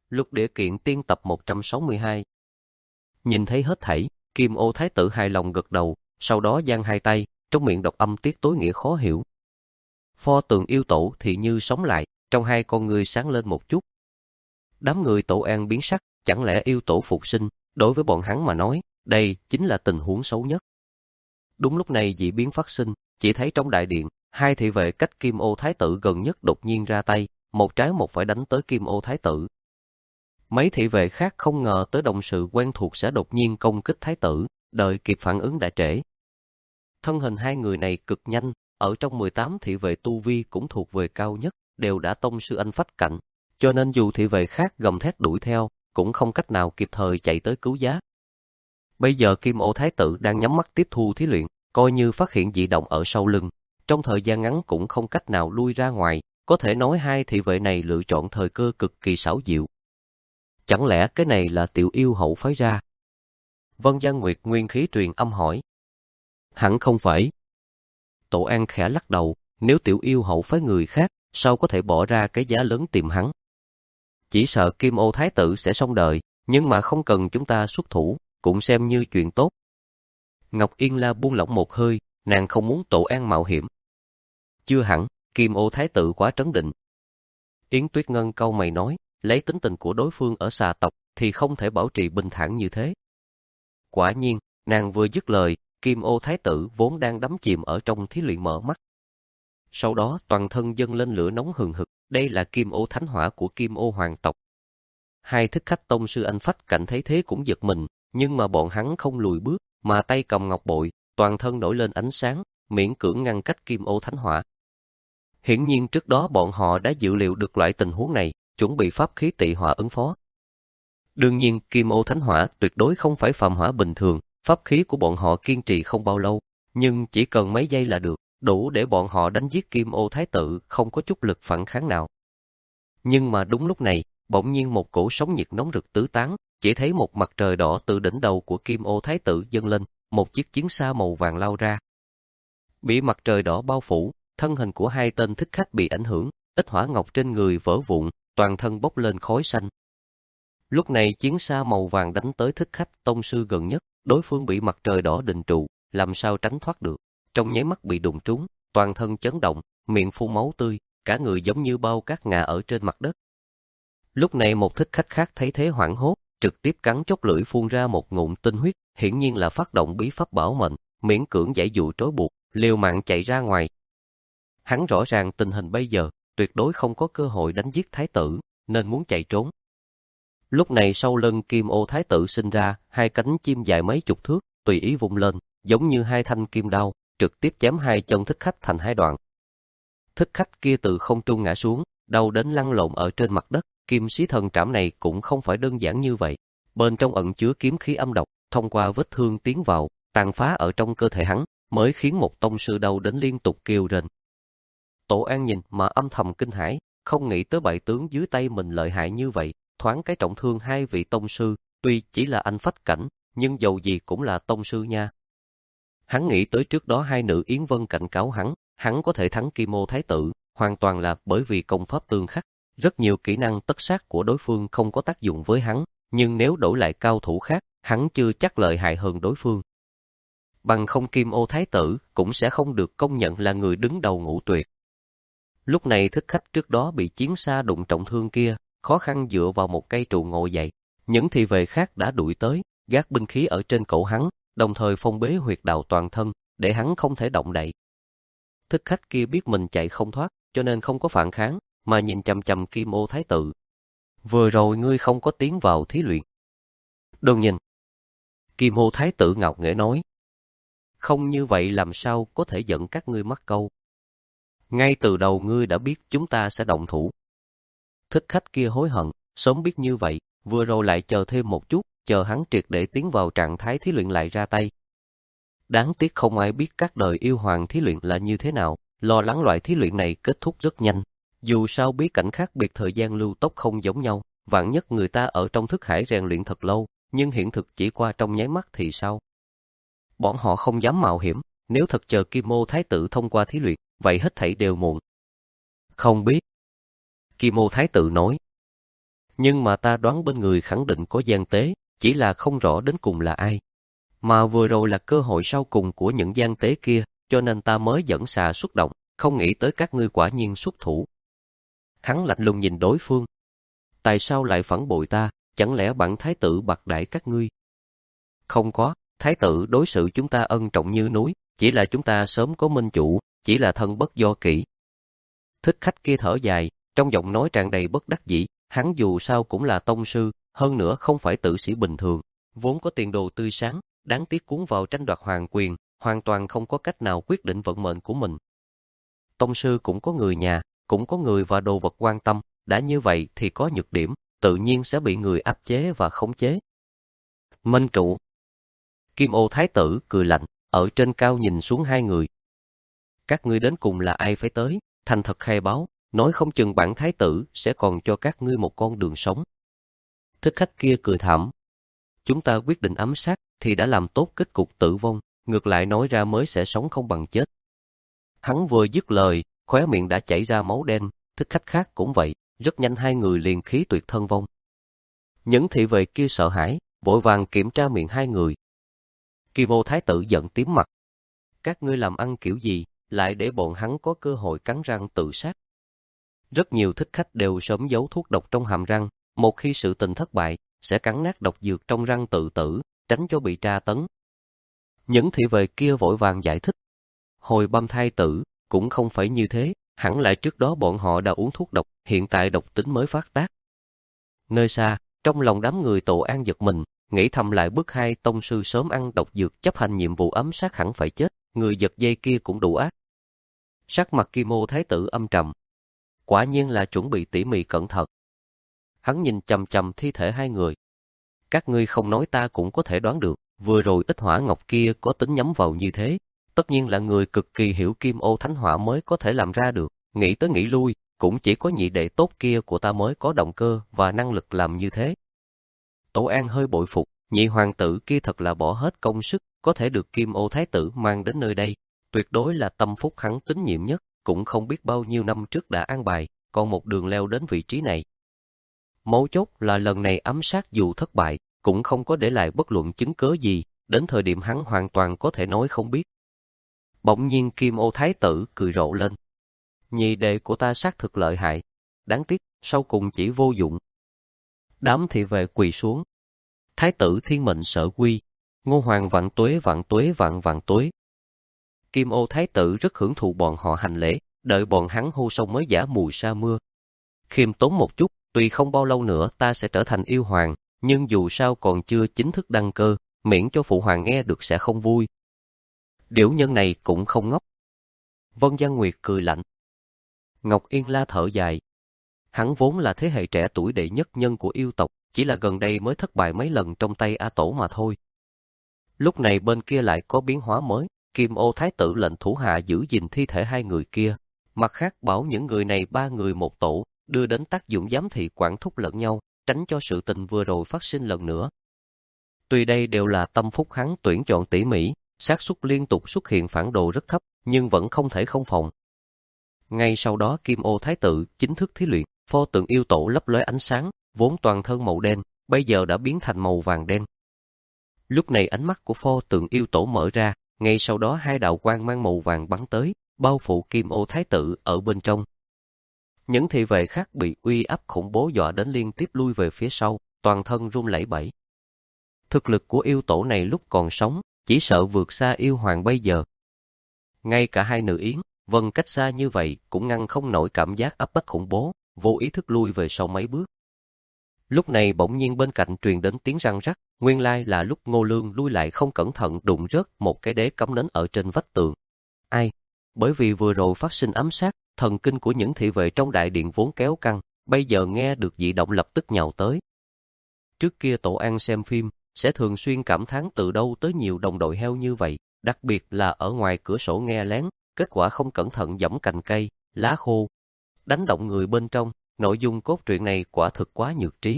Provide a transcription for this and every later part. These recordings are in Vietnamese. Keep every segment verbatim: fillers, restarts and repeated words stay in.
Lục Địa Kiện Tiên tập một trăm sáu mươi hai. Nhìn thấy hết thảy, Kim Ô Thái tử hài lòng gật đầu, sau đó giang hai tay, trong miệng đọc âm tiết tối nghĩa khó hiểu. Pho tượng yêu tổ thì như sống lại, trong hai con người sáng lên một chút. Đám người Tổ An biến sắc, chẳng lẽ yêu tổ phục sinh, đối với bọn hắn mà nói, đây chính là tình huống xấu nhất. Đúng lúc này dị biến phát sinh, chỉ thấy trong đại điện, hai thị vệ cách Kim Ô Thái tử gần nhất đột nhiên ra tay, một trái một phải đánh tới Kim Ô Thái tử. Mấy thị vệ khác không ngờ tới đồng sự quen thuộc sẽ đột nhiên công kích Thái tử, đợi kịp phản ứng đã trễ. Thân hình hai người này cực nhanh, ở trong mười tám thị vệ tu vi cũng thuộc về cao nhất, đều đã tông sư anh phách cạnh, cho nên dù thị vệ khác gầm thét đuổi theo, cũng không cách nào kịp thời chạy tới cứu giá. Bây giờ Kim Ô Thái tử đang nhắm mắt tiếp thu thí luyện, coi như phát hiện dị động ở sau lưng, trong thời gian ngắn cũng không cách nào lui ra ngoài, có thể nói hai thị vệ này lựa chọn thời cơ cực kỳ xảo diệu. Chẳng lẽ cái này là tiểu yêu hậu phái ra? Vân Giang Nguyệt nguyên khí truyền âm hỏi. Hẳn không phải. Tổ An khẽ lắc đầu, nếu tiểu yêu hậu phái người khác, sao có thể bỏ ra cái giá lớn tìm hắn? Chỉ sợ Kim Ô Thái tử sẽ xong đời, nhưng mà không cần chúng ta xuất thủ, cũng xem như chuyện tốt. Ngọc Yên La buông lỏng một hơi, nàng không muốn Tổ An mạo hiểm. Chưa hẳn, Kim Ô Thái tử quá trấn định. Yến Tuyết Ngân cau mày nói, lấy tính tình của đối phương ở xà tộc thì không thể bảo trì bình thản như thế. Quả nhiên, nàng vừa dứt lời, Kim Ô Thái tử vốn đang đắm chìm ở trong thí luyện mở mắt. Sau đó toàn thân dâng lên lửa nóng hừng hực, đây là Kim Ô Thánh Hỏa của Kim Ô Hoàng tộc. Hai thích khách tông sư anh phách cạnh thấy thế cũng giật mình, nhưng mà bọn hắn không lùi bước, mà tay cầm ngọc bội, toàn thân nổi lên ánh sáng, miễn cưỡng ngăn cách Kim Ô Thánh Hỏa. Hiển nhiên trước đó bọn họ đã dự liệu được loại tình huống này, chuẩn bị pháp khí tị hỏa ứng phó. Đương nhiên, Kim Ô Thánh Hỏa tuyệt đối không phải phàm hỏa bình thường, pháp khí của bọn họ kiên trì không bao lâu, nhưng chỉ cần mấy giây là được, đủ để bọn họ đánh giết Kim Ô Thái tử không có chút lực phản kháng nào. Nhưng mà đúng lúc này, bỗng nhiên một cổ sóng nhiệt nóng rực tứ tán, chỉ thấy một mặt trời đỏ từ đỉnh đầu của Kim Ô Thái tử dâng lên, một chiếc chiến xa màu vàng lao ra. Bị mặt trời đỏ bao phủ, thân hình của hai tên thích khách bị ảnh hưởng, ít hỏa ngọc trên người vỡ vụn, toàn thân bốc lên khói xanh. Lúc này chiến xa màu vàng đánh tới thích khách tông sư gần nhất, đối phương bị mặt trời đỏ định trụ, làm sao tránh thoát được, trong nháy mắt bị đụng trúng, toàn thân chấn động, miệng phun máu tươi, cả người giống như bao cát ngà ở trên mặt đất. Lúc này một thích khách khác thấy thế hoảng hốt, trực tiếp cắn chóp lưỡi phun ra một ngụm tinh huyết, hiển nhiên là phát động bí pháp bảo mệnh, miễn cưỡng giải dụ trói buộc, liều mạng chạy ra ngoài. Hắn rõ ràng tình hình bây giờ, tuyệt đối không có cơ hội đánh giết thái tử, nên muốn chạy trốn. Lúc này sau lưng Kim Ô Thái tử sinh ra, hai cánh chim dài mấy chục thước, tùy ý vung lên, giống như hai thanh kim đao, trực tiếp chém hai chân thích khách thành hai đoạn. Thích khách kia từ không trung ngã xuống, đau đến lăn lộn ở trên mặt đất, kim xí thần trảm này cũng không phải đơn giản như vậy. Bên trong ẩn chứa kiếm khí âm độc, thông qua vết thương tiến vào, tàn phá ở trong cơ thể hắn, mới khiến một tông sư đau đến liên tục kêu rên. Tổ An nhìn mà âm thầm kinh hãi, không nghĩ tới bại tướng dưới tay mình lợi hại như vậy, thoáng cái trọng thương hai vị tông sư, tuy chỉ là anh phách cảnh, nhưng dầu gì cũng là tông sư nha. Hắn nghĩ tới trước đó hai nữ Yến Vân cảnh cáo hắn, hắn có thể thắng Kim Ô Thái tử, hoàn toàn là bởi vì công pháp tương khắc. Rất nhiều kỹ năng tất sát của đối phương không có tác dụng với hắn, nhưng nếu đổi lại cao thủ khác, hắn chưa chắc lợi hại hơn đối phương. Bằng không Kim Ô Thái tử cũng sẽ không được công nhận là người đứng đầu ngũ tuyệt. Lúc này thích khách trước đó bị chiến xa đụng trọng thương kia, khó khăn dựa vào một cây trụ ngồi dậy. Những thị vệ khác đã đuổi tới, gác binh khí ở trên cổ hắn, đồng thời phong bế huyệt đạo toàn thân, để hắn không thể động đậy. Thích khách kia biết mình chạy không thoát, cho nên không có phản kháng, mà nhìn chằm chằm Kim Ô Thái tử. Vừa rồi ngươi không có tiến vào thí luyện. Đừng nhìn. Kim Ô Thái tử ngạo nghễ nói. Không như vậy làm sao có thể dẫn các ngươi mắc câu. Ngay từ đầu ngươi đã biết chúng ta sẽ động thủ. Thích khách kia hối hận, sớm biết như vậy, vừa rồi lại chờ thêm một chút, chờ hắn triệt để tiến vào trạng thái thí luyện lại ra tay. Đáng tiếc không ai biết các đời yêu hoàng thí luyện là như thế nào, lo lắng loại thí luyện này kết thúc rất nhanh. Dù sao bí cảnh khác biệt thời gian lưu tốc không giống nhau, vạn nhất người ta ở trong thức hải rèn luyện thật lâu, nhưng hiện thực chỉ qua trong nháy mắt thì sao? Bọn họ không dám mạo hiểm, nếu thật chờ Kim Ô Thái tử thông qua thí luyện, vậy hết thảy đều muộn. Không biết. Kim Ô Thái tử nói. Nhưng mà ta đoán bên người khẳng định có gian tế, chỉ là không rõ đến cùng là ai. Mà vừa rồi là cơ hội sau cùng của những gian tế kia, cho nên ta mới dẫn xà xuất động, không nghĩ tới các ngươi quả nhiên xuất thủ. Hắn lạnh lùng nhìn đối phương. Tại sao lại phản bội ta, chẳng lẽ bản thái tử bạc đãi các ngươi? Không có, thái tử đối xử chúng ta ân trọng như núi, chỉ là chúng ta sớm có minh chủ, chỉ là thân bất do kỷ. Thích khách kia thở dài, trong giọng nói tràn đầy bất đắc dĩ, hắn dù sao cũng là tông sư, hơn nữa không phải tử sĩ bình thường, vốn có tiền đồ tươi sáng, đáng tiếc cuốn vào tranh đoạt hoàng quyền, hoàn toàn không có cách nào quyết định vận mệnh của mình. Tông sư cũng có người nhà, cũng có người và đồ vật quan tâm, đã như vậy thì có nhược điểm, tự nhiên sẽ bị người áp chế và khống chế. Minh trụ. Kim Ô Thái tử cười lạnh, ở trên cao nhìn xuống hai người. Các ngươi đến cùng là ai phải tới, thành thật khai báo, nói không chừng bản thái tử sẽ còn cho các ngươi một con đường sống. Thích khách kia cười thảm. Chúng ta quyết định ám sát thì đã làm tốt kết cục tử vong, ngược lại nói ra mới sẽ sống không bằng chết. Hắn vừa dứt lời, khóe miệng đã chảy ra máu đen, thích khách khác cũng vậy, rất nhanh hai người liền khí tuyệt thân vong. Những thị vệ kia sợ hãi, vội vàng kiểm tra miệng hai người. Kim Ô Thái tử giận tím mặt. Các ngươi làm ăn kiểu gì, lại để bọn hắn có cơ hội cắn răng tự sát. Rất nhiều thích khách đều sớm giấu thuốc độc trong hàm răng, một khi sự tình thất bại, sẽ cắn nát độc dược trong răng tự tử, tránh cho bị tra tấn. Những thị vệ kia vội vàng giải thích. Hồi băm thái tử, cũng không phải như thế, hẳn lại trước đó bọn họ đã uống thuốc độc, hiện tại độc tính mới phát tác. Nơi xa, trong lòng đám người Tổ An giật mình, nghĩ thầm lại bức hai tông sư sớm ăn độc dược chấp hành nhiệm vụ ám sát hẳn phải chết, người giật dây kia cũng đủ ác. Sắc mặt Kim Ô Thái tử âm trầm. Quả nhiên là chuẩn bị tỉ mỉ cẩn thận. Hắn nhìn chằm chằm thi thể hai người. Các ngươi không nói ta cũng có thể đoán được, vừa rồi Tích Hỏa Ngọc kia có tính nhắm vào như thế. Tất nhiên là người cực kỳ hiểu Kim Ô Thánh Hỏa mới có thể làm ra được, nghĩ tới nghĩ lui, cũng chỉ có nhị đệ tốt kia của ta mới có động cơ và năng lực làm như thế. Tổ An hơi bội phục, nhị hoàng tử kia thật là bỏ hết công sức, có thể được Kim Ô Thái tử mang đến nơi đây, tuyệt đối là tâm phúc hắn tín nhiệm nhất, cũng không biết bao nhiêu năm trước đã an bài, còn một đường leo đến vị trí này. Mấu chốt là lần này ám sát dù thất bại, cũng không có để lại bất luận chứng cớ gì, đến thời điểm hắn hoàn toàn có thể nói không biết. Bỗng nhiên Kim Ô Thái tử cười rộ lên. Nhị đệ của ta xác thực lợi hại, đáng tiếc, sau cùng chỉ vô dụng. Đám thị vệ quỳ xuống. Thái tử thiên mệnh sở quy, Ngô Hoàng vạn tuế vạn tuế vạn vạn tuế. Kim Ô Thái tử rất hưởng thụ bọn họ hành lễ, đợi bọn hắn hô xong mới giả mùi sa mưa. Khiêm tốn một chút, tuy không bao lâu nữa ta sẽ trở thành yêu hoàng, nhưng dù sao còn chưa chính thức đăng cơ, miễn cho phụ hoàng nghe được sẽ không vui. Điểu nhân này cũng không ngốc. Vân Giang Nguyệt cười lạnh. Ngọc Yên La thở dài. Hắn vốn là thế hệ trẻ tuổi đệ nhất nhân của yêu tộc, chỉ là gần đây mới thất bại mấy lần trong tay A Tổ mà thôi. Lúc này bên kia lại có biến hóa mới, Kim Ô Thái tử lệnh thủ hạ giữ gìn thi thể hai người kia, mặt khác bảo những người này ba người một tổ, đưa đến tác dụng giám thị quản thúc lẫn nhau, tránh cho sự tình vừa rồi phát sinh lần nữa. Tuy đây đều là tâm phúc hắn tuyển chọn tỉ mỉ, xác suất liên tục xuất hiện phản đồ rất thấp, nhưng vẫn không thể không phòng. Ngay sau đó Kim Ô Thái tử chính thức thí luyện, pho tượng yêu tổ lấp lóe ánh sáng, vốn toàn thân màu đen, bây giờ đã biến thành màu vàng đen. Lúc này ánh mắt của pho tượng yêu tổ mở ra, ngay sau đó hai đạo quang mang màu vàng bắn tới, bao phủ Kim Ô Thái tử ở bên trong. Những thị vệ khác bị uy áp khủng bố dọa đến liên tiếp lui về phía sau, toàn thân run lẩy bẩy. Thực lực của yêu tổ này lúc còn sống, chỉ sợ vượt xa yêu hoàng bây giờ. Ngay cả hai nữ yến, Vân cách xa như vậy cũng ngăn không nổi cảm giác áp bách khủng bố, vô ý thức lui về sau mấy bước. Lúc này bỗng nhiên bên cạnh truyền đến tiếng răng rắc, nguyên lai là lúc Ngô Lương lui lại không cẩn thận đụng rớt một cái đế cắm nến ở trên vách tường. Ai? Bởi vì vừa rồi phát sinh ám sát, thần kinh của những thị vệ trong đại điện vốn kéo căng, bây giờ nghe được dị động lập tức nhào tới. Trước kia Tổ An xem phim, sẽ thường xuyên cảm thán từ đâu tới nhiều đồng đội heo như vậy, đặc biệt là ở ngoài cửa sổ nghe lén, kết quả không cẩn thận giẫm cành cây, lá khô, đánh động người bên trong, nội dung cốt truyện này quả thực quá nhược trí.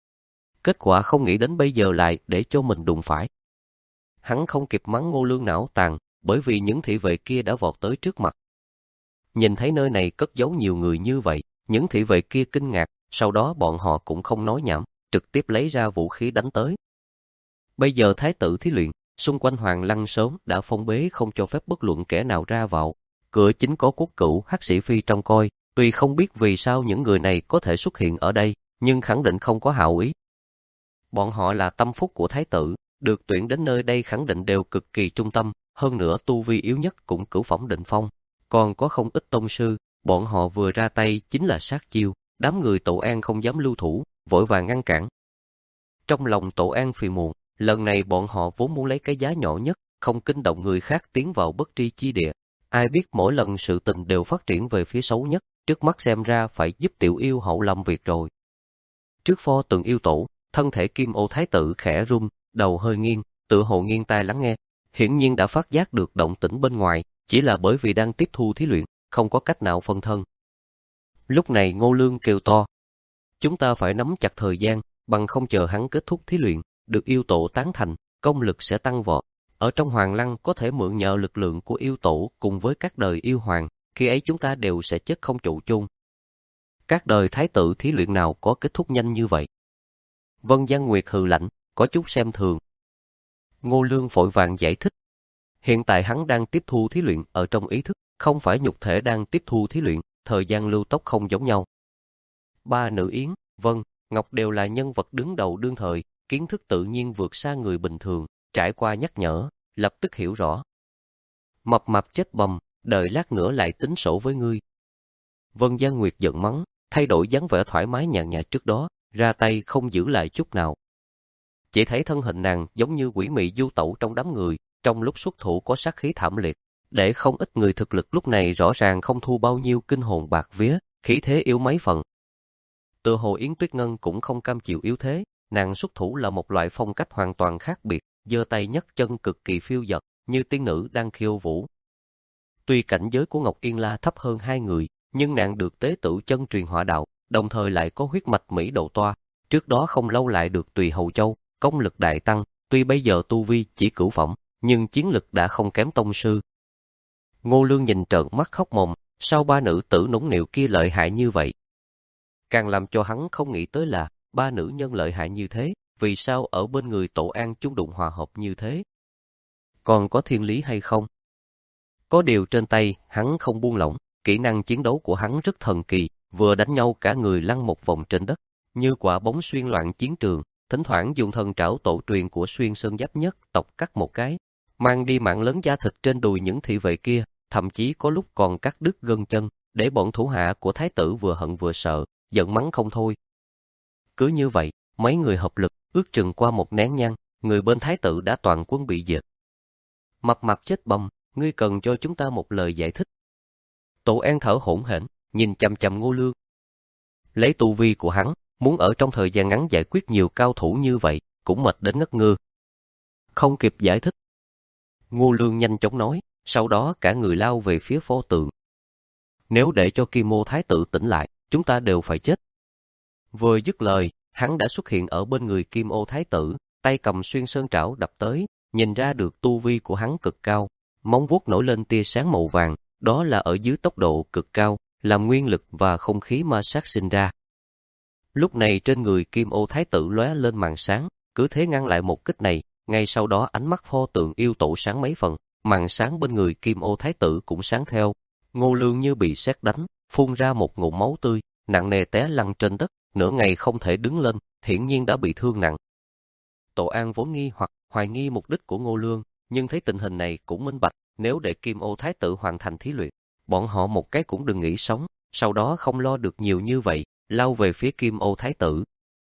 Kết quả không nghĩ đến bây giờ lại để cho mình đụng phải. Hắn không kịp mắng Ngô Lương não tàn, bởi vì những thị vệ kia đã vọt tới trước mặt. Nhìn thấy nơi này cất giấu nhiều người như vậy, những thị vệ kia kinh ngạc, sau đó bọn họ cũng không nói nhảm, trực tiếp lấy ra vũ khí đánh tới. Bây giờ thái tử thí luyện, xung quanh Hoàng Lăng sớm đã phong bế không cho phép bất luận kẻ nào ra vào. Cửa chính có quốc cửu Hắc Sĩ Phi trông coi, tuy không biết vì sao những người này có thể xuất hiện ở đây, nhưng khẳng định không có hảo ý. Bọn họ là tâm phúc của thái tử, được tuyển đến nơi đây khẳng định đều cực kỳ trung tâm, hơn nữa tu vi yếu nhất cũng cửu phẩm định phong. Còn có không ít tông sư, bọn họ vừa ra tay chính là sát chiêu, đám người Tổ An không dám lưu thủ, vội vàng ngăn cản. Trong lòng Tổ An phì muộn, lần này bọn họ vốn muốn lấy cái giá nhỏ nhất, không kinh động người khác tiến vào bất tri chi địa. Ai biết mỗi lần sự tình đều phát triển về phía xấu nhất, trước mắt xem ra phải giúp tiểu yêu hậu làm việc rồi. Trước pho tượng yêu tổ, thân thể Kim Ô Thái tử khẽ run, đầu hơi nghiêng, tựa hồ nghiêng tai lắng nghe, hiển nhiên đã phát giác được động tĩnh bên ngoài, chỉ là bởi vì đang tiếp thu thí luyện, không có cách nào phân thân. Lúc này Ngô Lương kêu to, chúng ta phải nắm chặt thời gian, bằng không chờ hắn kết thúc thí luyện, được yêu tổ tán thành, công lực sẽ tăng vọt. Ở trong Hoàng Lăng có thể mượn nhờ lực lượng của yêu tổ cùng với các đời yêu hoàng, khi ấy chúng ta đều sẽ chết không trụ chung. Các đời thái tử thí luyện nào có kết thúc nhanh như vậy? Vân Giang Nguyệt hừ lạnh, có chút xem thường. Ngô Lương vội vàng giải thích. Hiện tại hắn đang tiếp thu thí luyện ở trong ý thức, không phải nhục thể đang tiếp thu thí luyện, thời gian lưu tốc không giống nhau. Ba nữ Yến, Vân, Ngọc đều là nhân vật đứng đầu đương thời, kiến thức tự nhiên vượt xa người bình thường, trải qua nhắc nhở, lập tức hiểu rõ. Mập mạp chết bầm, đợi lát nữa lại tính sổ với ngươi. Vân Giang Nguyệt giận mắng, thay đổi dáng vẻ thoải mái nhàn nhạt trước đó, ra tay không giữ lại chút nào. Chỉ thấy thân hình nàng giống như quỷ mị du tẩu trong đám người, trong lúc xuất thủ có sát khí thảm liệt, để không ít người thực lực lúc này rõ ràng không thu bao nhiêu kinh hồn bạc vía, khí thế yếu mấy phần. Tựa hồ Yến Tuyết Ngân cũng không cam chịu yếu thế, nàng xuất thủ là một loại phong cách hoàn toàn khác biệt, giơ tay nhấc chân cực kỳ phiêu dật, như tiên nữ đang khiêu vũ. Tuy cảnh giới của Ngọc Yên La thấp hơn hai người, nhưng nàng được tế tự chân truyền hỏa đạo, đồng thời lại có huyết mạch Mỹ độ toa, trước đó không lâu lại được tùy hầu châu, công lực đại tăng, tuy bây giờ tu vi chỉ cửu phẩm, nhưng chiến lực đã không kém tông sư. Ngô Lương nhìn trợn mắt khóc mồm, sao ba nữ tử nũng nịu kia lợi hại như vậy? Càng làm cho hắn không nghĩ tới là, ba nữ nhân lợi hại như thế, vì sao ở bên người Tổ An chung đụng hòa hợp như thế? Còn có thiên lý hay không? Có điều trên tay, hắn không buông lỏng, kỹ năng chiến đấu của hắn rất thần kỳ, vừa đánh nhau cả người lăn một vòng trên đất, như quả bóng xuyên loạn chiến trường, thỉnh thoảng dùng thần trảo tổ truyền của Xuyên Sơn Giáp Nhất tộc cắt một cái, mang đi mạng lớn da thịt trên đùi những thị vệ kia, thậm chí có lúc còn cắt đứt gân chân, để bọn thủ hạ của thái tử vừa hận vừa sợ, giận mắng không thôi. Cứ như vậy, mấy người hợp lực, ước chừng qua một nén nhang, người bên thái tử đã toàn quân bị diệt. Mập mạp chết bầm, ngươi cần cho chúng ta một lời giải thích. Tổ An thở hổn hển, nhìn chằm chằm Ngô Lương. Lấy tu vi của hắn, muốn ở trong thời gian ngắn giải quyết nhiều cao thủ như vậy, cũng mệt đến ngất ngơ. Không kịp giải thích. Ngô Lương nhanh chóng nói, sau đó cả người lao về phía pho tượng. Nếu để cho Kim Ô Thái tử tỉnh lại, chúng ta đều phải chết. Vừa dứt lời, hắn đã xuất hiện ở bên người Kim Ô Thái tử, tay cầm xuyên sơn trảo đập tới, nhìn ra được tu vi của hắn cực cao, móng vuốt nổi lên tia sáng màu vàng, đó là ở dưới tốc độ cực cao, làm nguyên lực và không khí ma sát sinh ra. Lúc này trên người Kim Ô Thái tử lóe lên màn sáng, cứ thế ngăn lại một kích này, ngay sau đó ánh mắt pho tượng yêu tổ sáng mấy phần, màn sáng bên người Kim Ô Thái tử cũng sáng theo. Ngô Lương như bị sét đánh, phun ra một ngụm máu tươi, nặng nề té lăn trên đất, nửa ngày không thể đứng lên, hiển nhiên đã bị thương nặng. Tổ An vốn nghi hoặc hoài nghi mục đích của Ngô Lương, nhưng thấy tình hình này cũng minh bạch, nếu để Kim Ô Thái tử hoàn thành thí luyện, bọn họ một cái cũng đừng nghĩ sống, sau đó không lo được nhiều như vậy, lao về phía Kim Ô Thái tử.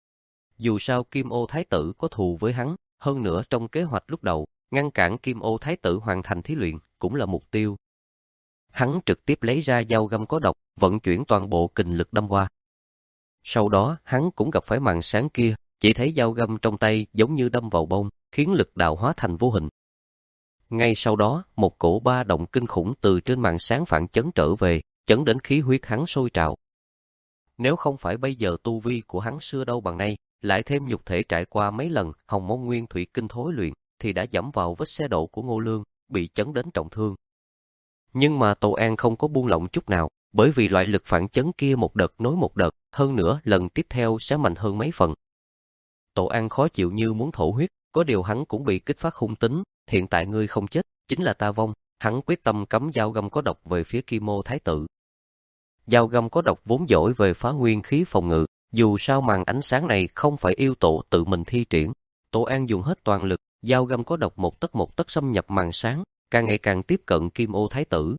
Dù sao Kim Ô Thái tử có thù với hắn, hơn nữa trong kế hoạch lúc đầu, ngăn cản Kim Ô Thái tử hoàn thành thí luyện cũng là mục tiêu. Hắn trực tiếp lấy ra dao găm có độc, vận chuyển toàn bộ kình lực đâm qua. Sau đó, hắn cũng gặp phải màn sáng kia, chỉ thấy dao găm trong tay giống như đâm vào bông, khiến lực đạo hóa thành vô hình. Ngay sau đó, một cổ ba động kinh khủng từ trên màn sáng phản chấn trở về, chấn đến khí huyết hắn sôi trào. Nếu không phải bây giờ tu vi của hắn xưa đâu bằng nay, lại thêm nhục thể trải qua mấy lần hồng mông nguyên thủy kinh thối luyện, thì đã dẫm vào vết xe đổ của Ngô Lương, bị chấn đến trọng thương. Nhưng mà Tổ An không có buông lỏng chút nào, bởi vì loại lực phản chấn kia một đợt nối một đợt, hơn nữa lần tiếp theo sẽ mạnh hơn mấy phần. Tổ An khó chịu như muốn thổ huyết, có điều hắn cũng bị kích phát hung tính, hiện tại ngươi không chết, chính là ta vong, hắn quyết tâm cắm dao găm có độc về phía Kim Ô Thái tử. Dao găm có độc vốn giỏi về phá nguyên khí phòng ngự, dù sao màn ánh sáng này không phải yêu tổ tự mình thi triển. Tổ An dùng hết toàn lực, dao găm có độc một tấc một tấc xâm nhập màn sáng, càng ngày càng tiếp cận Kim Ô Thái tử.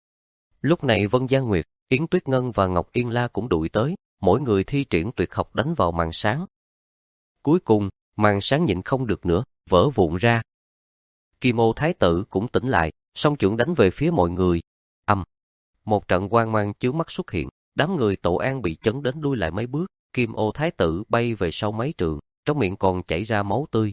Lúc này Vân Gia Nguyệt, Yến Tuyết Ngân và Ngọc Yên La cũng đuổi tới, mỗi người thi triển tuyệt học đánh vào màn sáng. Cuối cùng, màn sáng nhịn không được nữa, vỡ vụn ra. Kim Ô Thái tử cũng tỉnh lại, song chưởng đánh về phía mọi người. Ầm, một trận quang mang chướng mắt xuất hiện, đám người Tổ An bị chấn đến lui lại mấy bước, Kim Ô Thái tử bay về sau mấy trượng, trong miệng còn chảy ra máu tươi.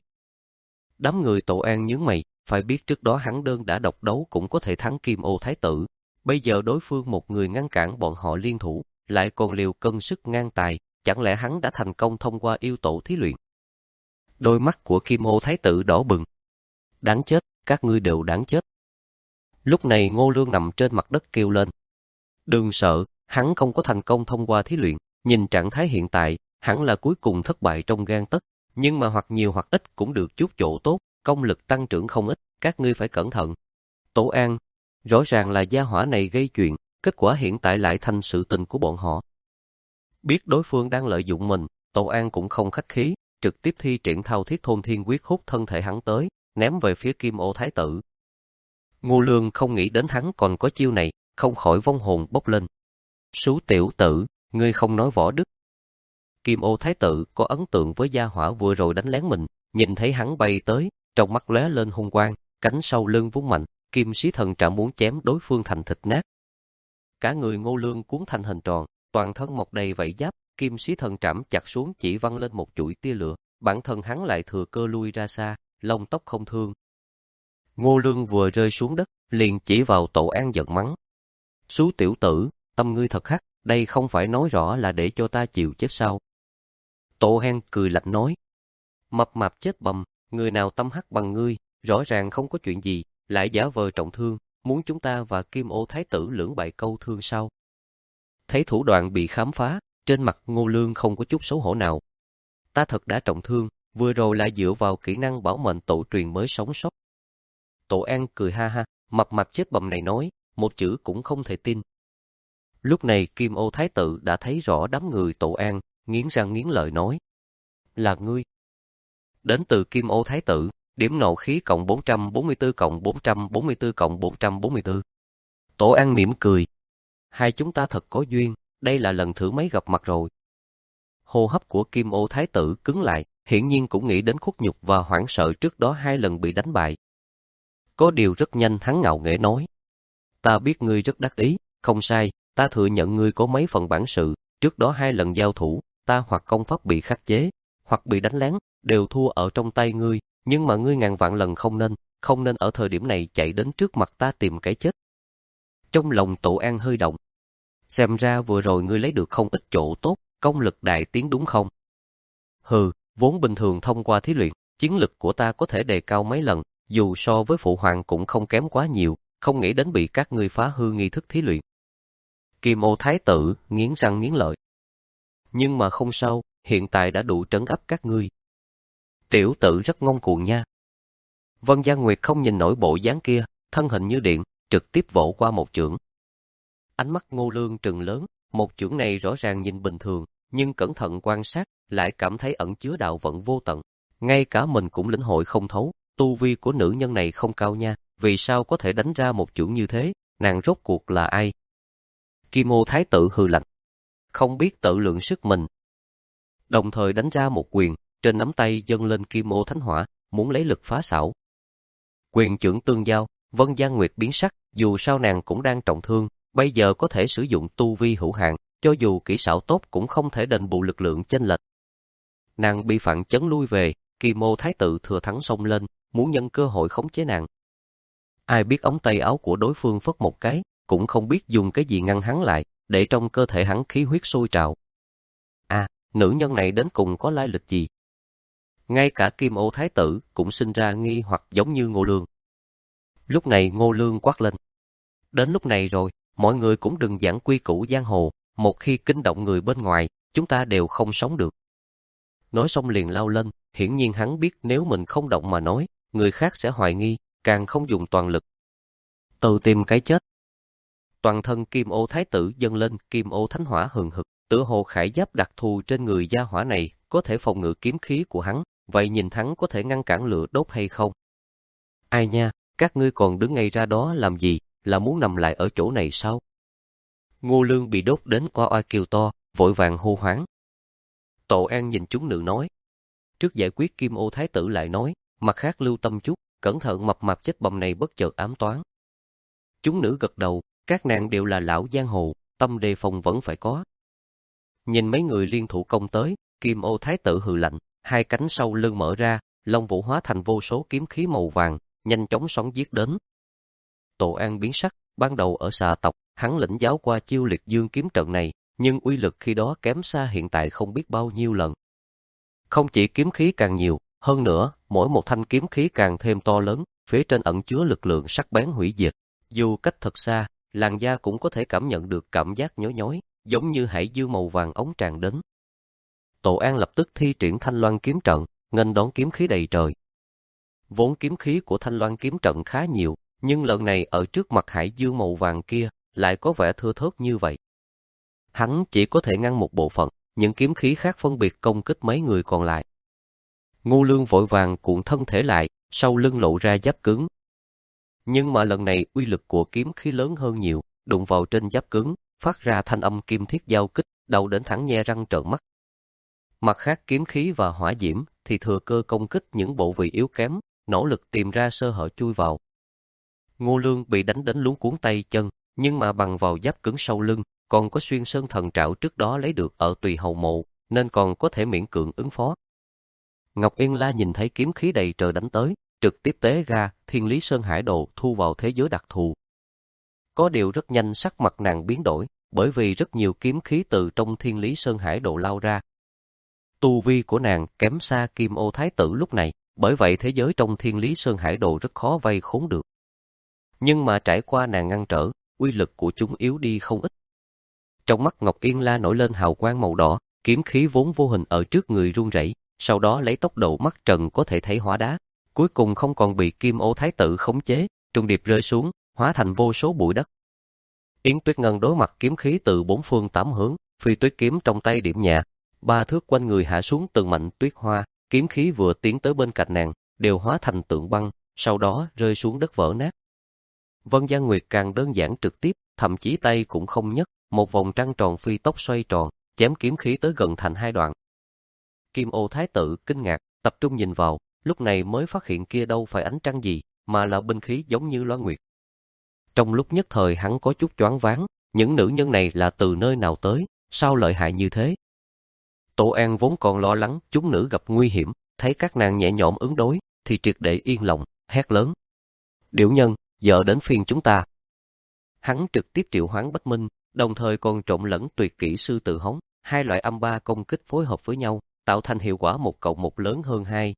Đám người Tổ An nhướng mày, phải biết trước đó hắn đơn đã độc đấu cũng có thể thắng Kim Ô Thái tử, bây giờ đối phương một người ngăn cản bọn họ liên thủ, lại còn liều cân sức ngang tài, chẳng lẽ hắn đã thành công thông qua yêu tổ thí luyện? Đôi mắt của Kim Ô Thái tử đỏ bừng. Đáng chết, các ngươi đều đáng chết. Lúc này Ngô Lương nằm trên mặt đất kêu lên. Đừng sợ, hắn không có thành công thông qua thí luyện, nhìn trạng thái hiện tại, hẳn là cuối cùng thất bại trong gang tấc, nhưng mà hoặc nhiều hoặc ít cũng được chút chỗ tốt, công lực tăng trưởng không ít, các ngươi phải cẩn thận. Tổ An, rõ ràng là gia hỏa này gây chuyện, kết quả hiện tại lại thành sự tình của bọn họ. Biết đối phương đang lợi dụng mình, Tổ An cũng không khách khí, trực tiếp thi triển thao thiết thôn thiên quyết hút thân thể hắn tới, ném về phía Kim Ô Thái tử. Ngô Lương không nghĩ đến hắn còn có chiêu này, không khỏi vong hồn bốc lên. Sú tiểu tử, ngươi không nói võ đức. Kim Ô Thái tử có ấn tượng với gia hỏa vừa rồi đánh lén mình, nhìn thấy hắn bay tới, trong mắt lóe lên hung quang, cánh sau lưng vung mạnh, kim sĩ thần trảm muốn chém đối phương thành thịt nát. Cả người Ngô Lương cuốn thành hình tròn, toàn thân mọc đầy vảy giáp, kim sĩ thần trảm chặt xuống chỉ văng lên một chuỗi tia lửa, bản thân hắn lại thừa cơ lui ra xa, lông tóc không thương. Ngô Lương vừa rơi xuống đất, liền chỉ vào Tổ An giận mắng. Sú tiểu tử, tâm ngươi thật hắc, đây không phải nói rõ là để cho ta chịu chết sao? Tổ An cười lạnh nói. Mập mạp chết bầm, người nào tâm hắc bằng ngươi, rõ ràng không có chuyện gì, lại giả vờ trọng thương, muốn chúng ta và Kim Ô Thái tử lưỡng bại câu thương sao? Thấy thủ đoạn bị khám phá, trên mặt Ngô Lương không có chút xấu hổ nào. Ta thật đã trọng thương, vừa rồi lại dựa vào kỹ năng bảo mệnh tổ truyền mới sống sót. Tổ An cười ha ha, mập mạp chết bầm này nói, một chữ cũng không thể tin. Lúc này Kim Ô Thái tử đã thấy rõ đám người Tổ An, nghiến răng nghiến lợi nói. Là ngươi. Đến từ Kim Ô Thái tử, điểm nộ khí cộng bốn trăm bốn mươi tư cộng bốn trăm bốn mươi tư cộng bốn trăm bốn mươi tư. Tổ An mỉm cười. Hai chúng ta thật có duyên, đây là lần thứ mấy gặp mặt rồi. Hô hấp của Kim Ô Thái tử cứng lại, hiển nhiên cũng nghĩ đến khuất nhục và hoảng sợ trước đó hai lần bị đánh bại. Có điều rất nhanh hắn ngạo nghễ nói. Ta biết ngươi rất đắc ý, không sai, ta thừa nhận ngươi có mấy phần bản sự, trước đó hai lần giao thủ, ta hoặc công pháp bị khắc chế, hoặc bị đánh lén, đều thua ở trong tay ngươi, nhưng mà ngươi ngàn vạn lần không nên, không nên ở thời điểm này chạy đến trước mặt ta tìm cái chết. Trong lòng Tổ An hơi động. Xem ra vừa rồi ngươi lấy được không ít chỗ tốt, công lực đại tiến đúng không? Hừ, vốn bình thường thông qua thí luyện, chiến lực của ta có thể đề cao mấy lần, dù so với phụ hoàng cũng không kém quá nhiều, không nghĩ đến bị các ngươi phá hư nghi thức thí luyện. Kim Ô Thái tử nghiến răng nghiến lợi. Nhưng mà không sao, hiện tại đã đủ trấn áp các ngươi. Tiểu tử rất ngông cuồng nha. Vân Gia Nguyệt không nhìn nổi bộ dáng kia, thân hình như điện, trực tiếp vỗ qua một chưởng. Ánh mắt Ngô Lương trừng lớn, một chưởng này rõ ràng nhìn bình thường, nhưng cẩn thận quan sát, lại cảm thấy ẩn chứa đạo vận vô tận. Ngay cả mình cũng lĩnh hội không thấu, tu vi của nữ nhân này không cao nha, vì sao có thể đánh ra một chưởng như thế, nàng rốt cuộc là ai? Kim Ô Thái tử hừ lạnh, không biết tự lượng sức mình. Đồng thời đánh ra một quyền, trên nắm tay dâng lên Kim Ô Thánh Hỏa, muốn lấy lực phá xảo. Quyền chưởng tương giao, Vân Gia Nguyệt biến sắc, dù sao nàng cũng đang trọng thương, bây giờ có thể sử dụng tu vi hữu hạn, cho dù kỹ xảo tốt cũng không thể đền bù lực lượng chênh lệch. Nàng bị phản chấn lui về, Kim Ô Thái tử thừa thắng xông lên, muốn nhân cơ hội khống chế nàng. Ai biết ống tay áo của đối phương phất một cái, cũng không biết dùng cái gì ngăn hắn lại, để trong cơ thể hắn khí huyết sôi trào. À, nữ nhân này đến cùng có lai lịch gì? Ngay cả Kim Ô Thái tử cũng sinh ra nghi hoặc giống như Ngô Lương. Lúc này Ngô Lương quát lên. Đến lúc này rồi, mọi người cũng đừng giảng quy củ giang hồ, một khi kinh động người bên ngoài, chúng ta đều không sống được. Nói xong liền lao lên, hiển nhiên hắn biết nếu mình không động mà nói, người khác sẽ hoài nghi, càng không dùng toàn lực. Tự tìm cái chết. Toàn thân Kim Ô Thái tử dâng lên Kim Ô Thánh Hỏa hừng hực, tựa hồ khải giáp đặc thù trên người gia hỏa này có thể phòng ngự kiếm khí của hắn, vậy nhìn hắn có thể ngăn cản lửa đốt hay không? Ai nha, các ngươi còn đứng ngay ra đó làm gì, là muốn nằm lại ở chỗ này sao? Ngô Lương bị đốt đến oa oa kêu to, vội vàng hô hoáng. Tổ An nhìn chúng nữ nói. Trước giải quyết Kim Ô Thái tử lại nói, mặt khác lưu tâm chút, cẩn thận mập mạp chết bầm này bất chợt ám toán. Chúng nữ gật đầu, các nàng đều là lão giang hồ, tâm đề phòng vẫn phải có. Nhìn mấy người liên thủ công tới, Kim Ô Thái tử hừ lạnh, hai cánh sau lưng mở ra, long vũ hóa thành vô số kiếm khí màu vàng, nhanh chóng xoắn giết đến. Tổ An biến sắc, ban đầu ở Xà tộc, hắn lĩnh giáo qua chiêu liệt dương kiếm trận này, nhưng uy lực khi đó kém xa hiện tại không biết bao nhiêu lần. Không chỉ kiếm khí càng nhiều, hơn nữa, mỗi một thanh kiếm khí càng thêm to lớn, phía trên ẩn chứa lực lượng sắc bén hủy diệt. Dù cách thật xa, làn da cũng có thể cảm nhận được cảm giác nhói nhói, giống như hải dương màu vàng ống tràn đến. Tổ An lập tức thi triển Thanh Loan kiếm trận, nghênh đón kiếm khí đầy trời. Vốn kiếm khí của Thanh Loan kiếm trận khá nhiều, nhưng lần này ở trước mặt hải dương màu vàng kia, lại có vẻ thưa thớt như vậy. Hắn chỉ có thể ngăn một bộ phận, những kiếm khí khác phân biệt công kích mấy người còn lại. Ngô Lương vội vàng cuộn thân thể lại, sau lưng lộ ra giáp cứng. Nhưng mà lần này uy lực của kiếm khí lớn hơn nhiều, đụng vào trên giáp cứng, phát ra thanh âm kim thiết giao kích, đau đến thẳng nhe răng trợn mắt. Mặt khác kiếm khí và hỏa diễm thì thừa cơ công kích những bộ vị yếu kém, nỗ lực tìm ra sơ hở chui vào. Ngô Lương bị đánh đến luống cuống tay chân, nhưng mà bằng vào giáp cứng sau lưng, còn có xuyên sơn thần trảo trước đó lấy được ở Tùy Hầu Mộ, nên còn có thể miễn cưỡng ứng phó. Ngọc Yên La nhìn thấy kiếm khí đầy trời đánh tới, trực tiếp tế ra Thiên Lý Sơn Hải Đồ thu vào thế giới đặc thù. Có điều rất nhanh sắc mặt nàng biến đổi, bởi vì rất nhiều kiếm khí từ trong Thiên Lý Sơn Hải Đồ lao ra. Tu vi của nàng kém xa Kim Ô Thái tử lúc này, bởi vậy thế giới trong Thiên Lý Sơn Hải Đồ rất khó vây khốn được. Nhưng mà trải qua nàng ngăn trở, uy lực của chúng yếu đi không ít. Trong mắt Ngọc Yên La nổi lên hào quang màu đỏ, kiếm khí vốn vô hình ở trước người run rẩy, sau đó lấy tốc độ mắt trần có thể thấy hóa đá, cuối cùng không còn bị Kim Ô Thái tử khống chế, trùng điệp rơi xuống, hóa thành vô số bụi đất. Yến Tuyết Ngân đối mặt kiếm khí từ bốn phương tám hướng, phi tuyết kiếm trong tay điểm nhẹ, ba thước quanh người hạ xuống từng mảnh tuyết hoa, kiếm khí vừa tiến tới bên cạnh nàng, đều hóa thành tượng băng, sau đó rơi xuống đất vỡ nát. Vân Gia Nguyệt càng đơn giản trực tiếp, thậm chí tay cũng không nhấc, một vòng trăng tròn phi tốc xoay tròn, chém kiếm khí tới gần thành hai đoạn. Kim Ô Thái tử kinh ngạc, tập trung nhìn vào, lúc này mới phát hiện kia đâu phải ánh trăng gì, mà là binh khí giống như loan nguyệt. Trong lúc nhất thời hắn có chút choáng váng, những nữ nhân này là từ nơi nào tới, sao lợi hại như thế? Tổ An vốn còn lo lắng chúng nữ gặp nguy hiểm, thấy các nàng nhẹ nhõm ứng đối, thì triệt để yên lòng, hét lớn. Điểu nhân, giờ đến phiên chúng ta. Hắn trực tiếp triệu hoán Bách Minh, đồng thời còn trộn lẫn tuyệt kỹ sư tự hống, hai loại âm ba công kích phối hợp với nhau, tạo thành hiệu quả một cộng một lớn hơn hai.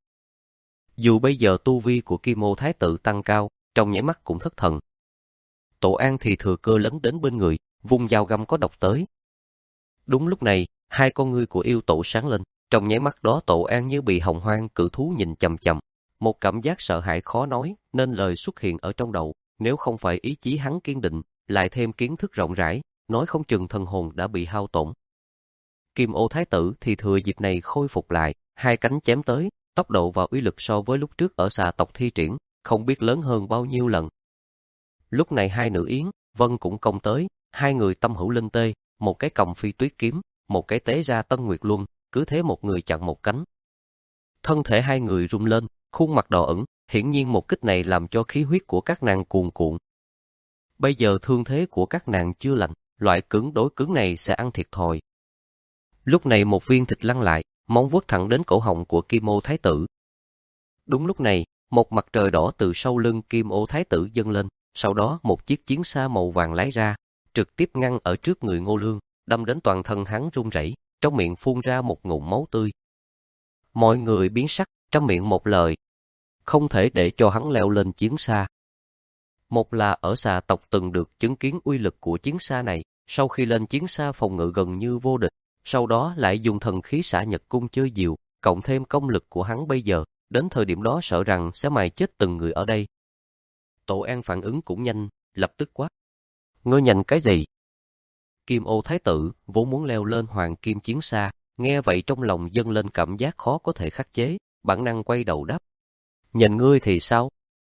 Dù bây giờ tu vi của Kim Ô Thái tử tăng cao, trong nháy mắt cũng thất thần. Tổ An thì thừa cơ lấn đến bên người, vung dao găm có độc tới. Đúng lúc này, hai con ngươi của yêu tổ sáng lên, trong nháy mắt đó Tổ An như bị hồng hoang cự thú nhìn chằm chằm. Một cảm giác sợ hãi khó nói, nên lời xuất hiện ở trong đầu, nếu không phải ý chí hắn kiên định, lại thêm kiến thức rộng rãi, nói không chừng thần hồn đã bị hao tổn. Kim Ô Thái tử thì thừa dịp này khôi phục lại, hai cánh chém tới, tốc độ và uy lực so với lúc trước ở Xà tộc thi triển, không biết lớn hơn bao nhiêu lần. Lúc này hai nữ Yến, Vân cũng công tới, hai người tâm hữu linh tê, một cái cầm phi tuyết kiếm, một cái tế ra Tân Nguyệt Luân, cứ thế một người chặn một cánh. Thân thể hai người rung lên, khuôn mặt đỏ ửng, hiển nhiên một kích này làm cho khí huyết của các nàng cuồn cuộn. Bây giờ thương thế của các nàng chưa lành, loại cứng đối cứng này sẽ ăn thiệt thòi. Lúc này một viên thịt lăn lại, móng vuốt thẳng đến cổ họng của Kim Ô Thái tử. Đúng lúc này, một mặt trời đỏ từ sau lưng Kim Ô Thái tử dâng lên, sau đó một chiếc chiến xa màu vàng lái ra, trực tiếp ngăn ở trước người Ngô Lương, đâm đến toàn thân hắn run rẩy, trong miệng phun ra một ngụm máu tươi. Mọi người biến sắc, trong miệng một lời, không thể để cho hắn leo lên chiến xa. Một là ở xà tộc từng được chứng kiến uy lực của chiến xa này, sau khi lên chiến xa phòng ngự gần như vô địch, sau đó lại dùng thần khí xả nhật cung chơi diều, cộng thêm công lực của hắn bây giờ, đến thời điểm đó sợ rằng sẽ mài chết từng người ở đây. Tổ An phản ứng cũng nhanh, lập tức quát. Ngươi nhanh cái gì? Kim Ô Thái tử vốn muốn leo lên hoàng kim chiến xa, nghe vậy trong lòng dâng lên cảm giác khó có thể khắc chế, bản năng quay đầu đáp. Nhìn ngươi thì sao?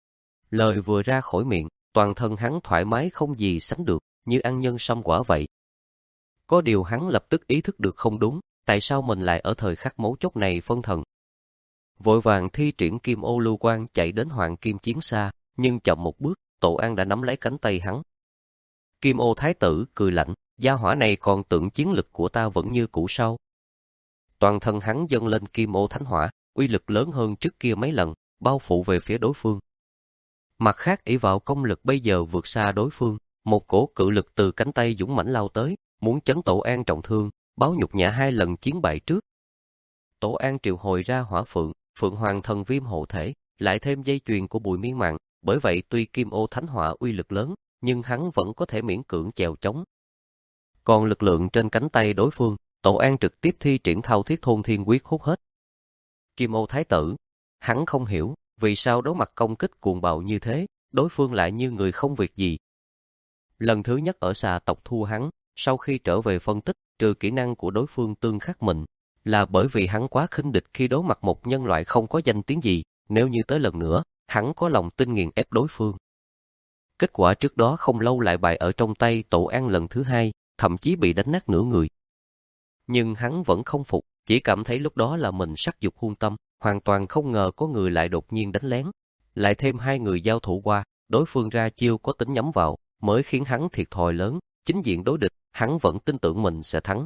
Lời vừa ra khỏi miệng, toàn thân hắn thoải mái không gì sánh được, như ăn nhân sâm quả vậy. Có điều hắn lập tức ý thức được không đúng, tại sao mình lại ở thời khắc mấu chốt này phân thần. Vội vàng thi triển Kim Ô Lưu Quang chạy đến hoàng kim chiến xa, nhưng chậm một bước, Tổ An đã nắm lấy cánh tay hắn. Kim Ô Thái tử cười lạnh, gia hỏa này còn tưởng chiến lực của ta vẫn như cũ sao? Toàn thân hắn dâng lên Kim Ô Thánh Hỏa, uy lực lớn hơn trước kia mấy lần, bao phủ về phía đối phương. Mặt khác ỷ vào công lực bây giờ vượt xa đối phương, một cổ cự lực từ cánh tay dũng mãnh lao tới, muốn chấn Tổ An trọng thương, báo nhục nhã hai lần chiến bại trước. Tổ An triệu hồi ra Hỏa Phượng, Phượng Hoàng Thần Viêm hộ thể, lại thêm dây chuyền của Bùi Miên Mạn, bởi vậy tuy Kim Ô Thánh Hỏa uy lực lớn, nhưng hắn vẫn có thể miễn cưỡng chèo chống. Còn lực lượng trên cánh tay đối phương, Tổ An trực tiếp thi triển Thao Thiết Thôn Thiên Quyết hút hết. Kim Ô Thái tử, hắn không hiểu, vì sao đối mặt công kích cuồng bạo như thế, đối phương lại như người không việc gì. Lần thứ nhất ở xà tộc thua hắn, sau khi trở về phân tích, trừ kỹ năng của đối phương tương khắc mình, là bởi vì hắn quá khinh địch khi đối mặt một nhân loại không có danh tiếng gì, nếu như tới lần nữa, hắn có lòng tin nghiền ép đối phương. Kết quả trước đó không lâu lại bại ở trong tay Tổ An lần thứ hai, thậm chí bị đánh nát nửa người. Nhưng hắn vẫn không phục, chỉ cảm thấy lúc đó là mình sắc dục hung tâm, hoàn toàn không ngờ có người lại đột nhiên đánh lén. Lại thêm hai người giao thủ qua, đối phương ra chiêu có tính nhắm vào, mới khiến hắn thiệt thòi lớn, chính diện đối địch, hắn vẫn tin tưởng mình sẽ thắng.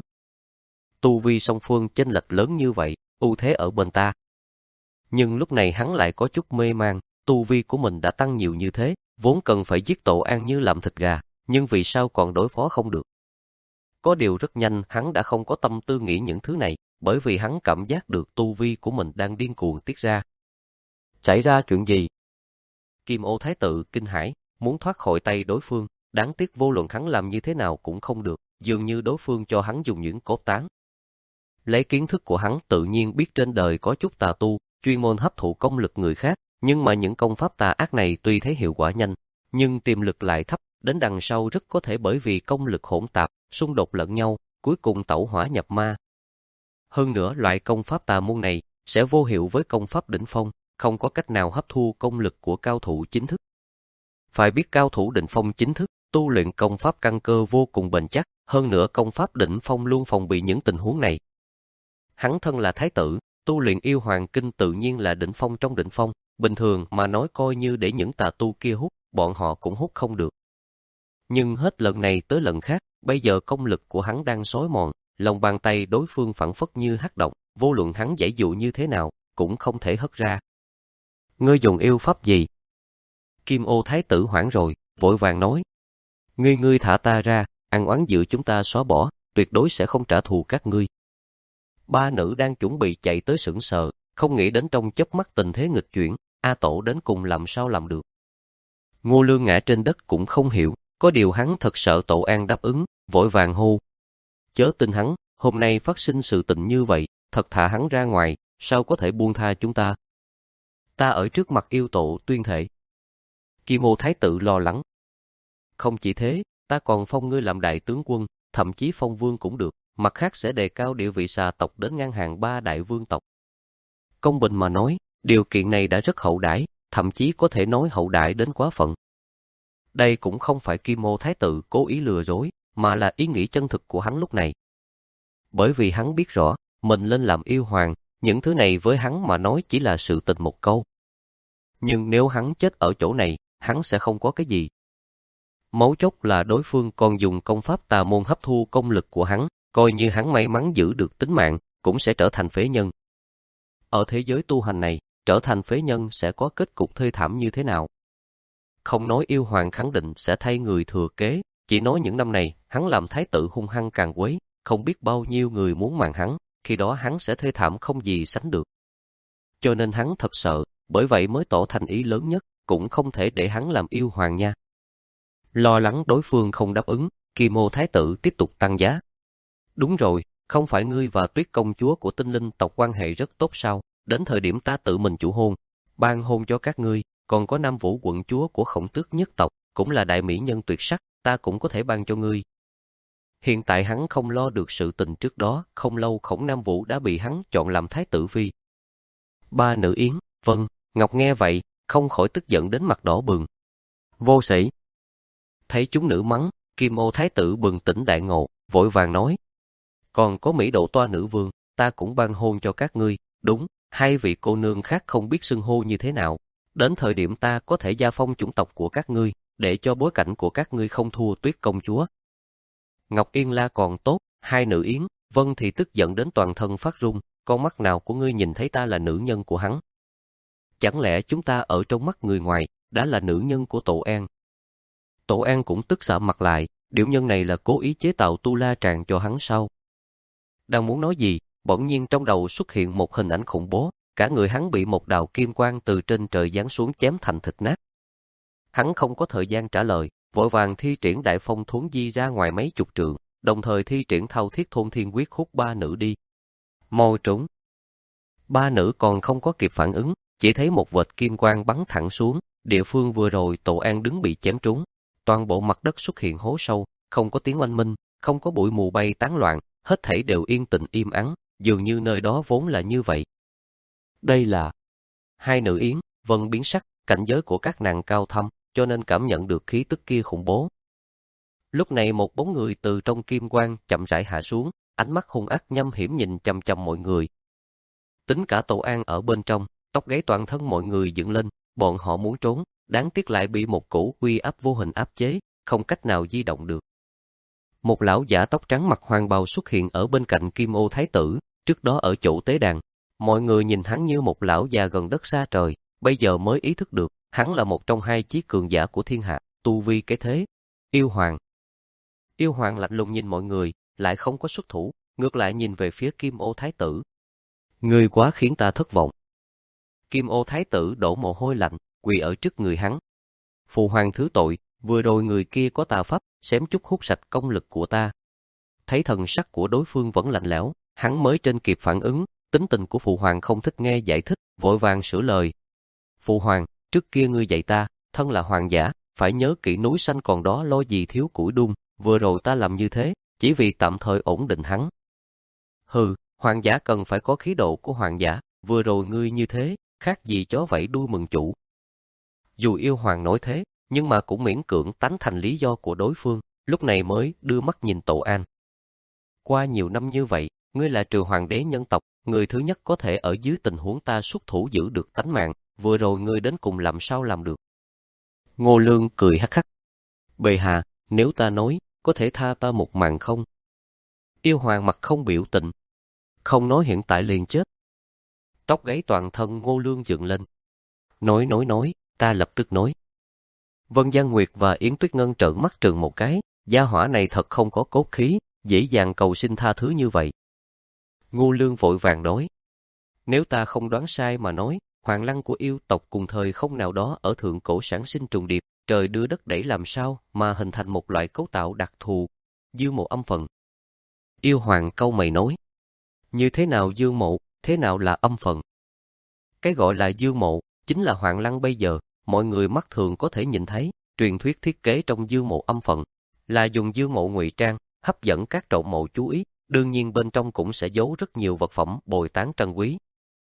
Tu vi song phương chênh lệch lớn như vậy, ưu thế ở bên ta. Nhưng lúc này hắn lại có chút mê man, tu vi của mình đã tăng nhiều như thế, vốn cần phải giết Tổ An như làm thịt gà, nhưng vì sao còn đối phó không được? Có điều rất nhanh hắn đã không có tâm tư nghĩ những thứ này, bởi vì hắn cảm giác được tu vi của mình đang điên cuồng tiết ra. Xảy ra chuyện gì? Kim Ô Thái tử kinh hãi, muốn thoát khỏi tay đối phương, đáng tiếc vô luận hắn làm như thế nào cũng không được, dường như đối phương cho hắn dùng những cốt tán. Lấy kiến thức của hắn tự nhiên biết trên đời có chút tà tu, chuyên môn hấp thụ công lực người khác, nhưng mà những công pháp tà ác này tuy thấy hiệu quả nhanh, nhưng tiềm lực lại thấp, đến đằng sau rất có thể bởi vì công lực hỗn tạp, xung đột lẫn nhau, cuối cùng tẩu hỏa nhập ma. Hơn nữa loại công pháp tà môn này sẽ vô hiệu với công pháp đỉnh phong, không có cách nào hấp thu công lực của cao thủ chính thức. Phải biết cao thủ đỉnh phong chính thức, tu luyện công pháp căn cơ vô cùng bền chắc, hơn nữa công pháp đỉnh phong luôn phòng bị những tình huống này. Hắn thân là thái tử, tu luyện yêu hoàng kinh tự nhiên là đỉnh phong trong đỉnh phong, bình thường mà nói coi như để những tà tu kia hút, bọn họ cũng hút không được. Nhưng hết lần này tới lần khác, bây giờ công lực của hắn đang xói mòn, lòng bàn tay đối phương phảng phất như hắc động, vô luận hắn giãy dụ như thế nào, cũng không thể hất ra. Ngươi dùng yêu pháp gì? Kim Ô Thái tử hoảng rồi, vội vàng nói. Ngươi ngươi thả ta ra, ăn oán giữa chúng ta xóa bỏ, tuyệt đối sẽ không trả thù các ngươi. Ba nữ đang chuẩn bị chạy tới sững sờ, không nghĩ đến trong chớp mắt tình thế nghịch chuyển, A Tổ đến cùng làm sao làm được. Ngô Lương ngã trên đất cũng không hiểu, có điều hắn thật sợ Tổ An đáp ứng, vội vàng hô. Chớ tin hắn, hôm nay phát sinh sự tình như vậy, thật thả hắn ra ngoài, sao có thể buông tha chúng ta. Ta ở trước mặt yêu tổ tuyên thệ. Kim Ô Thái tử lo lắng. Không chỉ thế, ta còn phong ngươi làm đại tướng quân, thậm chí phong vương cũng được, mặt khác sẽ đề cao địa vị xà tộc đến ngang hàng ba đại vương tộc. Công bình mà nói, điều kiện này đã rất hậu đãi, thậm chí có thể nói hậu đãi đến quá phận. Đây cũng không phải Kim Ô Thái tử cố ý lừa dối, mà là ý nghĩ chân thực của hắn lúc này. Bởi vì hắn biết rõ, mình lên làm yêu hoàng, những thứ này với hắn mà nói chỉ là sự tình một câu. Nhưng nếu hắn chết ở chỗ này, hắn sẽ không có cái gì. Mấu chốt là đối phương còn dùng công pháp tà môn hấp thu công lực của hắn, coi như hắn may mắn giữ được tính mạng, cũng sẽ trở thành phế nhân. Ở thế giới tu hành này, trở thành phế nhân sẽ có kết cục thê thảm như thế nào? Không nói yêu hoàng khẳng định sẽ thay người thừa kế, chỉ nói những năm này, hắn làm thái tử hung hăng càng quấy, không biết bao nhiêu người muốn màng hắn, khi đó hắn sẽ thê thảm không gì sánh được. Cho nên hắn thật sợ, bởi vậy mới tỏ thành ý lớn nhất, cũng không thể để hắn làm yêu hoàng nha. Lo lắng đối phương không đáp ứng, Kim Ô Thái tử tiếp tục tăng giá. Đúng rồi, không phải ngươi và Tuyết công chúa của Tinh Linh tộc quan hệ rất tốt sao? Đến thời điểm ta tự mình chủ hôn, ban hôn cho các ngươi, còn có Nam Vũ quận chúa của Khổng Tước nhất tộc, cũng là đại mỹ nhân tuyệt sắc, ta cũng có thể ban cho ngươi. Hiện tại hắn không lo được sự tình trước đó, không lâu Khổng Nam Vũ đã bị hắn chọn làm thái tử phi. Ba nữ yến, vâng, Ngọc nghe vậy, không khỏi tức giận đến mặt đỏ bừng. Vô sĩ. Thấy chúng nữ mắng, Kim Ô Thái tử bừng tỉnh đại ngộ, vội vàng nói. Còn có Mỹ Độ Toa nữ vương, ta cũng ban hôn cho các ngươi, đúng, hai vị cô nương khác không biết xưng hô như thế nào. Đến thời điểm ta có thể gia phong chủng tộc của các ngươi, để cho bối cảnh của các ngươi không thua Tuyết công chúa. Ngọc Yên La còn tốt, hai nữ yến, vân thì tức giận đến toàn thân phát run, con mắt nào của ngươi nhìn thấy ta là nữ nhân của hắn? Chẳng lẽ chúng ta ở trong mắt người ngoài, đã là nữ nhân của Tổ An? Tổ An cũng tức xạ mặt lại, điểu nhân này là cố ý chế tạo tu la tràng cho hắn sao? Đang muốn nói gì, bỗng nhiên trong đầu xuất hiện một hình ảnh khủng bố, cả người hắn bị một đạo kim quang từ trên trời giáng xuống chém thành thịt nát. Hắn không có thời gian trả lời, vội vàng thi triển đại phong thuấn di ra ngoài mấy chục trượng, đồng thời thi triển thao thiết thôn thiên quyết hút ba nữ đi. Mau trốn! Ba nữ còn không có kịp phản ứng, chỉ thấy một vệt kim quang bắn thẳng xuống, địa phương vừa rồi Tổ An đứng bị chém trúng. Toàn bộ mặt đất xuất hiện hố sâu, không có tiếng oanh minh, không có bụi mù bay tán loạn, hết thảy đều yên tĩnh im ắng, dường như nơi đó vốn là như vậy. Đây là hai nữ yến, vân biến sắc, cảnh giới của các nàng cao thâm, cho nên cảm nhận được khí tức kia khủng bố. Lúc này một bóng người từ trong kim quang chậm rãi hạ xuống, ánh mắt hung ác nham hiểm nhìn chằm chằm mọi người. Tính cả Tổ An ở bên trong, tóc gáy toàn thân mọi người dựng lên, bọn họ muốn trốn, đáng tiếc lại bị một cổ uy áp vô hình áp chế, không cách nào di động được. Một lão giả tóc trắng mặc hoàng bào xuất hiện ở bên cạnh Kim Ô Thái tử, trước đó ở chỗ tế đàn. Mọi người nhìn hắn như một lão già gần đất xa trời, bây giờ mới ý thức được, hắn là một trong hai chí cường giả của thiên hạ, tu vi cái thế. Yêu Hoàng. Yêu Hoàng lạnh lùng nhìn mọi người, lại không có xuất thủ, ngược lại nhìn về phía Kim Ô Thái tử. Ngươi quá khiến ta thất vọng. Kim Ô Thái tử đổ mồ hôi lạnh, quỳ ở trước người hắn. Phụ hoàng thứ tội, vừa rồi người kia có tà pháp, xém chút hút sạch công lực của ta. Thấy thần sắc của đối phương vẫn lạnh lẽo, hắn mới trên kịp phản ứng, tính tình của phụ hoàng không thích nghe giải thích, vội vàng sửa lời. Phụ hoàng, trước kia ngươi dạy ta, thân là hoàng giả, phải nhớ kỹ núi xanh còn đó lo gì thiếu củi đun, vừa rồi ta làm như thế, chỉ vì tạm thời ổn định hắn. Hừ, hoàng giả cần phải có khí độ của hoàng giả, vừa rồi ngươi như thế, khác gì chó vẫy đuôi mừng chủ. Dù yêu hoàng nói thế, nhưng mà cũng miễn cưỡng tán thành lý do của đối phương, lúc này mới đưa mắt nhìn Tổ An. Qua nhiều năm như vậy, ngươi là trừ hoàng đế nhân tộc, người thứ nhất có thể ở dưới tình huống ta xuất thủ giữ được tánh mạng, vừa rồi ngươi đến cùng làm sao làm được. Ngô Lương cười hắc hắc. Bệ hạ, nếu ta nói, có thể tha ta một mạng không? Yêu hoàng mặt không biểu tình. Không nói hiện tại liền chết. Tóc gáy toàn thân Ngô Lương dựng lên. Nói nói nói, ta lập tức nói. Vân Giang Nguyệt và Yến Tuyết Ngân trợn mắt trừng một cái, gia hỏa này thật không có cốt khí, dễ dàng cầu xin tha thứ như vậy. Ngô Lương vội vàng nói. Nếu ta không đoán sai mà nói, hoàng lăng của yêu tộc cùng thời không nào đó ở thượng cổ sản sinh trùng điệp, trời đưa đất đẩy làm sao mà hình thành một loại cấu tạo đặc thù, dương mộ âm phần. Yêu hoàng câu mày nói. Như thế nào dương mộ, thế nào là âm phần? Cái gọi là dương mộ, chính là hoàng lăng bây giờ, mọi người mắt thường có thể nhìn thấy, truyền thuyết thiết kế trong dương mộ âm phần, là dùng dương mộ ngụy trang, hấp dẫn các trộm mộ chú ý, đương nhiên bên trong cũng sẽ giấu rất nhiều vật phẩm bồi tán trân quý.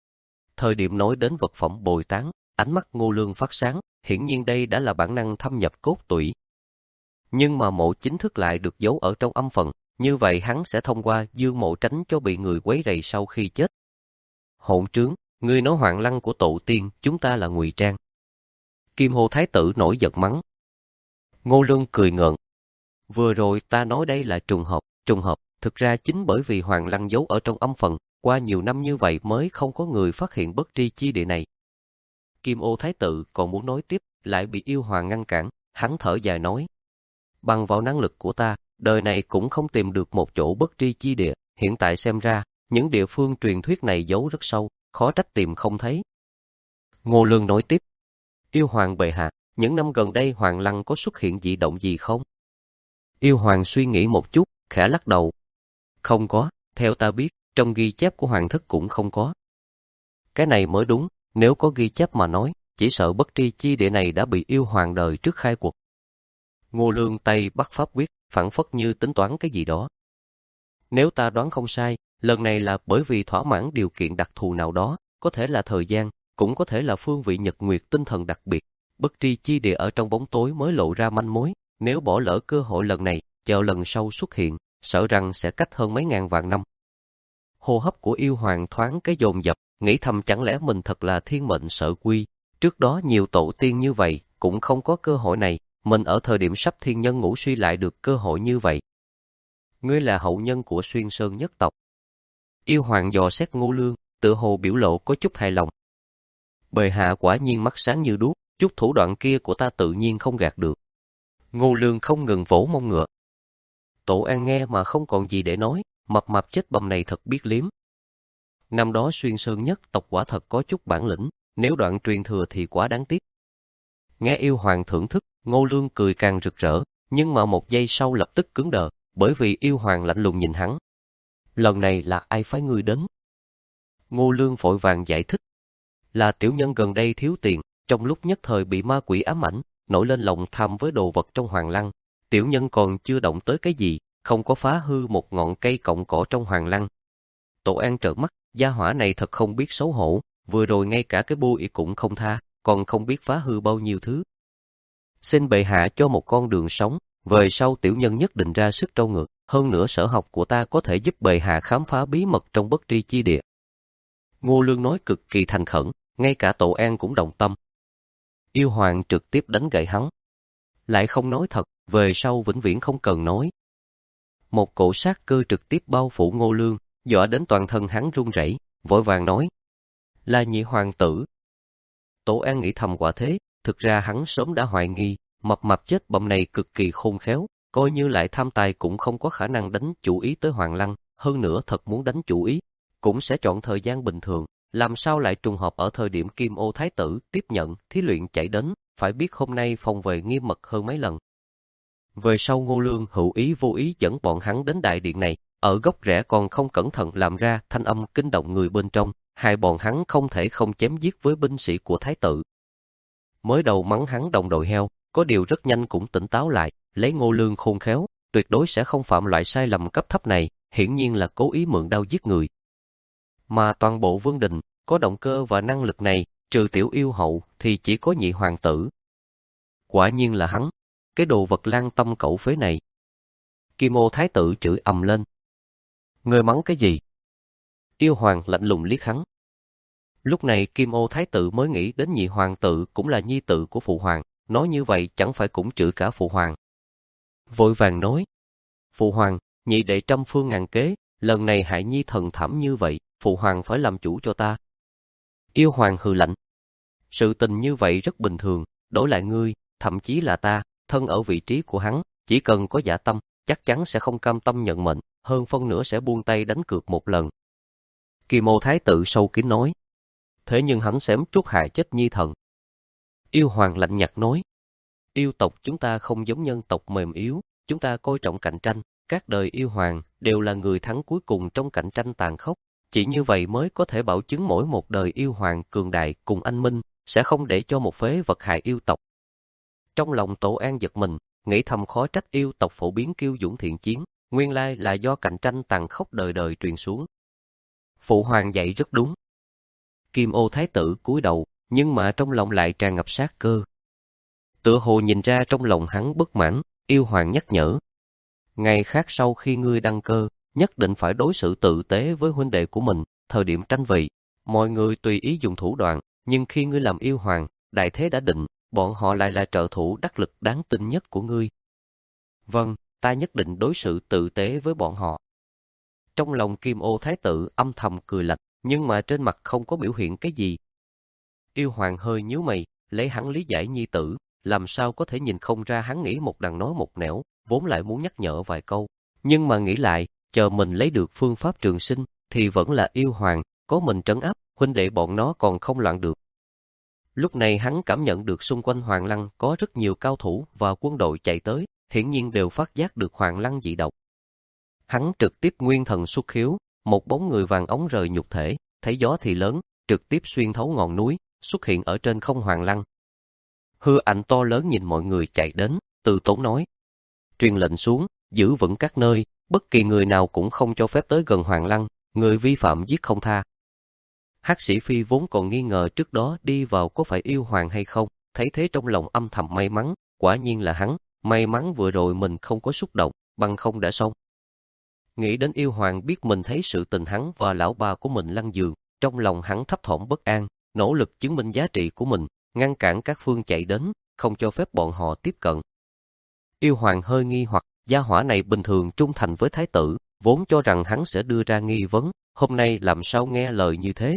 Thời điểm nói đến vật phẩm bồi tán, ánh mắt Ngô Lương phát sáng, hiển nhiên đây đã là bản năng thâm nhập cốt tủy. Nhưng mà mộ chính thức lại được giấu ở trong âm phần, như vậy hắn sẽ thông qua dương mộ tránh cho bị người quấy rầy sau khi chết. Hỗn trướng, ngươi nói hoàng lăng của tổ tiên, chúng ta là ngụy trang. Kim Hồ Thái tử nổi giận mắng. Ngô Lương cười ngượng. Vừa rồi ta nói đây là trùng hợp, trùng hợp, thực ra chính bởi vì hoàng lăng giấu ở trong âm phần, qua nhiều năm như vậy mới không có người phát hiện bất tri chi địa này. Kim Ô Thái tử còn muốn nói tiếp, lại bị yêu hoàng ngăn cản, hắn thở dài nói. Bằng vào năng lực của ta, đời này cũng không tìm được một chỗ bất tri chi địa, hiện tại xem ra, những địa phương truyền thuyết này giấu rất sâu, khó trách tìm không thấy. Ngô Lương nói tiếp. Yêu hoàng bệ hạ, những năm gần đây Hoàng Lăng có xuất hiện dị động gì không? Yêu Hoàng suy nghĩ một chút, khẽ lắc đầu. Không có, theo ta biết, trong ghi chép của Hoàng thất cũng không có. Cái này mới đúng, nếu có ghi chép mà nói, chỉ sợ Bất Tri chi địa này đã bị Yêu Hoàng đời trước khai quật. Ngô Lương tay bắt pháp quyết, phảng phất như tính toán cái gì đó. Nếu ta đoán không sai, lần này là bởi vì thỏa mãn điều kiện đặc thù nào đó, có thể là thời gian, cũng có thể là phương vị nhật nguyệt tinh thần đặc biệt. Bất Tri chi địa ở trong bóng tối mới lộ ra manh mối, nếu bỏ lỡ cơ hội lần này, chờ lần sau xuất hiện, sợ rằng sẽ cách hơn mấy ngàn vạn năm. Hô hấp của Yêu Hoàng thoáng cái dồn dập, nghĩ thầm chẳng lẽ mình thật là thiên mệnh sở quy. Trước đó nhiều tổ tiên như vậy, cũng không có cơ hội này, mình ở thời điểm sắp thiên nhân ngũ suy lại được cơ hội như vậy. Ngươi là hậu nhân của Xuyên Sơn nhất tộc. Yêu Hoàng dò xét Ngô Lương, tựa hồ biểu lộ có chút hài lòng. Bệ hạ quả nhiên mắt sáng như đuốc, chút thủ đoạn kia của ta tự nhiên không gạt được. Ngô Lương không ngừng vỗ mông ngựa. Tổ An nghe mà không còn gì để nói, mập mạp chết bầm này thật biết liếm. Năm đó Xuyên Sơn nhất tộc quả thật có chút bản lĩnh, nếu đoạn truyền thừa thì quá đáng tiếc. Nghe Yêu Hoàng thưởng thức, Ngô Lương cười càng rực rỡ, nhưng mà một giây sau lập tức cứng đờ, bởi vì Yêu Hoàng lạnh lùng nhìn hắn. Lần này là ai phái ngươi đến? Ngô Lương vội vàng giải thích. Là tiểu nhân gần đây thiếu tiền, trong lúc nhất thời bị ma quỷ ám ảnh, nổi lên lòng tham với đồ vật trong Hoàng Lăng. Tiểu nhân còn chưa động tới cái gì, không có phá hư một ngọn cây cọng cỏ trong Hoàng Lăng. Tổ An trợn mắt, gia hỏa này thật không biết xấu hổ, vừa rồi ngay cả cái bô ị cũng không tha, còn không biết phá hư bao nhiêu thứ. Xin bệ hạ cho một con đường sống, về sau tiểu nhân nhất định ra sức trâu ngược, hơn nữa sở học của ta có thể giúp bệ hạ khám phá bí mật trong Bất Tri chi địa. Ngô Lương nói cực kỳ thành khẩn, ngay cả Tổ An cũng động tâm. Yêu Hoàng trực tiếp đánh gậy hắn. Lại không nói thật, về sau vĩnh viễn không cần nói. Một cổ sát cơ trực tiếp bao phủ Ngô Lương, dọa đến toàn thân hắn run rẩy, vội vàng nói. Là nhị hoàng tử. Tổ An nghĩ thầm quả thế, thực ra hắn sớm đã hoài nghi, mập mạp chết bầm này cực kỳ khôn khéo, coi như lại tham tài cũng không có khả năng đánh chủ ý tới Hoàng Lăng, hơn nữa thật muốn đánh chủ ý, cũng sẽ chọn thời gian bình thường, làm sao lại trùng hợp ở thời điểm Kim Ô Thái tử tiếp nhận, thí luyện chạy đến, phải biết hôm nay phòng về nghiêm mật hơn mấy lần. Về sau Ngô Lương hữu ý vô ý dẫn bọn hắn đến đại điện này, ở góc rẽ còn không cẩn thận làm ra thanh âm kinh động người bên trong, hai bọn hắn không thể không chém giết với binh sĩ của Thái tử. Mới đầu mắng hắn đồng đội heo, có điều rất nhanh cũng tỉnh táo lại, lấy Ngô Lương khôn khéo, tuyệt đối sẽ không phạm loại sai lầm cấp thấp này, hiển nhiên là cố ý mượn đao giết người. Mà toàn bộ Vương Đình, có động cơ và năng lực này, trừ tiểu yêu hậu thì chỉ có nhị hoàng tử. Quả nhiên là hắn, cái đồ vật lang tâm cẩu phế này. Kim Ô Thái tử chửi ầm lên. Ngươi mắng cái gì? Yêu Hoàng lạnh lùng liếc hắn. Lúc này Kim Ô Thái tử mới nghĩ đến nhị hoàng tử cũng là nhi tử của phụ hoàng, nói như vậy chẳng phải cũng chửi cả phụ hoàng. Vội vàng nói, phụ hoàng, nhị đệ trăm phương ngàn kế, lần này hại nhi thần thảm như vậy, phụ hoàng phải làm chủ cho ta. Yêu Hoàng hừ lạnh. Sự tình như vậy rất bình thường, đổi lại ngươi, thậm chí là ta, thân ở vị trí của hắn, chỉ cần có dạ tâm, chắc chắn sẽ không cam tâm nhận mệnh, hơn phân nửa sẽ buông tay đánh cược một lần. Kim Ô Thái tử sâu kín nói. Thế nhưng hắn xém chút hại chết nhi thần. Yêu Hoàng lạnh nhạt nói. Yêu tộc chúng ta không giống nhân tộc mềm yếu, chúng ta coi trọng cạnh tranh, các đời yêu hoàng đều là người thắng cuối cùng trong cạnh tranh tàn khốc. Chỉ như vậy mới có thể bảo chứng mỗi một đời yêu hoàng cường đại cùng anh minh, sẽ không để cho một phế vật hại yêu tộc. Trong lòng Tổ An giật mình, nghĩ thầm khó trách yêu tộc phổ biến kiêu dũng thiện chiến, nguyên lai là do cạnh tranh tàn khốc đời đời truyền xuống. Phụ hoàng dạy rất đúng. Kim Ô Thái tử cúi đầu, nhưng mà trong lòng lại tràn ngập sát cơ. Tựa hồ nhìn ra trong lòng hắn bất mãn, yêu hoàng nhắc nhở. Ngày khác sau khi ngươi đăng cơ, nhất định phải đối xử tử tế với huynh đệ của mình, thời điểm tranh vị, mọi người tùy ý dùng thủ đoạn, nhưng khi ngươi làm yêu hoàng, đại thế đã định, bọn họ lại là trợ thủ đắc lực đáng tin nhất của ngươi. Vâng, ta nhất định đối xử tử tế với bọn họ. Trong lòng Kim Ô Thái tử âm thầm cười lạnh, nhưng mà trên mặt không có biểu hiện cái gì. Yêu hoàng hơi nhíu mày, lấy hắn lý giải nhi tử, làm sao có thể nhìn không ra hắn nghĩ một đằng nói một nẻo, vốn lại muốn nhắc nhở vài câu, nhưng mà nghĩ lại, chờ mình lấy được phương pháp trường sinh, thì vẫn là yêu hoàng, có mình trấn áp, huynh đệ bọn nó còn không loạn được. Lúc này hắn cảm nhận được xung quanh Hoàng Lăng có rất nhiều cao thủ và quân đội chạy tới, hiển nhiên đều phát giác được Hoàng Lăng dị động. Hắn trực tiếp nguyên thần xuất khiếu, một bóng người vàng óng rời nhục thể, thấy gió thì lớn, trực tiếp xuyên thấu ngọn núi, xuất hiện ở trên không Hoàng Lăng. Hư ảnh to lớn nhìn mọi người chạy đến, từ tốn nói: truyền lệnh xuống, giữ vững các nơi, bất kỳ người nào cũng không cho phép tới gần Hoàng Lăng, người vi phạm giết không tha. Hắc Sĩ Phi vốn còn nghi ngờ trước đó đi vào có phải yêu hoàng hay không, thấy thế trong lòng âm thầm may mắn, quả nhiên là hắn, may mắn vừa rồi mình không có xúc động, bằng không đã xong. Nghĩ đến yêu hoàng biết mình thấy sự tình hắn và lão bà của mình lăn giường, trong lòng hắn thấp thỏm bất an, nỗ lực chứng minh giá trị của mình, ngăn cản các phương chạy đến, không cho phép bọn họ tiếp cận. Yêu hoàng hơi nghi hoặc, gia hỏa này bình thường trung thành với thái tử, vốn cho rằng hắn sẽ đưa ra nghi vấn, hôm nay làm sao nghe lời như thế.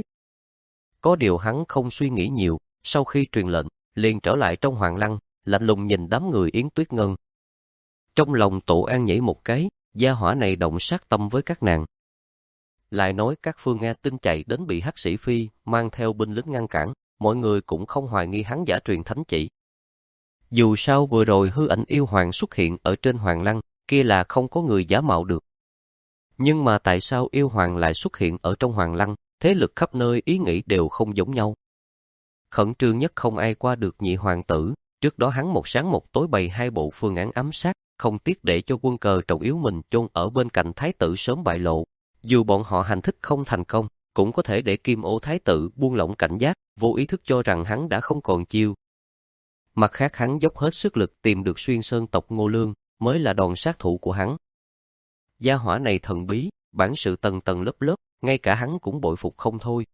Có điều hắn không suy nghĩ nhiều, sau khi truyền lệnh, liền trở lại trong Hoàng Lăng, lạnh lùng nhìn đám người Yến Tuyết Ngân. Trong lòng Tổ An nhảy một cái, gia hỏa này động sát tâm với các nàng. Lại nói các phương nghe tin chạy đến bị Hắc Sĩ Phi mang theo binh lính ngăn cản, mọi người cũng không hoài nghi hắn giả truyền thánh chỉ. Dù sao vừa rồi hư ảnh yêu hoàng xuất hiện ở trên Hoàng Lăng, kia là không có người giả mạo được. Nhưng mà tại sao yêu hoàng lại xuất hiện ở trong Hoàng Lăng, thế lực khắp nơi ý nghĩ đều không giống nhau. Khẩn trương nhất không ai qua được nhị hoàng tử, trước đó hắn một sáng một tối bày hai bộ phương án ám sát, không tiếc để cho quân cờ trọng yếu mình chôn ở bên cạnh thái tử sớm bại lộ. Dù bọn họ hành thích không thành công, cũng có thể để Kim Ô thái tử buông lỏng cảnh giác, vô ý thức cho rằng hắn đã không còn chiêu. Mặt khác hắn dốc hết sức lực tìm được Xuyên Sơn tộc Ngô Lương, mới là đòn sát thủ của hắn. Gia hỏa này thần bí, bản sự tầng tầng lớp lớp, ngay cả hắn cũng bội phục không thôi.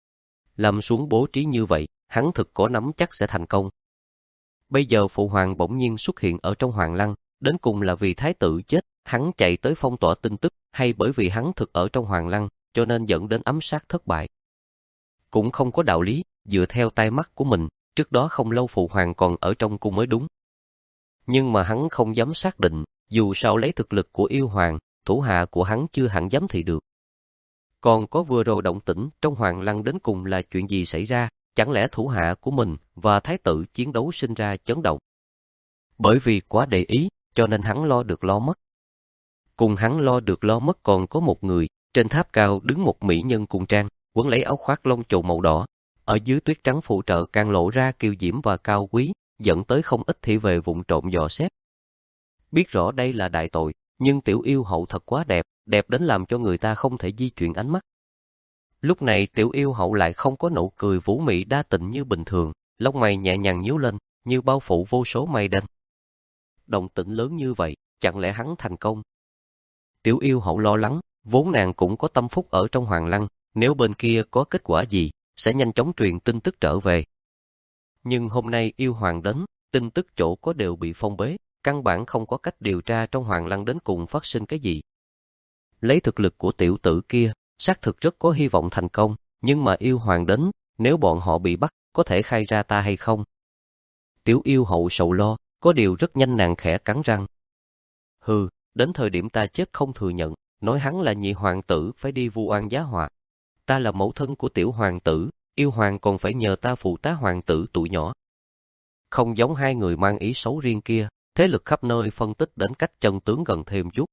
Làm xuống bố trí như vậy, hắn thực có nắm chắc sẽ thành công. Bây giờ phụ hoàng bỗng nhiên xuất hiện ở trong Hoàng Lăng, đến cùng là vì thái tử chết, hắn chạy tới phong tỏa tin tức, hay bởi vì hắn thực ở trong Hoàng Lăng, cho nên dẫn đến ám sát thất bại. Cũng không có đạo lý, dựa theo tai mắt của mình, trước đó không lâu phụ hoàng còn ở trong cung mới đúng. Nhưng mà hắn không dám xác định, dù sao lấy thực lực của yêu hoàng, thủ hạ của hắn chưa hẳn dám thị được. Còn có vừa rồi động tĩnh trong Hoàng Lăng đến cùng là chuyện gì xảy ra, chẳng lẽ thủ hạ của mình và thái tử chiến đấu sinh ra chấn động. Bởi vì quá để ý, cho nên hắn lo được lo mất. Cùng hắn lo được lo mất còn có một người, trên tháp cao đứng một mỹ nhân cung trang, quấn lấy áo khoác lông chầu màu đỏ. Ở dưới tuyết trắng phụ trợ càng lộ ra kiều diễm và cao quý, dẫn tới không ít thị vệ vụng trộm dò xét. Biết rõ đây là đại tội, nhưng tiểu yêu hậu thật quá đẹp, đẹp đến làm cho người ta không thể di chuyển ánh mắt. Lúc này tiểu yêu hậu lại không có nụ cười vũ mị đa tình như bình thường, lông mày nhẹ nhàng nhíu lên, như bao phủ vô số mây đen. Động tĩnh lớn như vậy, chẳng lẽ hắn thành công? Tiểu yêu hậu lo lắng, vốn nàng cũng có tâm phúc ở trong Hoàng Lăng, nếu bên kia có kết quả gì, sẽ nhanh chóng truyền tin tức trở về. Nhưng hôm nay yêu hoàng đến, tin tức chỗ có đều bị phong bế, căn bản không có cách điều tra trong Hoàng Lăng đến cùng phát sinh cái gì. Lấy thực lực của tiểu tử kia, xác thực rất có hy vọng thành công, nhưng mà yêu hoàng đến, nếu bọn họ bị bắt, có thể khai ra ta hay không? Tiểu yêu hậu sầu lo, có điều rất nhanh nàng khẽ cắn răng. Hừ, đến thời điểm ta chết không thừa nhận, nói hắn là nhị hoàng tử phải đi vu oan giá họa. Ta là mẫu thân của tiểu hoàng tử, yêu hoàng còn phải nhờ ta phụ tá hoàng tử tuổi nhỏ. Không giống hai người mang ý xấu riêng kia, thế lực khắp nơi phân tích đến cách chân tướng gần thêm chút.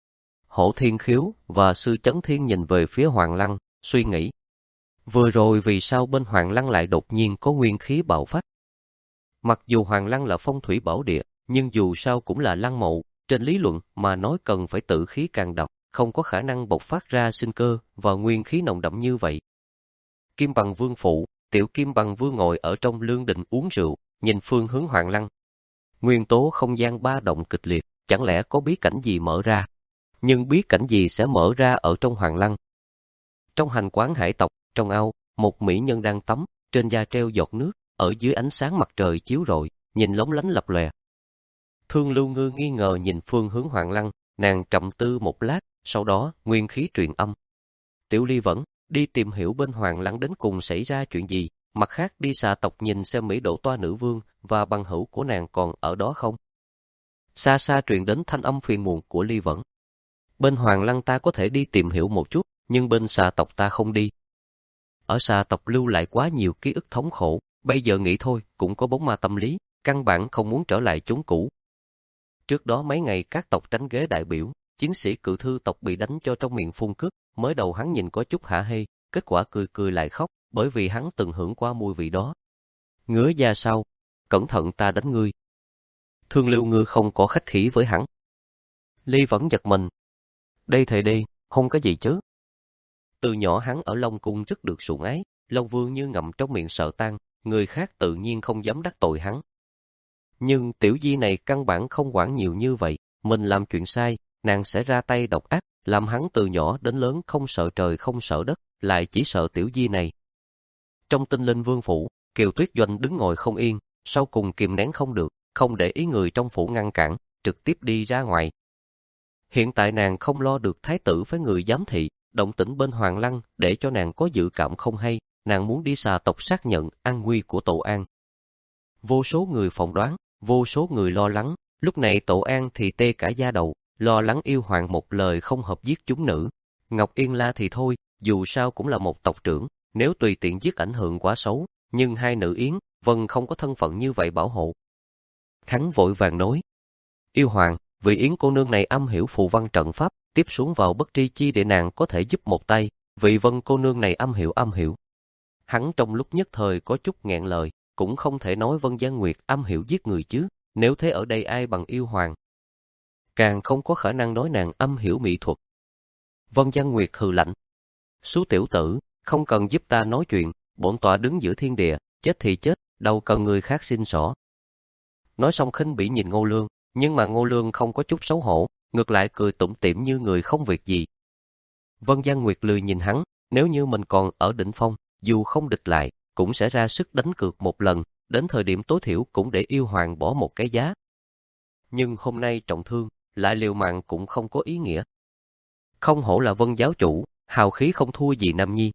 Hổ Thiên Khiếu và Sư Chấn Thiên nhìn về phía Hoàng Lăng, suy nghĩ. Vừa rồi vì sao bên Hoàng Lăng lại đột nhiên có nguyên khí bạo phát? Mặc dù Hoàng Lăng là phong thủy bảo địa, nhưng dù sao cũng là lăng mộ, trên lý luận mà nói cần phải tự khí càng đậm, không có khả năng bộc phát ra sinh cơ và nguyên khí nồng đậm như vậy. Kim Bằng Vương phủ, tiểu Kim Bằng Vương ngồi ở trong lương đình uống rượu, nhìn phương hướng Hoàng Lăng. Nguyên tố không gian ba động kịch liệt, chẳng lẽ có bí cảnh gì mở ra? Nhưng bí cảnh gì sẽ mở ra ở trong Hoàng Lăng? Trong hành quán hải tộc, trong ao, một mỹ nhân đang tắm, trên da treo giọt nước, ở dưới ánh sáng mặt trời chiếu rọi, nhìn lóng lánh lập lòe. Thương Lưu Ngư nghi ngờ nhìn phương hướng Hoàng Lăng, nàng trầm tư một lát, sau đó nguyên khí truyền âm. Tiểu Ly vẫn đi tìm hiểu bên Hoàng Lăng đến cùng xảy ra chuyện gì, mặt khác đi xà tộc nhìn xem Mỹ Độ Toa nữ vương và bằng hữu của nàng còn ở đó không. Xa xa truyền đến thanh âm phiền muộn của Ly Vẫn. Bên Hoàng Lăng ta có thể đi tìm hiểu một chút, nhưng bên xà tộc ta không đi. Ở xà tộc lưu lại quá nhiều ký ức thống khổ, Bây giờ nghĩ thôi, cũng có bóng ma tâm lý, căn bản không muốn trở lại chốn cũ. Trước đó mấy ngày các tộc tránh ghế đại biểu, chiến sĩ cự thư tộc bị đánh cho trong miệng phun cước, mới đầu hắn nhìn có chút hả hê, kết quả cười cười lại khóc, bởi vì hắn từng hưởng qua mùi vị đó. Ngứa da sau, cẩn thận ta đánh ngươi. Thương Lưu Ngư không có khách khí với hắn. Ly vẫn giật mình. Đây thề đi, không có gì chứ. Từ nhỏ hắn ở Long Cung rất được sủng ái, Long Vương như ngậm trong miệng sợ tan, người khác tự nhiên không dám đắc tội hắn. Nhưng tiểu di này căn bản không quản nhiều như vậy, mình làm chuyện sai, nàng sẽ ra tay độc ác, làm hắn từ nhỏ đến lớn không sợ trời không sợ đất, lại chỉ sợ tiểu di này. Trong Tinh Linh Vương phủ, Kiều Tuyết Doanh đứng ngồi không yên, sau cùng kìm nén không được, không để ý người trong phủ ngăn cản, trực tiếp đi ra ngoài. Hiện tại nàng không lo được thái tử với người giám thị, động tĩnh bên Hoàng Lăng để cho nàng có dự cảm không hay, nàng muốn đi xà tộc xác nhận an nguy của Tổ An. Vô số người phỏng đoán, vô số người lo lắng, lúc này Tổ An thì tê cả da đầu, lo lắng yêu hoàng một lời không hợp giết chúng nữ. Ngọc Yên La thì thôi, dù sao cũng là một tộc trưởng, nếu tùy tiện giết ảnh hưởng quá xấu, nhưng hai nữ Yến, Vân không có thân phận như vậy bảo hộ. Hắn vội vàng nói, yêu hoàng, vị Yến cô nương này âm hiểu phù văn trận pháp, tiếp xuống vào bất tri chi để nàng có thể giúp một tay, vị Vân cô nương này âm hiểu âm hiểu. Hắn trong lúc nhất thời có chút nghẹn lời, cũng không thể nói Vân Giang Nguyệt âm hiểu giết người chứ, nếu thế ở đây ai bằng yêu hoàng. Càng không có khả năng nói nàng âm hiểu mỹ thuật. Vân Giang Nguyệt hừ lạnh. Số tiểu tử, không cần giúp ta nói chuyện, bổn tọa đứng giữa thiên địa, chết thì chết, đâu cần người khác xin xỏ. Nói xong khinh bỉ nhìn Ngô Lương, nhưng mà Ngô Lương không có chút xấu hổ, ngược lại cười tủm tỉm như người không việc gì. Vân Giang Nguyệt lười nhìn hắn, nếu như mình còn ở đỉnh phong, dù không địch lại, cũng sẽ ra sức đánh cược một lần, đến thời điểm tối thiểu cũng để yêu hoàng bỏ một cái giá. Nhưng hôm nay trọng thương, lại liều mạng cũng không có ý nghĩa. Không hổ là Vân giáo chủ, hào khí không thua gì Nam Nhi.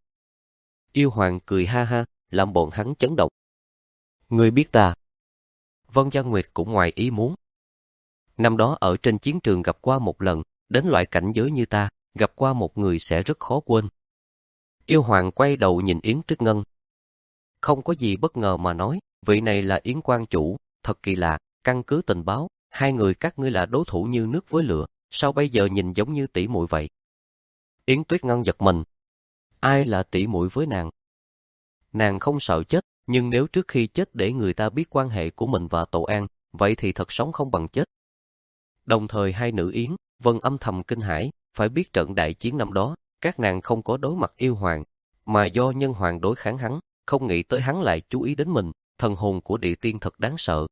Yêu hoàng cười ha ha, làm bọn hắn chấn động. Ngươi biết ta. Vân Giang Nguyệt cũng ngoài ý muốn. Năm đó ở trên chiến trường gặp qua một lần, đến loại cảnh giới như ta, gặp qua một người sẽ rất khó quên. Yêu hoàng quay đầu nhìn Yến Tuyết Ngân. Không có gì bất ngờ mà nói, vị này là Yến quan chủ, thật kỳ lạ, căn cứ tình báo, hai người các ngươi là đối thủ như nước với lửa, sao bây giờ nhìn giống như tỷ muội vậy? Yến Tuyết Ngân giật mình. Ai là tỷ muội với nàng? Nàng không sợ chết, nhưng nếu trước khi chết để người ta biết quan hệ của mình và Tổ An, vậy thì thật sống không bằng chết. Đồng thời hai nữ Yến, Vân âm thầm kinh hãi, phải biết trận đại chiến năm đó, các nàng không có đối mặt yêu hoàng, mà do nhân hoàng đối kháng hắn, không nghĩ tới hắn lại chú ý đến mình, thần hồn của địa tiên thật đáng sợ.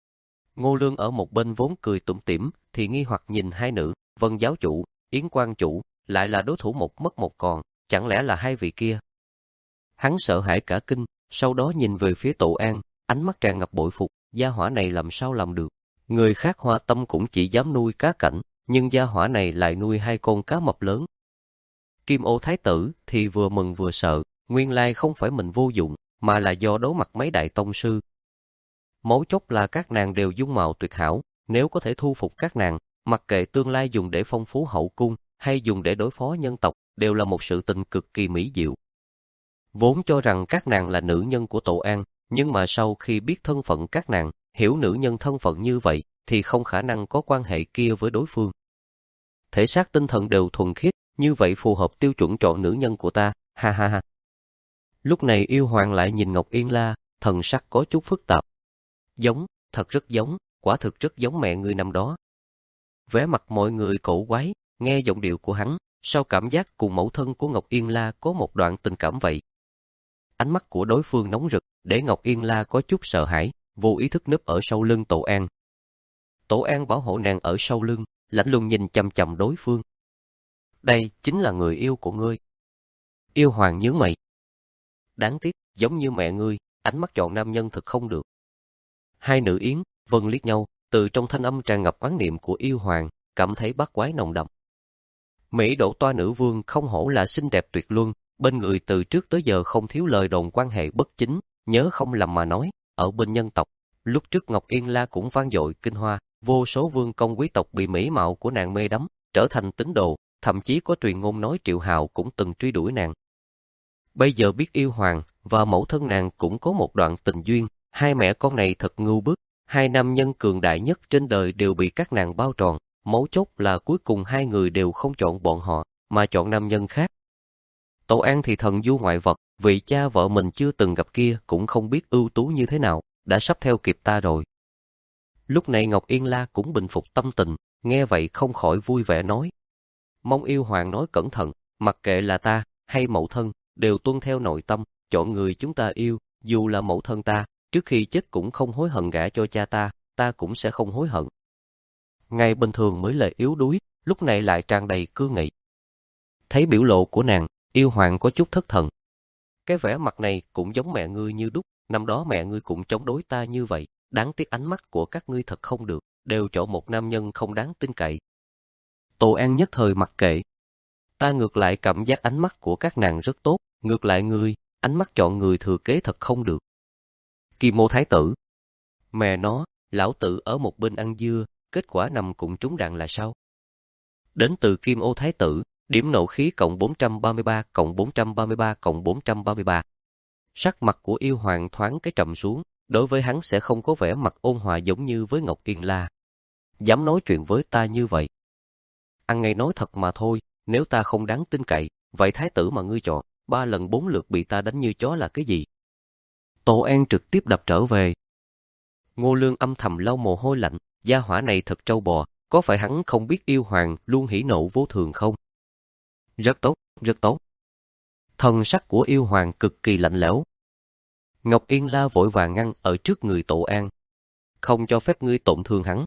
Ngô Lương ở một bên vốn cười tủm tỉm, thì nghi hoặc nhìn hai nữ, Vân giáo chủ, Yến quan chủ, lại là đối thủ một mất một còn, chẳng lẽ là hai vị kia? Hắn sợ hãi cả kinh, sau đó nhìn về phía Tổ An, ánh mắt tràn ngập bội phục, gia hỏa này làm sao làm được? Người khác Hoa Tâm cũng chỉ dám nuôi cá cảnh, nhưng gia hỏa này lại nuôi hai con cá mập lớn. Kim Ô Thái tử thì vừa mừng vừa sợ, nguyên lai không phải mình vô dụng, mà là do đối mặt mấy đại tông sư. Mấu chốt là các nàng đều dung mạo tuyệt hảo, nếu có thể thu phục các nàng, mặc kệ tương lai dùng để phong phú hậu cung, hay dùng để đối phó nhân tộc, đều là một sự tình cực kỳ mỹ diệu. Vốn cho rằng các nàng là nữ nhân của Tổ An, nhưng mà sau khi biết thân phận các nàng, hiểu nữ nhân thân phận như vậy, thì không khả năng có quan hệ kia với đối phương. Thể xác tinh thần đều thuần khiết, như vậy phù hợp tiêu chuẩn chọn nữ nhân của ta, ha ha ha. Lúc này yêu hoàng lại nhìn Ngọc Yên La, thần sắc có chút phức tạp. Giống, thật rất giống, quả thực rất giống mẹ người năm đó. Vẻ mặt mọi người cổ quái, nghe giọng điệu của hắn, sao cảm giác cùng mẫu thân của Ngọc Yên La có một đoạn tình cảm vậy. Ánh mắt của đối phương nóng rực, để Ngọc Yên La có chút sợ hãi, vô ý thức núp ở sau lưng Tổ An. Tổ An bảo hộ nàng ở sau lưng, lạnh lùng nhìn chằm chằm đối phương. Đây chính là người yêu của ngươi. Yêu hoàng nhướng mày. Đáng tiếc, giống như mẹ ngươi, ánh mắt chọn nam nhân thật không được. Hai nữ Yến, Vân liếc nhau, từ trong thanh âm tràn ngập oán niệm của yêu hoàng, cảm thấy bát quái nồng đậm. Mỹ Đỗ Toa nữ vương không hổ là xinh đẹp tuyệt luân, bên người từ trước tới giờ không thiếu lời đồn quan hệ bất chính, nhớ không lầm mà nói, ở bên nhân tộc, lúc trước Ngọc Yên La cũng vang dội kinh hoa, vô số vương công quý tộc bị mỹ mạo của nàng mê đắm, trở thành tín đồ, thậm chí có truyền ngôn nói Triệu Hạo cũng từng truy đuổi nàng. Bây giờ biết yêu hoàng và mẫu thân nàng cũng có một đoạn tình duyên, hai mẹ con này thật ngưu bức, hai nam nhân cường đại nhất trên đời đều bị các nàng bao tròn, mấu chốt là cuối cùng hai người đều không chọn bọn họ, mà chọn nam nhân khác. Tổ An thì thần du ngoại vật, vị cha vợ mình chưa từng gặp kia cũng không biết ưu tú như thế nào, đã sắp theo kịp ta rồi. Lúc này Ngọc Yên La cũng bình phục tâm tình, nghe vậy không khỏi vui vẻ nói. Mong yêu hoàng nói cẩn thận, mặc kệ là ta hay mẫu thân, đều tuân theo nội tâm, chọn người chúng ta yêu, dù là mẫu thân ta, trước khi chết cũng không hối hận gả cho cha ta, ta cũng sẽ không hối hận. Ngày bình thường mới lời yếu đuối, lúc này lại tràn đầy cương nghị. Thấy biểu lộ của nàng, yêu hoàng có chút thất thần. Cái vẻ mặt này cũng giống mẹ ngươi như đúc, năm đó mẹ ngươi cũng chống đối ta như vậy, đáng tiếc ánh mắt của các ngươi thật không được, đều chọn một nam nhân không đáng tin cậy. Tô An nhất thời mặc kệ. Ta ngược lại cảm giác ánh mắt của các nàng rất tốt, ngược lại ngươi, ánh mắt chọn người thừa kế thật không được. Kim Ô Thái tử. Mẹ nó, lão tử ở một bên ăn dưa, kết quả nằm cũng trúng đạn là sao? Đến từ Kim Ô Thái tử, điểm nộ khí cộng bốn trăm ba mươi ba cộng bốn trăm ba mươi ba cộng bốn trăm ba mươi ba. Sắc mặt của yêu hoàng thoáng cái trầm xuống, đối với hắn sẽ không có vẻ mặt ôn hòa giống như với Ngọc Yên La. Dám nói chuyện với ta như vậy. Ăn ngay nói thật mà thôi, nếu ta không đáng tin cậy, vậy thái tử mà ngươi chọn, ba lần bốn lượt bị ta đánh như chó là cái gì? Tô An trực tiếp đập trở về. Ngô Lương âm thầm lau mồ hôi lạnh, gia hỏa này thật trâu bò, có phải hắn không biết yêu hoàng luôn hỉ nộ vô thường không? Rất tốt, rất tốt. Thần sắc của yêu hoàng cực kỳ lạnh lẽo. Ngọc Yên La vội vàng ngăn ở trước người Tổ An. Không cho phép ngươi tổn thương hắn.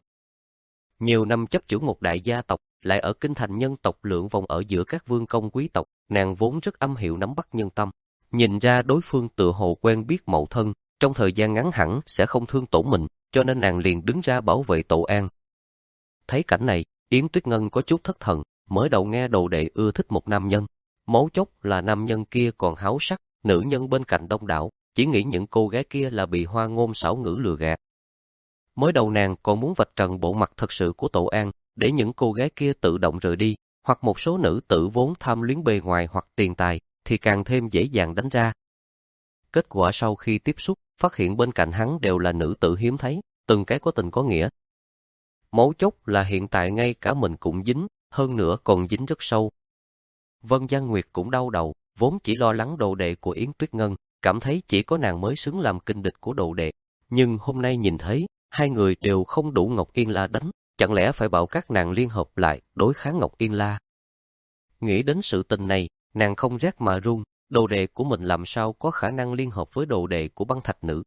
Nhiều năm chấp chưởng một đại gia tộc, lại ở kinh thành nhân tộc lượn vòng ở giữa các vương công quý tộc, nàng vốn rất âm hiệu nắm bắt nhân tâm. Nhìn ra đối phương tựa hồ quen biết mẫu thân, trong thời gian ngắn hẳn sẽ không thương tổn mình, cho nên nàng liền đứng ra bảo vệ Tổ An. Thấy cảnh này, Yến Tuyết Ngân có chút thất thần, mới đầu nghe đồ đệ ưa thích một nam nhân. Mấu chốt là nam nhân kia còn háo sắc, nữ nhân bên cạnh đông đảo, chỉ nghĩ những cô gái kia là bị hoa ngôn xảo ngữ lừa gạt. Mới đầu nàng còn muốn vạch trần bộ mặt thật sự của Tổ An, để những cô gái kia tự động rời đi, hoặc một số nữ tử vốn tham luyến bề ngoài hoặc tiền tài, thì càng thêm dễ dàng đánh ra. Kết quả sau khi tiếp xúc, phát hiện bên cạnh hắn đều là nữ tử hiếm thấy, từng cái có tình có nghĩa. Mấu chốt là hiện tại ngay cả mình cũng dính, hơn nữa còn dính rất sâu. Vân Giang Nguyệt cũng đau đầu, vốn chỉ lo lắng đồ đệ của Yến Tuyết Ngân, cảm thấy chỉ có nàng mới xứng làm kình địch của đồ đệ. Nhưng hôm nay nhìn thấy, hai người đều không đủ Ngọc Yên La đánh, chẳng lẽ phải bảo các nàng liên hợp lại đối kháng Ngọc Yên La? Nghĩ đến sự tình này, nàng không rét mà run, đồ đệ của mình làm sao có khả năng liên hợp với đồ đệ của băng thạch nữ.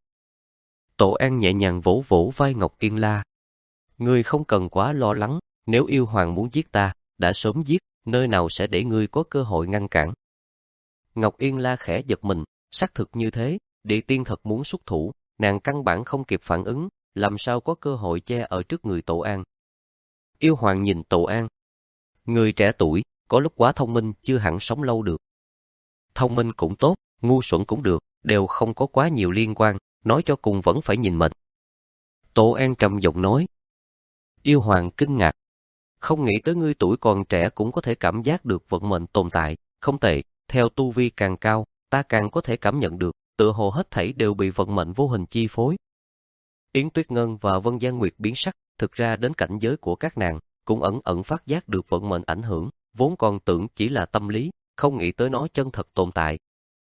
Tổ An nhẹ nhàng vỗ vỗ vai Ngọc Yên La. Ngươi không cần quá lo lắng, nếu yêu hoàng muốn giết ta, đã sớm giết, nơi nào sẽ để ngươi có cơ hội ngăn cản. Ngọc Yên La khẽ giật mình, xác thực như thế, địa tiên thật muốn xuất thủ, nàng căn bản không kịp phản ứng, làm sao có cơ hội che ở trước người Tổ An. Yêu hoàng nhìn Tổ An. Người trẻ tuổi, có lúc quá thông minh chưa hẳn sống lâu được. Thông minh cũng tốt, ngu xuẩn cũng được, đều không có quá nhiều liên quan, nói cho cùng vẫn phải nhìn mệnh. Tổ An trầm giọng nói. Yêu hoàng kinh ngạc. Không nghĩ tới ngươi tuổi còn trẻ cũng có thể cảm giác được vận mệnh tồn tại, không tệ, theo tu vi càng cao, ta càng có thể cảm nhận được, tựa hồ hết thảy đều bị vận mệnh vô hình chi phối. Yến Tuyết Ngân và Vân Giang Nguyệt biến sắc, thực ra đến cảnh giới của các nàng, cũng ẩn ẩn phát giác được vận mệnh ảnh hưởng, vốn còn tưởng chỉ là tâm lý, không nghĩ tới nó chân thật tồn tại.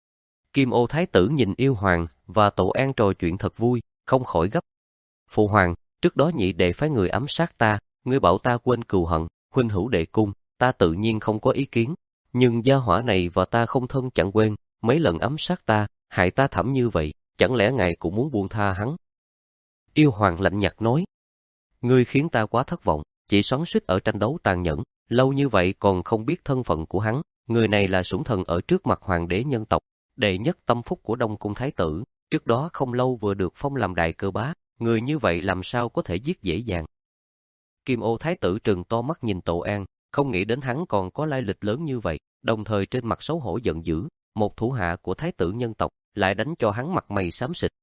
Kim Ô Thái tử nhìn yêu hoàng và Tổ An trò chuyện thật vui, không khỏi gấp. Phụ hoàng, trước đó nhị đệ phái người ám sát ta, ngươi bảo ta quên cừu hận, huynh hữu đệ cung, ta tự nhiên không có ý kiến. Nhưng gia hỏa này và ta không thân chẳng quên, mấy lần ám sát ta, hại ta thảm như vậy, chẳng lẽ ngài cũng muốn buông tha hắn? Yêu hoàng lạnh nhạt nói. Ngươi khiến ta quá thất vọng, chỉ xoắn xuýt ở tranh đấu tàn nhẫn, lâu như vậy còn không biết thân phận của hắn, người này là sủng thần ở trước mặt hoàng đế nhân tộc, đệ nhất tâm phúc của Đông Cung Thái tử, trước đó không lâu vừa được phong làm đại cơ bá, người như vậy làm sao có thể giết dễ dàng. Kim Ô Thái tử trừng to mắt nhìn Tổ An, không nghĩ đến hắn còn có lai lịch lớn như vậy, đồng thời trên mặt xấu hổ giận dữ, một thủ hạ của Thái tử nhân tộc, lại đánh cho hắn mặt mày xám xịt.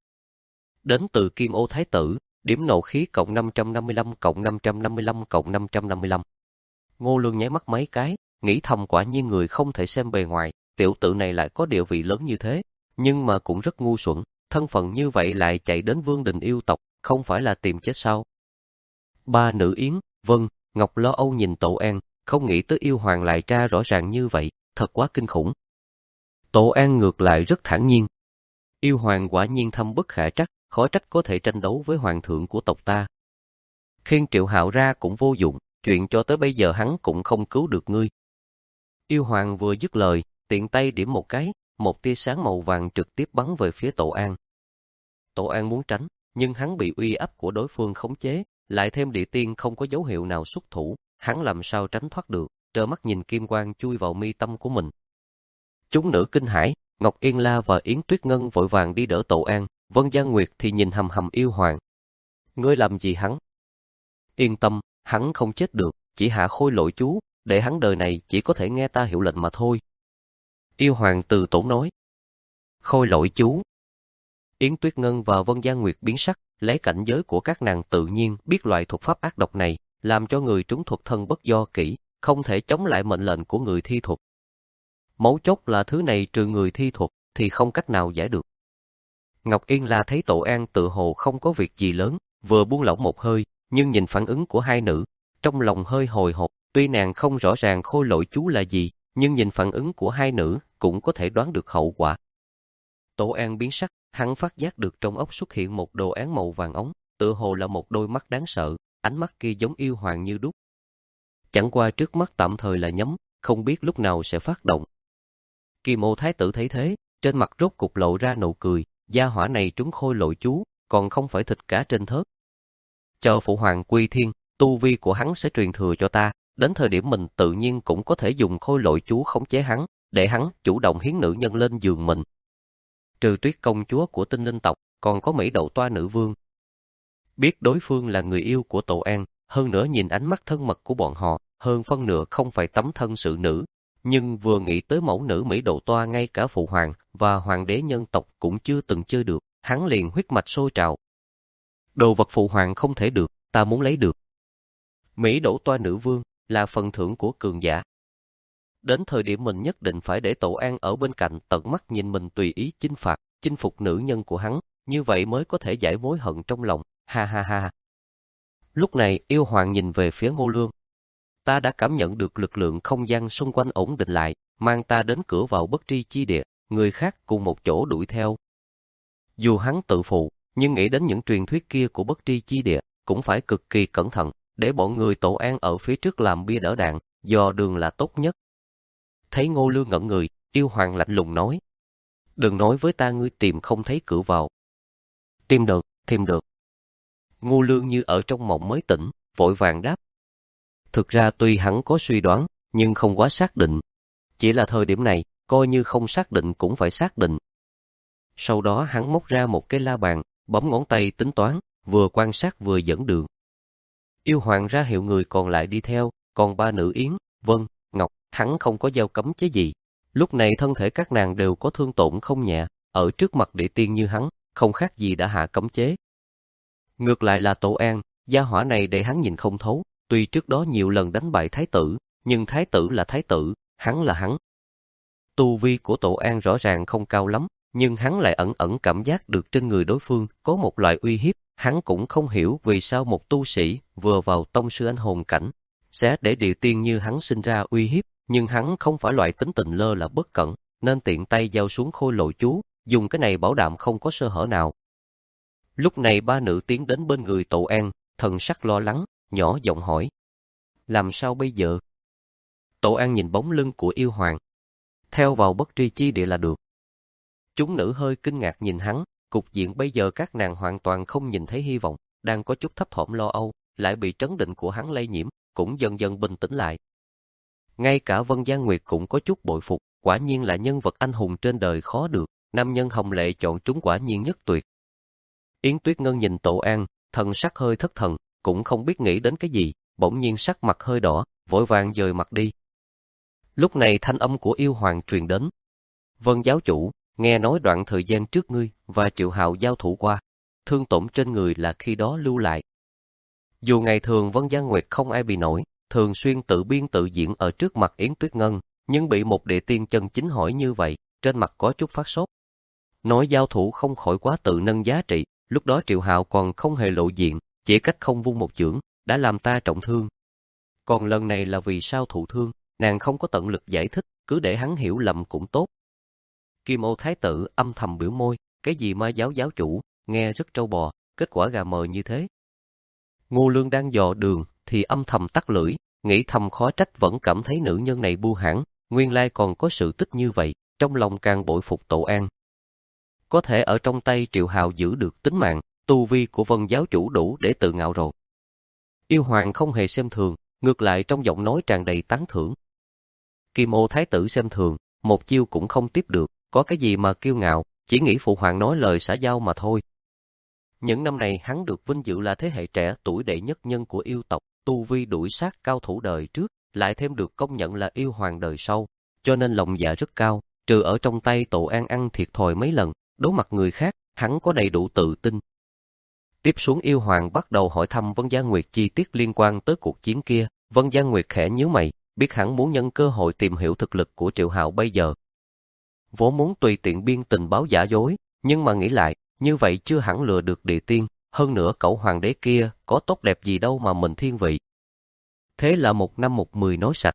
Đến từ Kim Ô Thái tử, điểm nộ khí cộng năm trăm năm mươi lăm cộng năm trăm năm mươi lăm cộng năm trăm năm mươi lăm. Ngô Lương nháy mắt mấy cái, nghĩ thầm quả nhiên người không thể xem bề ngoài, tiểu tử này lại có địa vị lớn như thế, nhưng mà cũng rất ngu xuẩn, thân phận như vậy lại chạy đến vương đình yêu tộc, không phải là tìm chết sao? Ba nữ Yến, Vân, Ngọc lo âu nhìn Tổ An, không nghĩ tới yêu hoàng lại tra rõ ràng như vậy, thật quá kinh khủng. Tổ An ngược lại rất thản nhiên. Yêu hoàng quả nhiên thâm bất khả trắc, khó trách có thể tranh đấu với hoàng thượng của tộc ta. Khiêng Triệu Hạo ra cũng vô dụng, chuyện cho tới bây giờ hắn cũng không cứu được ngươi. Yêu hoàng vừa dứt lời, tiện tay điểm một cái, một tia sáng màu vàng trực tiếp bắn về phía Tổ An. Tổ An muốn tránh, nhưng hắn bị uy áp của đối phương khống chế, lại thêm địa tiên không có dấu hiệu nào xuất thủ, hắn làm sao tránh thoát được, trơ mắt nhìn kim quang chui vào mi tâm của mình. Chúng nữ kinh hãi, Ngọc Yên La và Yến Tuyết Ngân vội vàng đi đỡ Tổ An, Vân Giang Nguyệt thì nhìn hầm hầm yêu hoàng. Ngươi làm gì hắn? Yên tâm, hắn không chết được, chỉ hạ khôi lỗi chú, để hắn đời này chỉ có thể nghe ta hiệu lệnh mà thôi. Yêu hoàng từ tốn nói. Khôi lỗi chú. Yến Tuyết Ngân và Vân Giang Nguyệt biến sắc, lấy cảnh giới của các nàng tự nhiên biết loại thuật pháp ác độc này, làm cho người trúng thuật thân bất do kỹ, không thể chống lại mệnh lệnh của người thi thuật. Mấu chốt là thứ này trừ người thi thuật thì không cách nào giải được. Ngọc Yên La thấy Tổ An tự hồ không có việc gì lớn, vừa buông lỏng một hơi, nhưng nhìn phản ứng của hai nữ, trong lòng hơi hồi hộp, tuy nàng không rõ ràng khôi lỗi chú là gì, nhưng nhìn phản ứng của hai nữ cũng có thể đoán được hậu quả. Tổ An biến sắc, hắn phát giác được trong óc xuất hiện một đồ án màu vàng óng, tựa hồ là một đôi mắt đáng sợ, ánh mắt kia giống yêu hoàng như đúc. Chẳng qua trước mắt tạm thời là nhắm, không biết lúc nào sẽ phát động. Kim Ô Thái tử thấy thế, trên mặt rốt cục lộ ra nụ cười, gia hỏa này trúng khôi lỗi chú, còn không phải thịt cá trên thớt. Chờ phụ hoàng quy thiên, tu vi của hắn sẽ truyền thừa cho ta, đến thời điểm mình tự nhiên cũng có thể dùng khôi lỗi chú khống chế hắn, để hắn chủ động hiến nữ nhân lên giường mình. Trừ Tuyết công chúa của Tinh Linh tộc, còn có Mỹ Đậu Toa nữ vương. Biết đối phương là người yêu của Tổ An, hơn nữa nhìn ánh mắt thân mật của bọn họ, hơn phân nửa không phải tấm thân sự nữ, nhưng vừa nghĩ tới mẫu nữ Mỹ Đậu Toa ngay cả phụ hoàng và hoàng đế nhân tộc cũng chưa từng chơi được, hắn liền huyết mạch sôi trào. Đồ vật phụ hoàng không thể được, ta muốn lấy được. Mỹ Đậu Toa nữ vương là phần thưởng của cường giả. Đến thời điểm mình nhất định phải để Tổ An ở bên cạnh tận mắt nhìn mình tùy ý chinh phạt, chinh phục nữ nhân của hắn, như vậy mới có thể giải mối hận trong lòng, ha ha ha. Lúc này yêu hoàng nhìn về phía Ngô Lương. Ta đã cảm nhận được lực lượng không gian xung quanh ổn định lại, mang ta đến cửa vào bất tri chi địa, người khác cùng một chỗ đuổi theo. Dù hắn tự phụ, nhưng nghĩ đến những truyền thuyết kia của bất tri chi địa, cũng phải cực kỳ cẩn thận, để bọn người Tổ An ở phía trước làm bia đỡ đạn, dò đường là tốt nhất. Thấy Ngô Lương ngẩn người, yêu hoàng lạnh lùng nói. Đừng nói với ta ngươi tìm không thấy cửa vào. Tìm được, tìm được. Ngô Lương như ở trong mộng mới tỉnh, vội vàng đáp. Thực ra tuy hắn có suy đoán, nhưng không quá xác định. Chỉ là thời điểm này, coi như không xác định cũng phải xác định. Sau đó hắn móc ra một cái la bàn, bấm ngón tay tính toán, vừa quan sát vừa dẫn đường. Yêu hoàng ra hiệu người còn lại đi theo, còn ba nữ Yến, Vân, Ngọc, hắn không có giao cấm chế gì. Lúc này thân thể các nàng đều có thương tổn không nhẹ, ở trước mặt địa tiên như hắn, không khác gì đã hạ cấm chế. Ngược lại là Tổ An, gia hỏa này để hắn nhìn không thấu, tuy trước đó nhiều lần đánh bại thái tử, nhưng thái tử là thái tử, hắn là hắn. Tu vi của Tổ An rõ ràng không cao lắm, nhưng hắn lại ẩn ẩn cảm giác được trên người đối phương có một loại uy hiếp, hắn cũng không hiểu vì sao một tu sĩ vừa vào tông sư anh hồn cảnh sẽ để địa tiên như hắn sinh ra uy hiếp, nhưng hắn không phải loại tính tình lơ là bất cẩn, nên tiện tay giao xuống khôi lỗi chú, dùng cái này bảo đảm không có sơ hở nào. Lúc này ba nữ tiến đến bên người Tổ An, thần sắc lo lắng, nhỏ giọng hỏi. Làm sao bây giờ? Tổ An nhìn bóng lưng của yêu hoàng. Theo vào bất tri chi địa là được. Chúng nữ hơi kinh ngạc nhìn hắn, cục diện bây giờ các nàng hoàn toàn không nhìn thấy hy vọng, đang có chút thấp thỏm lo âu, lại bị trấn định của hắn lây nhiễm, cũng dần dần bình tĩnh lại. Ngay cả Vân Giang Nguyệt cũng có chút bội phục, quả nhiên là nhân vật anh hùng trên đời khó được, nam nhân hồng lệ chọn chúng quả nhiên nhất tuyệt. Yến Tuyết Ngân nhìn Tổ An, thần sắc hơi thất thần, cũng không biết nghĩ đến cái gì, bỗng nhiên sắc mặt hơi đỏ, vội vàng dời mặt đi. Lúc này thanh âm của yêu hoàng truyền đến. Vân giáo chủ, nghe nói đoạn thời gian trước ngươi và Triệu Hạo giao thủ qua, thương tổn trên người là khi đó lưu lại. Dù ngày thường Vân Giang Nguyệt không ai bị nổi, thường xuyên tự biên tự diễn ở trước mặt Yến Tuyết Ngân, nhưng bị một địa tiên chân chính hỏi như vậy, trên mặt có chút phát sốt. Nói giao thủ không khỏi quá tự nâng giá trị, lúc đó Triệu Hạo còn không hề lộ diện, chỉ cách không vung một chưởng, đã làm ta trọng thương. Còn lần này là vì sao thụ thương, nàng không có tận lực giải thích, cứ để hắn hiểu lầm cũng tốt. Kim Ô Thái tử âm thầm biểu môi, cái gì ma giáo giáo chủ, nghe rất trâu bò, kết quả gà mờ như thế. Ngô Lương đang dò đường, thì âm thầm tắt lưỡi, nghĩ thầm khó trách vẫn cảm thấy nữ nhân này bu hãn, nguyên lai còn có sự tích như vậy, trong lòng càng bội phục Tổ An. Có thể ở trong tay Triệu Hạo giữ được tính mạng, tu vi của Vân giáo chủ đủ để tự ngạo rồi. Yêu Hoàng không hề xem thường, ngược lại trong giọng nói tràn đầy tán thưởng. Kim Ô Thái tử xem thường, một chiêu cũng không tiếp được, có cái gì mà kiêu ngạo, chỉ nghĩ phụ hoàng nói lời xã giao mà thôi. Những năm này hắn được vinh dự là thế hệ trẻ tuổi đệ nhất nhân của yêu tộc, tu vi đuổi sát cao thủ đời trước, lại thêm được công nhận là yêu hoàng đời sau, cho nên lòng dạ rất cao, trừ ở trong tay Tổ An ăn thiệt thòi mấy lần, đối mặt người khác, hắn có đầy đủ tự tin. Tiếp xuống yêu hoàng bắt đầu hỏi thăm Vân Gia Nguyệt chi tiết liên quan tới cuộc chiến kia, Vân Gia Nguyệt khẽ nhíu mày, biết hắn muốn nhân cơ hội tìm hiểu thực lực của Triệu Hạo bây giờ. Vốn muốn tùy tiện biên tình báo giả dối, nhưng mà nghĩ lại, như vậy chưa hẳn lừa được địa tiên, hơn nữa cậu hoàng đế kia có tốt đẹp gì đâu mà mình thiên vị. Thế là một năm một mười nói sạch.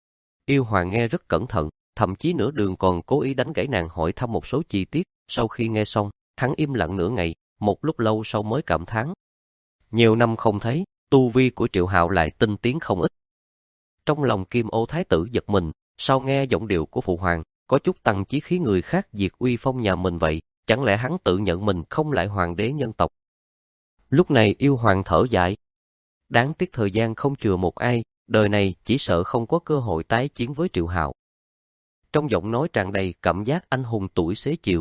Yêu hoàng nghe rất cẩn thận, thậm chí nửa đường còn cố ý đánh gãy nàng hỏi thăm một số chi tiết, sau khi nghe xong, hắn im lặng nửa ngày, một lúc lâu sau mới cảm thán. Nhiều năm không thấy, tu vi của Triệu Hạo lại tinh tiến không ít. Trong lòng Kim Ô Thái tử giật mình, sau nghe giọng điệu của phụ hoàng, có chút tăng chí khí người khác diệt uy phong nhà mình vậy, chẳng lẽ hắn tự nhận mình không lại hoàng đế nhân tộc. Lúc này yêu hoàng thở dài. Đáng tiếc thời gian không chừa một ai, đời này chỉ sợ không có cơ hội tái chiến với Triệu Hạo. Trong giọng nói tràn đầy cảm giác anh hùng tuổi xế chiều.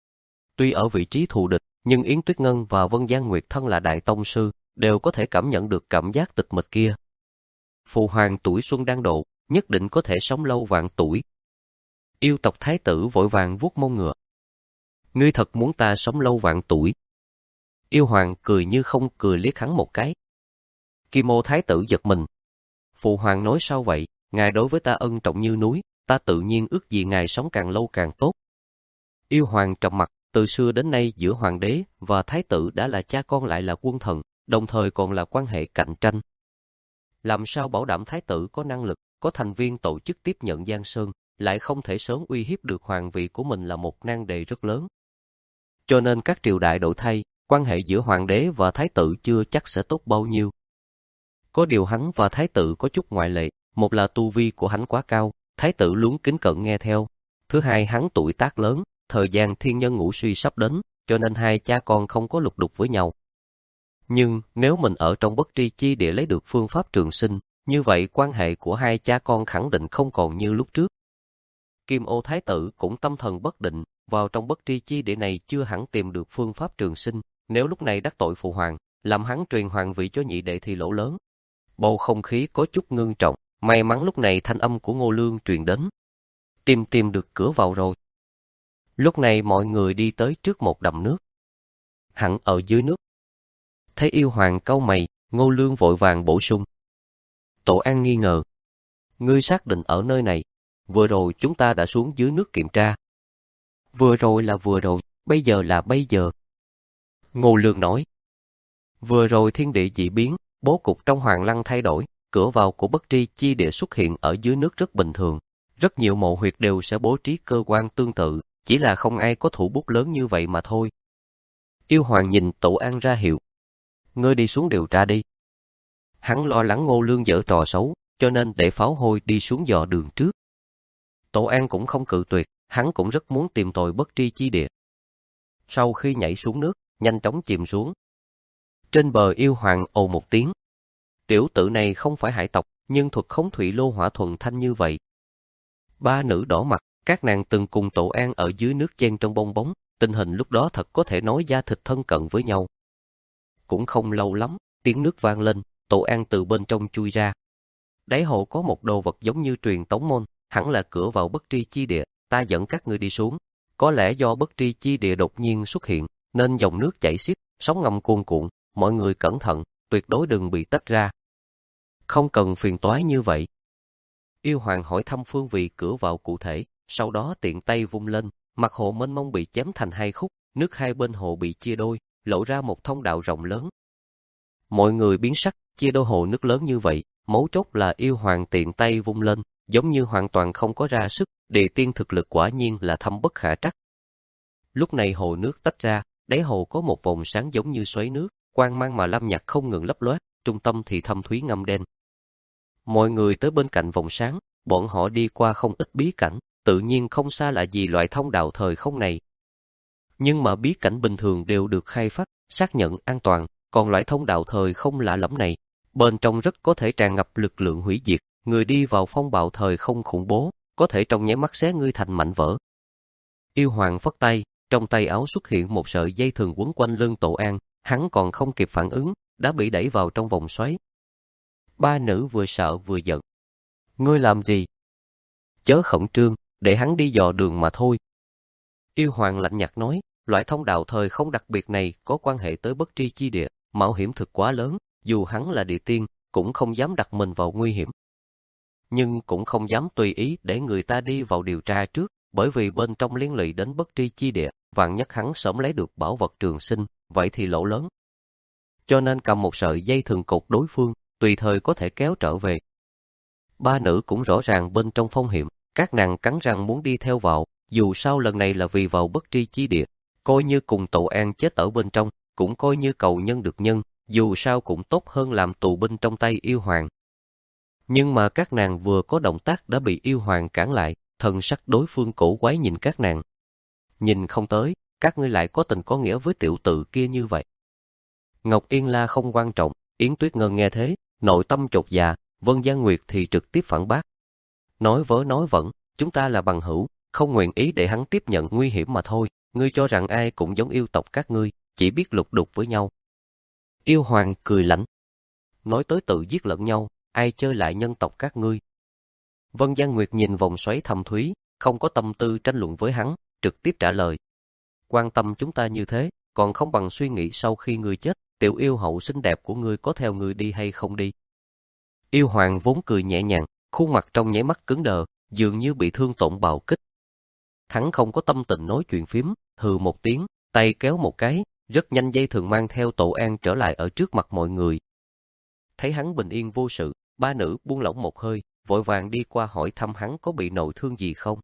Tuy ở vị trí thù địch, nhưng Yến Tuyết Ngân và Vân Giang Nguyệt thân là đại tông sư, đều có thể cảm nhận được cảm giác tịch mịch kia. Phụ hoàng tuổi xuân đang độ, nhất định có thể sống lâu vạn tuổi. Yêu tộc thái tử vội vàng vuốt mông ngựa. Ngươi thật muốn ta sống lâu vạn tuổi? Yêu hoàng cười như không cười liếc hắn một cái. Kim Ô Thái tử giật mình. Phụ hoàng nói sao vậy, ngài đối với ta ân trọng như núi, ta tự nhiên ước gì ngài sống càng lâu càng tốt. Yêu hoàng trầm mặt, từ xưa đến nay giữa hoàng đế và thái tử đã là cha con lại là quân thần, đồng thời còn là quan hệ cạnh tranh. Làm sao bảo đảm thái tử có năng lực, có thành viên tổ chức tiếp nhận Giang Sơn, lại không thể sớm uy hiếp được hoàng vị của mình là một nan đề rất lớn. Cho nên các triều đại đổi thay, quan hệ giữa hoàng đế và thái tử chưa chắc sẽ tốt bao nhiêu. Có điều hắn và thái tử có chút ngoại lệ, một là tu vi của hắn quá cao, thái tử luôn kính cẩn nghe theo. Thứ hai hắn tuổi tác lớn, thời gian thiên nhân ngũ suy sắp đến, cho nên hai cha con không có lục đục với nhau. Nhưng nếu mình ở trong bất tri chi địa lấy được phương pháp trường sinh, như vậy quan hệ của hai cha con khẳng định không còn như lúc trước. Kim Ô Thái tử cũng tâm thần bất định, vào trong bất tri chi địa này chưa hẳn tìm được phương pháp trường sinh, nếu lúc này đắc tội phụ hoàng, làm hắn truyền hoàng vị cho nhị đệ thì lỗ lớn. Bầu không khí có chút ngưng trọng, may mắn lúc này thanh âm của Ngô Lương truyền đến. Tìm tìm được cửa vào rồi. Lúc này mọi người đi tới trước một đầm nước. Hẳn ở dưới nước. Thấy yêu hoàng cau mày, Ngô Lương vội vàng bổ sung. Tổ An nghi ngờ. Ngươi xác định ở nơi này, vừa rồi chúng ta đã xuống dưới nước kiểm tra. Vừa rồi là vừa rồi, bây giờ là bây giờ. Ngô Lương nói. Vừa rồi thiên địa dị biến, bố cục trong hoàng lăng thay đổi, cửa vào của bất tri chi địa xuất hiện ở dưới nước rất bình thường. Rất nhiều mộ huyệt đều sẽ bố trí cơ quan tương tự, chỉ là không ai có thủ bút lớn như vậy mà thôi. Yêu hoàng nhìn Tổ An ra hiệu. Ngươi đi xuống điều tra đi. Hắn lo lắng Ngô Lương giở trò xấu, cho nên để pháo hôi đi xuống dò đường trước. Tổ An cũng không cự tuyệt, hắn cũng rất muốn tìm tòi bất tri chi địa. Sau khi nhảy xuống nước, nhanh chóng chìm xuống. Trên bờ yêu hoàng ồ một tiếng. Tiểu tử này không phải hải tộc, nhưng thuật khống thủy lô hỏa thuần thanh như vậy. Ba nữ đỏ mặt, các nàng từng cùng Tổ An ở dưới nước chen trong bong bóng, tình hình lúc đó thật có thể nói da thịt thân cận với nhau. Cũng không lâu lắm, tiếng nước vang lên, Tổ An từ bên trong chui ra. Đáy hồ có một đồ vật giống như truyền tống môn, hẳn là cửa vào bất tri chi địa, ta dẫn các ngươi đi xuống. Có lẽ do bất tri chi địa đột nhiên xuất hiện, nên dòng nước chảy xiết, sóng ngầm cuồn cuộn, mọi người cẩn thận, tuyệt đối đừng bị tách ra. Không cần phiền toái như vậy. Yêu hoàng hỏi thăm phương vị cửa vào cụ thể, sau đó tiện tay vung lên, mặt hồ mênh mông bị chém thành hai khúc, nước hai bên hồ bị chia đôi, lộ ra một thông đạo rộng lớn. Mọi người biến sắc, chia đôi hồ nước lớn như vậy, mấu chốt là yêu hoàng tiện tay vung lên, giống như hoàn toàn không có ra sức, địa tiên thực lực quả nhiên là thâm bất khả trắc. Lúc này hồ nước tách ra, đáy hồ có một vòng sáng giống như xoáy nước, quang mang mà lam nhạt không ngừng lấp lóe, trung tâm thì thâm thúy ngăm đen. Mọi người tới bên cạnh vòng sáng, bọn họ đi qua không ít bí cảnh, tự nhiên không xa lạ gì loại thông đạo thời không này. Nhưng mà bí cảnh bình thường đều được khai phát, xác nhận an toàn, còn loại thông đạo thời không lạ lẫm này, bên trong rất có thể tràn ngập lực lượng hủy diệt, người đi vào phong bạo thời không khủng bố, có thể trong nháy mắt xé ngươi thành mảnh vỡ. Yêu hoàng phất tay, trong tay áo xuất hiện một sợi dây thừng quấn quanh lưng Tổ An, hắn còn không kịp phản ứng, đã bị đẩy vào trong vòng xoáy. Ba nữ vừa sợ vừa giận. Ngươi làm gì? Chớ khẩn trương, để hắn đi dò đường mà thôi. Yêu hoàng lạnh nhạt nói, loại thông đạo thời không đặc biệt này có quan hệ tới bất tri chi địa, mạo hiểm thực quá lớn, dù hắn là địa tiên, cũng không dám đặt mình vào nguy hiểm. Nhưng cũng không dám tùy ý để người ta đi vào điều tra trước, bởi vì bên trong liên lụy đến bất tri chi địa, vạn nhất hắn sớm lấy được bảo vật trường sinh, vậy thì lỗ lớn. Cho nên cầm một sợi dây thừng cột đối phương, tùy thời có thể kéo trở về. Ba nữ cũng rõ ràng bên trong phong hiểm, các nàng cắn răng muốn đi theo vào, dù sao lần này là vì vào bất tri chi địa, coi như cùng Tổ An chết ở bên trong, cũng coi như cầu nhân được nhân, dù sao cũng tốt hơn làm tù binh trong tay yêu hoàng. Nhưng mà các nàng vừa có động tác đã bị yêu hoàng cản lại, thần sắc đối phương cổ quái nhìn các nàng. Nhìn không tới, các ngươi lại có tình có nghĩa với tiểu tự kia như vậy. Ngọc Yên La không quan trọng, Yến Tuyết Ngân nghe thế, nội tâm chột dạ, Vân Giang Nguyệt thì trực tiếp phản bác. Nói vớ nói vẩn, chúng ta là bằng hữu, không nguyện ý để hắn tiếp nhận nguy hiểm mà thôi, ngươi cho rằng ai cũng giống yêu tộc các ngươi, chỉ biết lục đục với nhau. Yêu hoàng cười lạnh. Nói tới tự giết lẫn nhau, ai chơi lại nhân tộc các ngươi. Vân Giang Nguyệt nhìn vòng xoáy thâm thúy, không có tâm tư tranh luận với hắn, trực tiếp trả lời. Quan tâm chúng ta như thế, còn không bằng suy nghĩ sau khi ngươi chết, tiểu yêu hậu xinh đẹp của ngươi có theo ngươi đi hay không đi. Yêu hoàng vốn cười nhẹ nhàng, khuôn mặt trong nháy mắt cứng đờ, dường như bị thương tổn bạo kích. Hắn không có tâm tình nói chuyện phím, hừ một tiếng, tay kéo một cái, rất nhanh dây thường mang theo Tổ An trở lại ở trước mặt mọi người. Thấy hắn bình yên vô sự, ba nữ buông lỏng một hơi, vội vàng đi qua hỏi thăm hắn có bị nội thương gì không.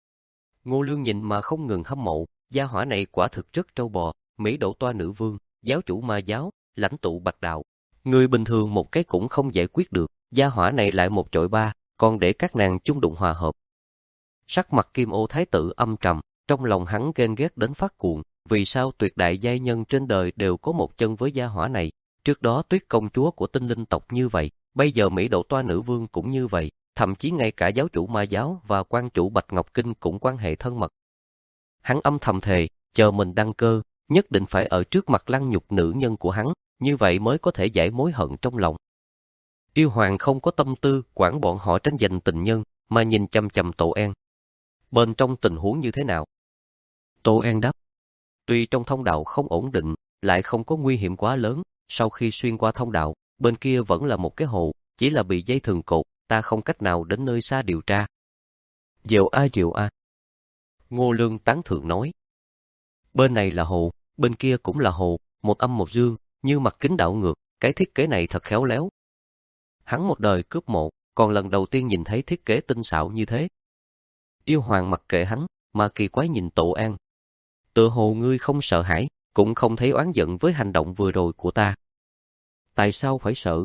Ngô Lương nhìn mà không ngừng hâm mộ, gia hỏa này quả thực rất trâu bò, Mỹ Độ Toa nữ vương, giáo chủ ma giáo, lãnh tụ Bạch đạo. Người bình thường một cái cũng không giải quyết được, gia hỏa này lại một chọi ba, còn để các nàng chung đụng hòa hợp. Sắc mặt Kim Ô Thái tử âm trầm, trong lòng hắn ghen ghét đến phát cuồng, vì sao tuyệt đại giai nhân trên đời đều có một chân với gia hỏa này. Trước đó Tuyết công chúa của tinh linh tộc như vậy, bây giờ Mỹ Độ Toa nữ vương cũng như vậy, thậm chí ngay cả giáo chủ ma giáo và quan chủ Bạch Ngọc Kinh cũng quan hệ thân mật. Hắn âm thầm thề, chờ mình đăng cơ, nhất định phải ở trước mặt lăng nhục nữ nhân của hắn, như vậy mới có thể giải mối hận trong lòng. Yêu hoàng không có tâm tư quản bọn họ tranh giành tình nhân, mà nhìn chằm chằm Tổ An. Bên trong tình huống như thế nào? Tổ An đáp. Tuy trong thông đạo không ổn định, lại không có nguy hiểm quá lớn, sau khi xuyên qua thông đạo, bên kia vẫn là một cái hồ, chỉ là bị dây thừng cột, ta không cách nào đến nơi xa điều tra. Diệu a diệu a. Ngô Lương tán thưởng nói. Bên này là hồ, bên kia cũng là hồ, một âm một dương, như mặt kính đảo ngược, cái thiết kế này thật khéo léo. Hắn một đời cướp mộ, còn lần đầu tiên nhìn thấy thiết kế tinh xảo như thế. Yêu hoàng mặc kệ hắn, mà kỳ quái nhìn Tổ An. Tựa hồ ngươi không sợ hãi, cũng không thấy oán giận với hành động vừa rồi của ta. Tại sao phải sợ?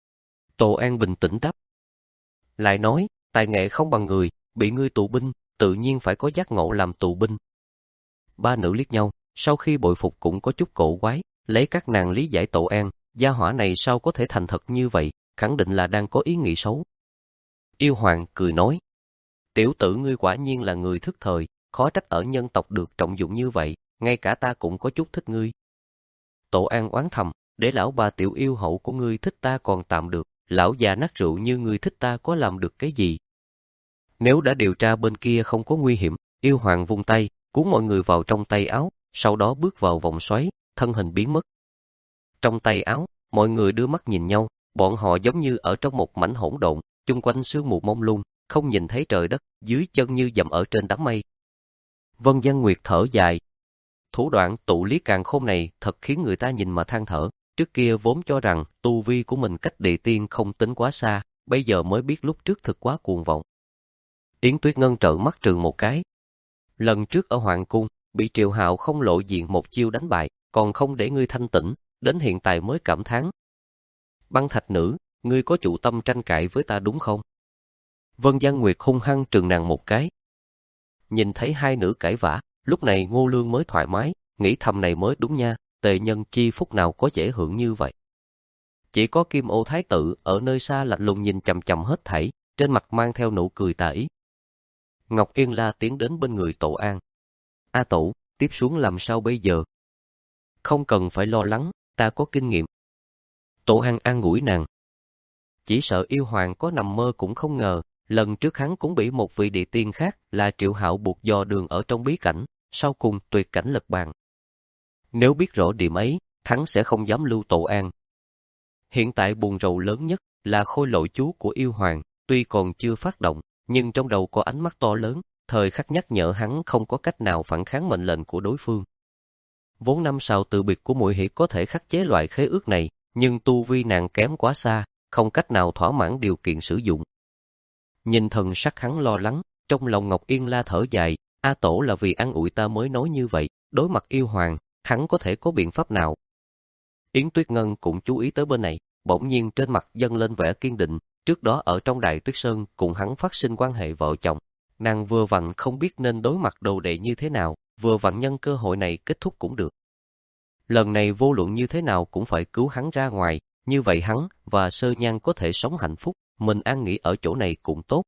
Tổ An bình tĩnh đáp. Lại nói, tài nghệ không bằng người, bị ngươi tù binh, tự nhiên phải có giác ngộ làm tù binh. Ba nữ liếc nhau, sau khi bội phục cũng có chút cổ quái, lấy các nàng lý giải Tổ An, gia hỏa này sao có thể thành thật như vậy, khẳng định là đang có ý nghĩ xấu. Yêu hoàng cười nói, tiểu tử ngươi quả nhiên là người thức thời, khó trách ở nhân tộc được trọng dụng như vậy, ngay cả ta cũng có chút thích ngươi. Tổ An oán thầm, để lão bà tiểu yêu hậu của ngươi thích ta còn tạm được, lão già nát rượu như ngươi thích ta có làm được cái gì? Nếu đã điều tra bên kia không có nguy hiểm, yêu hoàng vung tay, cuốn mọi người vào trong tay áo, sau đó bước vào vòng xoáy, thân hình biến mất. Trong tay áo, mọi người đưa mắt nhìn nhau, bọn họ giống như ở trong một mảnh hỗn độn, chung quanh sương mù mông lung, không nhìn thấy trời đất, dưới chân như dậm ở trên đám mây. Vân Gian Nguyệt thở dài. Thủ đoạn tụ lý càn khôn này thật khiến người ta nhìn mà than thở. Trước kia vốn cho rằng tu vi của mình cách địa tiên không tính quá xa, bây giờ mới biết lúc trước thực quá cuồng vọng. Yến Tuyết Ngân trợn mắt trừng một cái. Lần trước ở Hoàng Cung, bị Triệu Hạo không lộ diện một chiêu đánh bại, còn không để ngươi thanh tĩnh, đến hiện tại mới cảm thán. Băng Thạch Nữ, ngươi có chủ tâm tranh cãi với ta đúng không? Vân Gian Nguyệt hung hăng trừng nàng một cái. Nhìn thấy hai nữ cãi vã, lúc này Ngô Lương mới thoải mái, nghĩ thầm này mới đúng nha, tề nhân chi phúc nào có dễ hưởng như vậy. Chỉ có Kim Ô Thái Tử ở nơi xa lạnh lùng nhìn chằm chằm hết thảy, trên mặt mang theo nụ cười tà ý. Ngọc Yên La tiến đến bên người Tổ An. A Tổ, tiếp xuống làm sao bây giờ? Không cần phải lo lắng, ta có kinh nghiệm. Tổ An an ủi nàng. Chỉ sợ yêu hoàng có nằm mơ cũng không ngờ, lần trước hắn cũng bị một vị địa tiên khác là Triệu Hạo buộc dò đường ở trong bí cảnh, sau cùng tuyệt cảnh lật bàn. Nếu biết rõ điểm ấy, hắn sẽ không dám lưu Tổ An. Hiện tại buồn rầu lớn nhất là khôi lỗi chú của yêu hoàng, tuy còn chưa phát động, nhưng trong đầu có ánh mắt to lớn, thời khắc nhắc nhở hắn không có cách nào phản kháng mệnh lệnh của đối phương. Vốn năm sau từ biệt của Muội Hỷ có thể khắc chế loại khế ước này, nhưng tu vi nàng kém quá xa, không cách nào thỏa mãn điều kiện sử dụng. Nhìn thần sắc hắn lo lắng, trong lòng Ngọc Yên La thở dài, A Tổ là vì an ủi ta mới nói như vậy, đối mặt yêu hoàng, hắn có thể có biện pháp nào? Yến Tuyết Ngân cũng chú ý tới bên này, bỗng nhiên trên mặt dâng lên vẻ kiên định, trước đó ở trong Đại Tuyết Sơn cùng hắn phát sinh quan hệ vợ chồng, nàng vừa vặn không biết nên đối mặt đồ đệ như thế nào, vừa vặn nhân cơ hội này kết thúc cũng được. Lần này vô luận như thế nào cũng phải cứu hắn ra ngoài, như vậy hắn và Sơ Nhan có thể sống hạnh phúc, mình an nghỉ ở chỗ này cũng tốt.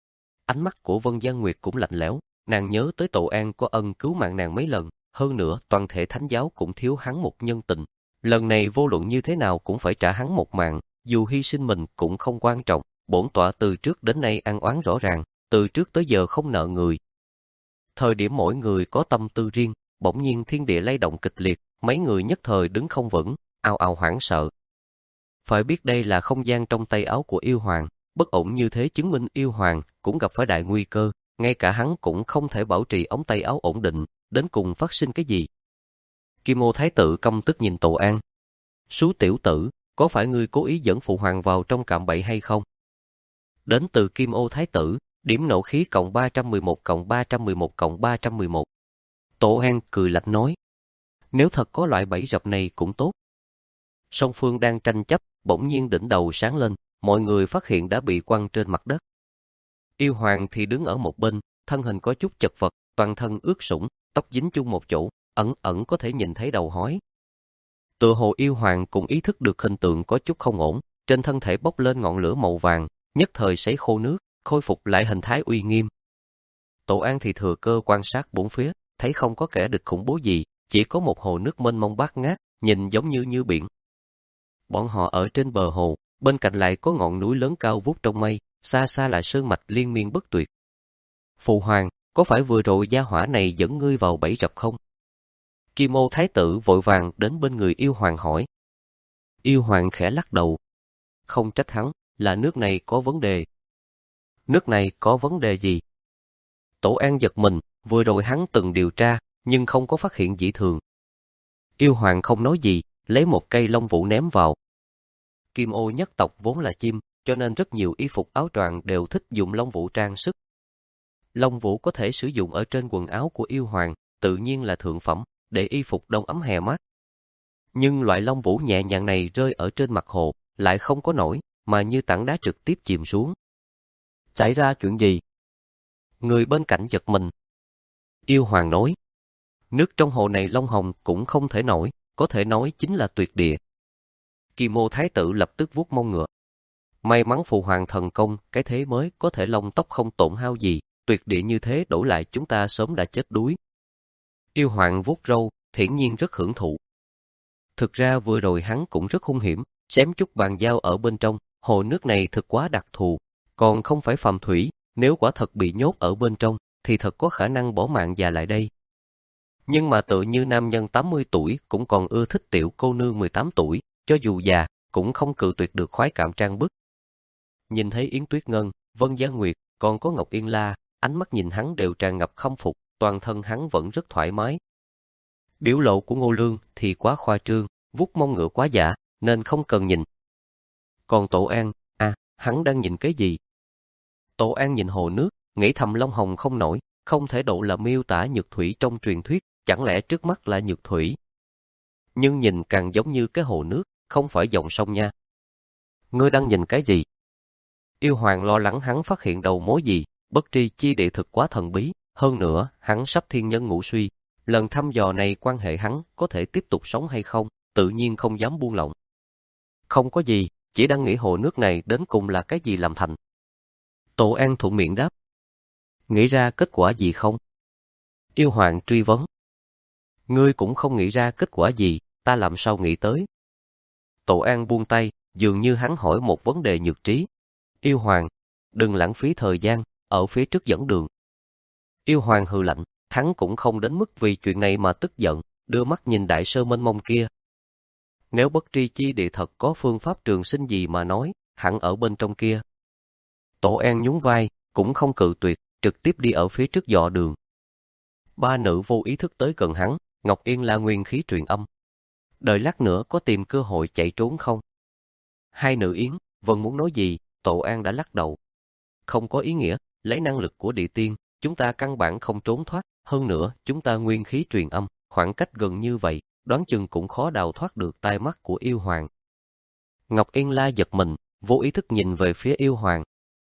Ánh mắt của Vân Gian Nguyệt cũng lạnh lẽo, nàng nhớ tới Tổ An có ân cứu mạng nàng mấy lần, hơn nữa toàn thể thánh giáo cũng thiếu hắn một nhân tình. Lần này vô luận như thế nào cũng phải trả hắn một mạng, dù hy sinh mình cũng không quan trọng, bổn tọa từ trước đến nay ăn oán rõ ràng, từ trước tới giờ không nợ người. Thời điểm mỗi người có tâm tư riêng, bỗng nhiên thiên địa lay động kịch liệt, mấy người nhất thời đứng không vững, ào ào hoảng sợ. Phải biết đây là không gian trong tay áo của yêu hoàng, bất ổn như thế chứng minh yêu hoàng cũng gặp phải đại nguy cơ, ngay cả hắn cũng không thể bảo trì ống tay áo ổn định, đến cùng phát sinh cái gì. Kim Ô Thái Tử căm tức nhìn Tổ An. Sú tiểu tử, có phải ngươi cố ý dẫn phụ hoàng vào trong cạm bẫy hay không? Đến từ Kim Ô Thái Tử, điểm nộ khí cộng ba trăm mười một cộng ba trăm mười một cộng ba trăm mười một. Tổ An cười lạnh nói. Nếu thật có loại bẫy rập này cũng tốt. Song phương đang tranh chấp, bỗng nhiên đỉnh đầu sáng lên, mọi người phát hiện đã bị quăng trên mặt đất. Yêu hoàng thì đứng ở một bên, thân hình có chút chật vật, toàn thân ướt sũng, tóc dính chung một chỗ, ẩn ẩn có thể nhìn thấy đầu hói. Tựa hồ yêu hoàng cũng ý thức được hình tượng có chút không ổn, trên thân thể bốc lên ngọn lửa màu vàng, nhất thời sấy khô nước, khôi phục lại hình thái uy nghiêm. Tổ An thì thừa cơ quan sát bốn phía, thấy không có kẻ địch khủng bố gì, chỉ có một hồ nước mênh mông bát ngát, nhìn giống như như biển. Bọn họ ở trên bờ hồ, bên cạnh lại có ngọn núi lớn cao vút trong mây, xa xa là sơn mạch liên miên bất tuyệt. Phụ hoàng, có phải vừa rồi gia hỏa này dẫn ngươi vào bẫy rập không? Kim Ô Thái Tử vội vàng đến bên người yêu hoàng hỏi. Yêu hoàng khẽ lắc đầu. Không trách hắn, là nước này có vấn đề. Nước này có vấn đề gì? Tổ An giật mình, vừa rồi hắn từng điều tra, nhưng không có phát hiện dị thường. Yêu hoàng không nói gì, lấy một cây lông vũ ném vào. Kim Ô nhất tộc vốn là chim, cho nên rất nhiều y phục áo choàng đều thích dùng lông vũ trang sức. Lông vũ có thể sử dụng ở trên quần áo của yêu hoàng, tự nhiên là thượng phẩm, để y phục đông ấm hè mát. Nhưng loại lông vũ nhẹ nhàng này rơi ở trên mặt hồ, lại không có nổi, mà như tảng đá trực tiếp chìm xuống. Xảy ra chuyện gì? Người bên cạnh giật mình. Yêu hoàng nói, nước trong hồ này long hồng cũng không thể nổi, có thể nói chính là tuyệt địa. Kim Ô Thái Tử lập tức vuốt mông ngựa. May mắn phụ hoàng thần công, cái thế mới có thể lông tóc không tổn hao gì, tuyệt địa như thế đổi lại chúng ta sớm đã chết đuối. Yêu hoàng vuốt râu, thiển nhiên rất hưởng thụ. Thực ra vừa rồi hắn cũng rất hung hiểm, xém chút bàn giao ở bên trong, hồ nước này thật quá đặc thù, còn không phải phàm thủy, nếu quả thật bị nhốt ở bên trong, thì thật có khả năng bỏ mạng già lại đây. Nhưng mà tự như nam nhân tám mươi tuổi cũng còn ưa thích tiểu cô nương mười tám tuổi, cho dù già, cũng không cự tuyệt được khoái cảm trang bức. Nhìn thấy Yến Tuyết Ngân, Vân Gian Nguyệt, Còn có Ngọc Yên La, ánh mắt nhìn hắn đều tràn ngập khâm phục, toàn thân hắn vẫn rất thoải mái. Biểu lộ của Ngô Lương thì quá khoa trương, vuốt mông ngựa quá giả, nên không cần nhìn. Còn Tổ An, à, hắn đang nhìn cái gì? Tổ An nhìn hồ nước, nghĩ thầm Long Hồng không nổi, không thể độ là miêu tả nhược thủy trong truyền thuyết, chẳng lẽ trước mắt là nhược thủy? Nhưng nhìn càng giống như cái hồ nước, không phải dòng sông nha. Ngươi đang nhìn cái gì? Yêu Hoàng lo lắng hắn phát hiện đầu mối gì, bất tri chi địa thực quá thần bí, hơn nữa, hắn sắp thiên nhân ngũ suy, lần thăm dò này quan hệ hắn có thể tiếp tục sống hay không, tự nhiên không dám buông lỏng. Không có gì, chỉ đang nghĩ hồ nước này đến cùng là cái gì làm thành. Tổ An thuận miệng đáp. Nghĩ ra kết quả gì không? Yêu Hoàng truy vấn. Ngươi cũng không nghĩ ra kết quả gì, ta làm sao nghĩ tới? Tổ An buông tay, dường như hắn hỏi một vấn đề nhược trí. Yêu Hoàng, đừng lãng phí thời gian, ở phía trước dẫn đường. Yêu Hoàng hừ lạnh, hắn cũng không đến mức vì chuyện này mà tức giận, đưa mắt nhìn đại sơ mênh mông kia. Nếu bất tri chi địa thật có phương pháp trường sinh gì mà nói, hẳn ở bên trong kia. Tổ An nhún vai, cũng không cự tuyệt, trực tiếp đi ở phía trước dò đường. Ba nữ vô ý thức tới gần hắn, Ngọc Yên La nguyên khí truyền âm. Đợi lát nữa có tìm cơ hội chạy trốn không? Hai nữ yến, vẫn muốn nói gì, Tổ An đã lắc đầu. Không có ý nghĩa, lấy năng lực của địa tiên, chúng ta căn bản không trốn thoát, hơn nữa, chúng ta nguyên khí truyền âm, khoảng cách gần như vậy, đoán chừng cũng khó đào thoát được tai mắt của yêu hoàng. Ngọc Yên La giật mình, vô ý thức nhìn về phía yêu hoàng.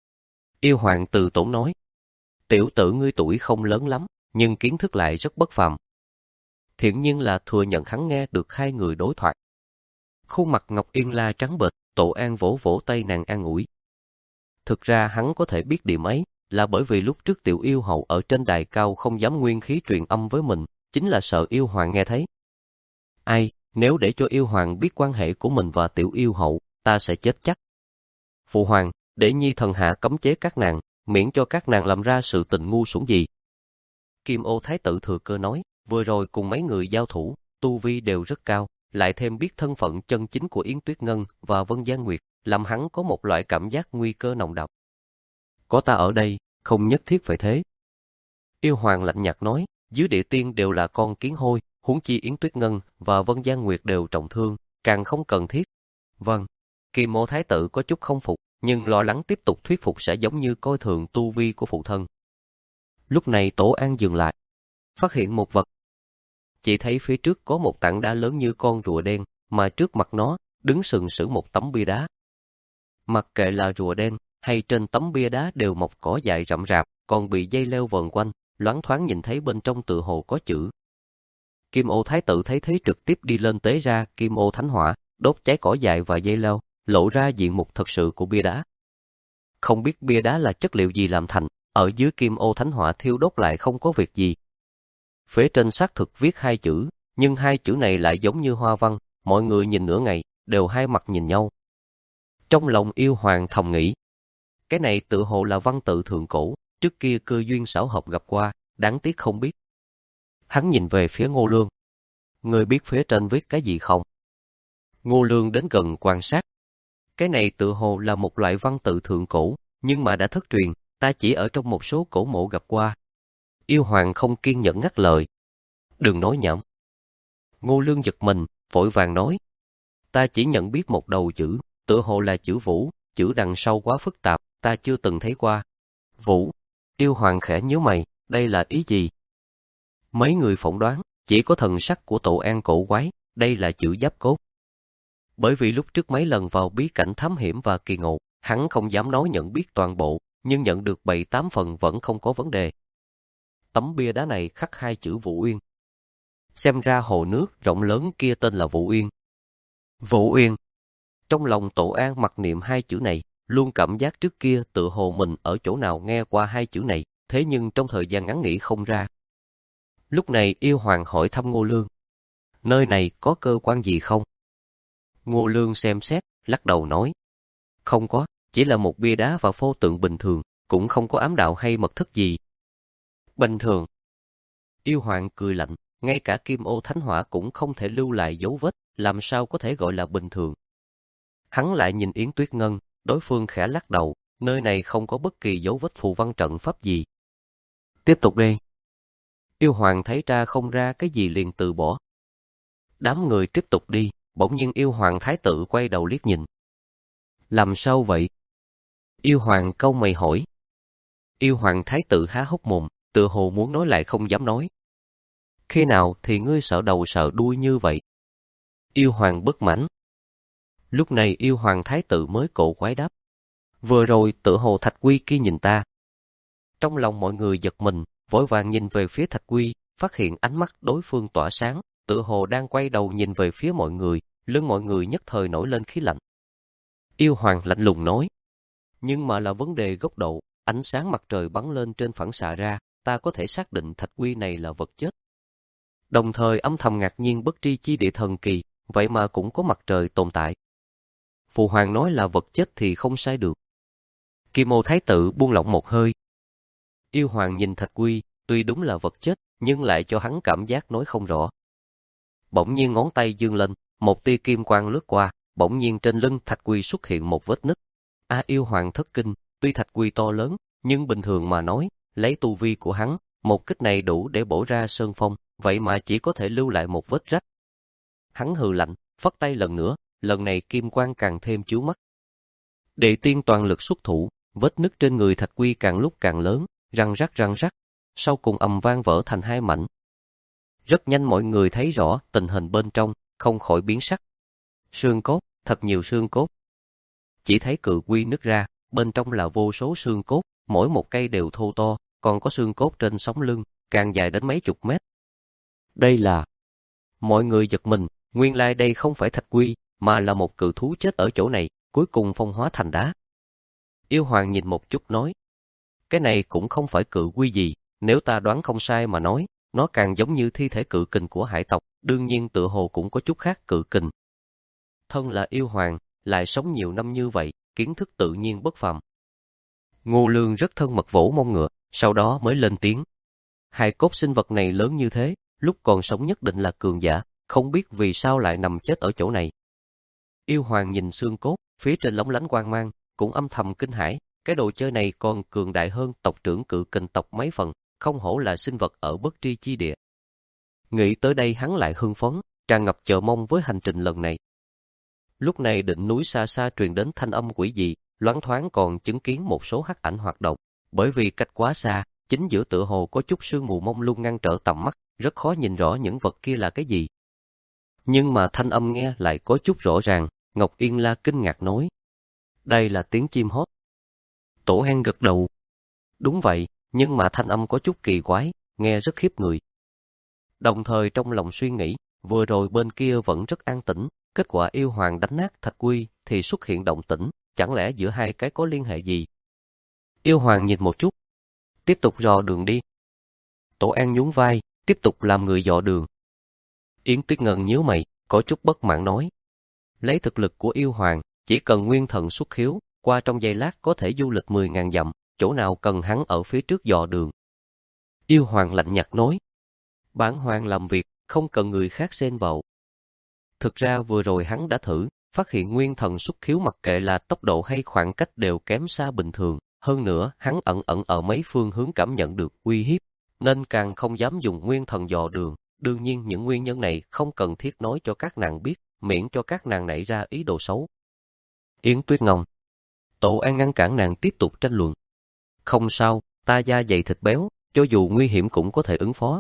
Yêu hoàng từ tốn nói, tiểu tử ngươi tuổi không lớn lắm, nhưng kiến thức lại rất bất phàm. Thiện nhiên là thừa nhận hắn nghe được hai người đối thoại. Khuôn mặt Ngọc Yên La trắng bệch, Tổ An vỗ vỗ tay nàng an ủi. Thực ra hắn có thể biết điểm ấy, là bởi vì lúc trước tiểu yêu hậu ở trên đài cao không dám nguyên khí truyền âm với mình, chính là sợ yêu hoàng nghe thấy. Ai, nếu để cho yêu hoàng biết quan hệ của mình và tiểu yêu hậu, ta sẽ chết chắc. Phụ hoàng, để nhi thần hạ cấm chế các nàng, miễn cho các nàng làm ra sự tình ngu xuẩn gì. Kim Ô Thái tử thừa cơ nói, vừa rồi cùng mấy người giao thủ, tu vi đều rất cao, lại thêm biết thân phận chân chính của Yến Tuyết Ngân và Vân Giang Nguyệt, làm hắn có một loại cảm giác nguy cơ nồng đậm. Có ta ở đây, không nhất thiết phải thế. Yêu Hoàng lạnh nhạt nói, dưới địa tiên đều là con kiến hôi, huống chi Yến Tuyết Ngân và Vân Giang Nguyệt đều trọng thương, càng không cần thiết. Vâng, Kim Ô Thái tử có chút không phục, nhưng lo lắng tiếp tục thuyết phục sẽ giống như coi thường tu vi của phụ thân. Lúc này Tổ An dừng lại, phát hiện một vật. Chỉ thấy phía trước có một tảng đá lớn như con rùa đen, mà trước mặt nó, đứng sừng sững một tấm bia đá. Mặc kệ là rùa đen, hay trên tấm bia đá đều mọc cỏ dại rậm rạp, còn bị dây leo vờn quanh, loáng thoáng nhìn thấy bên trong tựa hồ có chữ. Kim Ô Thái tử thấy thế trực tiếp đi lên tế ra Kim Ô Thánh Hỏa, đốt cháy cỏ dại và dây leo, lộ ra diện mục thật sự của bia đá. Không biết bia đá là chất liệu gì làm thành, ở dưới Kim Ô Thánh Hỏa thiêu đốt lại không có việc gì. Phía trên xác thực viết hai chữ, nhưng hai chữ này lại giống như hoa văn, mọi người nhìn nửa ngày, đều hai mặt nhìn nhau. Trong lòng Yêu Hoàng thầm nghĩ, cái này tự hồ là văn tự thượng cổ, trước kia cơ duyên xảo hợp gặp qua, đáng tiếc không biết. Hắn nhìn về phía Ngô Lương. Ngươi biết phía trên viết cái gì không? Ngô Lương đến gần quan sát. Cái này tự hồ là một loại văn tự thượng cổ, nhưng mà đã thất truyền, ta chỉ ở trong một số cổ mộ gặp qua. Yêu Hoàng không kiên nhẫn ngắt lời. Đừng nói nhảm. Ngô Lương giật mình, vội vàng nói. Ta chỉ nhận biết một đầu chữ, tự hồ là chữ Vũ, chữ đằng sau quá phức tạp, ta chưa từng thấy qua. Vũ. Yêu Hoàng khẽ nhíu mày, đây là ý gì? Mấy người phỏng đoán, chỉ có thần sắc của Tổ An cổ quái, đây là chữ giáp cốt. Bởi vì lúc trước mấy lần vào bí cảnh thám hiểm và kỳ ngộ, hắn không dám nói nhận biết toàn bộ, nhưng nhận được bảy tám phần vẫn không có vấn đề. Tấm bia đá này khắc hai chữ Vũ Uyên. Xem ra hồ nước rộng lớn kia tên là Vũ Uyên. Vũ Uyên. Trong lòng Tổ An mặc niệm hai chữ này, luôn cảm giác trước kia tự hồ mình ở chỗ nào nghe qua hai chữ này, thế nhưng trong thời gian ngắn nghĩ không ra. Lúc này Yêu Hoàng hỏi thăm Ngô Lương. Nơi này có cơ quan gì không? Ngô Lương xem xét, lắc đầu nói. Không có, chỉ là một bia đá và pho tượng bình thường, cũng không có ám đạo hay mật thất gì. Bình thường. Yêu Hoàng cười lạnh, ngay cả Kim Ô Thánh Hỏa cũng không thể lưu lại dấu vết, làm sao có thể gọi là bình thường. Hắn lại nhìn Yến Tuyết Ngân, đối phương khẽ lắc đầu, nơi này không có bất kỳ dấu vết phù văn trận pháp gì. Tiếp tục đi. Yêu hoàng thấy ra không ra cái gì liền từ bỏ. Đám người tiếp tục đi, bỗng nhiên yêu hoàng thái tử quay đầu liếc nhìn. Làm sao vậy? Yêu hoàng cau mày hỏi. Yêu hoàng thái tử há hốc mồm, tựa hồ muốn nói lại không dám nói. Khi nào thì ngươi sợ đầu sợ đuôi như vậy? Yêu hoàng bất mãn. Lúc này yêu hoàng thái tử mới cổ quái đáp. Vừa rồi tựa hồ Thạch Quy kia nhìn ta. Trong lòng mọi người giật mình, vội vàng nhìn về phía Thạch Quy, phát hiện ánh mắt đối phương tỏa sáng, tựa hồ đang quay đầu nhìn về phía mọi người, lưng mọi người nhất thời nổi lên khí lạnh. Yêu hoàng lạnh lùng nói. Nhưng mà là vấn đề góc độ, ánh sáng mặt trời bắn lên trên phản xạ ra, ta có thể xác định Thạch Quy này là vật chết. Đồng thời âm thầm ngạc nhiên bất tri chi địa thần kỳ, vậy mà cũng có mặt trời tồn tại. Phụ hoàng nói là vật chết thì không sai được. Kim Ô thái tử buông lỏng một hơi. Yêu hoàng nhìn Thạch Quy, tuy đúng là vật chết, nhưng lại cho hắn cảm giác nói không rõ. Bỗng nhiên ngón tay giương lên, một tia kim quang lướt qua, bỗng nhiên trên lưng Thạch Quy xuất hiện một vết nứt. A yêu hoàng thất kinh, tuy Thạch Quy to lớn, nhưng bình thường mà nói, lấy tu vi của hắn, một kích này đủ để bổ ra sơn phong, vậy mà chỉ có thể lưu lại một vết rách. Hắn hừ lạnh, phất tay lần nữa, lần này kim quang càng thêm chiếu mắt. Đệ tiên toàn lực xuất thủ, vết nứt trên người Thạch Quy càng lúc càng lớn, răng rắc răng rắc, sau cùng ầm vang vỡ thành hai mảnh. Rất nhanh mọi người thấy rõ tình hình bên trong, không khỏi biến sắc. Xương cốt, thật nhiều xương cốt. Chỉ thấy cự quy nứt ra, bên trong là vô số xương cốt, mỗi một cây đều thô to, còn có xương cốt trên sống lưng, càng dài đến mấy chục mét. Đây là... Mọi người giật mình, nguyên lai đây không phải Thạch Quy, mà là một cự thú chết ở chỗ này, cuối cùng phong hóa thành đá. Yêu hoàng nhìn một chút nói, cái này cũng không phải cự quy gì, nếu ta đoán không sai mà nói, nó càng giống như thi thể cự kình của hải tộc, đương nhiên tựa hồ cũng có chút khác cự kình. Thân là yêu hoàng, lại sống nhiều năm như vậy, kiến thức tự nhiên bất phàm. Ngô Lương rất thân mật vỗ mông ngựa, sau đó mới lên tiếng. Hài cốt sinh vật này lớn như thế, lúc còn sống nhất định là cường giả, không biết vì sao lại nằm chết ở chỗ này. Yêu hoàng nhìn xương cốt, phía trên lóng lánh quang mang, cũng âm thầm kinh hãi, cái đồ chơi này còn cường đại hơn tộc trưởng cự kình tộc mấy phần, không hổ là sinh vật ở bất tri chi địa. Nghĩ tới đây hắn lại hưng phấn, tràn ngập chờ mong với hành trình lần này. Lúc này đỉnh núi xa xa truyền đến thanh âm quỷ dị, loáng thoáng còn chứng kiến một số hắc ảnh hoạt động, bởi vì cách quá xa, chính giữa tựa hồ có chút sương mù mông lung ngăn trở tầm mắt, rất khó nhìn rõ những vật kia là cái gì. Nhưng mà thanh âm nghe lại có chút rõ ràng, Ngọc Yên La kinh ngạc nói. Đây là tiếng chim hót. Tổ An gật đầu. Đúng vậy, nhưng mà thanh âm có chút kỳ quái, nghe rất khiếp người. Đồng thời trong lòng suy nghĩ, vừa rồi bên kia vẫn rất an tĩnh, kết quả yêu hoàng đánh nát Thạch Quy thì xuất hiện động tĩnh, chẳng lẽ giữa hai cái có liên hệ gì? Yêu hoàng nhìn một chút, tiếp tục dò đường đi. Tổ An nhún vai, tiếp tục làm người dò đường. Yến Tuyết Ngân nhíu mày, có chút bất mãn nói. Lấy thực lực của yêu hoàng, chỉ cần nguyên thần xuất khiếu, qua trong giây lát có thể du lịch mười ngàn dặm, chỗ nào cần hắn ở phía trước dò đường. Yêu hoàng lạnh nhạt nói. Bản hoàng làm việc, không cần người khác xen vào. Thực ra vừa rồi hắn đã thử, phát hiện nguyên thần xuất khiếu mặc kệ là tốc độ hay khoảng cách đều kém xa bình thường. Hơn nữa, hắn ẩn ẩn ở mấy phương hướng cảm nhận được uy hiếp, nên càng không dám dùng nguyên thần dò đường. Đương nhiên những nguyên nhân này không cần thiết nói cho các nàng biết, miễn cho các nàng nảy ra ý đồ xấu. Yến Tuyết Ngông. Tổ An ngăn cản nàng tiếp tục tranh luận. Không sao, ta da dày thịt béo, cho dù nguy hiểm cũng có thể ứng phó.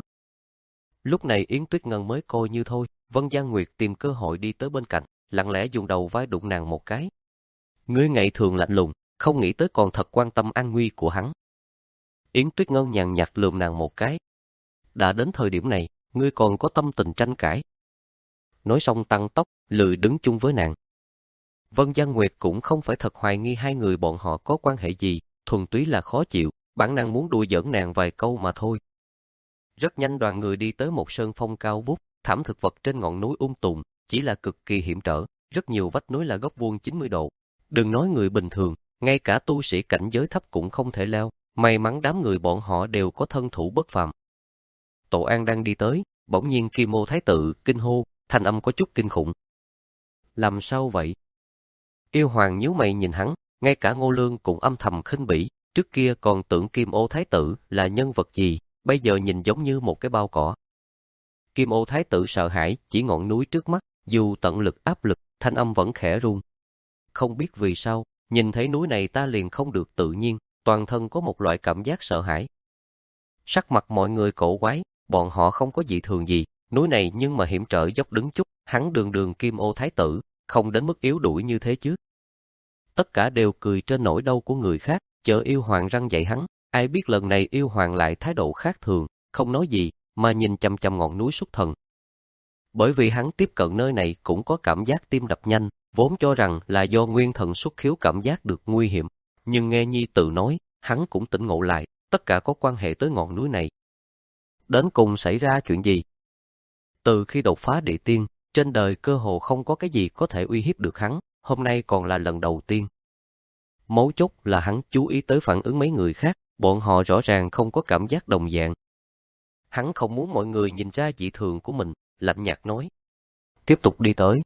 Lúc này Yến Tuyết Ngân mới coi như thôi, Vân Giang Nguyệt tìm cơ hội đi tới bên cạnh, lặng lẽ dùng đầu vai đụng nàng một cái. Ngươi ngày thường lạnh lùng, không nghĩ tới còn thật quan tâm an nguy của hắn. Yến Tuyết Ngân nhàn nhạt lườm nàng một cái. Đã đến thời điểm này, ngươi còn có tâm tình tranh cãi. Nói xong tăng tốc, lười đứng chung với nàng. Vân Giang Nguyệt cũng không phải thật hoài nghi hai người bọn họ có quan hệ gì, thuần túy là khó chịu, bản năng muốn đùa giỡn nàng vài câu mà thôi. Rất nhanh đoàn người đi tới một sơn phong cao vút, thảm thực vật trên ngọn núi um tùm, chỉ là cực kỳ hiểm trở, rất nhiều vách núi là góc vuông chín mươi độ. Đừng nói người bình thường, ngay cả tu sĩ cảnh giới thấp cũng không thể leo, may mắn đám người bọn họ đều có thân thủ bất phàm. Tổ An đang đi tới, bỗng nhiên Kim Ô Thái tử kinh hô, thanh âm có chút kinh khủng. Làm sao vậy? Yêu hoàng nhíu mày nhìn hắn, ngay cả Ngô Lương cũng âm thầm khinh bỉ, trước kia còn tưởng Kim Ô Thái tử là nhân vật gì, bây giờ nhìn giống như một cái bao cỏ. Kim Ô Thái tử sợ hãi chỉ ngọn núi trước mắt, dù tận lực áp lực, thanh âm vẫn khẽ run. Không biết vì sao, nhìn thấy núi này ta liền không được tự nhiên, toàn thân có một loại cảm giác sợ hãi. Sắc mặt mọi người cổ quái, bọn họ không có dị thường gì, núi này nhưng mà hiểm trở dốc đứng chút, hắn đường đường Kim Ô Thái tử, không đến mức yếu đuổi như thế chứ. Tất cả đều cười trên nỗi đau của người khác, chợ yêu hoàng răng dạy hắn, ai biết lần này yêu hoàng lại thái độ khác thường, không nói gì, mà nhìn chằm chằm ngọn núi xuất thần. Bởi vì hắn tiếp cận nơi này cũng có cảm giác tim đập nhanh, vốn cho rằng là do nguyên thần xuất khiếu cảm giác được nguy hiểm, nhưng nghe Nhi tự nói, hắn cũng tỉnh ngộ lại, tất cả có quan hệ tới ngọn núi này. Đến cùng xảy ra chuyện gì? Từ khi đột phá địa tiên, trên đời cơ hồ không có cái gì có thể uy hiếp được hắn, hôm nay còn là lần đầu tiên. Mấu chốt là hắn chú ý tới phản ứng mấy người khác, bọn họ rõ ràng không có cảm giác đồng dạng. Hắn không muốn mọi người nhìn ra dị thường của mình, lạnh nhạt nói. Tiếp tục đi tới.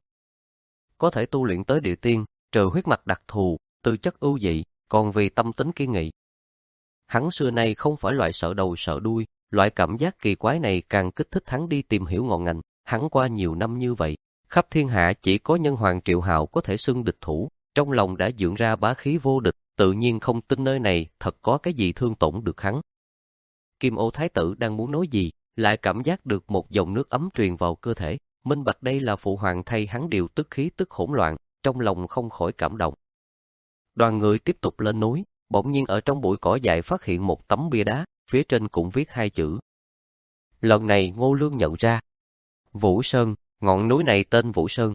Có thể tu luyện tới địa tiên, trừ huyết mạch đặc thù, tư chất ưu dị, còn vì tâm tính kiên nghị. Hắn xưa nay không phải loại sợ đầu sợ đuôi, loại cảm giác kỳ quái này càng kích thích hắn đi tìm hiểu ngọn ngành. Hắn qua nhiều năm như vậy, khắp thiên hạ chỉ có nhân hoàng Triệu Hạo có thể xưng địch thủ, trong lòng đã dưỡng ra bá khí vô địch, tự nhiên không tin nơi này thật có cái gì thương tổn được hắn. Kim Ô Thái tử đang muốn nói gì, lại cảm giác được một dòng nước ấm truyền vào cơ thể, minh bạch đây là phụ hoàng thay hắn điều tức khí tức hỗn loạn, trong lòng không khỏi cảm động. Đoàn người tiếp tục lên núi, bỗng nhiên ở trong bụi cỏ dại phát hiện một tấm bia đá, phía trên cũng viết hai chữ. Lần này Ngô Lương nhận ra. Vũ Sơn, ngọn núi này tên Vũ Sơn.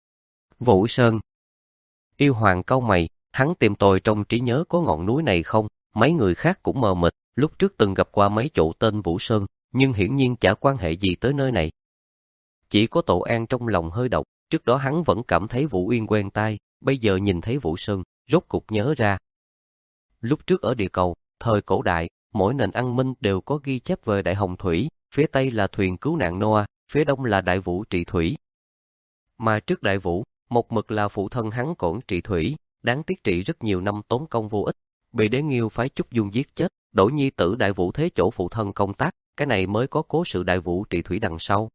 Vũ Sơn. Yêu hoàng cau mày, hắn tìm tòi trong trí nhớ có ngọn núi này không, mấy người khác cũng mờ mịt, lúc trước từng gặp qua mấy chỗ tên Vũ Sơn, nhưng hiển nhiên chả quan hệ gì tới nơi này. Chỉ có Tổ An trong lòng hơi động, trước đó hắn vẫn cảm thấy Vũ Uyên quen tai, bây giờ nhìn thấy Vũ Sơn, rốt cục nhớ ra. Lúc trước ở địa cầu, thời cổ đại, mỗi nền văn minh đều có ghi chép về Đại Hồng Thủy, phía Tây là thuyền cứu nạn Noah, phía Đông là Đại Vũ trị thủy. Mà trước Đại Vũ, một mực là phụ thân hắn cổn trị thủy, đáng tiếc trị rất nhiều năm tốn công vô ích, bị Đế Nghiêu phái Trúc Dung giết chết, đổi nhi tử Đại Vũ thế chỗ phụ thân công tác, cái này mới có cố sự Đại Vũ trị thủy đằng sau.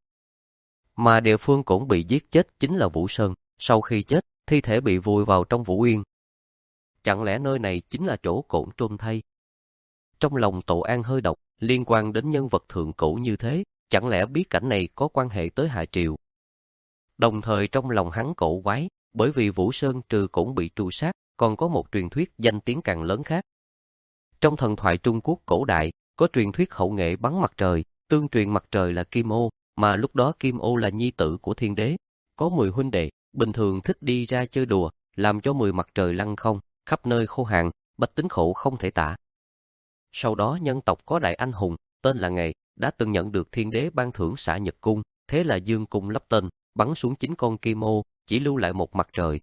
Mà địa phương cổn bị giết chết chính là Vũ Sơn, sau khi chết, thi thể bị vùi vào trong Vũ Uyên. Chẳng lẽ nơi này chính là chỗ cổn chôn thay? Trong lòng Tổ An hơi độc, liên quan đến nhân vật thượng cổ như thế, chẳng lẽ bí cảnh này có quan hệ tới Hạ Triều? Đồng thời trong lòng hắn cổ quái, bởi vì Vũ Sơn trừ cũng bị tru sát, còn có một truyền thuyết danh tiếng càng lớn khác. Trong thần thoại Trung Quốc cổ đại, có truyền thuyết hậu nghệ bắn mặt trời, tương truyền mặt trời là Kim Ô, mà lúc đó Kim Ô là nhi tử của thiên đế. Có mười huynh đệ, bình thường thích đi ra chơi đùa, làm cho mười mặt trời lăng không, khắp nơi khô hạn, bách tính khổ không thể tả. Sau đó nhân tộc có đại anh hùng, tên là Nghệ, đã từng nhận được thiên đế ban thưởng xạ nhật cung, thế là dương cung lắp tên, bắn xuống chín con kim ô, chỉ lưu lại một mặt trời.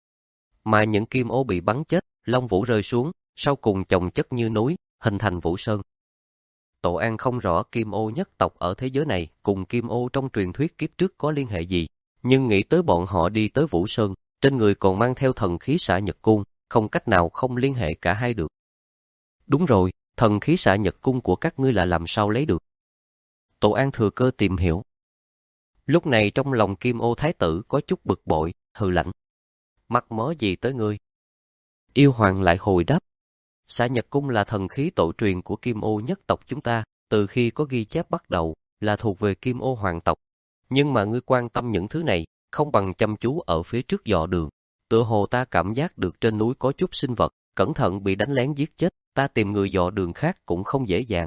Mà những kim ô bị bắn chết, lông vũ rơi xuống, sau cùng chồng chất như núi, hình thành Vũ Sơn. Tổ An không rõ kim ô nhất tộc ở thế giới này cùng kim ô trong truyền thuyết kiếp trước có liên hệ gì, nhưng nghĩ tới bọn họ đi tới Vũ Sơn, trên người còn mang theo thần khí xạ nhật cung, không cách nào không liên hệ cả hai được. Đúng rồi, thần khí xạ nhật cung của các ngươi là làm sao lấy được? Tổ An thừa cơ tìm hiểu. Lúc này trong lòng Kim Ô Thái tử có chút bực bội, hừ lạnh. Mắc mớ gì tới ngươi? Yêu hoàng lại hồi đáp. Xạ nhật cung là thần khí tổ truyền của Kim Ô nhất tộc chúng ta, từ khi có ghi chép bắt đầu, là thuộc về Kim Ô hoàng tộc. Nhưng mà ngươi quan tâm những thứ này, không bằng chăm chú ở phía trước dò đường. Tựa hồ ta cảm giác được trên núi có chút sinh vật, cẩn thận bị đánh lén giết chết, ta tìm người dò đường khác cũng không dễ dàng.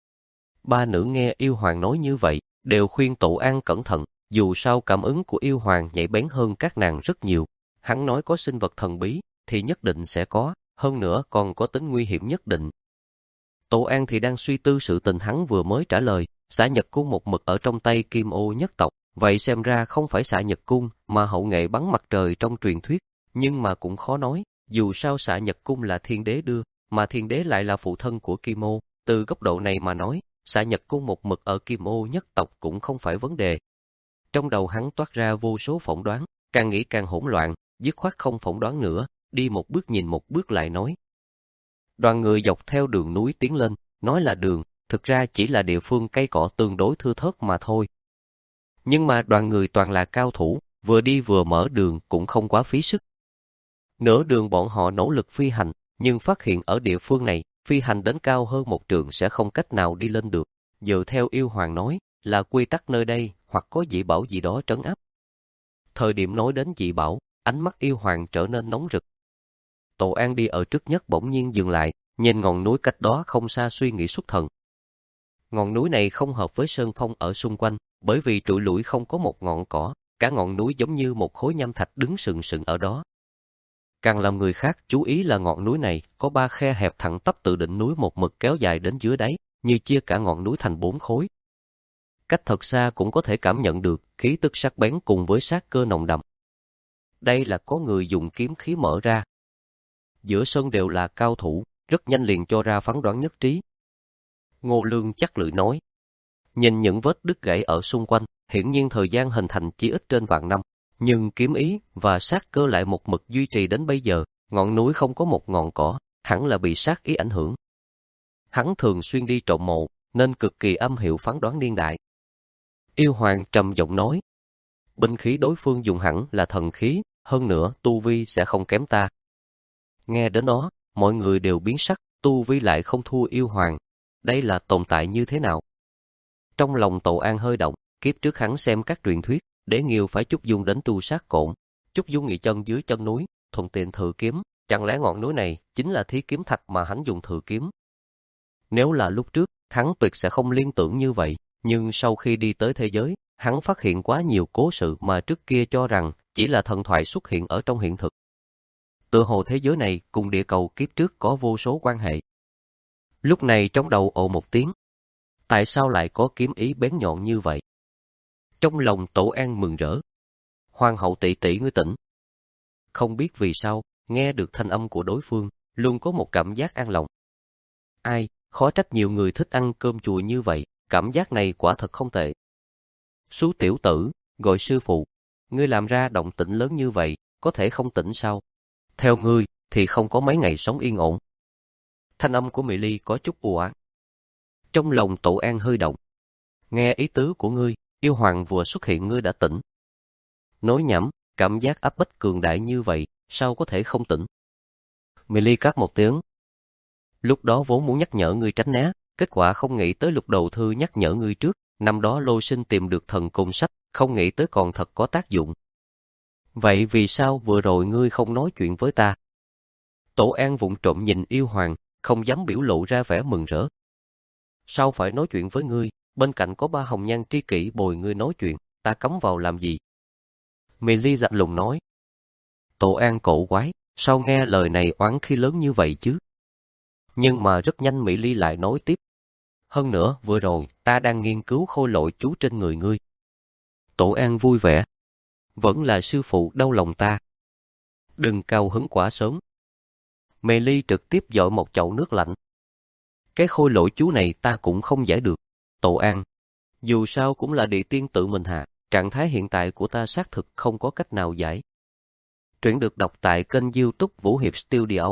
Ba nữ nghe yêu hoàng nói như vậy, đều khuyên Tổ An cẩn thận, dù sao cảm ứng của yêu hoàng nhạy bén hơn các nàng rất nhiều. Hắn nói có sinh vật thần bí, thì nhất định sẽ có, hơn nữa còn có tính nguy hiểm nhất định. Tổ An thì đang suy tư sự tình hắn vừa mới trả lời, xạ nhật cung một mực ở trong tay Kim Ô nhất tộc, vậy xem ra không phải xạ nhật cung mà hậu nghệ bắn mặt trời trong truyền thuyết, nhưng mà cũng khó nói, dù sao xạ nhật cung là thiên đế đưa, mà thiên đế lại là phụ thân của Kim Ô, từ góc độ này mà nói, xạ nhật cung một mực ở Kim Ô nhất tộc cũng không phải vấn đề. Trong đầu hắn toát ra vô số phỏng đoán, càng nghĩ càng hỗn loạn, dứt khoát không phỏng đoán nữa, đi một bước nhìn một bước lại nói. Đoàn người dọc theo đường núi tiến lên, nói là đường, thực ra chỉ là địa phương cây cỏ tương đối thưa thớt mà thôi. Nhưng mà đoàn người toàn là cao thủ, vừa đi vừa mở đường cũng không quá phí sức. Nửa đường bọn họ nỗ lực phi hành, nhưng phát hiện ở địa phương này, phi hành đến cao hơn một trượng sẽ không cách nào đi lên được. Dựa theo yêu hoàng nói, là quy tắc nơi đây, hoặc có dị bảo gì đó trấn áp. Thời điểm nói đến dị bảo, ánh mắt yêu hoàng trở nên nóng rực. Tổ An đi ở trước nhất bỗng nhiên dừng lại, nhìn ngọn núi cách đó không xa suy nghĩ xuất thần. Ngọn núi này không hợp với sơn phong ở xung quanh, bởi vì trụi lủi không có một ngọn cỏ, cả ngọn núi giống như một khối nham thạch đứng sừng sừng ở đó. Càng làm người khác chú ý là ngọn núi này có ba khe hẹp thẳng tắp từ đỉnh núi một mực kéo dài đến dưới đáy, như chia cả ngọn núi thành bốn khối. Cách thật xa cũng có thể cảm nhận được khí tức sắc bén cùng với sát cơ nồng đậm. Đây là có người dùng kiếm khí mở ra. Giữa sân đều là cao thủ, rất nhanh liền cho ra phán đoán nhất trí. Ngô Lương chắc lưỡi nói. Nhìn những vết đứt gãy ở xung quanh, hiển nhiên thời gian hình thành chỉ ít trên vạn năm, nhưng kiếm ý và sát cơ lại một mực duy trì đến bây giờ, ngọn núi không có một ngọn cỏ, hẳn là bị sát ý ảnh hưởng. Hắn thường xuyên đi trộm mộ, nên cực kỳ âm hiểu phán đoán niên đại. Yêu hoàng trầm giọng nói, binh khí đối phương dùng hẳn là thần khí, hơn nữa tu vi sẽ không kém ta. Nghe đến đó, mọi người đều biến sắc, tu vi lại không thua yêu hoàng. Đây là tồn tại như thế nào? Trong lòng Tổ An hơi động, kiếp trước hắn xem các truyền thuyết, Đế Nghiêu phải Trúc Dung đến tu sát cổn. Trúc Dung nghỉ chân dưới chân núi, thuận tiện thử kiếm, chẳng lẽ ngọn núi này chính là thí kiếm thạch mà hắn dùng thử kiếm? Nếu là lúc trước, hắn tuyệt sẽ không liên tưởng như vậy, nhưng sau khi đi tới thế giới, hắn phát hiện quá nhiều cố sự mà trước kia cho rằng chỉ là thần thoại xuất hiện ở trong hiện thực. Tựa hồ thế giới này cùng địa cầu kiếp trước có vô số quan hệ. Lúc này trong đầu ồ một tiếng. Tại sao lại có kiếm ý bén nhọn như vậy? Trong lòng Tổ An mừng rỡ. Hoàng hậu tỷ tỷ ngươi tỉnh. Không biết vì sao, nghe được thanh âm của đối phương, luôn có một cảm giác an lòng. Ai, khó trách nhiều người thích ăn cơm chùa như vậy, cảm giác này quả thật không tệ. Sú tiểu tử, gọi sư phụ, ngươi làm ra động tĩnh lớn như vậy, có thể không tỉnh sao? Theo ngươi, thì không có mấy ngày sống yên ổn. Thanh âm của Mỹ Ly có chút u ám. Trong lòng Tổ An hơi động. Nghe ý tứ của ngươi, yêu hoàng vừa xuất hiện ngươi đã tỉnh. Nói nhảm, cảm giác áp bách cường đại như vậy, sao có thể không tỉnh? Mỹ Ly cắt một tiếng. Lúc đó vốn muốn nhắc nhở ngươi tránh né, kết quả không nghĩ tới lục đầu thư nhắc nhở ngươi trước, năm đó Lôi Sinh tìm được thần cung sách, không nghĩ tới còn thật có tác dụng. Vậy vì sao vừa rồi ngươi không nói chuyện với ta? Tổ An vụng trộm nhìn yêu hoàng, không dám biểu lộ ra vẻ mừng rỡ. Sao phải nói chuyện với ngươi, bên cạnh có ba hồng nhan tri kỷ bồi ngươi nói chuyện, ta cấm vào làm gì? Mỹ Ly lạnh lùng nói. Tổ An cổ quái, sao nghe lời này oán khí lớn như vậy chứ? Nhưng mà rất nhanh Mỹ Ly lại nói tiếp. Hơn nữa, vừa rồi, ta đang nghiên cứu khôi lỗi chú trên người ngươi. Tổ An vui vẻ. Vẫn là sư phụ đau lòng ta. Đừng cao hứng quá sớm. Mỹ Ly trực tiếp dội một chậu nước lạnh. Cái khôi lỗi chú này ta cũng không giải được. Tổ An, dù sao cũng là địa tiên tự mình hạ, trạng thái hiện tại của ta xác thực không có cách nào giải. Truyện được đọc tại kênh YouTube Vũ Hiệp Studio.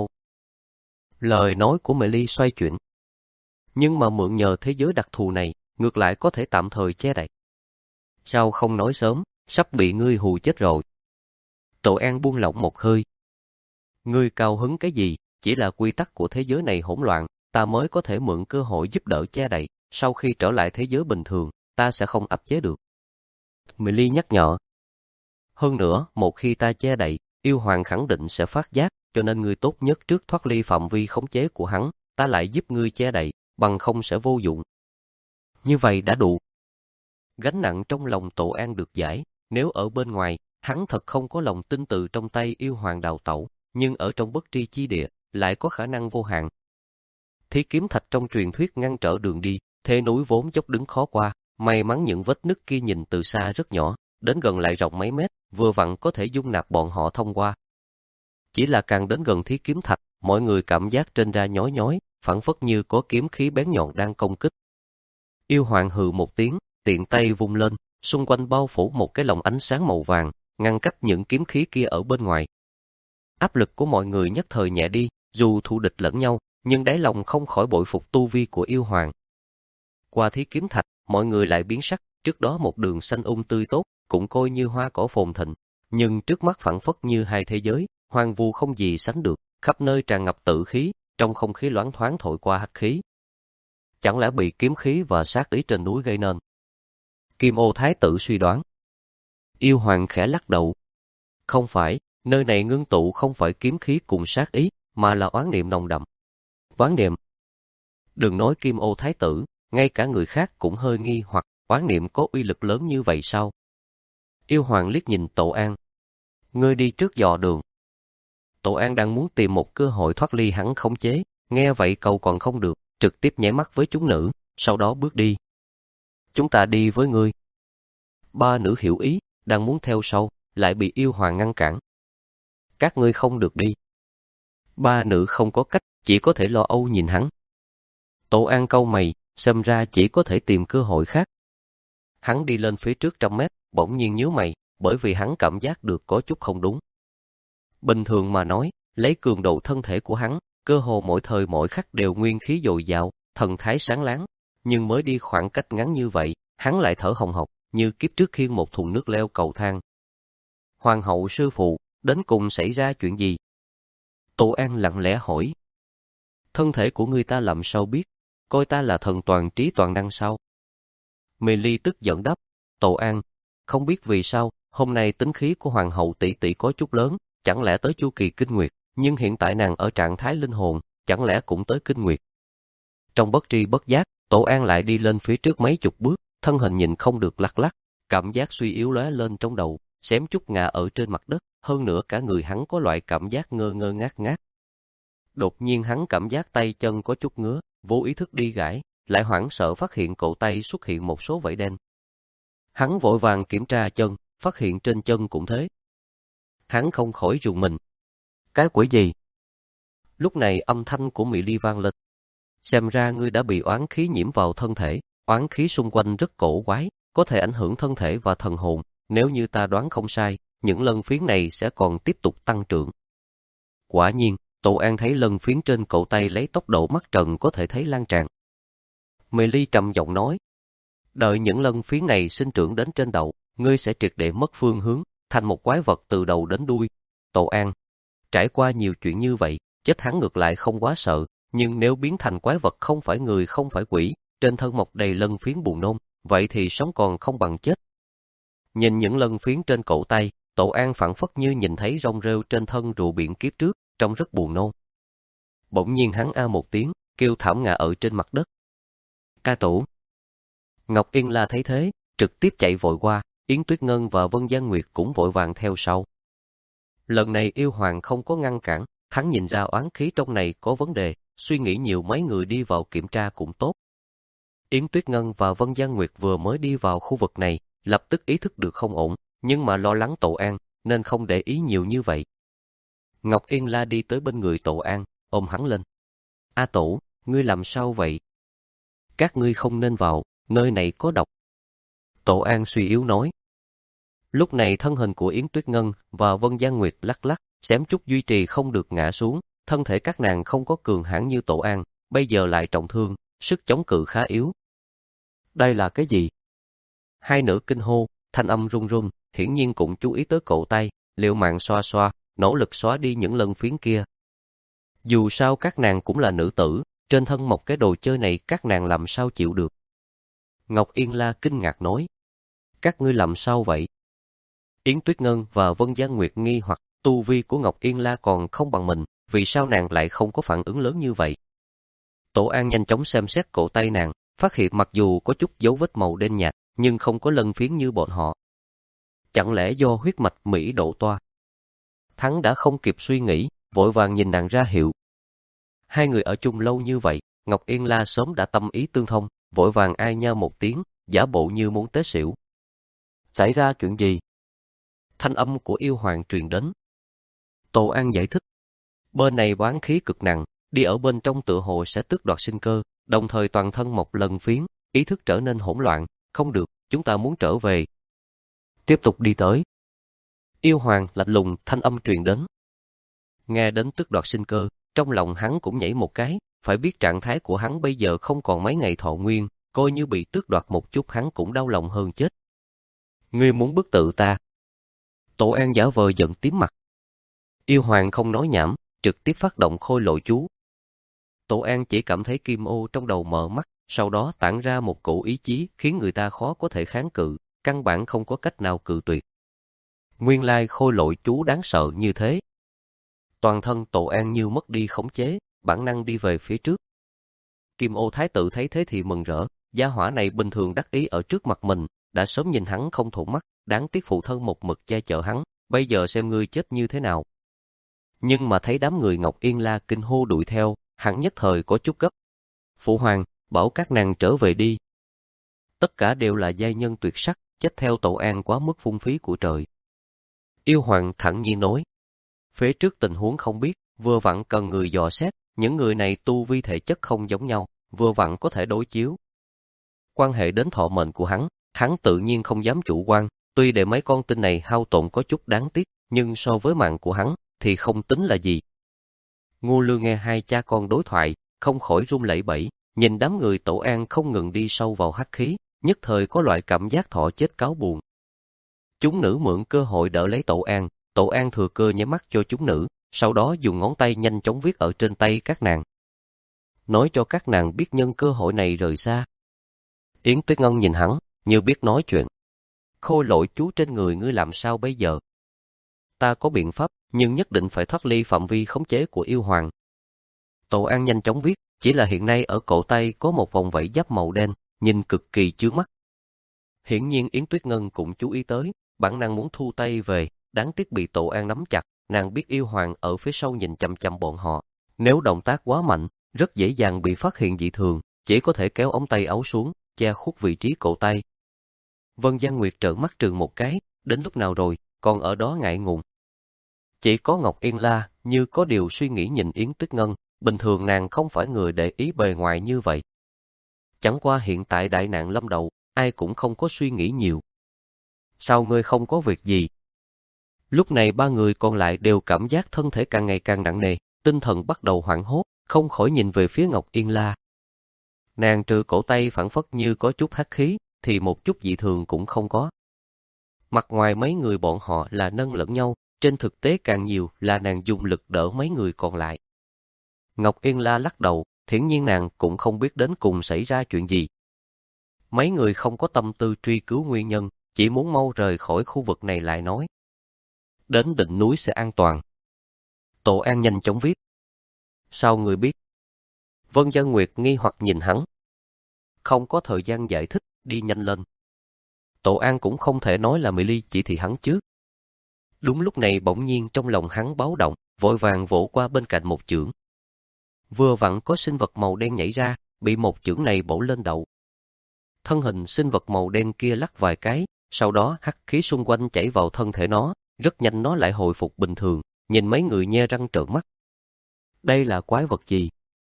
Lời nói của Mỹ Ly xoay chuyển. Nhưng mà mượn nhờ thế giới đặc thù này, ngược lại có thể tạm thời che đậy. Sao không nói sớm, sắp bị ngươi hù chết rồi. Tổ An buông lỏng một hơi. Ngươi cao hứng cái gì, chỉ là quy tắc của thế giới này hỗn loạn, ta mới có thể mượn cơ hội giúp đỡ che đậy, sau khi trở lại thế giới bình thường, ta sẽ không áp chế được. Mỹ Ly nhắc nhở. Hơn nữa, một khi ta che đậy, yêu hoàng khẳng định sẽ phát giác, cho nên ngươi tốt nhất trước thoát ly phạm vi khống chế của hắn, ta lại giúp ngươi che đậy, bằng không sẽ vô dụng. Như vậy đã đủ. Gánh nặng trong lòng Tổ An được giải, nếu ở bên ngoài, hắn thật không có lòng tin từ trong tay yêu hoàng đào tẩu, nhưng ở trong bất tri chi địa, lại có khả năng vô hạn. Thí kiếm thạch trong truyền thuyết ngăn trở đường đi, thế núi vốn dốc đứng khó qua, may mắn những vết nứt kia nhìn từ xa rất nhỏ, đến gần lại rộng mấy mét, vừa vặn có thể dung nạp bọn họ thông qua. Chỉ là càng đến gần thí kiếm thạch, mọi người cảm giác trên da nhói nhói, phảng phất như có kiếm khí bén nhọn đang công kích. Yêu hoàng hừ một tiếng, tiện tay vung lên, xung quanh bao phủ một cái lồng ánh sáng màu vàng, ngăn cách những kiếm khí kia ở bên ngoài. áp lực của mọi người nhất thời nhẹ đi, dù thù địch lẫn nhau, nhưng đáy lòng không khỏi bội phục tu vi của yêu hoàng. Qua thí kiếm thạch, mọi người lại biến sắc, trước đó một đường xanh um tươi tốt, cũng coi như hoa cỏ phồn thịnh, nhưng trước mắt phảng phất như hai thế giới, hoang vu không gì sánh được, khắp nơi tràn ngập tử khí, trong không khí loáng thoáng thổi qua hắc khí. Chẳng lẽ bị kiếm khí và sát ý trên núi gây nên? Kim Ô Thái tử suy đoán. Yêu hoàng khẽ lắc đầu. Không phải, nơi này ngưng tụ không phải kiếm khí cùng sát ý, mà là oán niệm nồng đậm. Oán niệm? Đừng nói Kim Ô Thái tử, ngay cả người khác cũng hơi nghi hoặc oán niệm có uy lực lớn như vậy sao? Yêu hoàng liếc nhìn Tổ An. Ngươi đi trước dò đường. Tổ An đang muốn tìm một cơ hội thoát ly hắn khống chế, nghe vậy cầu còn không được, trực tiếp nháy mắt với chúng nữ, sau đó bước đi. Chúng ta đi với ngươi. Ba nữ hiểu ý, đang muốn theo sau, lại bị yêu hoàng ngăn cản. Các ngươi không được đi. Ba nữ không có cách, chỉ có thể lo âu nhìn hắn. Tổ An cau mày, xem ra chỉ có thể tìm cơ hội khác. Hắn đi lên phía trước trăm mét, bỗng nhiên nhíu mày, bởi vì hắn cảm giác được có chút không đúng. Bình thường mà nói, lấy cường độ thân thể của hắn, cơ hồ mỗi thời mỗi khắc đều nguyên khí dồi dào, thần thái sáng láng, nhưng mới đi khoảng cách ngắn như vậy, hắn lại thở hồng hộc, như kiếp trước khiêng một thùng nước leo cầu thang. Hoàng hậu sư phụ, đến cùng xảy ra chuyện gì? Tổ An lặng lẽ hỏi. Thân thể của ngươi ta làm sao biết, coi ta là thần toàn trí toàn năng sao? Mê Ly tức giận đáp, Tổ An, không biết vì sao, hôm nay tính khí của hoàng hậu tỷ tỷ có chút lớn, chẳng lẽ tới chu kỳ kinh nguyệt, nhưng hiện tại nàng ở trạng thái linh hồn, chẳng lẽ cũng tới kinh nguyệt. Trong bất tri bất giác, Tổ An lại đi lên phía trước mấy chục bước, thân hình nhìn không được lắc lắc, cảm giác suy yếu lóe lên trong đầu, xém chút ngã ở trên mặt đất, hơn nữa cả người hắn có loại cảm giác ngơ ngơ ngác ngác. Đột nhiên hắn cảm giác tay chân có chút ngứa, vô ý thức đi gãi, lại hoảng sợ phát hiện cổ tay xuất hiện một số vảy đen. Hắn vội vàng kiểm tra chân, phát hiện trên chân cũng thế. Hắn không khỏi rùng mình. Cái quỷ gì? Lúc này âm thanh của Mị Ly vang lên. Xem ra ngươi đã bị oán khí nhiễm vào thân thể, oán khí xung quanh rất cổ quái, có thể ảnh hưởng thân thể và thần hồn, nếu như ta đoán không sai, những lân phiến này sẽ còn tiếp tục tăng trưởng. Quả nhiên, Tổ An thấy lân phiến trên cổ tay lấy tốc độ mắt trần có thể thấy lan tràn. Mị Ly trầm giọng nói, đợi những lân phiến này sinh trưởng đến trên đầu, ngươi sẽ triệt để mất phương hướng, thành một quái vật từ đầu đến đuôi. Tổ An, trải qua nhiều chuyện như vậy, chết hắn ngược lại không quá sợ, nhưng nếu biến thành quái vật không phải người không phải quỷ, trên thân mọc đầy lân phiến buồn nôn, vậy thì sống còn không bằng chết. Nhìn những lân phiến trên cổ tay, Tổ An phảng phất như nhìn thấy rong rêu trên thân rùa biển kiếp trước, trông rất buồn nôn. Bỗng nhiên hắn a một tiếng, kêu thảm ngã ở trên mặt đất. Ca tổ. Ngọc Yên La thấy thế, trực tiếp chạy vội qua, Yến Tuyết Ngân và Vân Giang Nguyệt cũng vội vàng theo sau. Lần này yêu hoàng không có ngăn cản, hắn nhìn ra oán khí trong này có vấn đề, suy nghĩ nhiều mấy người đi vào kiểm tra cũng tốt. Yến Tuyết Ngân và Vân Giang Nguyệt vừa mới đi vào khu vực này, lập tức ý thức được không ổn, nhưng mà lo lắng Tổ An, nên không để ý nhiều như vậy. Ngọc Yên La đi tới bên người Tổ An, ôm hắn lên. A Tổ, ngươi làm sao vậy? Các ngươi không nên vào, nơi này có độc. Tổ An suy yếu nói. Lúc này thân hình của Yến Tuyết Ngân và Vân Giang Nguyệt lắc lắc, xém chút duy trì không được ngã xuống, thân thể các nàng không có cường hãn như Tổ An, bây giờ lại trọng thương, sức chống cự khá yếu. Đây là cái gì? Hai nữ kinh hô, thanh âm run run, hiển nhiên cũng chú ý tới cổ tay, liều mạng xoa xoa, nỗ lực xóa đi những lân phiến kia. Dù sao các nàng cũng là nữ tử, trên thân một cái đồ chơi này các nàng làm sao chịu được. Ngọc Yên La kinh ngạc nói. Các ngươi làm sao vậy? Yến Tuyết Ngân và Vân Giang Nguyệt nghi hoặc tu vi của Ngọc Yên La còn không bằng mình, vì sao nàng lại không có phản ứng lớn như vậy? Tổ An nhanh chóng xem xét cổ tay nàng, phát hiện mặc dù có chút dấu vết màu đen nhạt, nhưng không có lân phiến như bọn họ. Chẳng lẽ do huyết mạch Mỹ độ toa? Hắn đã không kịp suy nghĩ, vội vàng nhìn nàng ra hiệu. Hai người ở chung lâu như vậy, Ngọc Yên La sớm đã tâm ý tương thông, vội vàng ai nha một tiếng, giả bộ như muốn té xỉu. Xảy ra chuyện gì? Thanh âm của yêu hoàng truyền đến. Tổ An giải thích. Bên này oán khí cực nặng, đi ở bên trong tựa hồ sẽ tước đoạt sinh cơ, đồng thời toàn thân một lần phiến, ý thức trở nên hỗn loạn, không được, chúng ta muốn trở về. Tiếp tục đi tới. Yêu hoàng lạnh lùng thanh âm truyền đến. Nghe đến tước đoạt sinh cơ, trong lòng hắn cũng nhảy một cái, phải biết trạng thái của hắn bây giờ không còn mấy ngày thọ nguyên, coi như bị tước đoạt một chút hắn cũng đau lòng hơn chết. Ngươi muốn bức tự ta? Tổ An giả vờ giận tím mặt. Yêu Hoàng không nói nhảm, trực tiếp phát động khôi lỗi chú. Tổ An chỉ cảm thấy kim ô trong đầu mở mắt, sau đó tản ra một cổ ý chí khiến người ta khó có thể kháng cự, căn bản không có cách nào cự tuyệt. Nguyên lai khôi lỗi chú đáng sợ như thế. Toàn thân Tổ An như mất đi khống chế, bản năng đi về phía trước. Kim ô thái tử thấy thế thì mừng rỡ, gia hỏa này bình thường đắc ý ở trước mặt mình, đã sớm nhìn hắn không thuận mắt, đáng tiếc phụ thân một mực che chở hắn, bây giờ xem ngươi chết như thế nào. Nhưng mà thấy đám người Ngọc Yên La kinh hô đuổi theo, hắn nhất thời có chút gấp. Phụ hoàng, bảo các nàng trở về đi. Tất cả đều là giai nhân tuyệt sắc, chết theo Tổ An quá mức phung phí của trời. Yêu Hoàng thẳng nhiên nói. Phía trước tình huống không biết, vừa vặn cần người dò xét, những người này tu vi thể chất không giống nhau, vừa vặn có thể đối chiếu. Quan hệ đến thọ mệnh của hắn, hắn tự nhiên không dám chủ quan, tuy để mấy con tinh này hao tổn có chút đáng tiếc, nhưng so với mạng của hắn, thì không tính là gì. Ngô Lương nghe hai cha con đối thoại, không khỏi run lẩy bẩy, nhìn đám người Tổ An không ngừng đi sâu vào hắc khí, nhất thời có loại cảm giác thọ chết cáo buồn. Chúng nữ mượn cơ hội đỡ lấy Tổ An, Tổ An thừa cơ nháy mắt cho chúng nữ, sau đó dùng ngón tay nhanh chóng viết ở trên tay các nàng. Nói cho các nàng biết nhân cơ hội này rời xa. Yến Tuyết Ngân nhìn hắn, như biết nói chuyện. Khôi lỗi chú trên người ngươi làm sao bây giờ? Ta có biện pháp, nhưng nhất định phải thoát ly phạm vi khống chế của yêu hoàng. Tổ An nhanh chóng viết, chỉ là hiện nay ở cổ tay có một vòng vảy giáp màu đen, nhìn cực kỳ chướng mắt. Hiển nhiên Yến Tuyết Ngân cũng chú ý tới, bản năng muốn thu tay về, đáng tiếc bị Tổ An nắm chặt, nàng biết yêu hoàng ở phía sau nhìn chằm chằm bọn họ. Nếu động tác quá mạnh, rất dễ dàng bị phát hiện dị thường, chỉ có thể kéo ống tay áo xuống, che khuất vị trí cổ tay. Vân Giang Nguyệt trợn mắt trừng một cái, đến lúc nào rồi, còn ở đó ngại ngùng. Chỉ có Ngọc Yên La, như có điều suy nghĩ nhìn Yến Tuyết Ngân, bình thường nàng không phải người để ý bề ngoài như vậy. Chẳng qua hiện tại đại nạn lâm đầu, ai cũng không có suy nghĩ nhiều. Sao ngươi không có việc gì? Lúc này ba người còn lại đều cảm giác thân thể càng ngày càng nặng nề, tinh thần bắt đầu hoảng hốt, không khỏi nhìn về phía Ngọc Yên La. Nàng trừ cổ tay phảng phất như có chút hắc khí, thì một chút dị thường cũng không có. Mặt ngoài mấy người bọn họ là nâng lẫn nhau, trên thực tế càng nhiều là nàng dùng lực đỡ mấy người còn lại. Ngọc Yên La lắc đầu, hiển nhiên nàng cũng không biết đến cùng xảy ra chuyện gì. Mấy người không có tâm tư truy cứu nguyên nhân, chỉ muốn mau rời khỏi khu vực này lại nói. Đến đỉnh núi sẽ an toàn. Tổ An nhanh chóng viết. Sao người biết? Vân Giang Nguyệt nghi hoặc nhìn hắn. Không có thời gian giải thích, đi nhanh lên. Tổ An cũng không thể nói là Mỹ Ly chỉ thị hắn trước. Đúng lúc này bỗng nhiên trong lòng hắn báo động, vội vàng vỗ qua bên cạnh một chưởng. Vừa vặn có sinh vật màu đen nhảy ra, bị một chưởng này bổ lên đầu. Thân hình sinh vật màu đen kia lắc vài cái, sau đó hắc khí xung quanh chảy vào thân thể nó, rất nhanh nó lại hồi phục bình thường, nhìn mấy người nhe răng trợn mắt. Đây là quái vật gì?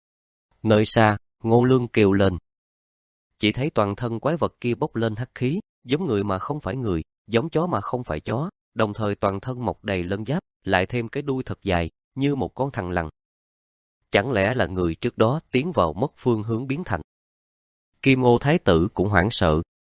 Nơi xa, Ngô Lương kêu lên. Chỉ thấy toàn thân quái vật kia bốc lên hắc khí, giống người mà không phải người, giống chó mà không phải chó, đồng thời toàn thân mọc đầy lân giáp, lại thêm cái đuôi thật dài, như một con thằn lằn. Chẳng lẽ là người trước đó tiến vào mất phương hướng biến thành? Kim Ô Thái tử cũng hoảng sợ.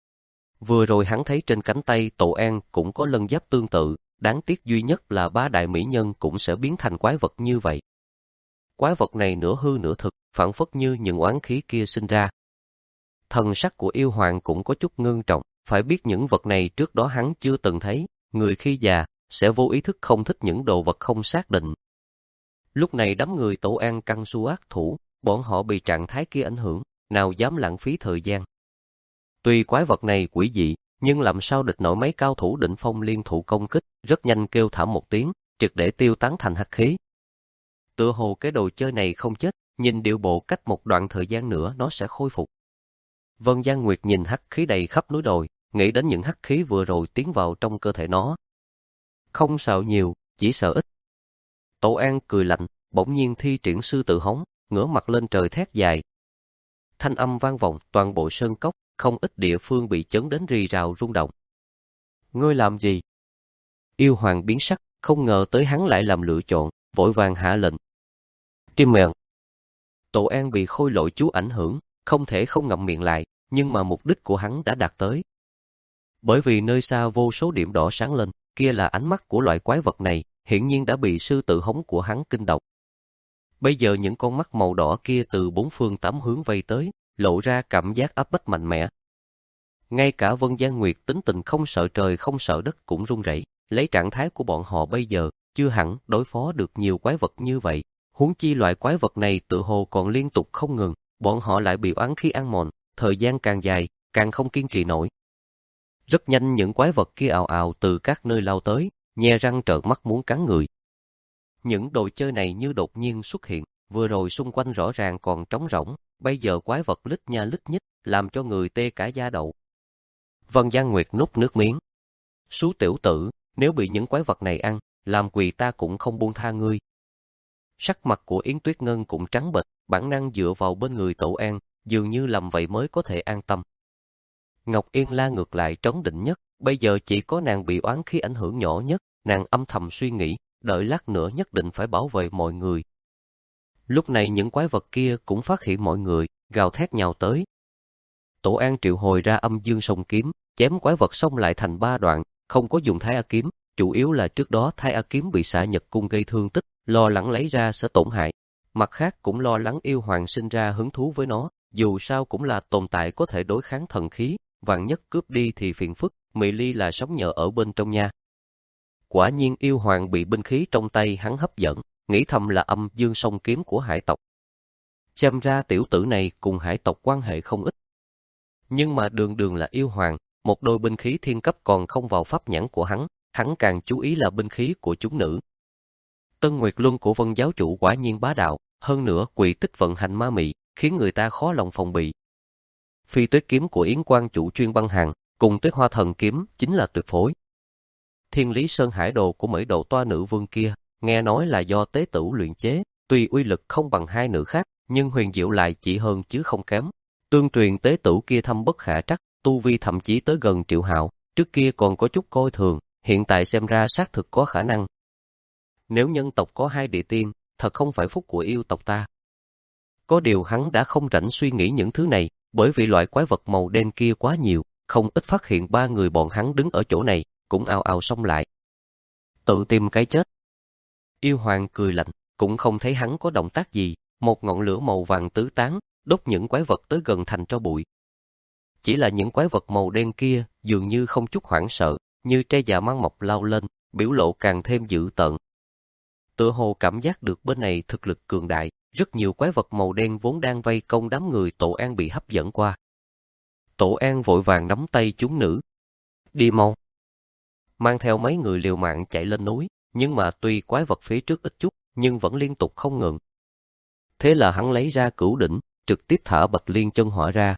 Vừa rồi hắn thấy trên cánh tay Tổ An cũng có lân giáp tương tự, đáng tiếc duy nhất là ba đại mỹ nhân cũng sẽ biến thành quái vật như vậy. Quái vật này nửa hư nửa thực, phảng phất như những oán khí kia sinh ra. Thần sắc của yêu hoàng cũng có chút ngưng trọng, phải biết những vật này trước đó hắn chưa từng thấy, người khi già sẽ vô ý thức không thích những đồ vật không xác định. Lúc này đám người Tổ An căng su ác thủ, bọn họ bị trạng thái kia ảnh hưởng, nào dám lãng phí thời gian. Tuy quái vật này quỷ dị, nhưng làm sao địch nổi mấy cao thủ đỉnh phong liên thủ công kích, rất nhanh kêu thảm một tiếng, triệt để tiêu tán thành hắc khí. Tựa hồ cái đồ chơi này không chết, nhìn điệu bộ cách một đoạn thời gian nữa nó sẽ khôi phục. Vân Giang Nguyệt nhìn hắc khí đầy khắp núi đồi, nghĩ đến những hắc khí vừa rồi tiến vào trong cơ thể nó. Không sợ nhiều, chỉ sợ ít. Tổ An cười lạnh, bỗng nhiên thi triển sư tử hống, ngửa mặt lên trời thét dài. Thanh âm vang vọng toàn bộ sơn cốc, không ít địa phương bị chấn đến rì rào rung động. Ngươi làm gì? Yêu hoàng biến sắc, không ngờ tới hắn lại làm lựa chọn, vội vàng hạ lệnh. Tim mèo. Tổ An bị khôi lỗi chú ảnh hưởng, không thể không ngậm miệng lại, nhưng mà mục đích của hắn đã đạt tới. Bởi vì nơi xa vô số điểm đỏ sáng lên, kia là ánh mắt của loại quái vật này, hiển nhiên đã bị sư tử hống của hắn kinh động. Bây giờ những con mắt màu đỏ kia từ bốn phương tám hướng vây tới, lộ ra cảm giác áp bách mạnh mẽ. Ngay cả Vân Gian Nguyệt tính tình không sợ trời không sợ đất cũng run rẩy, lấy trạng thái của bọn họ bây giờ, chưa hẳn đối phó được nhiều quái vật như vậy. Huống chi loại quái vật này tự hồ còn liên tục không ngừng, bọn họ lại bị oán khí ăn mòn, thời gian càng dài, càng không kiên trì nổi. Rất nhanh những quái vật kia ào ào từ các nơi lao tới, nhe răng trợn mắt muốn cắn người. Những đồ chơi này như đột nhiên xuất hiện, vừa rồi xung quanh rõ ràng còn trống rỗng, bây giờ quái vật lít nha lít nhít, làm cho người tê cả da đầu. Vân Gian Nguyệt nuốt nước miếng. Sú tiểu tử, nếu bị những quái vật này ăn, làm quỳ ta cũng không buông tha ngươi. Sắc mặt của Yến Tuyết Ngân cũng trắng bệch, bản năng dựa vào bên người Tổ An, dường như làm vậy mới có thể an tâm. Ngọc Yên La ngược lại trấn định nhất, bây giờ chỉ có nàng bị oán khí ảnh hưởng nhỏ nhất, nàng âm thầm suy nghĩ, đợi lát nữa nhất định phải bảo vệ mọi người. Lúc này những quái vật kia cũng phát hiện mọi người, gào thét nhào tới. Tổ An triệu hồi ra Âm Dương Song Kiếm, chém quái vật xong lại thành ba đoạn, không có dùng Thái A Kiếm, chủ yếu là trước đó Thái A Kiếm bị xạ Nhật Cung gây thương tích, lo lắng lấy ra sẽ tổn hại. Mặt khác cũng lo lắng yêu hoàng sinh ra hứng thú với nó, dù sao cũng là tồn tại có thể đối kháng thần khí, vạn nhất cướp đi thì phiền phức, Mỹ Ly là sống nhờ ở bên trong nha. Quả nhiên yêu hoàng bị binh khí trong tay hắn hấp dẫn, nghĩ thầm là Âm Dương Song Kiếm của hải tộc. Xem ra tiểu tử này cùng hải tộc quan hệ không ít. Nhưng mà đường đường là yêu hoàng, một đôi binh khí thiên cấp còn không vào pháp nhãn của hắn, hắn càng chú ý là binh khí của chúng nữ. Tân Nguyệt Luân của Vân giáo chủ quả nhiên bá đạo, hơn nữa quỷ tích vận hành ma mị, khiến người ta khó lòng phòng bị. Phi Tuyết kiếm của Yến Quan chủ chuyên băng hàng, cùng Tuyết Hoa thần kiếm chính là tuyệt phối. Thiên Lý Sơn Hải đồ của Mỹ Độ Toa nữ vương kia, nghe nói là do tế tử luyện chế, tuy uy lực không bằng hai nữ khác, nhưng huyền diệu lại chỉ hơn chứ không kém. Tương truyền tế tử kia thâm bất khả trắc, tu vi thậm chí tới gần triệu hạo, trước kia còn có chút coi thường, hiện tại xem ra xác thực có khả năng. Nếu nhân tộc có hai địa tiên, thật không phải phúc của yêu tộc ta. Có điều hắn đã không rảnh suy nghĩ những thứ này, bởi vì loại quái vật màu đen kia quá nhiều, không ít phát hiện ba người bọn hắn đứng ở chỗ này, cũng ào ào xông lại. Tự tìm cái chết. Yêu hoàng cười lạnh, cũng không thấy hắn có động tác gì, một ngọn lửa màu vàng tứ tán, đốt những quái vật tới gần thành tro bụi. Chỉ là những quái vật màu đen kia dường như không chút hoảng sợ, như tre già mang mọc lao lên, biểu lộ càng thêm dữ tợn. Tựa hồ cảm giác được bên này thực lực cường đại, rất nhiều quái vật màu đen vốn đang vây công đám người Tổ An bị hấp dẫn qua. Tổ An vội vàng nắm tay chúng nữ. Đi mau. Mang theo mấy người liều mạng chạy lên núi, nhưng mà tuy quái vật phía trước ít chút, nhưng vẫn liên tục không ngừng. Thế là hắn lấy ra cửu đỉnh, trực tiếp thả Bạch Liên chân hỏa ra.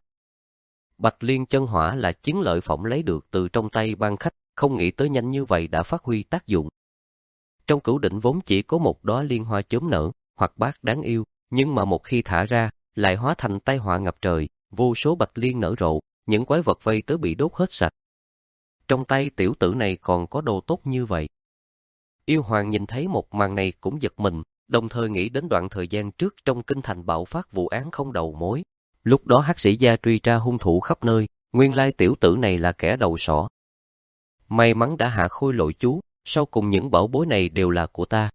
Bạch Liên chân hỏa là chiến lợi phẩm lấy được từ trong tay ban khách, không nghĩ tới nhanh như vậy đã phát huy tác dụng. Trong cửu đỉnh vốn chỉ có một đóa liên hoa chớm nở, hoặc bát đáng yêu, nhưng mà một khi thả ra, lại hóa thành tai họa ngập trời, vô số bạch liên nở rộ, những quái vật vây tới bị đốt hết sạch. Trong tay tiểu tử này còn có đồ tốt như vậy. Yêu hoàng nhìn thấy một màn này cũng giật mình, đồng thời nghĩ đến đoạn thời gian trước trong kinh thành bạo phát vụ án không đầu mối. Lúc đó hắc sĩ gia truy tra hung thủ khắp nơi, nguyên lai tiểu tử này là kẻ đầu sỏ. May mắn đã hạ khôi lỗi chú, sau cùng những bảo bối này đều là của ta.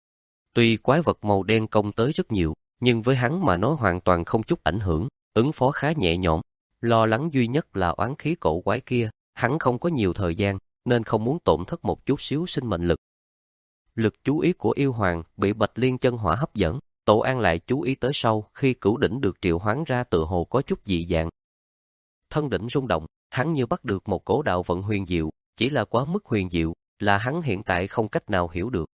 Tuy quái vật màu đen công tới rất nhiều, nhưng với hắn mà nói hoàn toàn không chút ảnh hưởng, ứng phó khá nhẹ nhõm. Lo lắng duy nhất là oán khí cổ quái kia, hắn không có nhiều thời gian, nên không muốn tổn thất một chút xíu sinh mệnh lực. Lực chú ý của yêu hoàng bị Bạch Liên chân hỏa hấp dẫn, Tổ An lại chú ý tới sau khi cửu đỉnh được triệu hoán ra tự hồ có chút dị dạng. Thân đỉnh rung động, hắn như bắt được một cổ đạo vận huyền diệu, chỉ là quá mức huyền diệu, là hắn hiện tại không cách nào hiểu được.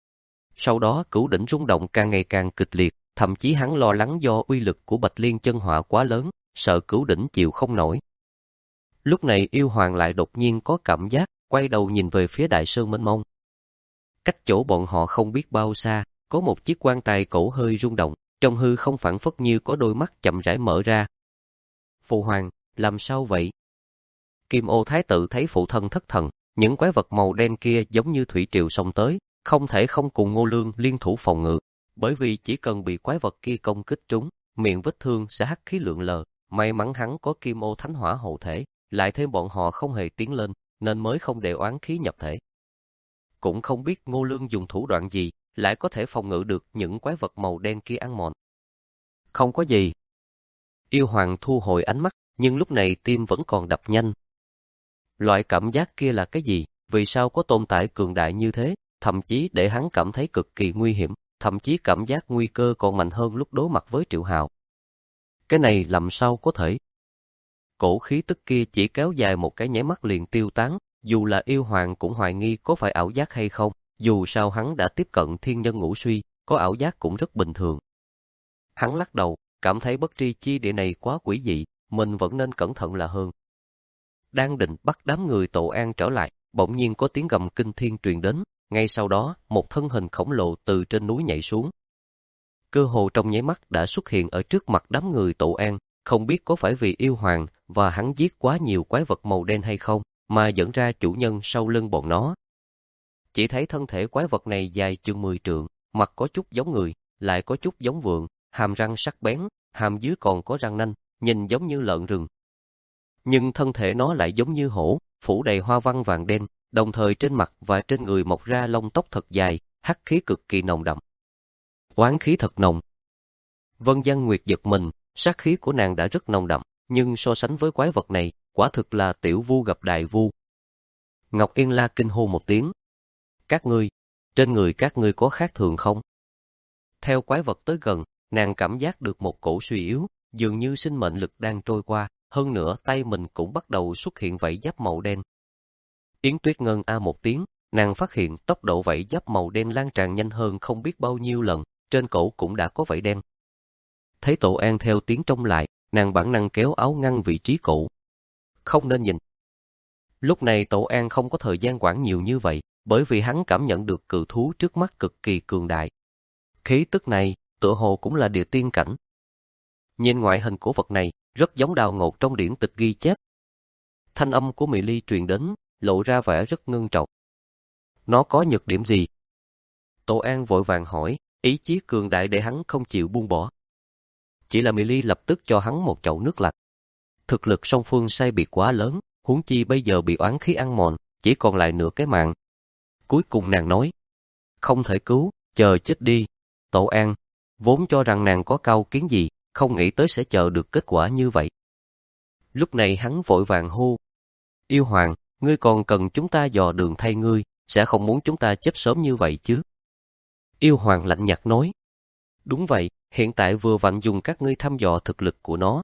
Sau đó cửu đỉnh rung động càng ngày càng kịch liệt, thậm chí hắn lo lắng do uy lực của Bạch Liên chân hỏa quá lớn, sợ cửu đỉnh chịu không nổi. Lúc này yêu hoàng lại đột nhiên có cảm giác, quay đầu nhìn về phía đại sơn mênh mông. Cách chỗ bọn họ không biết bao xa, có một chiếc quan tài cổ hơi rung động, trong hư không phảng phất như có đôi mắt chậm rãi mở ra. Phụ hoàng, làm sao vậy? Kim Ô Thái tử thấy phụ thân thất thần, những quái vật màu đen kia giống như thủy triều xông tới, Không thể không cùng Ngô Lương liên thủ phòng ngự, bởi vì chỉ cần bị quái vật kia công kích trúng, miệng vết thương sẽ hắc khí lượn lờ. May mắn hắn có kim ô thánh hỏa hộ thể, lại thêm bọn họ không hề tiến lên, nên mới không để oán khí nhập thể. Cũng không biết Ngô Lương dùng thủ đoạn gì, lại có thể phòng ngự được những quái vật màu đen kia ăn mòn. Không có gì. Yêu Hoàng thu hồi ánh mắt, nhưng lúc này tim vẫn còn đập nhanh. Loại cảm giác kia là cái gì? Vì sao có tồn tại cường đại như thế? Thậm chí để hắn cảm thấy cực kỳ nguy hiểm, thậm chí cảm giác nguy cơ còn mạnh hơn lúc đối mặt với Triệu Hạo. Cái này làm sao có thể? Cổ khí tức kia chỉ kéo dài một cái nháy mắt liền tiêu tán, dù là Yêu Hoàng cũng hoài nghi có phải ảo giác hay không, dù sao hắn đã tiếp cận thiên nhân ngũ suy, có ảo giác cũng rất bình thường. Hắn lắc đầu, cảm thấy bất tri chi địa này quá quỷ dị, mình vẫn nên cẩn thận là hơn. Đang định bắt đám người Tổ An trở lại, bỗng nhiên có tiếng gầm kinh thiên truyền đến, ngay sau đó, một thân hình khổng lồ từ trên núi nhảy xuống. Cơ hồ trong nháy mắt đã xuất hiện ở trước mặt đám người Tổ An, không biết có phải vì Yêu Hoàng và hắn giết quá nhiều quái vật màu đen hay không, mà dẫn ra chủ nhân sau lưng bọn nó. Chỉ thấy thân thể quái vật này dài chừng mười trượng, mặt có chút giống người, lại có chút giống vượn, hàm răng sắc bén, hàm dưới còn có răng nanh, nhìn giống như lợn rừng. Nhưng thân thể nó lại giống như hổ, phủ đầy hoa văn vàng đen, đồng thời trên mặt và trên người mọc ra lông tóc thật dài, hắc khí cực kỳ nồng đậm. Oán khí thật nồng. Vân Giang Nguyệt giật mình, sát khí của nàng đã rất nồng đậm, nhưng so sánh với quái vật này, quả thực là tiểu vu gặp đại vu. Ngọc Yên La kinh hô một tiếng. Các ngươi, trên người các ngươi có khác thường không? Theo quái vật tới gần, nàng cảm giác được một cổ suy yếu, dường như sinh mệnh lực đang trôi qua, hơn nữa tay mình cũng bắt đầu xuất hiện vảy giáp màu đen. Yến Tuyết Ngân a một tiếng, nàng phát hiện tốc độ vảy giáp màu đen lan tràn nhanh hơn không biết bao nhiêu lần, trên cổ cũng đã có vảy đen. Thấy Tổ An theo tiếng trông lại, nàng bản năng kéo áo ngăn vị trí cổ. Không nên nhìn. Lúc này Tổ An không có thời gian quản nhiều như vậy, bởi vì hắn cảm nhận được cự thú trước mắt cực kỳ cường đại. Khí tức này, tựa hồ cũng là địa tiên cảnh. Nhìn ngoại hình của vật này, rất giống Đào Ngột trong điển tịch ghi chép. Thanh âm của Mị Ly truyền đến, lộ ra vẻ rất ngưng trọng. Nó có nhược điểm gì? Tổ An vội vàng hỏi, ý chí cường đại để hắn không chịu buông bỏ. Chỉ là Mị Ly lập tức cho hắn một chậu nước lạnh. Thực lực song phương sai biệt quá lớn, huống chi bây giờ bị oán khí ăn mòn, chỉ còn lại nửa cái mạng. Cuối cùng nàng nói, không thể cứu, chờ chết đi. Tổ An, vốn cho rằng nàng có cao kiến gì, không nghĩ tới sẽ chờ được kết quả như vậy. Lúc này hắn vội vàng hô, Yêu Hoàng, ngươi còn cần chúng ta dò đường thay ngươi, sẽ không muốn chúng ta chết sớm như vậy chứ. Yêu Hoàng lạnh nhạt nói, đúng vậy, hiện tại vừa vặn dùng các ngươi thăm dò thực lực của nó.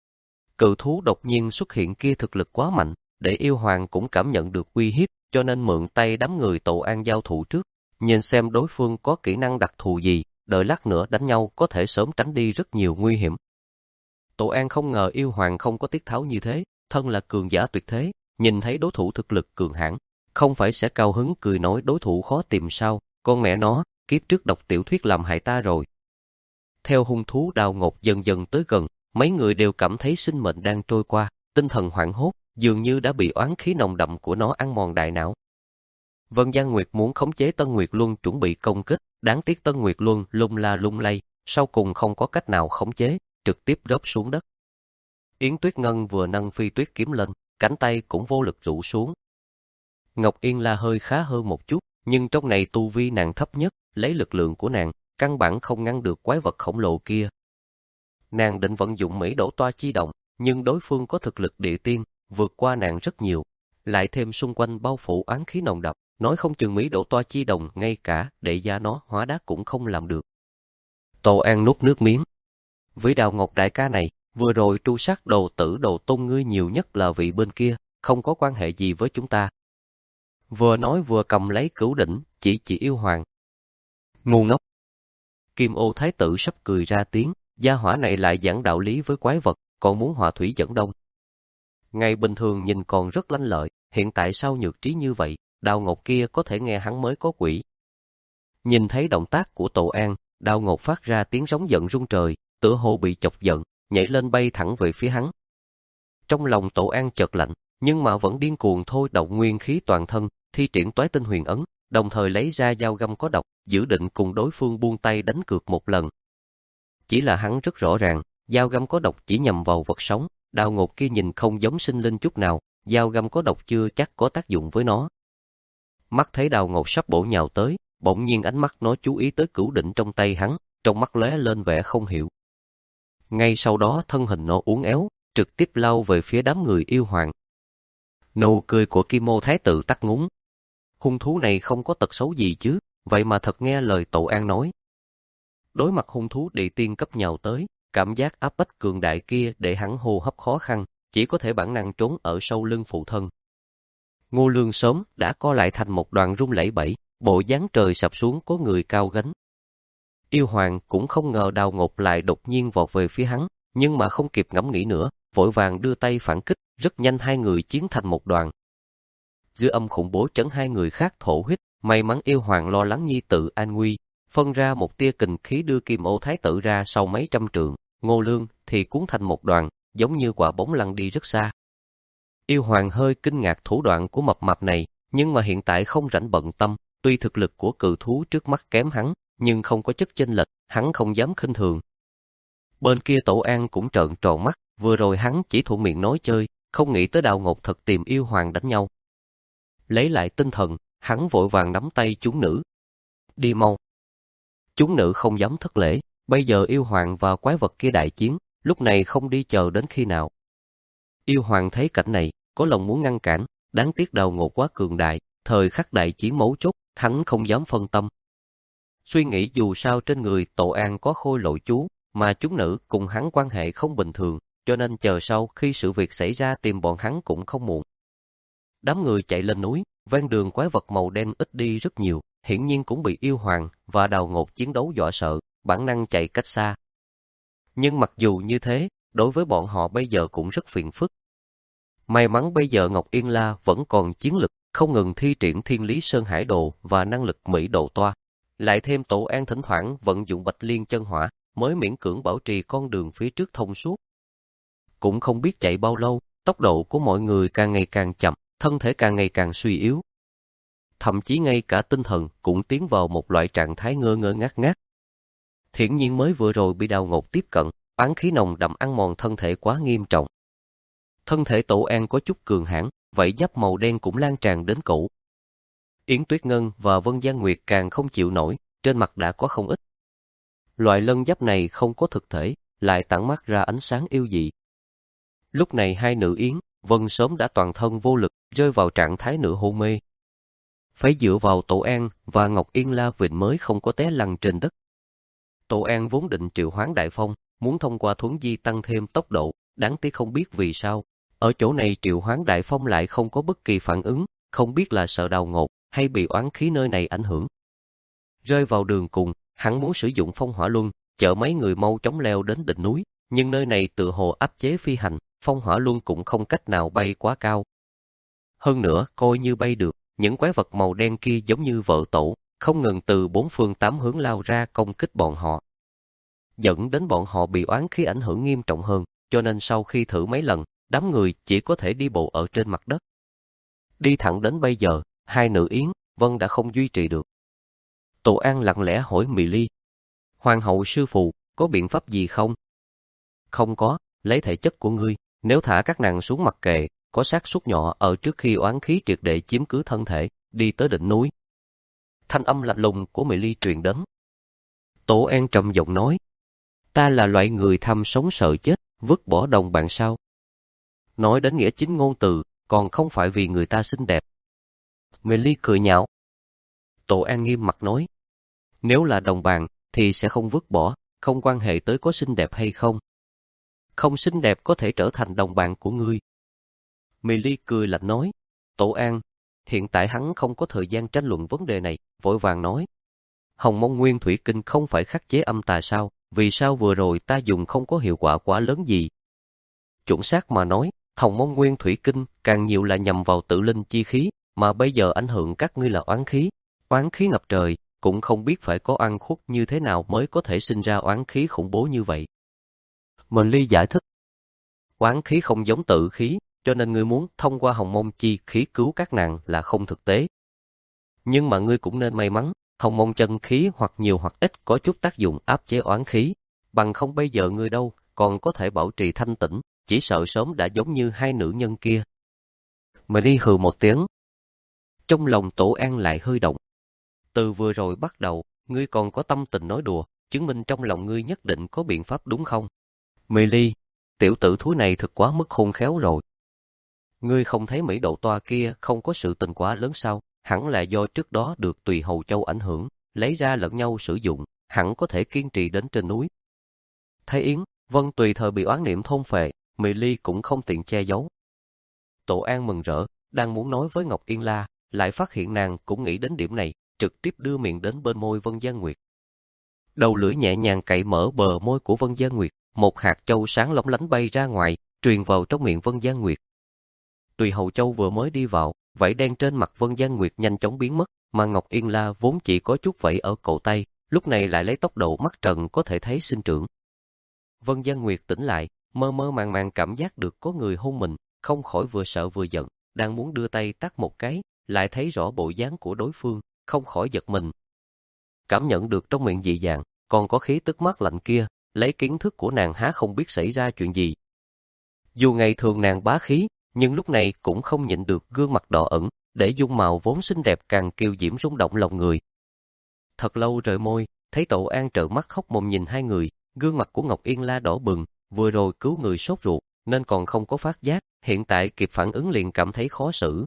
Cự thú đột nhiên xuất hiện kia thực lực quá mạnh, để Yêu Hoàng cũng cảm nhận được uy hiếp, cho nên mượn tay đám người Tổ An giao thủ trước, nhìn xem đối phương có kỹ năng đặc thù gì, đợi lát nữa đánh nhau có thể sớm tránh đi rất nhiều nguy hiểm. Tổ An không ngờ Yêu Hoàng không có tiết tháo như thế, thân là cường giả tuyệt thế, nhìn thấy đối thủ thực lực cường hãn, không phải sẽ cao hứng cười nói đối thủ khó tìm sao, con mẹ nó, kiếp trước đọc tiểu thuyết làm hại ta rồi. Theo hung thú Đào Ngột dần dần tới gần, mấy người đều cảm thấy sinh mệnh đang trôi qua, tinh thần hoảng hốt, dường như đã bị oán khí nồng đậm của nó ăn mòn đại não. Vân Giang Nguyệt muốn khống chế Tân Nguyệt Luân chuẩn bị công kích, đáng tiếc Tân Nguyệt Luân lung la lung lay, sau cùng không có cách nào khống chế, trực tiếp rớt xuống đất. Yến Tuyết Ngân vừa nâng phi tuyết kiếm lên, cánh tay cũng vô lực rũ xuống. Ngọc Yên La hơi khá hơn một chút, nhưng trong này tu vi nàng thấp nhất, lấy lực lượng của nàng, căn bản không ngăn được quái vật khổng lồ kia. Nàng định vận dụng Mỹ Đổ Toa chi động, nhưng đối phương có thực lực địa tiên, vượt qua nàng rất nhiều, lại thêm xung quanh bao phủ oán khí nồng đậm, nói không chừng Mỹ Đổ Toa chi đồng ngay cả để gia nó hóa đá cũng không làm được. Tổ An nuốt nước miếng. Với Đào Ngọc đại ca này, vừa rồi tru sát đồ tử đồ tôn ngươi nhiều nhất là vị bên kia, không có quan hệ gì với chúng ta. Vừa nói vừa cầm lấy cửu đỉnh, chỉ chỉ Yêu Hoàng. Ngu ngốc. Kim Ô Thái tử sắp cười ra tiếng, gia hỏa này lại giảng đạo lý với quái vật, còn muốn hòa thủy dẫn đông. Ngày bình thường nhìn còn rất lanh lợi, hiện tại sao nhược trí như vậy, Đào Ngột kia có thể nghe hắn mới có quỷ. Nhìn thấy động tác của Tổ An, Đào Ngột phát ra tiếng rống giận rung trời, tựa hồ bị chọc giận, nhảy lên bay thẳng về phía hắn. Trong lòng Tổ An chợt lạnh, nhưng mà vẫn điên cuồng thôi động nguyên khí toàn thân, thi triển toái tinh huyền ấn, đồng thời lấy ra dao găm có độc, dự định cùng đối phương buông tay đánh cược một lần. Chỉ là hắn rất rõ ràng, dao găm có độc chỉ nhằm vào vật sống, Đào Ngột kia nhìn không giống sinh linh chút nào, dao găm có độc chưa chắc có tác dụng với nó. Mắt thấy Đào Ngột sắp bổ nhào tới, bỗng nhiên ánh mắt nó chú ý tới cửu đỉnh trong tay hắn, trong mắt lóe lên vẻ không hiểu. Ngay sau đó thân hình nó uốn éo, trực tiếp lao về phía đám người yêu hoàng. Nụ cười của Kim Ô Thái Tử tắt ngúng. Hung thú này không có tật xấu gì chứ, vậy mà thật nghe lời Tổ An nói. Đối mặt hung thú địa tiên cấp nhào tới, cảm giác áp bách cường đại kia để hắn hô hấp khó khăn, chỉ có thể bản năng trốn ở sau lưng phụ thân. Ngô Lương sớm đã co lại thành một đoàn rung lẩy bẩy, bộ dáng trời sập xuống có người cao gánh. Yêu hoàng cũng không ngờ Đào Ngột lại đột nhiên vọt về phía hắn, nhưng mà không kịp ngẫm nghĩ nữa, vội vàng đưa tay phản kích, rất nhanh hai người chiến thành một đoàn. Dư âm khủng bố chấn hai người khác thổ huyết, may mắn yêu hoàng lo lắng nhi tự an nguy, phân ra một tia kình khí đưa Kim Ô Thái Tử ra sau mấy trăm trượng, Ngô Lương thì cuốn thành một đoàn, giống như quả bóng lăn đi rất xa. Yêu hoàng hơi kinh ngạc thủ đoạn của mập mạp này, nhưng mà hiện tại không rảnh bận tâm, tuy thực lực của cự thú trước mắt kém hắn, nhưng không có chất chênh lệch, hắn không dám khinh thường. Bên kia Tổ An cũng trợn tròn mắt, vừa rồi hắn chỉ thuận miệng nói chơi, không nghĩ tới Đào Ngột thật tìm yêu hoàng đánh nhau. Lấy lại tinh thần, hắn vội vàng nắm tay chúng nữ. Đi mau. Chúng nữ không dám thất lễ, bây giờ yêu hoàng và quái vật kia đại chiến, lúc này không đi chờ đến khi nào. Yêu hoàng thấy cảnh này, có lòng muốn ngăn cản, đáng tiếc Đào Ngột quá cường đại, thời khắc đại chiến mấu chốt, hắn không dám phân tâm. Suy nghĩ dù sao trên người Tổ An có khôi lỗi chú, mà chúng nữ cùng hắn quan hệ không bình thường, cho nên chờ sau khi sự việc xảy ra tìm bọn hắn cũng không muộn. Đám người chạy lên núi, ven đường quái vật màu đen ít đi rất nhiều, hiển nhiên cũng bị yêu hoàng và Đào Ngột chiến đấu dọa sợ, bản năng chạy cách xa. Nhưng mặc dù như thế, đối với bọn họ bây giờ cũng rất phiền phức. May mắn bây giờ Ngọc Yên La vẫn còn chiến lực, không ngừng thi triển Thiên Lý Sơn Hải Đồ và năng lực Mỹ Độ Toa. Lại thêm Tổ An thỉnh thoảng vận dụng Bạch Liên Chân Hỏa, mới miễn cưỡng bảo trì con đường phía trước thông suốt. Cũng không biết chạy bao lâu, tốc độ của mọi người càng ngày càng chậm, thân thể càng ngày càng suy yếu. Thậm chí ngay cả tinh thần cũng tiến vào một loại trạng thái ngơ ngơ ngác ngác. Hiển nhiên mới vừa rồi bị Đào Ngột tiếp cận, oán khí nồng đậm ăn mòn thân thể quá nghiêm trọng. Thân thể Tổ An có chút cường hãn, vảy giáp màu đen cũng lan tràn đến cổ. Yến Tuyết Ngân và Vân Giang Nguyệt càng không chịu nổi, trên mặt đã có không ít. Loại lân giáp này không có thực thể, lại tản mát ra ánh sáng yêu dị. Lúc này hai nữ Yến, Vân sớm đã toàn thân vô lực, rơi vào trạng thái nửa hôn mê. Phải dựa vào Tổ An và Ngọc Yên La Vịnh mới không có té lăn trên đất. Tổ An vốn định triệu hoán đại phong, muốn thông qua thuấn di tăng thêm tốc độ, đáng tiếc không biết vì sao. Ở chỗ này triệu hoán đại phong lại không có bất kỳ phản ứng, không biết là sợ Đào Ngột hay bị oán khí nơi này ảnh hưởng. Rơi vào đường cùng, hắn muốn sử dụng phong hỏa luân, chở mấy người mau chóng leo đến đỉnh núi, nhưng nơi này tự hồ áp chế phi hành, phong hỏa luân cũng không cách nào bay quá cao. Hơn nữa, coi như bay được, những quái vật màu đen kia giống như vợ tổ, không ngừng từ bốn phương tám hướng lao ra công kích bọn họ. Dẫn đến bọn họ bị oán khí ảnh hưởng nghiêm trọng hơn, cho nên sau khi thử mấy lần, đám người chỉ có thể đi bộ ở trên mặt đất. Đi thẳng đến bây giờ, hai nữ Yến, Vân đã không duy trì được. Tổ An lặng lẽ hỏi Mị Ly. Hoàng hậu sư phụ, có biện pháp gì không? Không có, lấy thể chất của ngươi, nếu thả các nàng xuống mặc kệ, có xác suất nhỏ ở trước khi oán khí triệt để chiếm cứ thân thể, đi tới đỉnh núi. Thanh âm lạnh lùng của Mị Ly truyền đến. Tổ An trầm giọng nói. Ta là loại người tham sống sợ chết, vứt bỏ đồng bạn sao? Nói đến nghĩa chính ngôn từ, còn không phải vì người ta xinh đẹp. Mị Ly cười nhạo. Tổ An nghiêm mặt nói. Nếu là đồng bạn, thì sẽ không vứt bỏ, không quan hệ tới có xinh đẹp hay không. Không xinh đẹp có thể trở thành đồng bạn của ngươi. Mị Ly cười lạnh nói. Tổ An, hiện tại hắn không có thời gian tranh luận vấn đề này, vội vàng nói. Hồng Mông Nguyên Thủy Kinh không phải khắc chế âm tà sao, vì sao vừa rồi ta dùng không có hiệu quả quá lớn gì? Chuẩn xác mà nói, Hồng Mông Nguyên Thủy Kinh càng nhiều là nhằm vào tự linh chi khí, mà bây giờ ảnh hưởng các ngươi là oán khí. Oán khí ngập trời, cũng không biết phải có ăn khuất như thế nào mới có thể sinh ra oán khí khủng bố như vậy. Mị Ly giải thích. Oán khí không giống tự khí, cho nên ngươi muốn thông qua Hồng Mông chi khí cứu các nàng là không thực tế. Nhưng mà ngươi cũng nên may mắn, hồng môn chân khí hoặc nhiều hoặc ít có chút tác dụng áp chế oán khí, bằng không bây giờ ngươi đâu còn có thể bảo trì thanh tĩnh, chỉ sợ sớm đã giống như hai nữ nhân kia. Mà đi hừ một tiếng. Trong lòng Tổ An lại hơi động. Từ vừa rồi bắt đầu, ngươi còn có tâm tình nói đùa, chứng minh trong lòng ngươi nhất định có biện pháp đúng không? Mê Ly, tiểu tử thúi này thật quá mức khôn khéo rồi. Ngươi không thấy Mỹ Độ Toa kia không có sự tình quá lớn sao? Hẳn là do trước đó được Tùy Hầu Châu ảnh hưởng, lấy ra lẫn nhau sử dụng, hẳn có thể kiên trì đến trên núi. Thấy Yến, Vân tùy thời bị oán niệm thôn phệ, Mị Ly cũng không tiện che giấu. Tổ An mừng rỡ, đang muốn nói với Ngọc Yên La, lại phát hiện nàng cũng nghĩ đến điểm này, trực tiếp đưa miệng đến bên môi Vân Giang Nguyệt. Đầu lưỡi nhẹ nhàng cạy mở bờ môi của Vân Giang Nguyệt, một hạt châu sáng lóng lánh bay ra ngoài, truyền vào trong miệng Vân Giang Nguyệt. Tùy Hầu Châu vừa mới đi vào, vảy đen trên mặt Vân Giang Nguyệt nhanh chóng biến mất, mà Ngọc Yên La vốn chỉ có chút vảy ở cổ tay, lúc này lại lấy tốc độ mắt trần có thể thấy sinh trưởng. Vân Giang Nguyệt tỉnh lại, mơ mơ màng màng cảm giác được có người hôn mình, không khỏi vừa sợ vừa giận, đang muốn đưa tay tát một cái, lại thấy rõ bộ dáng của đối phương, không khỏi giật mình. Cảm nhận được trong miệng dị dạng, còn có khí tức mát lạnh kia, lấy kiến thức của nàng há không biết xảy ra chuyện gì. Dù ngày thường nàng bá khí, nhưng lúc này cũng không nhịn được gương mặt đỏ ửng, để dung mạo vốn xinh đẹp càng kiều diễm rung động lòng người. Thật lâu rời môi, thấy Tổ An trợn mắt khóc mồm nhìn hai người, gương mặt của Ngọc Yên La đỏ bừng, vừa rồi cứu người sốt ruột, nên còn không có phát giác, hiện tại kịp phản ứng liền cảm thấy khó xử.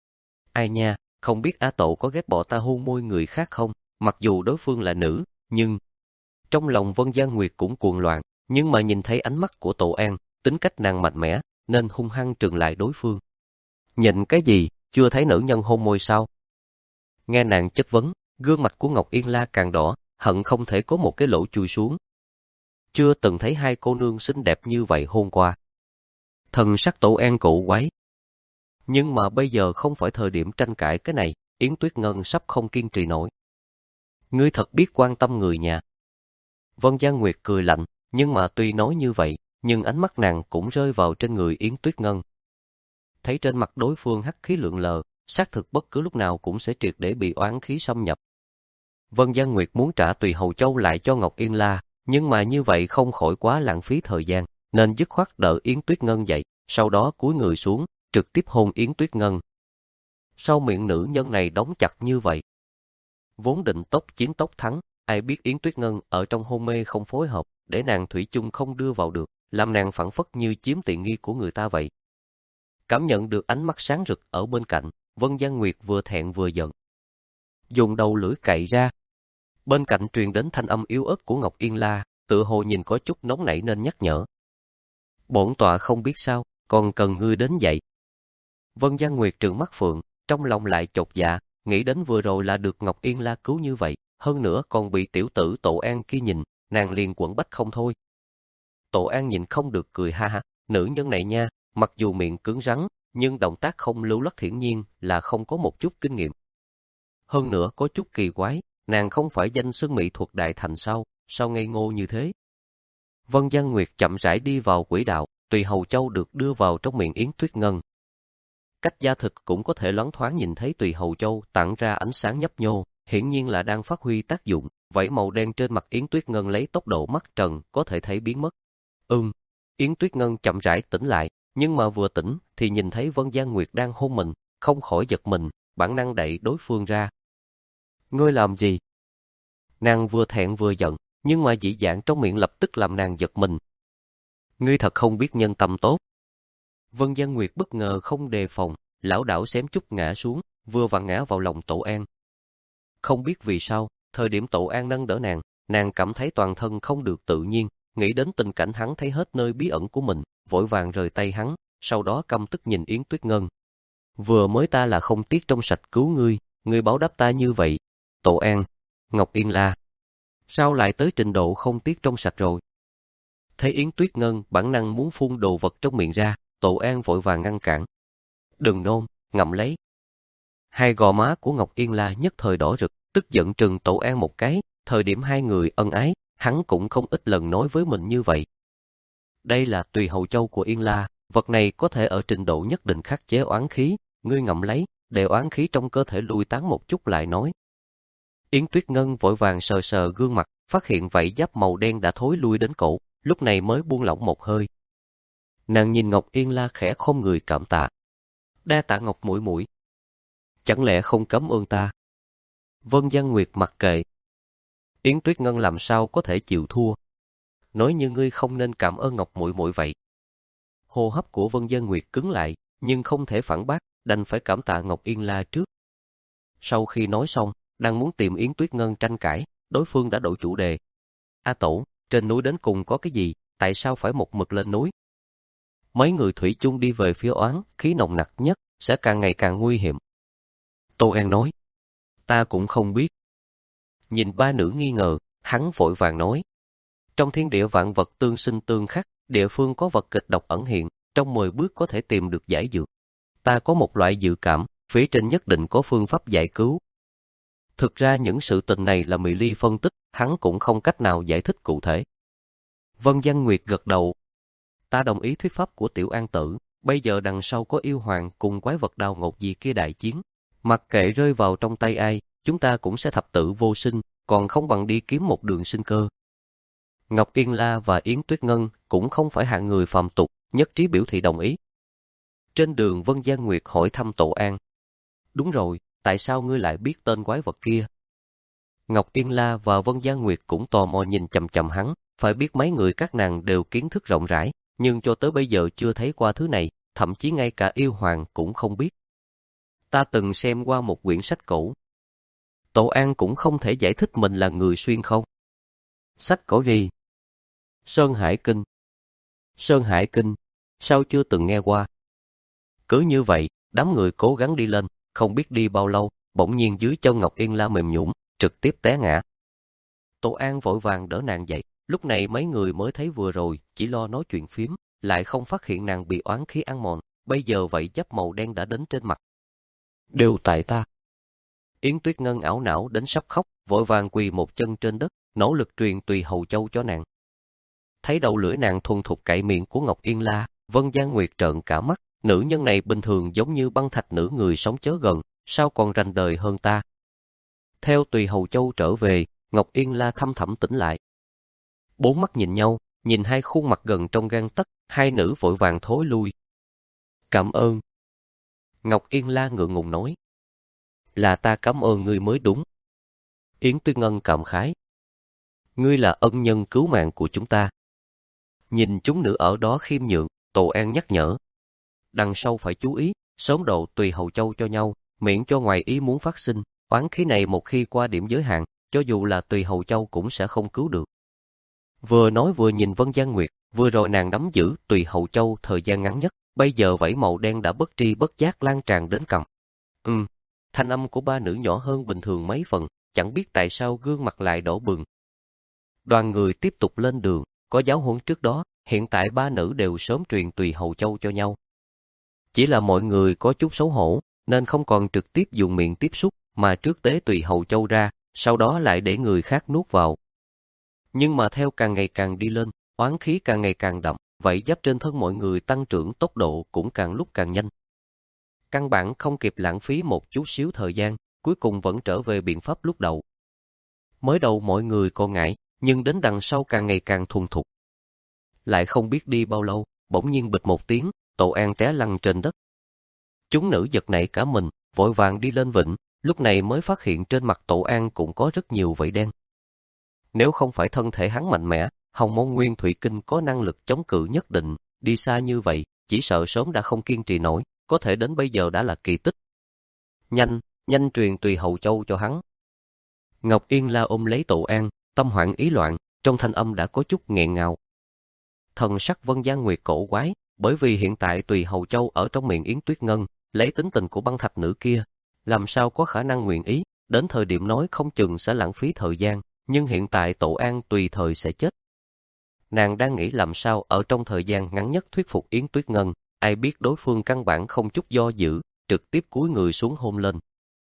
Ai nha, không biết A Tổ có ghét bỏ ta hôn môi người khác không, mặc dù đối phương là nữ, nhưng... Trong lòng Vân Giang Nguyệt cũng cuồng loạn, nhưng mà nhìn thấy ánh mắt của Tổ An, tính cách nàng mạnh mẽ, nên hung hăng trừng lại đối phương. Nhịn cái gì, chưa thấy nữ nhân hôn môi sao? Nghe nàng chất vấn, gương mặt của Ngọc Yên La càng đỏ, hận không thể có một cái lỗ chui xuống. Chưa từng thấy hai cô nương xinh đẹp như vậy hôn qua. Thần sắc Tổ An cổ quái. Nhưng mà bây giờ không phải thời điểm tranh cãi cái này, Yến Tuyết Ngân sắp không kiên trì nổi. Ngươi thật biết quan tâm người nhà. Vân Giang Nguyệt cười lạnh, nhưng mà tuy nói như vậy, nhưng ánh mắt nàng cũng rơi vào trên người Yến Tuyết Ngân. Thấy trên mặt đối phương hắc khí lượn lờ, xác thực bất cứ lúc nào cũng sẽ triệt để bị oán khí xâm nhập. Vân Giang Nguyệt muốn trả Tùy Hầu Châu lại cho Ngọc Yên La, nhưng mà như vậy không khỏi quá lãng phí thời gian, nên dứt khoát đỡ Yến Tuyết Ngân dậy, sau đó cúi người xuống, trực tiếp hôn Yến Tuyết Ngân. Sau miệng nữ nhân này đóng chặt như vậy. Vốn định tốc chiến tốc thắng, ai biết Yến Tuyết Ngân ở trong hôn mê không phối hợp, để nàng thủy chung không đưa vào được, làm nàng phảng phất như chiếm tiện nghi của người ta vậy. Cảm nhận được ánh mắt sáng rực ở bên cạnh, Vân Giang Nguyệt vừa thẹn vừa giận. Dùng đầu lưỡi cạy ra. Bên cạnh truyền đến thanh âm yếu ớt của Ngọc Yên La, tựa hồ nhìn có chút nóng nảy nên nhắc nhở. Bổn tọa không biết sao, còn cần ngươi đến dậy. Vân Giang Nguyệt trừng mắt phượng, trong lòng lại chột dạ, nghĩ đến vừa rồi là được Ngọc Yên La cứu như vậy, hơn nữa còn bị tiểu tử Tổ An kia nhìn, nàng liền quẫn bách không thôi. Tổ An nhìn không được cười ha ha, nữ nhân này nha, mặc dù miệng cứng rắn, nhưng động tác không lưu loát hiển nhiên là không có một chút kinh nghiệm. Hơn nữa có chút kỳ quái, nàng không phải danh xưng mỹ thuật đại thành sao, sao ngây ngô như thế. Vân Giang Nguyệt chậm rãi đi vào quỹ đạo, Tùy Hầu Châu được đưa vào trong miệng Yến Tuyết Ngân. Cách da thịt cũng có thể loáng thoáng nhìn thấy Tùy Hầu Châu tản ra ánh sáng nhấp nhô, hiển nhiên là đang phát huy tác dụng, vảy màu đen trên mặt Yến Tuyết Ngân lấy tốc độ mắt trần có thể thấy biến mất. Ừm, Yến Tuyết Ngân chậm rãi tỉnh lại, nhưng mà vừa tỉnh thì nhìn thấy Vân Giang Nguyệt đang hôn mình, không khỏi giật mình, bản năng đẩy đối phương ra. Ngươi làm gì? Nàng vừa thẹn vừa giận, nhưng mà dị dạng trong miệng lập tức làm nàng giật mình. Ngươi thật không biết nhân tâm tốt. Vân Giang Nguyệt bất ngờ không đề phòng, lảo đảo xém chút ngã xuống, vừa vặn ngã vào lòng Tổ An. Không biết vì sao, thời điểm Tổ An nâng đỡ nàng, nàng cảm thấy toàn thân không được tự nhiên, nghĩ đến tình cảnh hắn thấy hết nơi bí ẩn của mình, vội vàng rời tay hắn, sau đó căm tức nhìn Yến Tuyết Ngân. Vừa mới ta là không tiếc trong sạch cứu ngươi, ngươi báo đáp ta như vậy. Tổ An, Ngọc Yên La, sao lại tới trình độ không tiếc trong sạch rồi? Thấy Yến Tuyết Ngân bản năng muốn phun đồ vật trong miệng ra, Tổ An vội vàng ngăn cản. Đừng nôn, ngậm lấy. Hai gò má của Ngọc Yên La nhất thời đỏ rực, tức giận trừng Tổ An một cái, thời điểm hai người ân ái, hắn cũng không ít lần nói với mình như vậy. Đây là Tùy Hầu Châu của Yên La, vật này có thể ở trình độ nhất định khắc chế oán khí, ngươi ngậm lấy, để oán khí trong cơ thể lui tán một chút lại nói. Yến Tuyết Ngân vội vàng sờ sờ gương mặt, phát hiện vảy giáp màu đen đã thối lui đến cổ, lúc này mới buông lỏng một hơi. Nàng nhìn Ngọc Yên La khẽ khom người cảm tạ. Đa tạ Ngọc muội muội. Chẳng lẽ không cảm ơn ta? Vân Giang Nguyệt mặc kệ. Yến Tuyết Ngân làm sao có thể chịu thua? Nói như ngươi không nên cảm ơn Ngọc muội muội vậy. Hô hấp của Vân Giang Nguyệt cứng lại, nhưng không thể phản bác, đành phải cảm tạ Ngọc Yên La trước. Sau khi nói xong, đang muốn tìm Yến Tuyết Ngân tranh cãi, đối phương đã đổi chủ đề. A Tổ, trên núi đến cùng có cái gì, tại sao phải một mực lên núi? Mấy người thủy chung đi về phía oán, khí nồng nặc nhất, sẽ càng ngày càng nguy hiểm. Tô An nói, ta cũng không biết. Nhìn ba nữ nghi ngờ, hắn vội vàng nói. Trong thiên địa vạn vật tương sinh tương khắc, địa phương có vật kịch độc ẩn hiện, trong mười bước có thể tìm được giải dược. Ta có một loại dự cảm, phía trên nhất định có phương pháp giải cứu. Thực ra những sự tình này là Mị Ly phân tích, hắn cũng không cách nào giải thích cụ thể. Vân Giang Nguyệt gật đầu. Ta đồng ý thuyết pháp của Tiểu An Tử, bây giờ đằng sau có yêu hoàng cùng quái vật đào ngột gì kia đại chiến. Mặc kệ rơi vào trong tay ai, chúng ta cũng sẽ thập tử vô sinh, còn không bằng đi kiếm một đường sinh cơ. Ngọc Yên La và Yến Tuyết Ngân cũng không phải hạng người phàm tục, nhất trí biểu thị đồng ý. Trên đường Vân Giang Nguyệt hỏi thăm Tổ An. Đúng rồi, tại sao ngươi lại biết tên quái vật kia? Ngọc Yên La và Vân Giang Nguyệt cũng tò mò nhìn chằm chằm hắn, phải biết mấy người các nàng đều kiến thức rộng rãi, nhưng cho tới bây giờ chưa thấy qua thứ này, thậm chí ngay cả yêu hoàng cũng không biết. Ta từng xem qua một quyển sách cổ. Tổ An cũng không thể giải thích mình là người xuyên không. Sách cổ gì? Sơn Hải Kinh. Sơn Hải Kinh, sao chưa từng nghe qua? Cứ như vậy, đám người cố gắng đi lên, không biết đi bao lâu, bỗng nhiên dưới chân Ngọc Yên La mềm nhũn, trực tiếp té ngã. Tổ An vội vàng đỡ nàng dậy, lúc này mấy người mới thấy vừa rồi, chỉ lo nói chuyện phím, lại không phát hiện nàng bị oán khí ăn mòn, bây giờ vậy giáp màu đen đã đến trên mặt. Đều tại ta. Yến Tuyết Ngân ảo não đến sắp khóc, vội vàng quỳ một chân trên đất, nỗ lực truyền tùy hầu châu cho nàng. Thấy đầu lưỡi nàng thuần thục cạy miệng của Ngọc Yên La, Vân Giang Nguyệt trợn cả mắt, nữ nhân này bình thường giống như băng thạch nữ người sống chớ gần, sao còn rành đời hơn ta. Theo tùy hầu châu trở về, Ngọc Yên La thâm thẳm tỉnh lại. Bốn mắt nhìn nhau, nhìn hai khuôn mặt gần trong gang tấc, hai nữ vội vàng thối lui. Cảm ơn. Ngọc Yên La ngượng ngùng nói. Là ta cảm ơn ngươi mới đúng. Yến Tuyết Ngân cảm khái. Ngươi là ân nhân cứu mạng của chúng ta. Nhìn chúng nữ ở đó khiêm nhượng, Tổ An nhắc nhở. Đằng sau phải chú ý, sớm độ tùy hầu châu cho nhau, miễn cho ngoài ý muốn phát sinh, oán khí này một khi qua điểm giới hạn, cho dù là tùy hầu châu cũng sẽ không cứu được. Vừa nói vừa nhìn Vân Giang Nguyệt, vừa rồi nàng nắm giữ tùy hầu châu thời gian ngắn nhất, bây giờ vảy màu đen đã bất tri bất giác lan tràn đến cằm. Ừm, thanh âm của ba nữ nhỏ hơn bình thường mấy phần, chẳng biết tại sao gương mặt lại đỏ bừng. Đoàn người tiếp tục lên đường, có giáo huấn trước đó, hiện tại ba nữ đều sớm truyền tùy hầu châu cho nhau. Chỉ là mọi người có chút xấu hổ, nên không còn trực tiếp dùng miệng tiếp xúc, mà trước tế tùy hầu châu ra, sau đó lại để người khác nuốt vào. Nhưng mà theo càng ngày càng đi lên, oán khí càng ngày càng đậm, vậy giáp trên thân mọi người tăng trưởng tốc độ cũng càng lúc càng nhanh. Căn bản không kịp lãng phí một chút xíu thời gian, cuối cùng vẫn trở về biện pháp lúc đầu. Mới đầu mọi người còn ngại, nhưng đến đằng sau càng ngày càng thuần thục. Lại không biết đi bao lâu, bỗng nhiên bịch một tiếng, Tổ An té lăn trên đất. Chúng nữ giật nảy cả mình, vội vàng đi lên vịnh, lúc này mới phát hiện trên mặt Tổ An cũng có rất nhiều vảy đen. Nếu không phải thân thể hắn mạnh mẽ, Hồng Môn Nguyên Thủy Kinh có năng lực chống cự nhất định, đi xa như vậy, chỉ sợ sớm đã không kiên trì nổi, có thể đến bây giờ đã là kỳ tích. Nhanh, nhanh truyền tùy hầu châu cho hắn. Ngọc Yên La ôm lấy Tổ An, tâm hoảng ý loạn, trong thanh âm đã có chút nghẹn ngào. Thần sắc Vân Giang Nguyệt cổ quái, bởi vì hiện tại tùy hầu châu ở trong miệng Yến Tuyết Ngân, lấy tính tình của băng thạch nữ kia, làm sao có khả năng nguyện ý, đến thời điểm nói không chừng sẽ lãng phí thời gian, nhưng hiện tại Tổ An tùy thời sẽ chết. Nàng đang nghĩ làm sao ở trong thời gian ngắn nhất thuyết phục Yến Tuyết Ngân, ai biết đối phương căn bản không chút do dự, trực tiếp cúi người xuống hôn lên.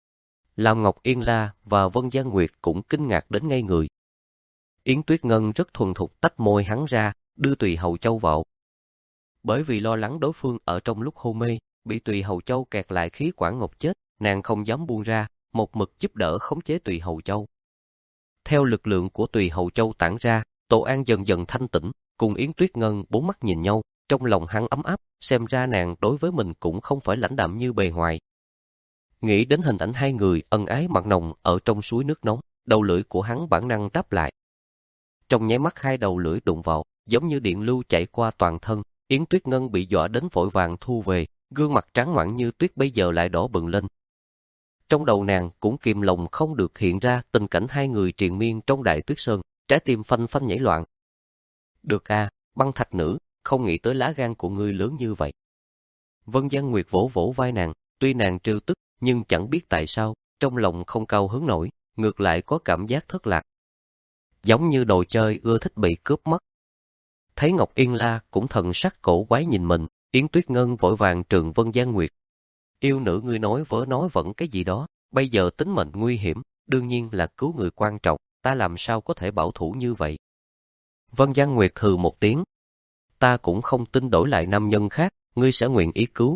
Làm Ngọc Yên La và Vân Giang Nguyệt cũng kinh ngạc đến ngây người. Yến Tuyết Ngân rất thuần thục tách môi hắn ra, đưa tùy hầu châu vào. Bởi vì lo lắng đối phương ở trong lúc hôn mê, bị tùy hầu châu kẹt lại khí quản ngột chết, nàng không dám buông ra, một mực giúp đỡ khống chế Tùy Hầu Châu. Theo lực lượng của Tùy Hầu Châu tản ra, Tổ An dần dần thanh tĩnh, cùng Yến Tuyết Ngân bốn mắt nhìn nhau, trong lòng hắn ấm áp, xem ra nàng đối với mình cũng không phải lãnh đạm như bề ngoài. Nghĩ đến hình ảnh hai người ân ái mặn nồng ở trong suối nước nóng, đầu lưỡi của hắn bản năng đáp lại. Trong nháy mắt hai đầu lưỡi đụng vào, giống như điện lưu chạy qua toàn thân, Yến Tuyết Ngân bị dọa đến vội vàng thu về, gương mặt trắng ngoẵn như tuyết bây giờ lại đỏ bừng lên. Trong đầu nàng cũng kìm lòng không được hiện ra tình cảnh hai người triền miên trong Đại Tuyết Sơn, trái tim phanh phanh nhảy loạn. Được a, Băng Thạch Nữ, không nghĩ tới lá gan của ngươi lớn như vậy. Vân Giang Nguyệt vỗ vỗ vai nàng, tuy nàng trêu tức, nhưng chẳng biết tại sao, trong lòng không cao hứng nổi, ngược lại có cảm giác thất lạc. Giống như đồ chơi ưa thích bị cướp mất. Thấy Ngọc Yên La cũng thần sắc cổ quái nhìn mình, Yến Tuyết Ngân vội vàng trừng Vân Giang Nguyệt. Yêu nữ ngươi nói vớ nói vẫn cái gì đó, bây giờ tính mệnh nguy hiểm, đương nhiên là cứu người quan trọng, ta làm sao có thể bảo thủ như vậy. Vân Giang Nguyệt hừ một tiếng. Ta cũng không tin đổi lại nam nhân khác, ngươi sẽ nguyện ý cứu.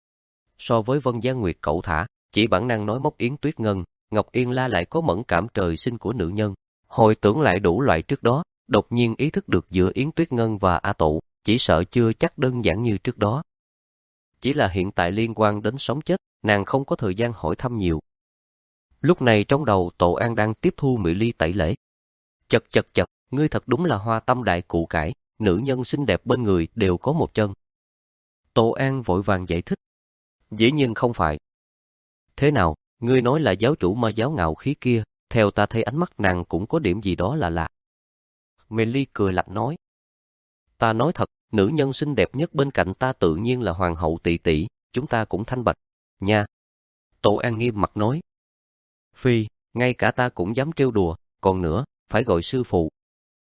So với Vân Giang Nguyệt cẩu thả, chỉ bản năng nói móc Yến Tuyết Ngân, Ngọc Yên La lại có mẫn cảm trời sinh của nữ nhân. Hồi tưởng lại đủ loại trước đó, đột nhiên ý thức được giữa Yến Tuyết Ngân và A Tụ, chỉ sợ chưa chắc đơn giản như trước đó. Chỉ là hiện tại liên quan đến sống chết, nàng không có thời gian hỏi thăm nhiều. Lúc này trong đầu Tổ An đang tiếp thu Mỹ Ly tẩy lễ. Chật chật chật, ngươi thật đúng là hoa tâm đại cụ cải, nữ nhân xinh đẹp bên người đều có một chân. Tổ An vội vàng giải thích. Dĩ nhiên không phải. Thế nào, ngươi nói là giáo chủ ma giáo ngạo khí kia, theo ta thấy ánh mắt nàng cũng có điểm gì đó là lạ. Mỹ Ly cười lạnh nói. Ta nói thật, nữ nhân xinh đẹp nhất bên cạnh ta tự nhiên là hoàng hậu tỷ tỷ, chúng ta cũng thanh bạch, nha. Tổ An nghiêm mặt nói. Phi, ngay cả ta cũng dám trêu đùa, còn nữa, phải gọi sư phụ.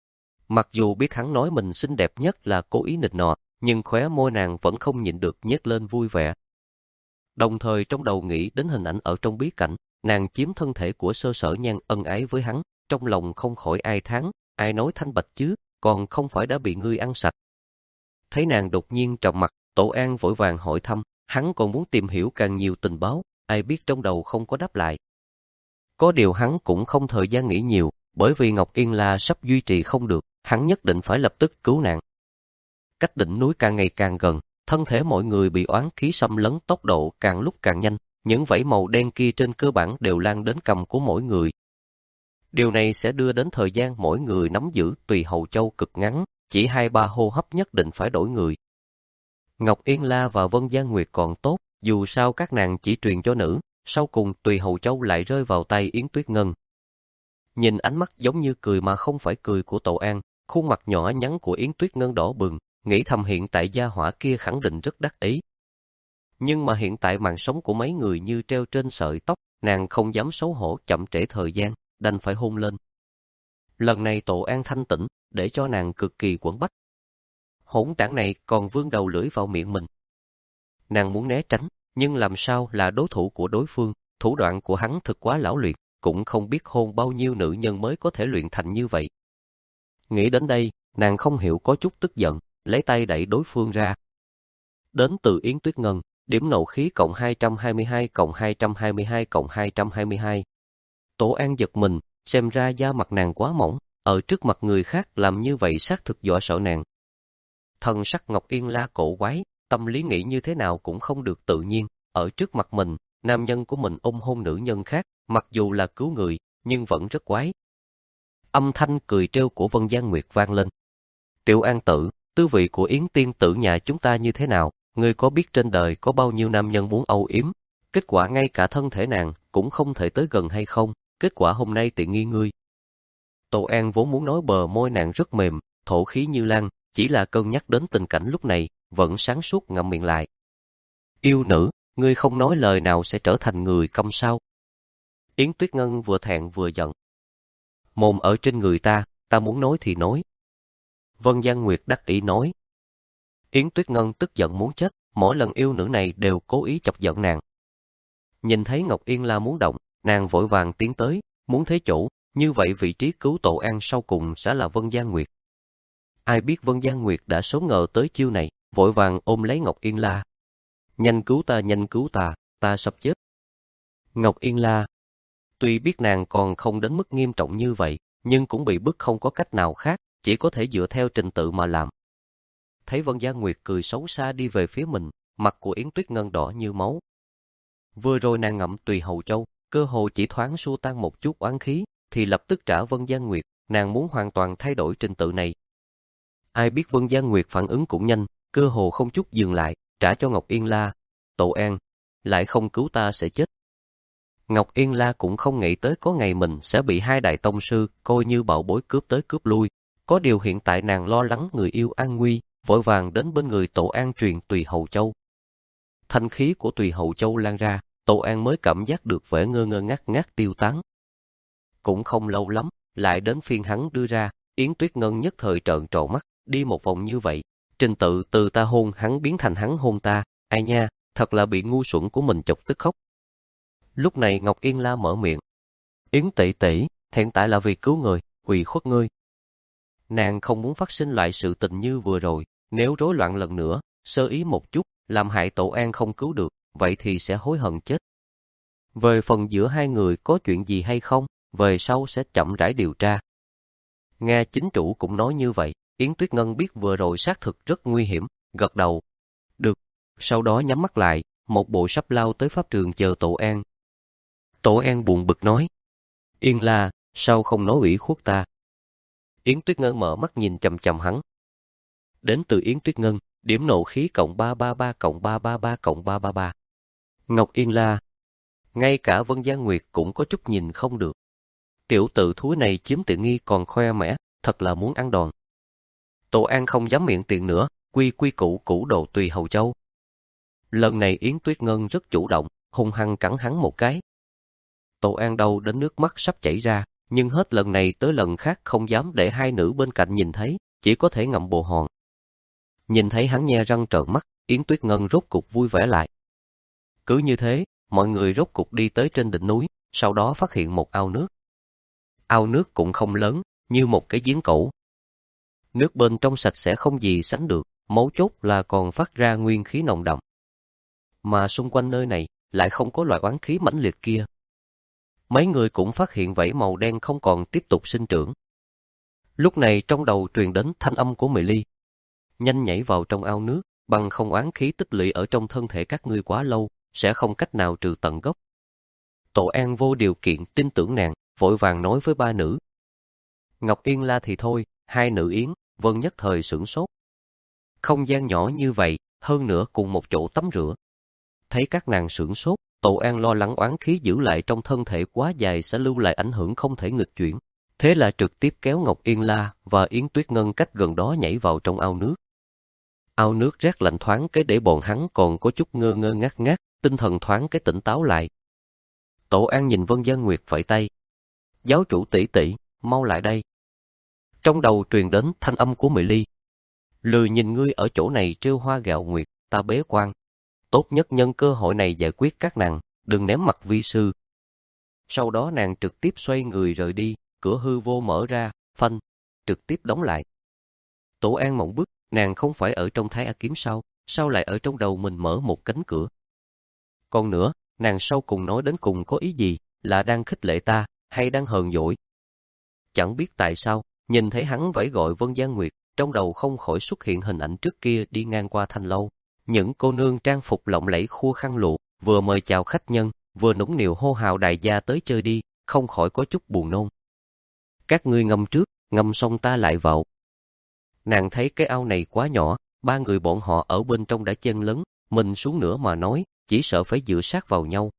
Mặc dù biết hắn nói mình xinh đẹp nhất là cố ý nịnh nọt, nhưng khóe môi nàng vẫn không nhịn được nhếch lên vui vẻ. Đồng thời trong đầu nghĩ đến hình ảnh ở trong bí cảnh, nàng chiếm thân thể của Sơ Sở Nhan ân ái với hắn, trong lòng không khỏi ai thán, ai nói thanh bạch chứ, còn không phải đã bị ngươi ăn sạch. Thấy nàng đột nhiên trầm mặt, Tổ An vội vàng hỏi thăm, hắn còn muốn tìm hiểu càng nhiều tình báo, ai biết trong đầu không có đáp lại. Có điều hắn cũng không thời gian nghĩ nhiều, bởi vì Ngọc Yên La sắp duy trì không được, hắn nhất định phải lập tức cứu nàng. Cách đỉnh núi càng ngày càng gần, thân thể mọi người bị oán khí xâm lấn tốc độ càng lúc càng nhanh, những vảy màu đen kia trên cơ bản đều lan đến cằm của mỗi người. Điều này sẽ đưa đến thời gian mỗi người nắm giữ Tùy Hầu Châu cực ngắn, chỉ hai ba hô hấp nhất định phải đổi người. Ngọc Yên La và Vân Giang Nguyệt còn tốt, dù sao các nàng chỉ truyền cho nữ, sau cùng Tùy Hầu Châu lại rơi vào tay Yến Tuyết Ngân. Nhìn ánh mắt giống như cười mà không phải cười của Tổ An, khuôn mặt nhỏ nhắn của Yến Tuyết Ngân đỏ bừng, nghĩ thầm hiện tại gia hỏa kia khẳng định rất đắc ý. Nhưng mà hiện tại màn sống của mấy người như treo trên sợi tóc, nàng không dám xấu hổ chậm trễ thời gian, đành phải hôn lên. Lần này Tổ An thanh tĩnh, để cho nàng cực kỳ quẫn bách. Hỗn đảng này còn vươn đầu lưỡi vào miệng mình. Nàng muốn né tránh, nhưng làm sao là đối thủ của đối phương, thủ đoạn của hắn thực quá lão luyện, cũng không biết hôn bao nhiêu nữ nhân mới có thể luyện thành như vậy. Nghĩ đến đây, nàng không hiểu có chút tức giận, lấy tay đẩy đối phương ra. Đến từ Yến Tuyết Ngân, điểm nộ khí cộng hai trăm hai mươi hai cộng hai trăm hai mươi hai cộng hai trăm hai mươi hai. Tổ An giật mình, xem ra da mặt nàng quá mỏng, ở trước mặt người khác làm như vậy xác thực dọa sợ nàng. Thần sắc Ngọc Yên La cổ quái, tâm lý nghĩ như thế nào cũng không được tự nhiên, ở trước mặt mình, nam nhân của mình ôm hôn nữ nhân khác, mặc dù là cứu người, nhưng vẫn rất quái. Âm thanh cười trêu của Vân Giang Nguyệt vang lên. Tiểu An Tử, tư vị của Yến tiên tử nhà chúng ta như thế nào, ngươi có biết trên đời có bao nhiêu nam nhân muốn âu yếm, kết quả ngay cả thân thể nàng cũng không thể tới gần hay không, kết quả hôm nay tiện nghi ngươi. Tổ An vốn muốn nói bờ môi nàng rất mềm, thổ khí như lan, chỉ là cân nhắc đến tình cảnh lúc này, vẫn sáng suốt ngậm miệng lại. Yêu nữ, ngươi không nói lời nào sẽ trở thành người câm sao? Yến Tuyết Ngân vừa thẹn vừa giận. Mồm ở trên người ta, ta muốn nói thì nói. Vân Giang Nguyệt đắc ý nói. Yến Tuyết Ngân tức giận muốn chết, mỗi lần yêu nữ này đều cố ý chọc giận nàng. Nhìn thấy Ngọc Yên La muốn động, nàng vội vàng tiến tới, muốn thế chỗ, như vậy vị trí cứu Tổ An sau cùng sẽ là Vân Giang Nguyệt. Ai biết Vân Giang Nguyệt đã sớm ngờ tới chiêu này, vội vàng ôm lấy Ngọc Yên La. Nhanh cứu ta, nhanh cứu ta, ta sắp chết. Ngọc Yên La. Tuy biết nàng còn không đến mức nghiêm trọng như vậy, nhưng cũng bị bức không có cách nào khác, chỉ có thể dựa theo trình tự mà làm. Thấy Vân Gia Nguyệt cười xấu xa đi về phía mình, mặt của Yến Tuyết Ngân đỏ như máu. Vừa rồi nàng ngậm Tùy Hầu Châu, cơ hồ chỉ thoáng xua tan một chút oán khí, thì lập tức trả Vân Gia Nguyệt, nàng muốn hoàn toàn thay đổi trình tự này. Ai biết Vân Gia Nguyệt phản ứng cũng nhanh, cơ hồ không chút dừng lại, trả cho Ngọc Yên La. Tổ An, lại không cứu ta sẽ chết. Ngọc Yên La cũng không nghĩ tới có ngày mình sẽ bị hai đại tông sư coi như bảo bối cướp tới cướp lui. Có điều hiện tại nàng lo lắng người yêu an nguy, vội vàng đến bên người Tổ An truyền Tùy Hầu Châu. Thanh khí của Tùy Hầu Châu lan ra, Tổ An mới cảm giác được vẻ ngơ ngơ ngác ngác tiêu tán. Cũng không lâu lắm, lại đến phiên hắn đưa ra, Yến Tuyết Ngân nhất thời trợn tròn mắt, đi một vòng như vậy. Trình tự từ ta hôn hắn biến thành hắn hôn ta, ai nha, thật là bị ngu xuẩn của mình chọc tức khóc. Lúc này Ngọc Yên La mở miệng. Yến tỷ tỷ, hiện tại là vì cứu người, ủy khuất ngươi. Nàng không muốn phát sinh lại sự tình như vừa rồi, nếu rối loạn lần nữa, sơ ý một chút, làm hại Tổ An không cứu được, vậy thì sẽ hối hận chết. Về phần giữa hai người có chuyện gì hay không, về sau sẽ chậm rãi điều tra. Nghe chính chủ cũng nói như vậy, Yến Tuyết Ngân biết vừa rồi xác thực rất nguy hiểm, gật đầu. Được, sau đó nhắm mắt lại, một bộ sắp lao tới pháp trường chờ Tổ An. Tổ An buồn bực nói. Yên La, sao không nói ủy khuất ta? Yến Tuyết Ngân mở mắt nhìn chằm chằm hắn. Đến từ Yến Tuyết Ngân, điểm nộ khí cộng ba ba ba cộng ba ba ba cộng ba ba ba. Ngọc Yên La. Ngay cả Vân Gia Nguyệt cũng có chút nhìn không được. Tiểu tự thúi này chiếm tiện nghi còn khoe mẽ, thật là muốn ăn đòn. Tổ An không dám miệng tiện nữa, quy quy củ củ đồ Tùy Hầu Châu. Lần này Yến Tuyết Ngân rất chủ động, hung hăng cắn hắn một cái. Tổ An đau đến nước mắt sắp chảy ra, nhưng hết lần này tới lần khác không dám để hai nữ bên cạnh nhìn thấy, chỉ có thể ngậm bồ hòn. Nhìn thấy hắn nhe răng trợn mắt, Yến Tuyết Ngân rốt cục vui vẻ lại. Cứ như thế, mọi người rốt cục đi tới trên đỉnh núi, sau đó phát hiện một ao nước. Ao nước cũng không lớn, như một cái giếng cổ. Nước bên trong sạch sẽ không gì sánh được, mấu chốt là còn phát ra nguyên khí nồng đậm. Mà xung quanh nơi này lại không có loại oán khí mãnh liệt kia. Mấy người cũng phát hiện vảy màu đen không còn tiếp tục sinh trưởng. Lúc này trong đầu truyền đến thanh âm của Mị Ly. Nhanh nhảy vào trong ao nước, bằng không oán khí tích lũy ở trong thân thể các ngươi quá lâu, sẽ không cách nào trừ tận gốc. Tổ An vô điều kiện tin tưởng nàng, vội vàng nói với ba nữ. Ngọc Yên La thì thôi, hai nữ Yến, Vân nhất thời sửng sốt. Không gian nhỏ như vậy, hơn nữa cùng một chỗ tắm rửa. Thấy các nàng sửng sốt, Tổ An lo lắng oán khí giữ lại trong thân thể quá dài sẽ lưu lại ảnh hưởng không thể nghịch chuyển. Thế là trực tiếp kéo Ngọc Yên La và Yến Tuyết Ngân cách gần đó nhảy vào trong ao nước. Ao nước rét lạnh thoáng cái để bọn hắn còn có chút ngơ ngơ ngác ngác, tinh thần thoáng cái tỉnh táo lại. Tổ An nhìn Vân Gia Nguyệt vẫy tay. Giáo chủ tỷ tỷ, mau lại đây. Trong đầu truyền đến thanh âm của Mị Ly. Lười nhìn ngươi ở chỗ này trêu hoa gạo nguyệt, ta bế quan. Tốt nhất nhân cơ hội này giải quyết các nàng, đừng ném mặt vi sư. Sau đó nàng trực tiếp xoay người rời đi, cửa hư vô mở ra, phanh, trực tiếp đóng lại. Tổ An mộng bức, nàng không phải ở trong Thái A Kiếm sao, sao lại ở trong đầu mình mở một cánh cửa. Còn nữa, nàng sau cùng nói đến cùng có ý gì, là đang khích lệ ta, hay đang hờn dỗi. Chẳng biết tại sao, nhìn thấy hắn vẫy gọi Vân Gia Nguyệt, trong đầu không khỏi xuất hiện hình ảnh trước kia đi ngang qua thanh lâu. Những cô nương trang phục lộng lẫy khua khăn lụa, vừa mời chào khách nhân, vừa nũng nịu hô hào đại gia tới chơi đi, không khỏi có chút buồn nôn. Các ngươi ngâm trước, ngâm xong ta lại vào. Nàng thấy cái ao này quá nhỏ, ba người bọn họ ở bên trong đã chen lấn, mình xuống nữa mà nói, chỉ sợ phải dựa sát vào nhau.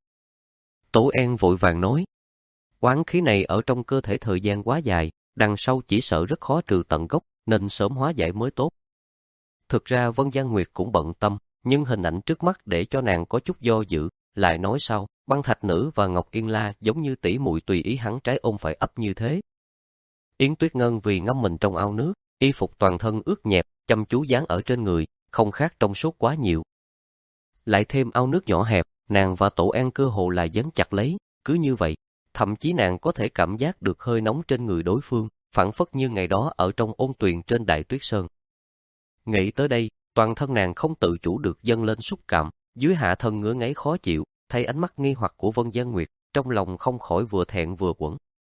Tổ An vội vàng nói, oán khí này ở trong cơ thể thời gian quá dài, đằng sau chỉ sợ rất khó trừ tận gốc, nên sớm hóa giải mới tốt. Thực ra Vân Gia Nguyệt cũng bận tâm, nhưng hình ảnh trước mắt để cho nàng có chút do dự, lại nói sao, Băng Thạch Nữ và Ngọc Yên La giống như tỷ muội tùy ý hắn trái ôm phải ấp như thế. Yến Tuyết Ngân vì ngâm mình trong ao nước, y phục toàn thân ướt nhẹp, chăm chú dán ở trên người, không khác trong suốt quá nhiều. Lại thêm ao nước nhỏ hẹp, nàng và Tổ An cơ hồ là dán chặt lấy, cứ như vậy, thậm chí nàng có thể cảm giác được hơi nóng trên người đối phương, phảng phất như ngày đó ở trong ôn tuyền trên Đại Tuyết Sơn. Nghĩ tới đây, toàn thân nàng không tự chủ được dâng lên xúc cảm, dưới hạ thân ngứa ngáy khó chịu, thấy ánh mắt nghi hoặc của Vân Gian Nguyệt, trong lòng không khỏi vừa thẹn vừa uẩn.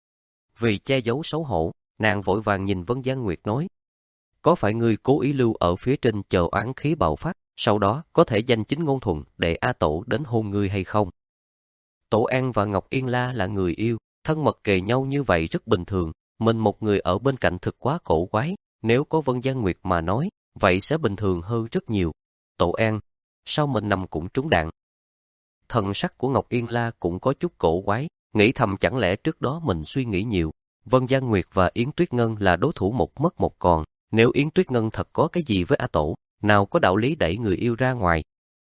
Vì che giấu xấu hổ, nàng vội vàng nhìn Vân Gian Nguyệt nói: có phải ngươi cố ý lưu ở phía trên chờ oán khí bạo phát, sau đó có thể danh chính ngôn thuận để A Tổ đến hôn ngươi hay không? Tổ An và Ngọc Yên La là người yêu, thân mật kề nhau như vậy rất bình thường, mình một người ở bên cạnh thực quá cổ quái, nếu có Vân Gian Nguyệt mà nói, vậy sẽ bình thường hơn rất nhiều. Tổ An, sao mình nằm cũng trúng đạn? Thần sắc của Ngọc Yên La cũng có chút cổ quái, nghĩ thầm chẳng lẽ trước đó mình suy nghĩ nhiều. Vân Gian Nguyệt và Yến Tuyết Ngân là đối thủ một mất một còn, nếu Yến Tuyết Ngân thật có cái gì với A Tổ, nào có đạo lý đẩy người yêu ra ngoài.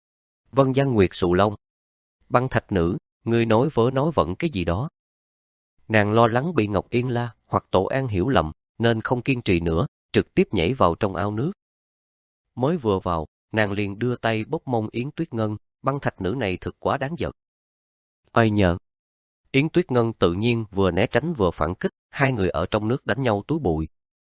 Vân Gian Nguyệt sụ lông. Băng Thạch nữ, ngươi nói vớ nói vẫn cái gì đó. Nàng lo lắng bị Ngọc Yên La hoặc Tổ An hiểu lầm, nên không kiên trì nữa, trực tiếp nhảy vào trong ao nước. Mới vừa vào, nàng liền đưa tay bóp mông Yến Tuyết Ngân, Băng Thạch nữ này thực quá đáng giận. Ôi nhờ! Yến Tuyết Ngân tự nhiên vừa né tránh vừa phản kích, hai người ở trong nước đánh nhau túi bụi.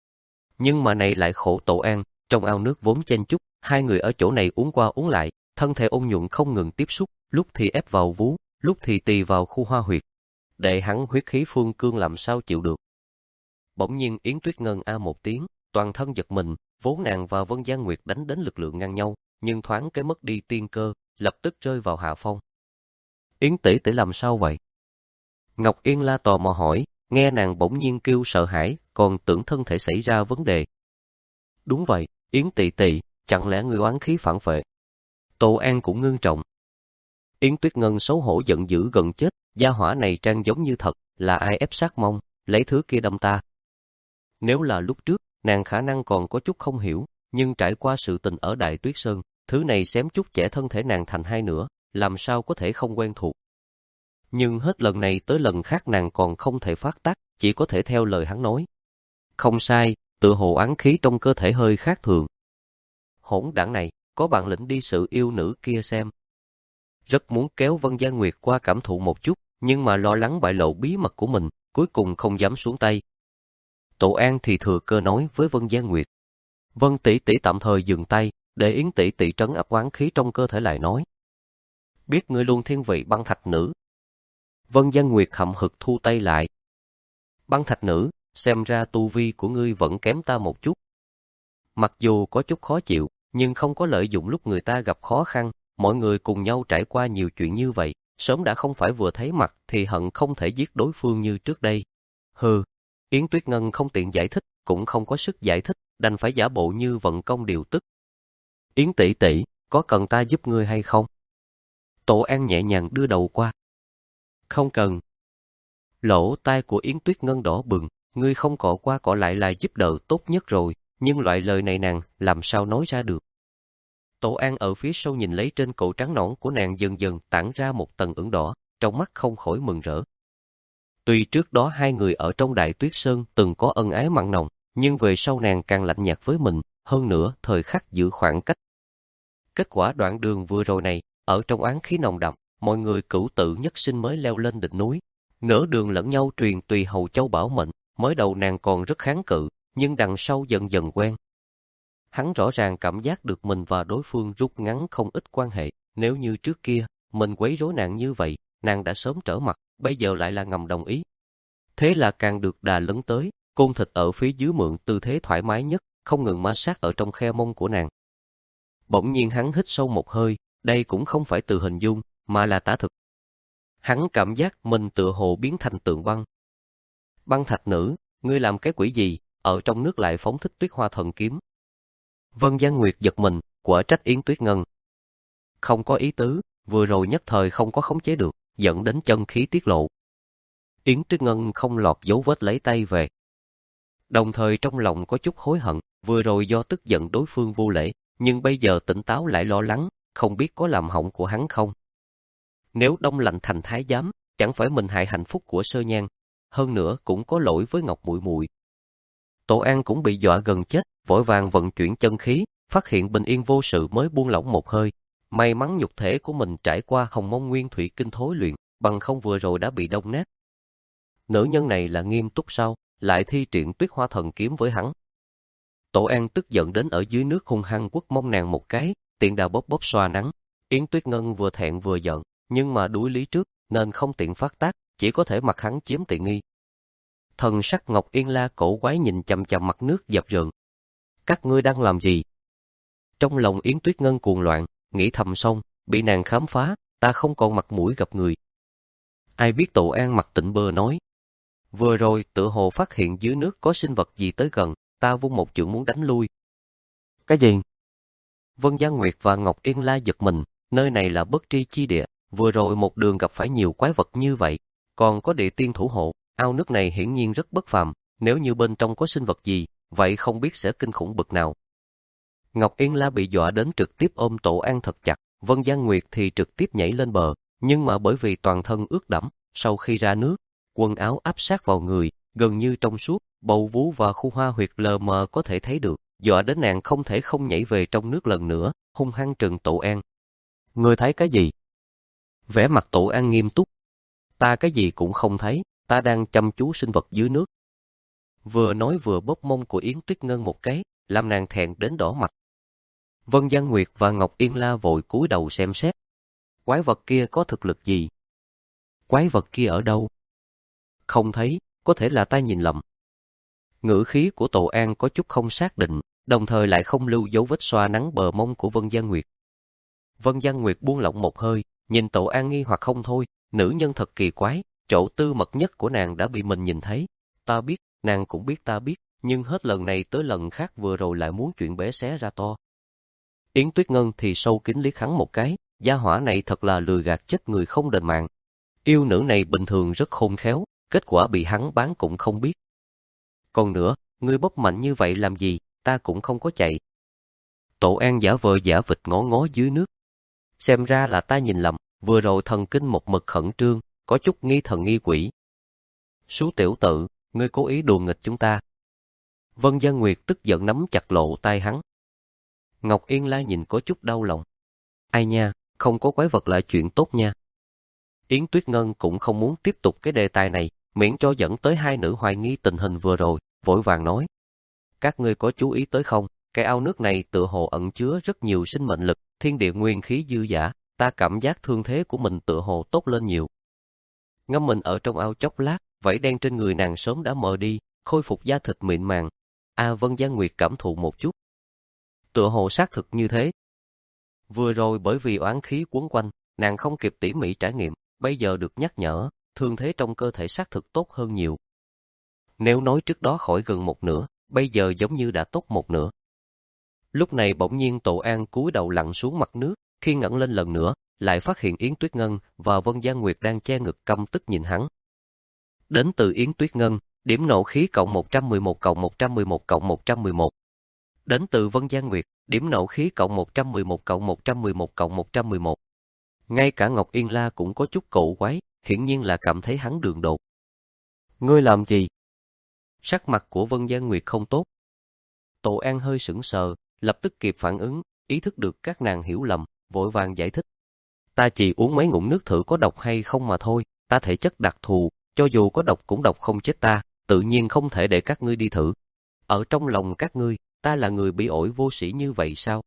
Nhưng mà này lại khổ Tổ An, trong ao nước vốn chen chúc, hai người ở chỗ này uống qua uống lại, thân thể ôn nhuận không ngừng tiếp xúc, lúc thì ép vào vú, lúc thì tì vào khu hoa huyệt. Để hắn huyết khí phương cương làm sao chịu được. Bỗng nhiên Yến Tuyết Ngân a một tiếng, toàn thân giật mình, vốn nàng và Vân Gian Nguyệt đánh đến lực lượng ngang nhau, nhưng thoáng cái mất đi tiên cơ, lập tức rơi vào hạ phong. Yến tỷ tỷ làm sao vậy? Ngọc Yên La tò mò hỏi, nghe nàng bỗng nhiên kêu sợ hãi, còn tưởng thân thể xảy ra vấn đề. Đúng vậy, Yến tỷ tỷ, chẳng lẽ người oán khí phản phệ? Tô An cũng ngưng trọng. Yến Tuyết Ngân xấu hổ giận dữ gần chết, gia hỏa này trang giống như thật, là ai ép sát mông, lấy thứ kia đâm ta. Nếu là lúc trước, nàng khả năng còn có chút không hiểu, nhưng trải qua sự tình ở Đại Tuyết Sơn, thứ này xém chút chẻ thân thể nàng thành hai nửa, làm sao có thể không quen thuộc. Nhưng hết lần này tới lần khác nàng còn không thể phát tác, chỉ có thể theo lời hắn nói. Không sai, tựa hồ oán khí trong cơ thể hơi khác thường. Hỗn đảng này, có bản lĩnh đi sự yêu nữ kia xem. Rất muốn kéo Vân Gian Nguyệt qua cảm thụ một chút, nhưng mà lo lắng bại lộ bí mật của mình, cuối cùng không dám xuống tay. Tổ An thì thừa cơ nói với Vân Gian Nguyệt. Vân tỷ tỷ tạm thời dừng tay, để Yến tỷ tỷ trấn áp oán khí trong cơ thể lại nói. Biết ngươi luôn thiên vị Băng Thạch nữ. Vân Gian Nguyệt hậm hực thu tay lại. Băng Thạch nữ, xem ra tu vi của ngươi vẫn kém ta một chút. Mặc dù có chút khó chịu, nhưng không có lợi dụng lúc người ta gặp khó khăn, mọi người cùng nhau trải qua nhiều chuyện như vậy, sớm đã không phải vừa thấy mặt thì hận không thể giết đối phương như trước đây. Hừ, Yến Tuyết Ngân không tiện giải thích, cũng không có sức giải thích, đành phải giả bộ như vận công điều tức. Yến tỷ tỷ, có cần ta giúp ngươi hay không? Tổ An nhẹ nhàng đưa đầu qua. Không cần. Lỗ tai của Yến Tuyết Ngân đỏ bừng, ngươi không cọ qua cọ lại là giúp đỡ tốt nhất rồi, nhưng loại lời này nàng làm sao nói ra được. Tổ An ở phía sau nhìn lấy trên cổ trắng nõn của nàng dần dần tản ra một tầng ửng đỏ, trong mắt không khỏi mừng rỡ. Tuy trước đó hai người ở trong Đại Tuyết Sơn từng có ân ái mặn nồng, nhưng về sau nàng càng lạnh nhạt với mình, hơn nữa thời khắc giữ khoảng cách. Kết quả đoạn đường vừa rồi này, ở trong oán khí nồng đậm, mọi người cửu tự nhất sinh mới leo lên đỉnh núi. Nửa đường lẫn nhau truyền tùy hầu châu bảo mệnh, mới đầu nàng còn rất kháng cự, nhưng đằng sau dần dần quen. Hắn rõ ràng cảm giác được mình và đối phương rút ngắn không ít quan hệ, nếu như trước kia, mình quấy rối nàng như vậy, nàng đã sớm trở mặt, bây giờ lại là ngầm đồng ý. Thế là càng được đà lấn tới, côn thịt ở phía dưới mượn tư thế thoải mái nhất, không ngừng ma sát ở trong khe mông của nàng. Bỗng nhiên hắn hít sâu một hơi, đây cũng không phải từ hình dung, mà là tả thực. Hắn cảm giác mình tựa hồ biến thành tượng băng. Băng Thạch nữ, ngươi làm cái quỷ gì, ở trong nước lại phóng thích Tuyết Hoa Thần Kiếm. Vân Gian Nguyệt giật mình, quả trách Yến Tuyết Ngân. Không có ý tứ, vừa rồi nhất thời không có khống chế được, dẫn đến chân khí tiết lộ. Yến Tuyết Ngân không lọt dấu vết lấy tay về. Đồng thời trong lòng có chút hối hận, vừa rồi do tức giận đối phương vô lễ, nhưng bây giờ tỉnh táo lại lo lắng, không biết có làm hỏng của hắn không. Nếu đông lạnh thành thái giám, chẳng phải mình hại hạnh phúc của Sơ Nhan, hơn nữa cũng có lỗi với Ngọc muội muội. Tổ An cũng bị dọa gần chết, vội vàng vận chuyển chân khí, phát hiện bình yên vô sự mới buông lỏng một hơi. May mắn nhục thể của mình trải qua Hồng Mông Nguyên Thủy Kinh thối luyện, bằng không vừa rồi đã bị đông nát. Nữ nhân này là nghiêm túc sao, lại thi triển Tuyết Hoa Thần Kiếm với hắn. Tổ An tức giận đến ở dưới nước hung hăng quất mông nàng một cái, tiện đà bóp bóp xoa nắng. Yến Tuyết Ngân vừa thẹn vừa giận, nhưng mà đuổi Lý trước, nên không tiện phát tác, chỉ có thể mặc hắn chiếm tiện nghi. Thần sắc Ngọc Yên La cổ quái nhìn chằm chằm mặt nước dập dờn. Các ngươi đang làm gì? Trong lòng Yến Tuyết Ngân cuồng loạn, nghĩ thầm xong, bị nàng khám phá, ta không còn mặt mũi gặp người. Ai biết Tổ An mặt tịnh bơ nói. Vừa rồi tựa hồ phát hiện dưới nước có sinh vật gì tới gần, ta vung một chưởng muốn đánh lui. Cái gì? Vân Gia Nguyệt và Ngọc Yên La giật mình, nơi này là bất tri chi địa, vừa rồi một đường gặp phải nhiều quái vật như vậy, còn có địa tiên thủ hộ, ao nước này hiển nhiên rất bất phàm, nếu như bên trong có sinh vật gì, vậy không biết sẽ kinh khủng bực nào. Ngọc Yên La bị dọa đến trực tiếp ôm Tổ An thật chặt, Vân Gia Nguyệt thì trực tiếp nhảy lên bờ, nhưng mà bởi vì toàn thân ướt đẫm, sau khi ra nước, quần áo áp sát vào người, gần như trong suốt, bầu vú và khu hoa huyệt lờ mờ có thể thấy được, dọa đến nàng không thể không nhảy về trong nước lần nữa, hung hăng trừng Tổ An. Ngươi thấy cái gì? Vẻ mặt Tổ An nghiêm túc. Ta cái gì cũng không thấy, ta đang chăm chú sinh vật dưới nước. Vừa nói vừa bóp mông của Yến Tuyết Ngân một cái, làm nàng thẹn đến đỏ mặt. Vân Giang Nguyệt và Ngọc Yên La vội cúi đầu xem xét. Quái vật kia có thực lực gì? Quái vật kia ở đâu? Không thấy, có thể là ta nhìn lầm. Ngữ khí của Tổ An có chút không xác định, đồng thời lại không lưu dấu vết xoa nắng bờ mông của Vân Giang Nguyệt. Vân Giang Nguyệt buông lỏng một hơi, nhìn Tổ An nghi hoặc không thôi, nữ nhân thật kỳ quái, chỗ tư mật nhất của nàng đã bị mình nhìn thấy. Ta biết, nàng cũng biết ta biết, nhưng hết lần này tới lần khác vừa rồi lại muốn chuyện bé xé ra to. Yến Tuyết Ngân thì sâu kín liếc hắn một cái, gia hỏa này thật là lừa gạt chết người không đền mạng. Yêu nữ này bình thường rất khôn khéo, kết quả bị hắn bán cũng không biết. Còn nữa, ngươi bóp mạnh như vậy làm gì, ta cũng không có chạy. Tổ An giả vờ giả vịt ngó ngó dưới nước. Xem ra là ta nhìn lầm, vừa rồi thần kinh một mực khẩn trương, có chút nghi thần nghi quỷ. Sú tiểu tự, ngươi cố ý đùa nghịch chúng ta. Vân Gia Nguyệt tức giận nắm chặt lộ tay hắn. Ngọc Yên La nhìn có chút đau lòng. Ai nha, không có quái vật là chuyện tốt nha. Yến Tuyết Ngân cũng không muốn tiếp tục cái đề tài này, miễn cho dẫn tới hai nữ hoài nghi tình hình vừa rồi, vội vàng nói. Các ngươi có chú ý tới không, cái ao nước này tựa hồ ẩn chứa rất nhiều sinh mệnh lực, thiên địa nguyên khí dư dả, ta cảm giác thương thế của mình tựa hồ tốt lên nhiều. Ngâm mình ở trong ao chốc lát, vảy đen trên người nàng sớm đã mờ đi, khôi phục da thịt mịn màng. A Vân Giang Nguyệt cảm thụ một chút. Tựa hồ xác thực như thế. Vừa rồi bởi vì oán khí quấn quanh, nàng không kịp tỉ mỉ trải nghiệm, bây giờ được nhắc nhở, thương thế trong cơ thể xác thực tốt hơn nhiều. Nếu nói trước đó khỏi gần một nửa, bây giờ giống như đã tốt một nửa. Lúc này bỗng nhiên Tổ An cúi đầu lặn xuống mặt nước, khi ngẩng lên lần nữa, lại phát hiện Yến Tuyết Ngân và Vân Giang Nguyệt đang che ngực căm tức nhìn hắn. Đến từ Yến Tuyết Ngân, điểm nộ khí cộng một trăm mười một cộng một trăm mười một cộng một trăm mười một. Đến từ Vân Giang Nguyệt, điểm nộ khí cộng một trăm mười một cộng một trăm mười một cộng một trăm mười một. Ngay cả Ngọc Yên La cũng có chút cổ quái, hiển nhiên là cảm thấy hắn đường đột. Ngươi làm gì? Sắc mặt của Vân Giang Nguyệt không tốt. Tổ An hơi sững sờ, lập tức kịp phản ứng, ý thức được các nàng hiểu lầm, vội vàng giải thích. Ta chỉ uống mấy ngụm nước thử có độc hay không mà thôi, ta thể chất đặc thù, cho dù có độc cũng độc không chết ta, tự nhiên không thể để các ngươi đi thử. Ở trong lòng các ngươi, ta là người bị ổi vô sĩ như vậy sao?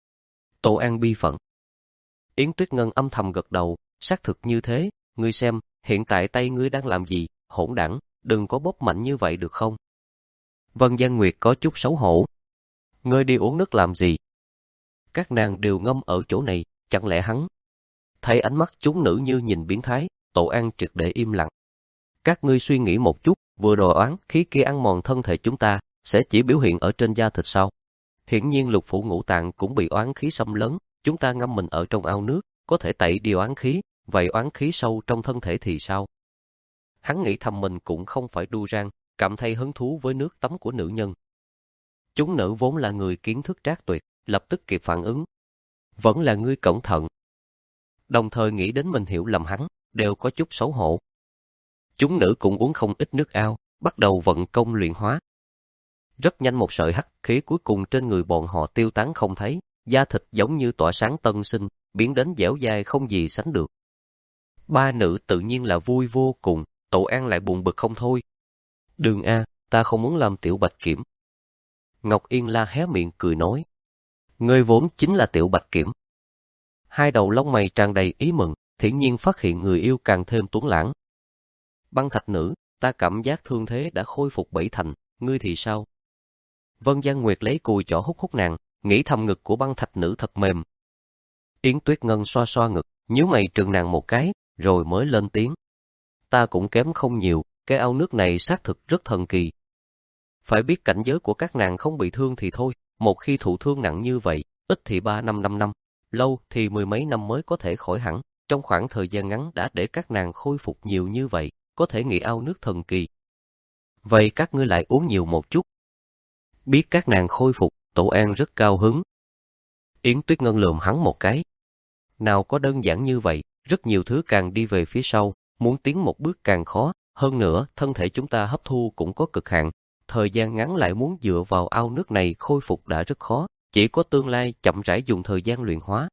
Tổ An bi phận. Yến Tuyết Ngân âm thầm gật đầu, xác thực như thế, ngươi xem, hiện tại tay ngươi đang làm gì, hỗn đảng, đừng có bóp mạnh như vậy được không? Vân Giang Nguyệt có chút xấu hổ. Ngươi đi uống nước làm gì? Các nàng đều ngâm ở chỗ này, chẳng lẽ hắn? Thấy ánh mắt chúng nữ như nhìn biến thái, Tổ An triệt để im lặng. Các ngươi suy nghĩ một chút, vừa rồi oán khí kia ăn mòn thân thể chúng ta, sẽ chỉ biểu hiện ở trên da thịt sao? Hiển nhiên lục phủ ngũ tạng cũng bị oán khí xâm lấn, chúng ta ngâm mình ở trong ao nước, có thể tẩy đi oán khí, vậy oán khí sâu trong thân thể thì sao? Hắn nghĩ thầm mình cũng không phải đu rang, cảm thấy hứng thú với nước tắm của nữ nhân. Chúng nữ vốn là người kiến thức trác tuyệt, lập tức kịp phản ứng. Vẫn là ngươi cẩn thận. Đồng thời nghĩ đến mình hiểu lầm hắn, đều có chút xấu hổ. Chúng nữ cũng uống không ít nước ao, bắt đầu vận công luyện hóa. Rất nhanh một sợi hắc khí cuối cùng trên người bọn họ tiêu tán không thấy, da thịt giống như tỏa sáng tân sinh, biến đến dẻo dai không gì sánh được. Ba nữ tự nhiên là vui vô cùng, Tổ An lại buồn bực không thôi. Đường A, ta không muốn làm tiểu bạch kiểm. Ngọc Yên La hé miệng cười nói. Ngươi vốn chính là tiểu bạch kiểm. Hai đầu lông mày tràn đầy ý mừng, thiển nhiên phát hiện người yêu càng thêm tuấn lãng. Băng thạch nữ, ta cảm giác thương thế đã khôi phục bảy thành, ngươi thì sao? Vân Giang Nguyệt lấy cùi chỏ hút hút nàng, nghĩ thầm ngực của băng thạch nữ thật mềm. Yến Tuyết Ngân xoa xoa ngực, nhíu mày trừng nàng một cái, rồi mới lên tiếng. Ta cũng kém không nhiều, cái ao nước này xác thực rất thần kỳ. Phải biết cảnh giới của các nàng không bị thương thì thôi, một khi thụ thương nặng như vậy, ít thì ba năm năm năm, lâu thì mười mấy năm mới có thể khỏi hẳn. Trong khoảng thời gian ngắn đã để các nàng khôi phục nhiều như vậy, có thể nghĩ ao nước thần kỳ. Vậy các ngươi lại uống nhiều một chút. Biết các nàng khôi phục, Tổ An rất cao hứng. Yến Tuyết Ngân lườm hắn một cái. Nào có đơn giản như vậy, rất nhiều thứ càng đi về phía sau, muốn tiến một bước càng khó, hơn nữa thân thể chúng ta hấp thu cũng có cực hạn, thời gian ngắn lại muốn dựa vào ao nước này khôi phục đã rất khó, chỉ có tương lai chậm rãi dùng thời gian luyện hóa.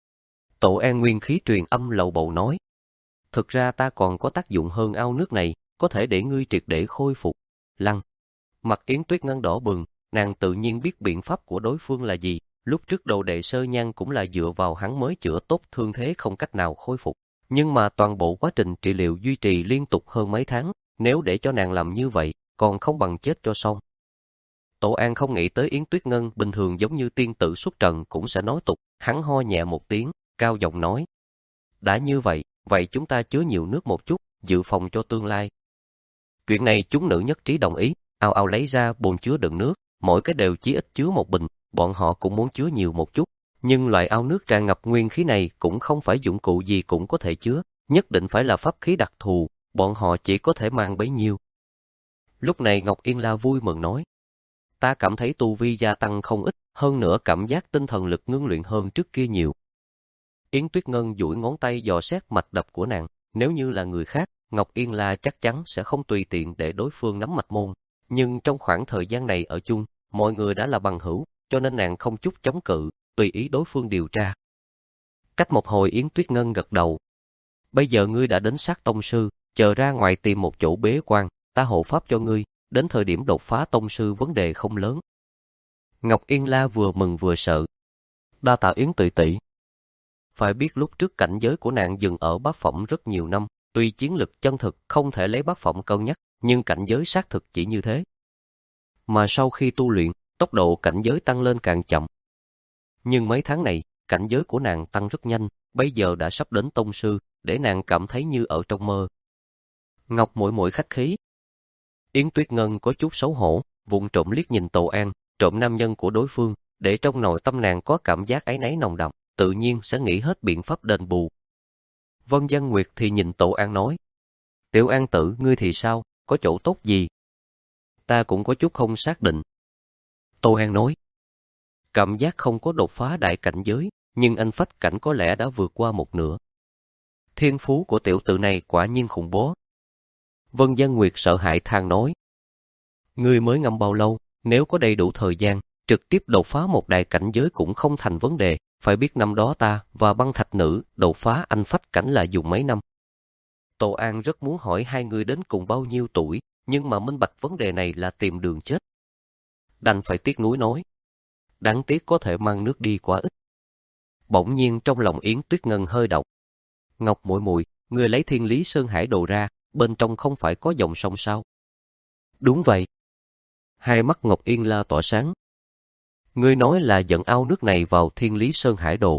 Tổ An nguyên khí truyền âm lầu bầu nói, thực ra ta còn có tác dụng hơn ao nước này, có thể để ngươi triệt để khôi phục. Lăng, mặt Yến Tuyết Ngân đỏ bừng, nàng tự nhiên biết biện pháp của đối phương là gì, lúc trước đồ đệ Sơ Nhan cũng là dựa vào hắn mới chữa tốt thương thế không cách nào khôi phục. Nhưng mà toàn bộ quá trình trị liệu duy trì liên tục hơn mấy tháng, nếu để cho nàng làm như vậy, còn không bằng chết cho xong. Tổ An không nghĩ tới Yến Tuyết Ngân bình thường giống như tiên tử xuất trần cũng sẽ nói tục, hắn ho nhẹ một tiếng, cao giọng nói. Đã như vậy, vậy chúng ta chứa nhiều nước một chút, dự phòng cho tương lai. Chuyện này chúng nữ nhất trí đồng ý, ao ao lấy ra bồn chứa đựng nước, mỗi cái đều chỉ ít chứa một bình, bọn họ cũng muốn chứa nhiều một chút. Nhưng loại ao nước tràn ngập nguyên khí này cũng không phải dụng cụ gì cũng có thể chứa, nhất định phải là pháp khí đặc thù, bọn họ chỉ có thể mang bấy nhiêu. Lúc này Ngọc Yên La vui mừng nói, ta cảm thấy tu vi gia tăng không ít, hơn nữa cảm giác tinh thần lực ngưng luyện hơn trước kia nhiều. Yến Tuyết Ngân duỗi ngón tay dò xét mạch đập của nàng, nếu như là người khác, Ngọc Yên La chắc chắn sẽ không tùy tiện để đối phương nắm mạch môn, nhưng trong khoảng thời gian này ở chung, mọi người đã là bằng hữu, cho nên nàng không chút chống cự, tùy ý đối phương điều tra. Cách một hồi Yến Tuyết Ngân gật đầu. Bây giờ ngươi đã đến sát tông sư, chờ ra ngoài tìm một chỗ bế quan, ta hộ pháp cho ngươi, đến thời điểm đột phá tông sư vấn đề không lớn. Ngọc Yên La vừa mừng vừa sợ. Đa tạ Yến tỷ tỷ. Phải biết lúc trước cảnh giới của nàng dừng ở bát phẩm rất nhiều năm, tuy chiến lực chân thực không thể lấy bát phẩm cân nhắc, nhưng cảnh giới xác thực chỉ như thế. Mà sau khi tu luyện, tốc độ cảnh giới tăng lên càng chậm. Nhưng mấy tháng này, cảnh giới của nàng tăng rất nhanh, bây giờ đã sắp đến tông sư, để nàng cảm thấy như ở trong mơ. Ngọc muội muội khách khí. Yến Tuyết Ngân có chút xấu hổ, vụng trộm liếc nhìn Tổ An, trộm nam nhân của đối phương, để trong nội tâm nàng có cảm giác áy náy nồng đậm, tự nhiên sẽ nghĩ hết biện pháp đền bù. Vân Giang Nguyệt thì nhìn Tổ An nói, Tiểu An tử, ngươi thì sao, có chỗ tốt gì? Ta cũng có chút không xác định. Tổ An nói, cảm giác không có đột phá đại cảnh giới, nhưng anh phách cảnh có lẽ đã vượt qua một nửa. Thiên phú của tiểu tử này quả nhiên khủng bố. Vân Giang Nguyệt sợ hãi than nói, ngươi mới ngâm bao lâu, nếu có đầy đủ thời gian, trực tiếp đột phá một đại cảnh giới cũng không thành vấn đề, phải biết năm đó ta và băng thạch nữ đột phá anh phách cảnh là dùng mấy năm. Tổ An rất muốn hỏi hai người đến cùng bao nhiêu tuổi, nhưng mà minh bạch vấn đề này là tìm đường chết. Đành phải tiếc nuối nói, đáng tiếc có thể mang nước đi quá ít. Bỗng nhiên trong lòng Yến Tuyết Ngân hơi động. Ngọc muội muội, ngươi lấy Thiên Lý Sơn Hải đồ ra, bên trong không phải có dòng sông sao? Đúng vậy. Hai mắt Ngọc Yên La tỏa sáng. Ngươi nói là dẫn ao nước này vào Thiên Lý Sơn Hải đồ.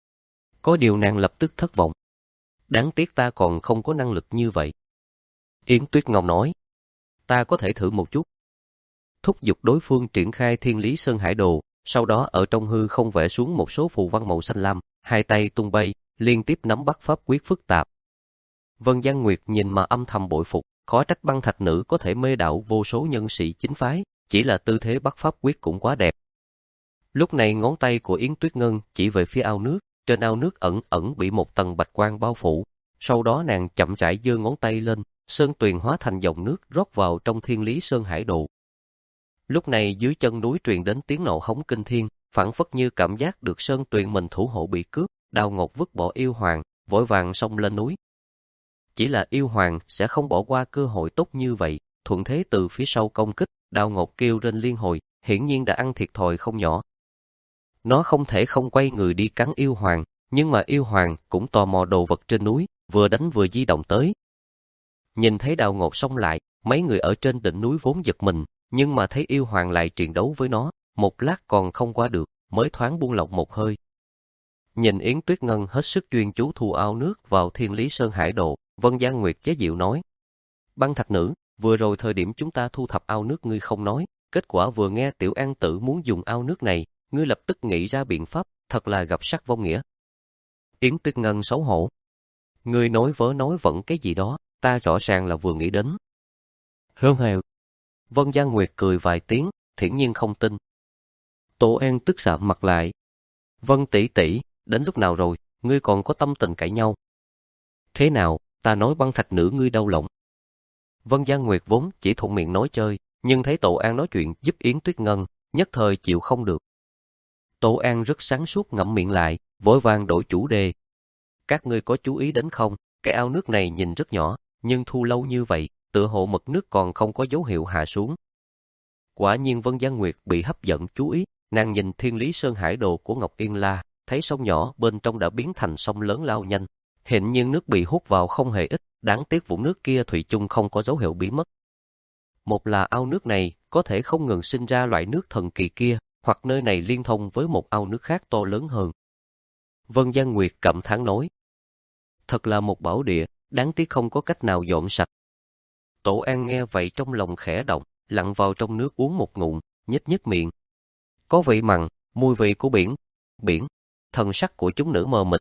Có điều nàng lập tức thất vọng. Đáng tiếc ta còn không có năng lực như vậy. Yến Tuyết Ngọc nói, ta có thể thử một chút. Thúc giục đối phương triển khai Thiên Lý Sơn Hải đồ, sau đó ở trong hư không vẽ xuống một số phù văn màu xanh lam, hai tay tung bay, liên tiếp nắm bắt pháp quyết phức tạp. Vân Giang Nguyệt nhìn mà âm thầm bội phục, khó trách băng thạch nữ có thể mê đảo vô số nhân sĩ chính phái, chỉ là tư thế bắt pháp quyết cũng quá đẹp. Lúc này ngón tay của Yến Tuyết Ngân chỉ về phía ao nước, trên ao nước ẩn ẩn bị một tầng bạch quang bao phủ, sau đó nàng chậm rãi giơ ngón tay lên, sơn tuyền hóa thành dòng nước rót vào trong Thiên Lý Sơn Hải đồ. Lúc này dưới chân núi truyền đến tiếng nộ hống kinh thiên, phảng phất như cảm giác được sơn tuyền mình thủ hộ bị cướp, Đào Ngọc vứt bỏ yêu hoàng, vội vàng xông lên núi. Chỉ là yêu hoàng sẽ không bỏ qua cơ hội tốt như vậy, thuận thế từ phía sau công kích, Đào Ngọc kêu lên liên hồi, hiển nhiên đã ăn thiệt thòi không nhỏ. Nó không thể không quay người đi cắn yêu hoàng, nhưng mà yêu hoàng cũng tò mò đồ vật trên núi, vừa đánh vừa di động tới. Nhìn thấy Đào Ngột xông lại, mấy người ở trên đỉnh núi vốn giật mình, nhưng mà thấy yêu hoàng lại triền đấu với nó, một lát còn không qua được, mới thoáng buông lỏng một hơi. Nhìn Yến Tuyết Ngân hết sức chuyên chú thu ao nước vào Thiên Lý Sơn Hải Đồ, Vân Giang Nguyệt chế giễu nói: Băng Thạch Nữ, vừa rồi thời điểm chúng ta thu thập ao nước ngươi không nói, kết quả vừa nghe Tiểu An Tử muốn dùng ao nước này, ngươi lập tức nghĩ ra biện pháp, thật là gặp sắc vong nghĩa. Yến Tuyết Ngân xấu hổ: Ngươi nói vớ nói vẫn cái gì đó, ta rõ ràng là vừa nghĩ đến. Hương hèo. Vân Giang Nguyệt cười vài tiếng, thiển nhiên không tin. Tổ An tức sạm mặt lại: Vân tỷ tỷ, đến lúc nào rồi, ngươi còn có tâm tình cãi nhau? Thế nào, ta nói Băng Thạch Nữ ngươi đau lòng. Vân Giang Nguyệt vốn chỉ thuận miệng nói chơi, nhưng thấy Tổ An nói chuyện giúp Yến Tuyết Ngân, nhất thời chịu không được. Tổ An rất sáng suốt ngậm miệng lại, vội vàng đổi chủ đề. Các ngươi có chú ý đến không, cái ao nước này nhìn rất nhỏ, nhưng thu lâu như vậy, tựa hồ mực nước còn không có dấu hiệu hạ xuống. Quả nhiên Vân Giang Nguyệt bị hấp dẫn chú ý, nàng nhìn Thiên Lý Sơn Hải Đồ của Ngọc Yên La, thấy sông nhỏ bên trong đã biến thành sông lớn lao nhanh, hiện nhiên nước bị hút vào không hề ít, đáng tiếc vũng nước kia thủy chung không có dấu hiệu biến mất. Một là ao nước này có thể không ngừng sinh ra loại nước thần kỳ kia, hoặc nơi này liên thông với một ao nước khác to lớn hơn. Vân Giang Nguyệt cảm thán nói: Thật là một bảo địa, đáng tiếc không có cách nào dọn sạch. Tổ An nghe vậy trong lòng khẽ động, lặn vào trong nước uống một ngụm, nhếch nhếch miệng. Có vị mặn, mùi vị của biển, biển, thần sắc của chúng nữ mờ mịt.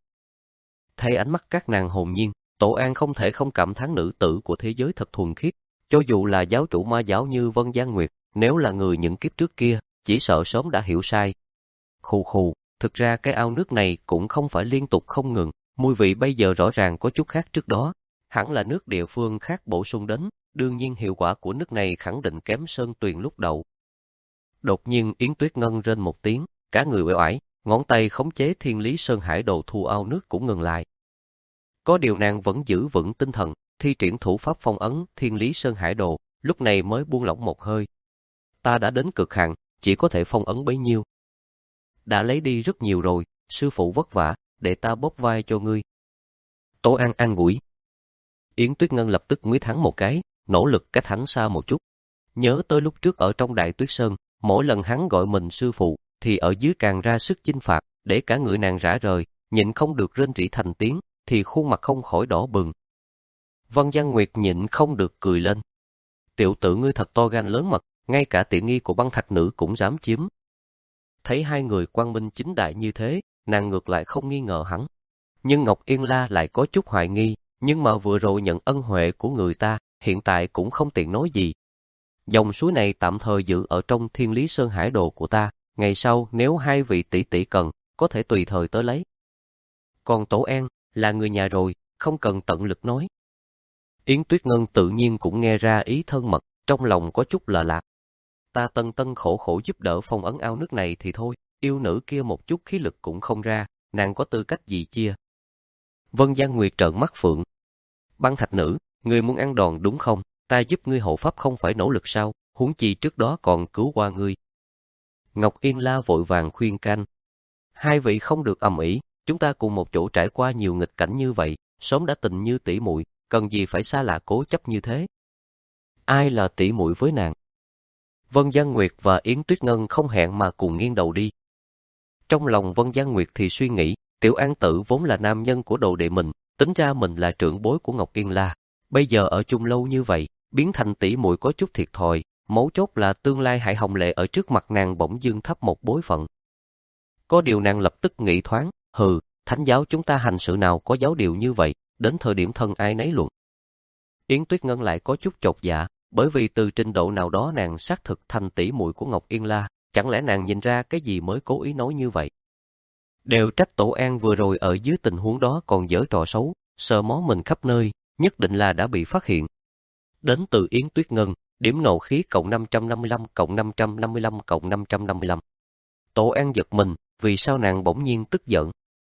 Thấy ánh mắt các nàng hồn nhiên, Tổ An không thể không cảm thán nữ tử của thế giới thật thuần khiết. Cho dù là giáo chủ ma giáo như Vân Giang Nguyệt, nếu là người những kiếp trước kia, chỉ sợ sớm đã hiểu sai. Khù khù, thực ra cái ao nước này cũng không phải liên tục không ngừng, mùi vị bây giờ rõ ràng có chút khác trước đó. Hẳn là nước địa phương khác bổ sung đến, đương nhiên hiệu quả của nước này khẳng định kém Sơn Tuyền lúc đầu. Đột nhiên Yến Tuyết Ngân rên một tiếng, cả người uể oải, ngón tay khống chế Thiên Lý Sơn Hải Đồ thu ao nước cũng ngừng lại. Có điều nàng vẫn giữ vững tinh thần, thi triển thủ pháp phong ấn Thiên Lý Sơn Hải Đồ, lúc này mới buông lỏng một hơi. Ta đã đến cực hạn, chỉ có thể phong ấn bấy nhiêu. Đã lấy đi rất nhiều rồi, sư phụ vất vả, để ta bóp vai cho ngươi. Tổ An an ủi. Yến Tuyết Ngân lập tức nguyết hắn một cái, nỗ lực cách hắn xa một chút. Nhớ tới lúc trước ở trong Đại Tuyết Sơn, mỗi lần hắn gọi mình sư phụ, thì ở dưới càng ra sức chinh phạt, để cả người nàng rã rời, nhịn không được rên rỉ thành tiếng, thì khuôn mặt không khỏi đỏ bừng. Vân Giang Nguyệt nhịn không được cười lên. Tiểu tử ngươi thật to gan lớn mật, ngay cả tiện nghi của Băng Thạch Nữ cũng dám chiếm. Thấy hai người quang minh chính đại như thế, nàng ngược lại không nghi ngờ hắn. Nhưng Ngọc Yên La lại có chút hoài nghi, nhưng mà vừa rồi nhận ân huệ của người ta, hiện tại cũng không tiện nói gì. Dòng suối này tạm thời giữ ở trong Thiên Lý Sơn Hải Đồ của ta, ngày sau nếu hai vị tỷ tỷ cần, có thể tùy thời tới lấy. Còn Tổ An, là người nhà rồi, không cần tận lực nói. Yến Tuyết Ngân tự nhiên cũng nghe ra ý thân mật, trong lòng có chút lạ lạc. Ta tân tân khổ khổ giúp đỡ phong ấn ao nước này thì thôi, yêu nữ kia một chút khí lực cũng không ra, nàng có tư cách gì chia. Vân Giang Nguyệt trợn mắt phượng. Băng Thạch Nữ, ngươi muốn ăn đòn đúng không? Ta giúp ngươi hộ pháp không phải nỗ lực sao, huống chi trước đó còn cứu qua ngươi. Ngọc Yên La vội vàng khuyên can. Hai vị không được ầm ĩ, chúng ta cùng một chỗ trải qua nhiều nghịch cảnh như vậy, sớm đã tình như tỷ muội, cần gì phải xa lạ cố chấp như thế. Ai là tỷ muội với nàng? Vân Giang Nguyệt và Yến Tuyết Ngân không hẹn mà cùng nghiêng đầu đi. Trong lòng Vân Giang Nguyệt thì suy nghĩ, Tiểu An Tử vốn là nam nhân của đồ đệ mình, tính ra mình là trưởng bối của Ngọc Yên La. Bây giờ ở chung lâu như vậy, biến thành tỷ muội có chút thiệt thòi, mấu chốt là tương lai Hải Hồng Lệ ở trước mặt nàng bỗng dưng thấp một bối phận. Có điều nàng lập tức nghĩ thoáng, hừ, thánh giáo chúng ta hành sự nào có giáo điều như vậy, đến thời điểm thân ai nấy luận. Yến Tuyết Ngân lại có chút chột dạ, bởi vì từ trình độ nào đó nàng xác thực thành tỷ muội của Ngọc Yên La, chẳng lẽ nàng nhìn ra cái gì mới cố ý nói như vậy. Đều trách Tổ An vừa rồi ở dưới tình huống đó còn giở trò xấu, sờ mó mình khắp nơi, nhất định là đã bị phát hiện. Đến từ Yến Tuyết Ngân, điểm nộ khí cộng năm trăm năm mươi lăm cộng năm trăm năm mươi lăm cộng năm trăm năm mươi lăm. Tổ An giật mình, vì sao nàng bỗng nhiên tức giận.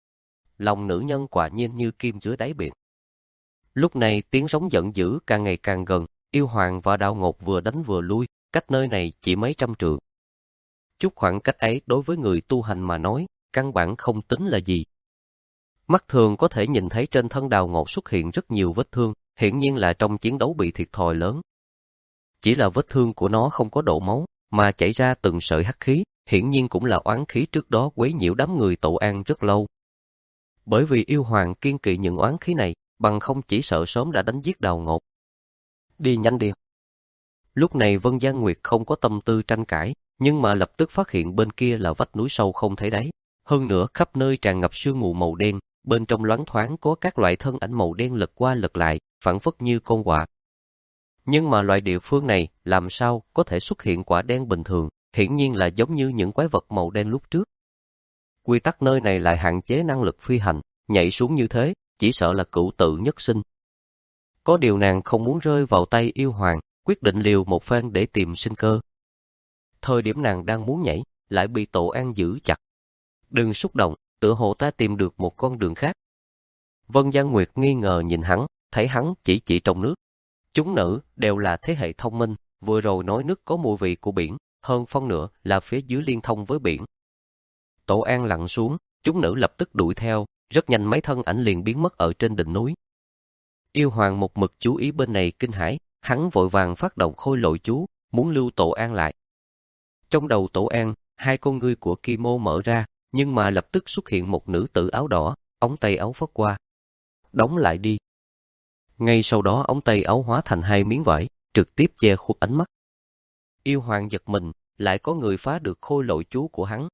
Lòng nữ nhân quả nhiên như kim dưới đáy biển. Lúc này tiếng sóng giận dữ càng ngày càng gần, yêu hoàng và Đào Ngột vừa đánh vừa lui, cách nơi này chỉ mấy trăm trượng. Chút khoảng cách ấy đối với người tu hành mà nói, căn bản không tính là gì. Mắt thường có thể nhìn thấy trên thân Đào Ngột xuất hiện rất nhiều vết thương, hiển nhiên là trong chiến đấu bị thiệt thòi lớn. Chỉ là vết thương của nó không có đổ máu, mà chảy ra từng sợi hắc khí, hiển nhiên cũng là oán khí trước đó quấy nhiễu đám người Tổ An rất lâu. Bởi vì yêu hoàng kiên kỵ những oán khí này, bằng không chỉ sợ sớm đã đánh giết Đào Ngột. Đi nhanh đi. Lúc này Vân Giang Nguyệt không có tâm tư tranh cãi, nhưng mà lập tức phát hiện bên kia là vách núi sâu không thấy đáy. Hơn nữa khắp nơi tràn ngập sương mù màu đen, bên trong loáng thoáng có các loại thân ảnh màu đen lật qua lật lại, phảng phất như con quạ. Nhưng mà loại địa phương này làm sao có thể xuất hiện quả đen bình thường, hiển nhiên là giống như những quái vật màu đen lúc trước. Quy tắc nơi này lại hạn chế năng lực phi hành, nhảy xuống như thế, chỉ sợ là cửu tự nhất sinh. Có điều nàng không muốn rơi vào tay yêu hoàng, quyết định liều một phen để tìm sinh cơ. Thời điểm nàng đang muốn nhảy, lại bị Tổ An giữ chặt. Đừng xúc động, tựa hồ ta tìm được một con đường khác. Vân Giang Nguyệt nghi ngờ nhìn hắn, thấy hắn chỉ chỉ trong nước. Chúng nữ đều là thế hệ thông minh, vừa rồi nói nước có mùi vị của biển, hơn phân nửa là phía dưới liên thông với biển. Tổ An lặn xuống, chúng nữ lập tức đuổi theo, rất nhanh mấy thân ảnh liền biến mất ở trên đỉnh núi. Yêu hoàng một mực chú ý bên này kinh hãi, hắn vội vàng phát động khôi lội chú, muốn lưu Tổ An lại. Trong đầu Tổ An, hai con ngươi của Kim Ô mở ra, nhưng mà lập tức xuất hiện một nữ tử áo đỏ, ống tay áo phất qua. Đóng lại đi. Ngay sau đó ống tay áo hóa thành hai miếng vải, trực tiếp che khuất ánh mắt. Yêu hoàng giật mình, lại có người phá được khôi lội chú của hắn.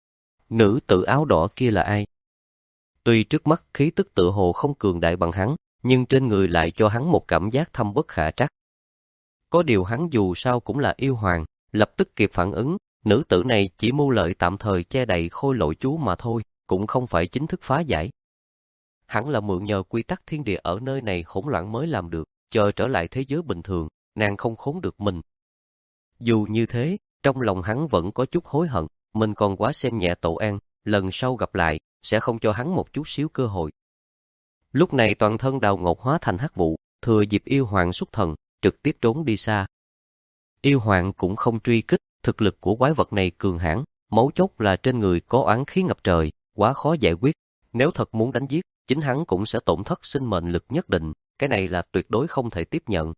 Nữ tử áo đỏ kia là ai? Tuy trước mắt khí tức tựa hồ không cường đại bằng hắn, nhưng trên người lại cho hắn một cảm giác thâm bất khả trắc. Có điều hắn dù sao cũng là yêu hoàng, lập tức kịp phản ứng, nữ tử này chỉ mưu lợi tạm thời che đậy khôi lội chú mà thôi, cũng không phải chính thức phá giải. Hẳn là mượn nhờ quy tắc thiên địa ở nơi này hỗn loạn mới làm được, chờ trở lại thế giới bình thường, nàng không khốn được mình. Dù như thế, trong lòng hắn vẫn có chút hối hận, mình còn quá xem nhẹ Tổ An, lần sau gặp lại, sẽ không cho hắn một chút xíu cơ hội. Lúc này toàn thân Đào Ngột hóa thành hắc vụ, thừa dịp yêu hoàng xuất thần, trực tiếp trốn đi xa. Yêu hoàng cũng không truy kích, thực lực của quái vật này cường hãn, mấu chốt là trên người có oán khí ngập trời, quá khó giải quyết. Nếu thật muốn đánh giết, chính hắn cũng sẽ tổn thất sinh mệnh lực nhất định, cái này là tuyệt đối không thể tiếp nhận.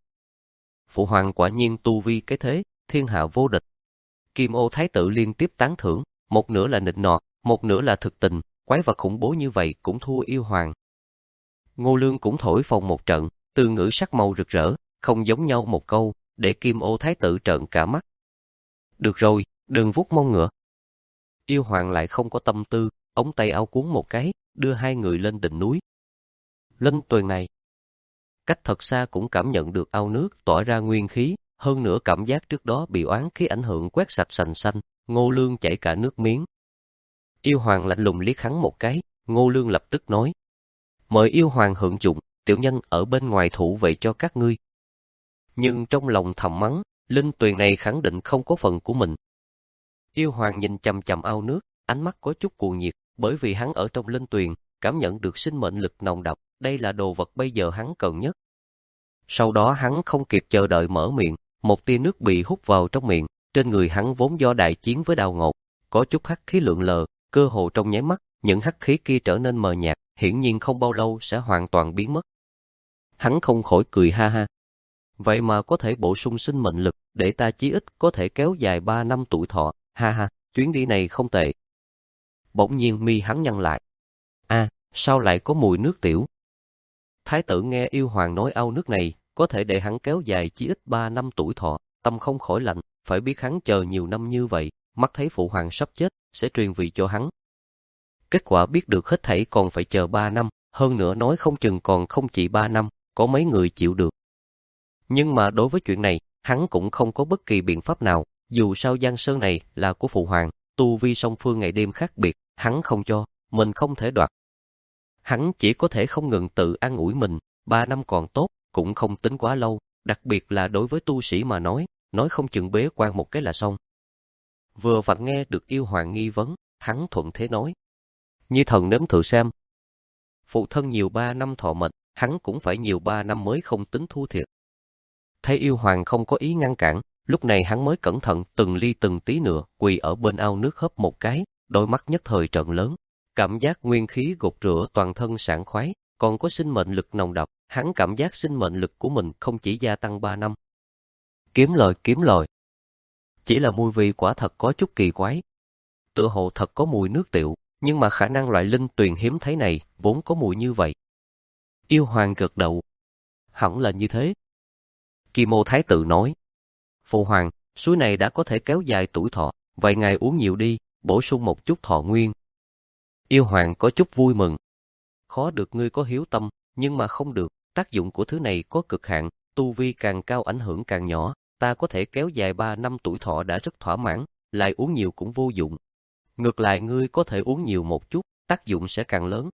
Phụ hoàng quả nhiên tu vi cái thế, thiên hạ vô địch. Kim Ô Thái tử liên tiếp tán thưởng, một nửa là nịnh nọt, một nửa là thực tình, quái vật khủng bố như vậy cũng thua yêu hoàng. Ngô Lương cũng thổi phồng một trận, từ ngữ sắc màu rực rỡ, không giống nhau một câu, để Kim Ô Thái tử trợn cả mắt. Được rồi, đừng vuốt mông ngựa. Yêu hoàng lại không có tâm tư, ống tay áo cuốn một cái, đưa hai người lên đỉnh núi. Linh tuyền này, cách thật xa cũng cảm nhận được ao nước tỏa ra nguyên khí, hơn nữa cảm giác trước đó bị oán khí ảnh hưởng quét sạch sành xanh, Ngô Lương chảy cả nước miếng. Yêu hoàng lạnh lùng liếc hắn một cái, Ngô Lương lập tức nói: mời yêu hoàng hưởng dụng, tiểu nhân ở bên ngoài thủ vệ cho các ngươi. Nhưng trong lòng thầm mắng, linh tuyền này khẳng định không có phần của mình. Yêu hoàng nhìn chằm chằm ao nước, ánh mắt có chút cuồng nhiệt, bởi vì hắn ở trong linh tuyền, cảm nhận được sinh mệnh lực nồng đậm, đây là đồ vật bây giờ hắn cần nhất. Sau đó hắn không kịp chờ đợi mở miệng, một tia nước bị hút vào trong miệng, trên người hắn vốn do đại chiến với Đào Ngột, có chút hắc khí lượn lờ, cơ hồ trong nháy mắt, những hắc khí kia trở nên mờ nhạt, hiển nhiên không bao lâu sẽ hoàn toàn biến mất. Hắn không khỏi cười ha ha. Vậy mà có thể bổ sung sinh mệnh lực, để ta chí ít có thể kéo dài ba năm tuổi thọ, ha ha, chuyến đi này không tệ. Bỗng nhiên mi hắn nhăn lại. A, à, sao lại có mùi nước tiểu? Thái tử nghe yêu hoàng nói ao nước này, có thể để hắn kéo dài chí ít ba năm tuổi thọ, tâm không khỏi lạnh, phải biết hắn chờ nhiều năm như vậy, mắt thấy phụ hoàng sắp chết, sẽ truyền vị cho hắn. Kết quả biết được hết thảy còn phải chờ ba năm, hơn nữa nói không chừng còn không chỉ ba năm, có mấy người chịu được. Nhưng mà đối với chuyện này, hắn cũng không có bất kỳ biện pháp nào, dù sao Giang Sơn này là của phụ hoàng, tu vi song phương ngày đêm khác biệt, hắn không cho, mình không thể đoạt. Hắn chỉ có thể không ngừng tự an ủi mình, ba năm còn tốt, cũng không tính quá lâu, đặc biệt là đối với tu sĩ mà nói, nói không chừng bế quan một cái là xong. Vừa vặn nghe được yêu hoàng nghi vấn, hắn thuận thế nói: Nhi thần nếm thử xem. Phụ thân nhiều ba năm thọ mệnh, hắn cũng phải nhiều ba năm mới không tính thua thiệt. Thấy yêu hoàng không có ý ngăn cản, lúc này hắn mới cẩn thận từng ly từng tí nữa quỳ ở bên ao nước hớp một cái, đôi mắt nhất thời trợn lớn. Cảm giác nguyên khí gột rửa toàn thân sảng khoái, còn có sinh mệnh lực nồng đậm, hắn cảm giác sinh mệnh lực của mình không chỉ gia tăng ba năm. Kiếm lời, kiếm lời. Chỉ là mùi vị quả thật có chút kỳ quái. Tựa hồ thật có mùi nước tiểu, nhưng mà khả năng loại linh tuyền hiếm thấy này vốn có mùi như vậy. Yêu Hoàng gật đầu. Hẳn là như thế. Kim Ô Thái tử nói. Phụ hoàng, suối này đã có thể kéo dài tuổi thọ, vậy ngài uống nhiều đi, bổ sung một chút thọ nguyên. Yêu Hoàng có chút vui mừng. Khó được ngươi có hiếu tâm, nhưng mà không được, tác dụng của thứ này có cực hạn, tu vi càng cao ảnh hưởng càng nhỏ, ta có thể kéo dài ba năm tuổi thọ đã rất thỏa mãn, lại uống nhiều cũng vô dụng. Ngược lại ngươi có thể uống nhiều một chút, tác dụng sẽ càng lớn.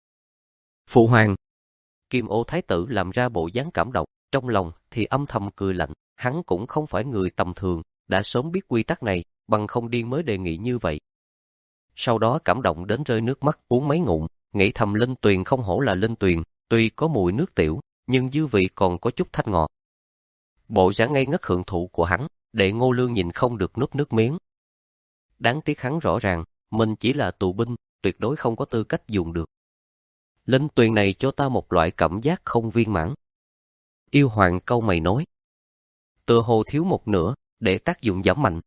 Phụ hoàng. Kim Ô Thái tử làm ra bộ dáng cảm động, trong lòng thì âm thầm cười lạnh, hắn cũng không phải người tầm thường, đã sớm biết quy tắc này, bằng không điên mới đề nghị như vậy. Sau đó cảm động đến rơi nước mắt uống mấy ngụm, nghĩ thầm linh tuyền không hổ là linh tuyền, tuy có mùi nước tiểu, nhưng dư vị còn có chút thanh ngọt. Bộ dáng ngây ngất hưởng thụ của hắn, để Ngô Lương nhìn không được nuốt nước miếng. Đáng tiếc hắn rõ ràng, mình chỉ là tù binh, tuyệt đối không có tư cách dùng được. Linh tuyền này cho ta một loại cảm giác không viên mãn. Yêu Hoàng cau mày nói. Tựa hồ thiếu một nửa, để tác dụng giảm mạnh.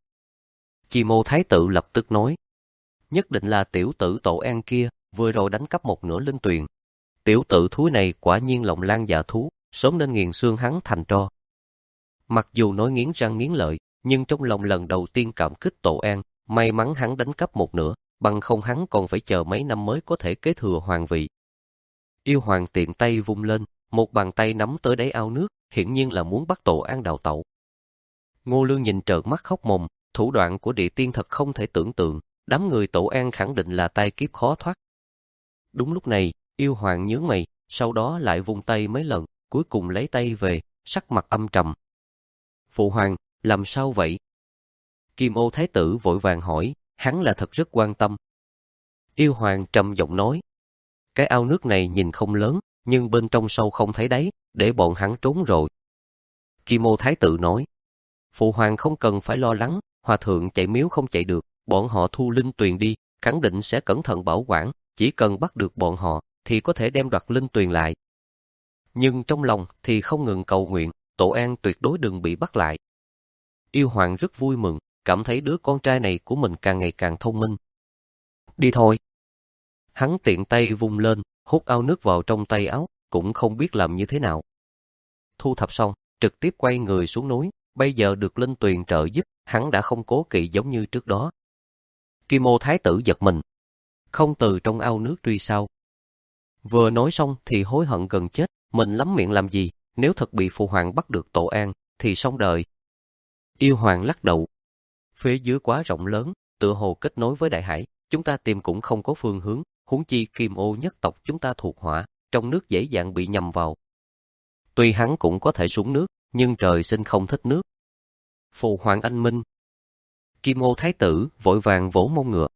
Kim Ô Thái tử lập tức nói. Nhất định là tiểu tử Tổ An kia, vừa rồi đánh cắp một nửa linh tuyền. Tiểu tử thúi này quả nhiên lòng lan dạ thú, sớm nên nghiền xương hắn thành tro. Mặc dù nói nghiến răng nghiến lợi, nhưng trong lòng lần đầu tiên cảm kích Tổ An, may mắn hắn đánh cắp một nửa, bằng không hắn còn phải chờ mấy năm mới có thể kế thừa hoàng vị. Yêu Hoàng tiện tay vung lên, một bàn tay nắm tới đáy ao nước, hiển nhiên là muốn bắt Tổ An đào tẩu. Ngô Lương nhìn trợn mắt khóc mồm, thủ đoạn của địa tiên thật không thể tưởng tượng, đám người Tổ An khẳng định là tai kiếp khó thoát. Đúng lúc này, Yêu Hoàng nhướng mày, sau đó lại vung tay mấy lần, cuối cùng lấy tay về, sắc mặt âm trầm. Phụ hoàng, làm sao vậy? Kim Ô Thái tử vội vàng hỏi, hắn là thật rất quan tâm. Yêu Hoàng trầm giọng nói, cái ao nước này nhìn không lớn, nhưng bên trong sâu không thấy đáy, để bọn hắn trốn rồi. Kim Ô Thái tử nói, phụ hoàng không cần phải lo lắng, hòa thượng chạy miếu không chạy được, bọn họ thu linh tuyền đi, khẳng định sẽ cẩn thận bảo quản, chỉ cần bắt được bọn họ, thì có thể đem đoạt linh tuyền lại. Nhưng trong lòng thì không ngừng cầu nguyện, Tổ An tuyệt đối đừng bị bắt lại. Yêu Hoàng rất vui mừng, cảm thấy đứa con trai này của mình càng ngày càng thông minh. Đi thôi. Hắn tiện tay vung lên, hút ao nước vào trong tay áo, cũng không biết làm như thế nào. Thu thập xong, trực tiếp quay người xuống núi, bây giờ được linh tuyền trợ giúp, hắn đã không cố kỵ giống như trước đó. Kim Ô Thái tử giật mình, không từ trong ao nước truy sau. Vừa nói xong thì hối hận gần chết, mình lắm miệng làm gì, nếu thật bị phụ hoàng bắt được Tổ An, thì xong đời. Yêu Hoàng lắc đầu. Phía dưới quá rộng lớn, tựa hồ kết nối với đại hải, chúng ta tìm cũng không có phương hướng, huống chi Kim Ô nhất tộc chúng ta thuộc hỏa, trong nước dễ dàng bị nhầm vào. Tuy hắn cũng có thể xuống nước, nhưng trời sinh không thích nước. Phụ hoàng anh minh. Kim Ô Thái tử vội vàng vỗ mông ngựa.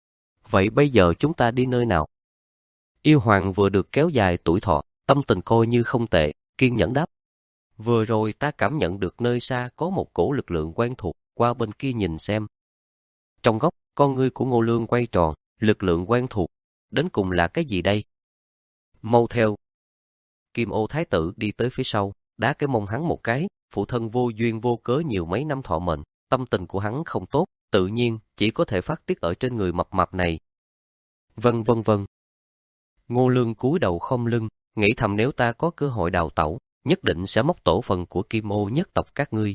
Vậy bây giờ chúng ta đi nơi nào? Yêu Hoàng vừa được kéo dài tuổi thọ, tâm tình coi như không tệ, kiên nhẫn đáp. Vừa rồi ta cảm nhận được nơi xa có một cổ lực lượng quen thuộc, qua bên kia nhìn xem. Trong góc, con ngươi của Ngô Lương quay tròn, lực lượng quen thuộc, đến cùng là cái gì đây? Mau theo. Kim Ô Thái tử đi tới phía sau, đá cái mông hắn một cái, phụ thân vô duyên vô cớ nhiều mấy năm thọ mệnh, tâm tình của hắn không tốt, tự nhiên chỉ có thể phát tiết ở trên người mập mạp này. Vân vân vân. Ngô Lương cúi đầu khom lưng, nghĩ thầm nếu ta có cơ hội đào tẩu, nhất định sẽ móc tổ phần của Kim Ô nhất tộc các ngươi.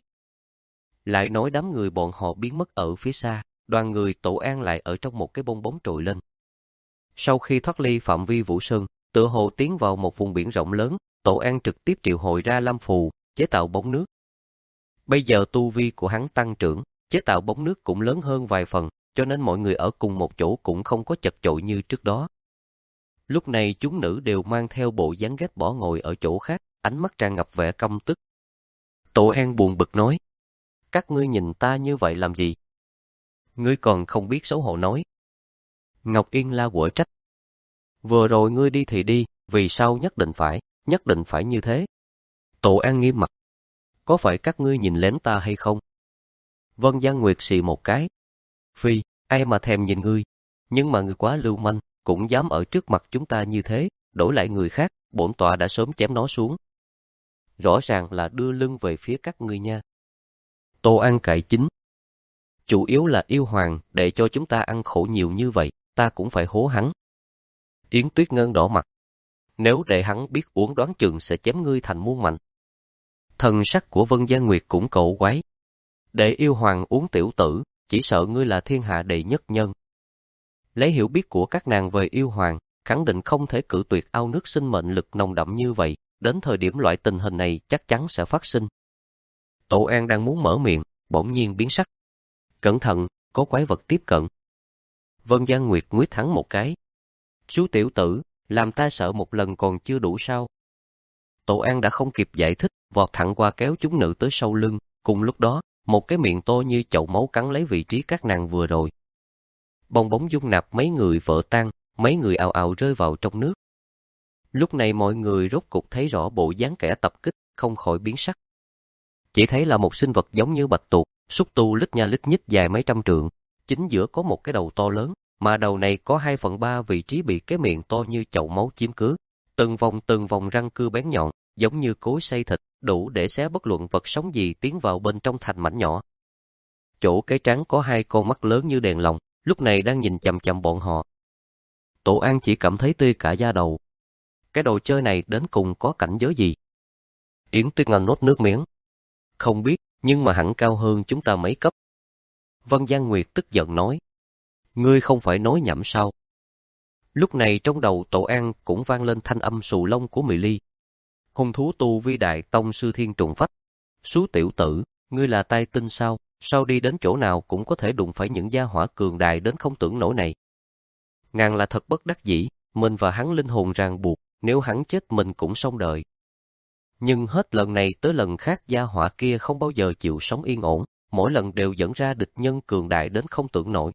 Lại nói đám người bọn họ biến mất ở phía xa, đoàn người Tổ An lại ở trong một cái bong bóng trồi lên. Sau khi thoát ly phạm vi Vũ Sơn, tựa hồ tiến vào một vùng biển rộng lớn, Tổ An trực tiếp triệu hồi ra Lam Phù, chế tạo bóng nước. Bây giờ tu vi của hắn tăng trưởng, chế tạo bóng nước cũng lớn hơn vài phần, cho nên mọi người ở cùng một chỗ cũng không có chật chội như trước đó. Lúc này chúng nữ đều mang theo bộ dáng ghét bỏ ngồi ở chỗ khác, ánh mắt tràn ngập vẻ căm tức. Tổ An buồn bực nói, các ngươi nhìn ta như vậy làm gì? Ngươi còn không biết xấu hổ nói. Ngọc Yên la quở trách. Vừa rồi ngươi đi thì đi, vì sao nhất định phải, nhất định phải như thế? Tổ An nghiêm mặt. Có phải các ngươi nhìn lén ta hay không? Vân Giang Nguyệt xì một cái. Phi, ai mà thèm nhìn ngươi, nhưng mà ngươi quá lưu manh, cũng dám ở trước mặt chúng ta như thế, đổi lại người khác, bổn tọa đã sớm chém nó xuống. Rõ ràng là đưa lưng về phía các ngươi nha. Tô An cậy chính. Chủ yếu là yêu hoàng, để cho chúng ta ăn khổ nhiều như vậy, ta cũng phải hố hắn. Yến Tuyết Ngân đỏ mặt. Nếu để hắn biết uống đoán chừng sẽ chém ngươi thành muôn mảnh. Thần sắc của Vân Gian Nguyệt cũng cổ quái. Để yêu hoàng uống tiểu tử, chỉ sợ ngươi là thiên hạ đệ nhất nhân. Lấy hiểu biết của các nàng về yêu hoàng, khẳng định không thể cự tuyệt ao nước sinh mệnh lực nồng đậm như vậy, đến thời điểm loại tình hình này chắc chắn sẽ phát sinh. Tổ An đang muốn mở miệng, bỗng nhiên biến sắc. Cẩn thận, có quái vật tiếp cận. Vân Gian Nguyệt nguyết hắn một cái. Chú tiểu tử, làm ta sợ một lần còn chưa đủ sao? Tổ An đã không kịp giải thích, vọt thẳng qua kéo chúng nữ tới sau lưng, cùng lúc đó, một cái miệng to như chậu máu cắn lấy vị trí các nàng vừa rồi. Bong bóng dung nạp mấy người vỡ tan, mấy người ào ào rơi vào trong nước. Lúc này mọi người rốt cục thấy rõ bộ dáng kẻ tập kích, không khỏi biến sắc. Chỉ thấy là một sinh vật giống như bạch tuộc, xúc tu lít nha lít nhít dài mấy trăm trượng, chính giữa có một cái đầu to lớn, mà đầu này có hai phần ba vị trí bị cái miệng to như chậu máu chiếm cứ. Từng vòng từng vòng răng cưa bén nhọn, giống như cối xay thịt, đủ để xé bất luận vật sống gì tiến vào bên trong thành mảnh nhỏ. Chỗ cái trán có hai con mắt lớn như đèn lồng, lúc này đang nhìn chằm chằm bọn họ. Tổ An chỉ cảm thấy tê cả da đầu. Cái đồ chơi này đến cùng có cảnh giới gì? Yến Tuyết Ngân nuốt nước miếng. Không biết, nhưng mà hẳn cao hơn chúng ta mấy cấp. Vân Gian Nguyệt tức giận nói. Ngươi không phải nói nhảm sao? Lúc này trong đầu Tổ An cũng vang lên thanh âm xù lông của Mị Ly. Hung thú tu vi đại tông sư thiên trùng phách. Sú tiểu tử, ngươi là tai tinh sao? Sao đi đến chỗ nào cũng có thể đụng phải những gia hỏa cường đại đến không tưởng nổi này. Ngàn là thật bất đắc dĩ, mình và hắn linh hồn ràng buộc, nếu hắn chết mình cũng xong đời. Nhưng hết lần này tới lần khác gia hỏa kia không bao giờ chịu sống yên ổn, mỗi lần đều dẫn ra địch nhân cường đại đến không tưởng nổi.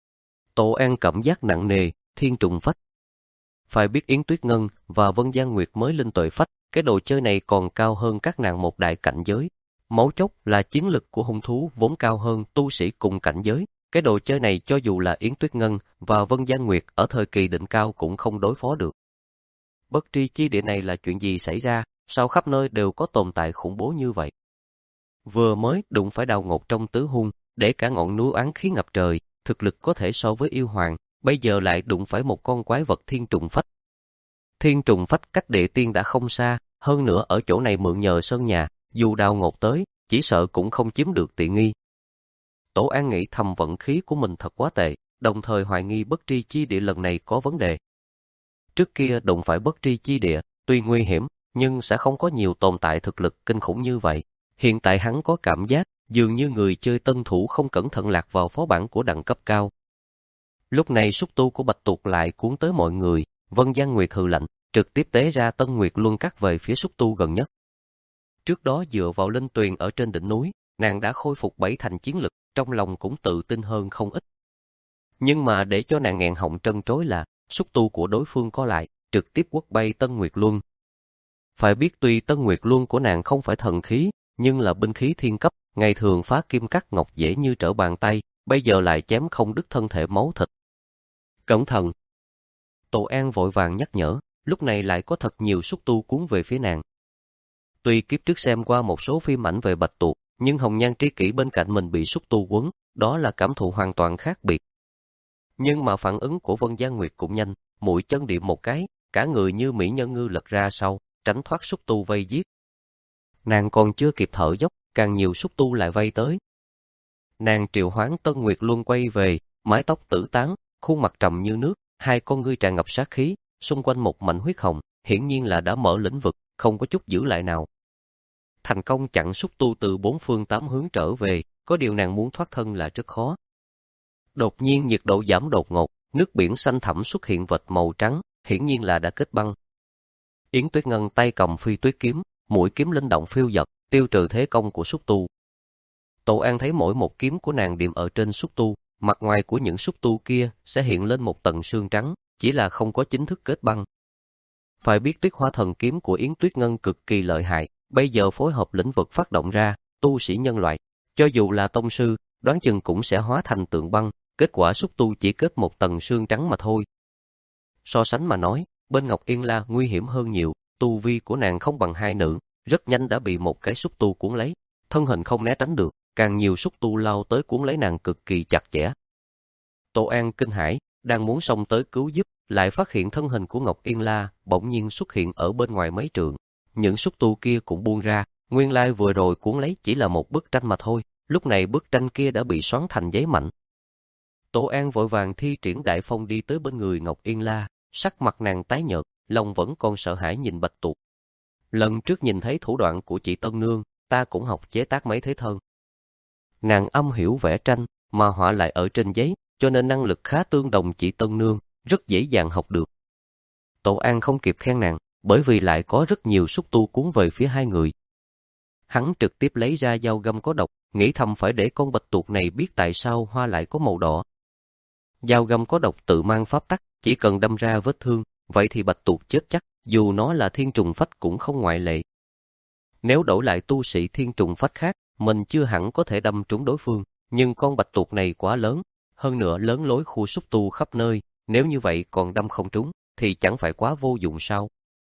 Tổ An cảm giác nặng nề, thiên trùng phách. Phải biết Yến Tuyết Ngân và Vân Gian Nguyệt mới linh tuệ phách, cái đồ chơi này còn cao hơn các nàng một đại cảnh giới. Máu chốc là chiến lực của hung thú vốn cao hơn tu sĩ cùng cảnh giới. Cái đồ chơi này cho dù là Yến Tuyết Ngân và Vân Gian Nguyệt ở thời kỳ đỉnh cao cũng không đối phó được. Bất tri chi địa này là chuyện gì xảy ra, sao khắp nơi đều có tồn tại khủng bố như vậy? Vừa mới đụng phải đào ngột trong tứ hung, để cả ngọn núi oán khí ngập trời, thực lực có thể so với yêu hoàng, bây giờ lại đụng phải một con quái vật thiên trùng phách. Thiên trùng phách cách địa tiên đã không xa, hơn nữa ở chỗ này mượn nhờ sân nhà, dù đào ngột tới, chỉ sợ cũng không chiếm được tiện nghi. Tổ An nghĩ thầm vận khí của mình thật quá tệ, đồng thời hoài nghi bất tri chi địa lần này có vấn đề. Trước kia đụng phải bất tri chi địa, tuy nguy hiểm, nhưng sẽ không có nhiều tồn tại thực lực kinh khủng như vậy. Hiện tại hắn có cảm giác, dường như người chơi tân thủ không cẩn thận lạc vào phó bản của đẳng cấp cao. Lúc này xúc tu của bạch tuộc lại cuốn tới mọi người, Vân Gian Nguyệt hừ lạnh, trực tiếp tế ra Tân Nguyệt Luân cắt về phía xúc tu gần nhất. Trước đó dựa vào linh tuyền ở trên đỉnh núi, nàng đã khôi phục bảy thành chiến lực, trong lòng cũng tự tin hơn không ít. Nhưng mà để cho nàng nghẹn họng trân trối là, xúc tu của đối phương có lại, trực tiếp quất bay Tân Nguyệt Luân. Phải biết tuy Tân Nguyệt Luân của nàng không phải thần khí, nhưng là binh khí thiên cấp, ngày thường phá kim cắt ngọc dễ như trở bàn tay, bây giờ lại chém không đứt thân thể máu thịt. Cẩn thận! Tổ An vội vàng nhắc nhở, lúc này lại có thật nhiều xúc tu cuốn về phía nàng. Tuy kiếp trước xem qua một số phim ảnh về bạch tuộc, nhưng hồng nhan tri kỷ bên cạnh mình bị xúc tu quấn, đó là cảm thụ hoàn toàn khác biệt. Nhưng mà phản ứng của Vân Gian Nguyệt cũng nhanh, mũi chân điểm một cái, cả người như mỹ nhân ngư lật ra sau, tránh thoát xúc tu vây giết. Nàng còn chưa kịp thở dốc, càng nhiều xúc tu lại vây tới. Nàng triệu hoán Tân Nguyệt Luân quay về, mái tóc tử tán, khuôn mặt trầm như nước, hai con ngươi tràn ngập sát khí, xung quanh một mảnh huyết hồng, hiển nhiên là đã mở lĩnh vực, không có chút giữ lại nào. Thành công chặn xúc tu từ bốn phương tám hướng trở về, có điều nàng muốn thoát thân là rất khó. Đột nhiên nhiệt độ giảm đột ngột, nước biển xanh thẳm xuất hiện vệt màu trắng, hiển nhiên là đã kết băng. Yến Tuyết Ngân tay cầm phi tuyết kiếm, mũi kiếm linh động phiêu dật, tiêu trừ thế công của xúc tu. Tổ An thấy mỗi một kiếm của nàng điểm ở trên xúc tu, mặt ngoài của những xúc tu kia sẽ hiện lên một tầng sương trắng, chỉ là không có chính thức kết băng. Phải biết Tuyết Hoa Thần kiếm của Yến Tuyết Ngân cực kỳ lợi hại, bây giờ phối hợp lĩnh vực phát động ra, tu sĩ nhân loại, cho dù là tông sư, đoán chừng cũng sẽ hóa thành tượng băng, kết quả xúc tu chỉ kết một tầng sương trắng mà thôi. so sánh mà nói, bên Ngọc Yên La nguy hiểm hơn nhiều, tu vi của nàng không bằng hai nữ, rất nhanh đã bị một cái xúc tu cuốn lấy, thân hình không né tránh được, càng nhiều xúc tu lao tới cuốn lấy nàng cực kỳ chặt chẽ. Tô An kinh hãi, đang muốn xông tới cứu giúp, lại phát hiện thân hình của Ngọc Yên La bỗng nhiên xuất hiện ở bên ngoài mấy trượng. Những xúc tu kia cũng buông ra, nguyên lai vừa rồi cuốn lấy chỉ là một bức tranh mà thôi, lúc này bức tranh kia đã bị xoắn thành giấy mạnh. Tô An vội vàng thi triển đại phong đi tới bên người Ngọc Yên La, sắc mặt nàng tái nhợt, lòng vẫn còn sợ hãi nhìn Bạch Tuộc. Lần trước nhìn thấy thủ đoạn của chị Tân Nương, ta cũng học chế tác mấy thế thân. Nàng âm hiểu vẽ tranh, mà họa lại ở trên giấy, cho nên năng lực khá tương đồng chị Tân Nương, rất dễ dàng học được. Tô An không kịp khen nàng, bởi vì lại có rất nhiều xúc tu cuốn về phía hai người. Hắn trực tiếp lấy ra dao găm có độc, nghĩ thầm phải để con Bạch Tuộc này biết tại sao hoa lại có màu đỏ. Dao găm có độc tự mang pháp tắc, chỉ cần đâm ra vết thương, vậy thì Bạch Tuộc chết chắc, dù nó là thiên trùng phách cũng không ngoại lệ. Nếu đổi lại tu sĩ thiên trùng phách khác, mình chưa hẳn có thể đâm trúng đối phương, nhưng con Bạch Tuộc này quá lớn, hơn nữa lớn lối khu xúc tu khắp nơi, nếu như vậy còn đâm không trúng, thì chẳng phải quá vô dụng sao?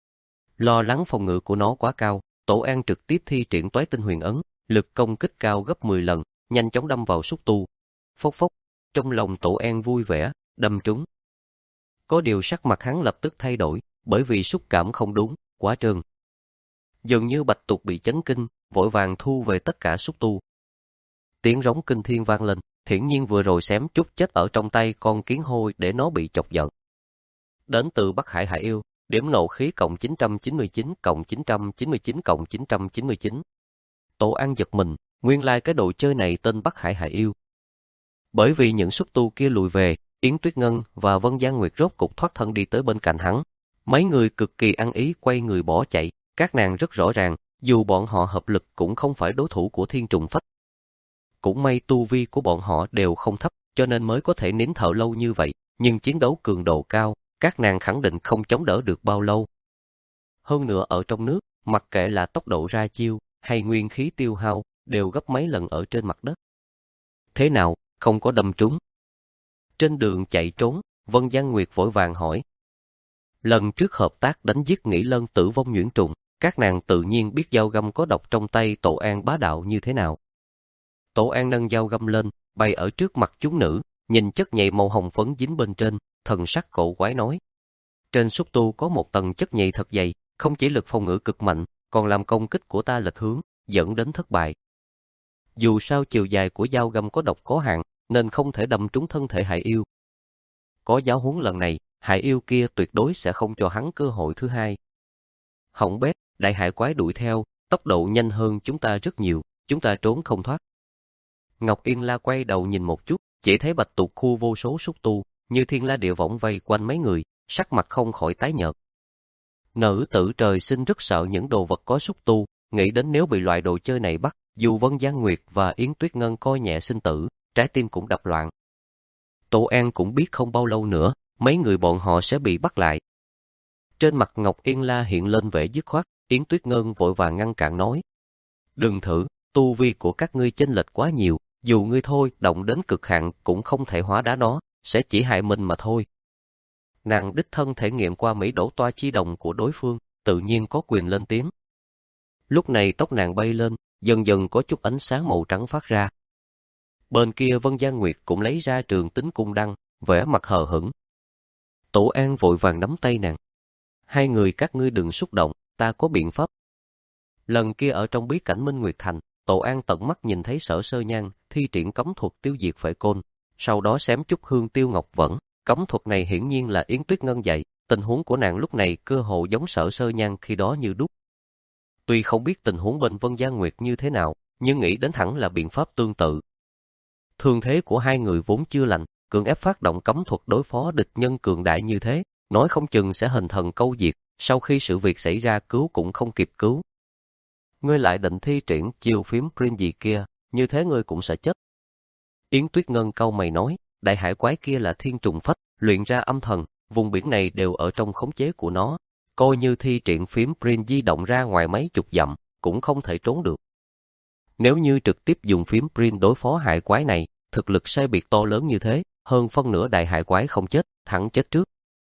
Lo lắng phòng ngự của nó quá cao, Tổ An trực tiếp thi triển Toái Tinh Huyền Ấn, lực công kích cao gấp mười lần, nhanh chóng đâm vào xúc tu. Phốc phốc, trong lòng Tổ An vui vẻ, đâm trúng. Có điều sắc mặt hắn lập tức thay đổi, bởi vì xúc cảm không đúng, quá trơn. Dường như Bạch Tuộc bị chấn kinh, vội vàng thu về tất cả xúc tu. Tiếng rống kinh thiên vang lên, hiển nhiên vừa rồi xém chút chết ở trong tay con kiến hôi để nó bị chọc giận. Đến từ Bắc Hải Hải Yêu, điểm nộ khí cộng chín trăm chín mươi chín cộng chín trăm chín mươi chín cộng chín trăm chín mươi chín. Tổ An giật mình, nguyên lai cái đồ chơi này tên Bắc Hải Hải Yêu. Bởi vì những xúc tu kia lùi về, Yến Tuyết Ngân và Vân Giang Nguyệt rốt cục thoát thân đi tới bên cạnh hắn. Mấy người cực kỳ ăn ý quay người bỏ chạy, các nàng rất rõ ràng, dù bọn họ hợp lực cũng không phải đối thủ của thiên trùng phách. Cũng may tu vi của bọn họ đều không thấp, cho nên mới có thể nín thở lâu như vậy, nhưng chiến đấu cường độ cao, các nàng khẳng định không chống đỡ được bao lâu. Hơn nữa ở trong nước, mặc kệ là tốc độ ra chiêu, hay nguyên khí tiêu hao, đều gấp mấy lần ở trên mặt đất. Thế nào, không có đâm trúng? Trên đường chạy trốn, Vân Giang Nguyệt vội vàng hỏi. Lần trước hợp tác đánh giết Nghĩ Lân tử vong nhuyễn trùng, các nàng tự nhiên biết dao găm có độc trong tay Tổ An bá đạo như thế nào. Tổ An nâng dao găm lên, bày ở trước mặt chúng nữ, nhìn chất nhầy màu hồng phấn dính bên trên, thần sắc cổ quái nói. Trên xúc tu có một tầng chất nhầy thật dày, không chỉ lực phòng ngự cực mạnh, còn làm công kích của ta lệch hướng, dẫn đến thất bại. Dù sao chiều dài của dao găm có độc có hạn, nên không thể đâm trúng thân thể Hải Yêu. Có giáo huấn lần này, Hải Yêu kia tuyệt đối sẽ không cho hắn cơ hội thứ hai. Hỏng bét, đại hải quái đuổi theo, tốc độ nhanh hơn chúng ta rất nhiều, chúng ta trốn không thoát. Ngọc Yên La quay đầu nhìn một chút, chỉ thấy Bạch Tuộc khu vô số xúc tu, như thiên la địa võng vây quanh mấy người, sắc mặt không khỏi tái nhợt. Nữ tử trời sinh rất sợ những đồ vật có xúc tu, nghĩ đến nếu bị loại đồ chơi này bắt, dù Vân Giang Nguyệt và Yến Tuyết Ngân coi nhẹ sinh tử, trái tim cũng đập loạn. Tổ An cũng biết không bao lâu nữa, mấy người bọn họ sẽ bị bắt lại. Trên mặt Ngọc Yên La hiện lên vẻ dứt khoát, Yến Tuyết Ngân vội vàng ngăn cản nói. Đừng thử, tu vi của các ngươi chênh lệch quá nhiều, dù ngươi thôi động đến cực hạn cũng không thể hóa đá nó, sẽ chỉ hại mình mà thôi. Nàng đích thân thể nghiệm qua mỹ đổ toa chi đồng của đối phương, tự nhiên có quyền lên tiếng. Lúc này tóc nàng bay lên, dần dần có chút ánh sáng màu trắng phát ra. Bên kia Vân Giang Nguyệt cũng lấy ra trường tính cung đăng, vẻ mặt hờ hững. Tổ An vội vàng nắm tay nàng. Hai người các ngươi đừng xúc động, ta có biện pháp. Lần kia ở trong bí cảnh Minh Nguyệt Thành, Tổ An tận mắt nhìn thấy Sở Sơ Nhan thi triển cấm thuật tiêu diệt phệ côn, sau đó xém chút hương tiêu ngọc vẫn. Cấm thuật này hiển nhiên là Yến Tuyết Ngân dạy, tình huống của nàng lúc này cơ hồ giống Sở Sơ Nhan khi đó như đúc. Tuy không biết tình huống bên Vân Giang Nguyệt như thế nào, nhưng nghĩ đến hẳn là biện pháp tương tự. Thương thế của hai người vốn chưa lành, cưỡng ép phát động cấm thuật đối phó địch nhân cường đại như thế, nói không chừng sẽ hình thần câu diệt, sau khi sự việc xảy ra cứu cũng không kịp cứu. Ngươi lại định thi triển chiêu phím Prin gì kia, như thế ngươi cũng sẽ chết. Yến Tuyết Ngân cau mày nói, đại hải quái kia là thiên trùng phách, luyện ra âm thần, vùng biển này đều ở trong khống chế của nó, coi như thi triển phím Prin di động ra ngoài mấy chục dặm, cũng không thể trốn được. Nếu như trực tiếp dùng phím Prin đối phó hải quái này, thực lực sai biệt to lớn như thế, hơn phân nửa đại hải quái không chết, thẳng chết trước.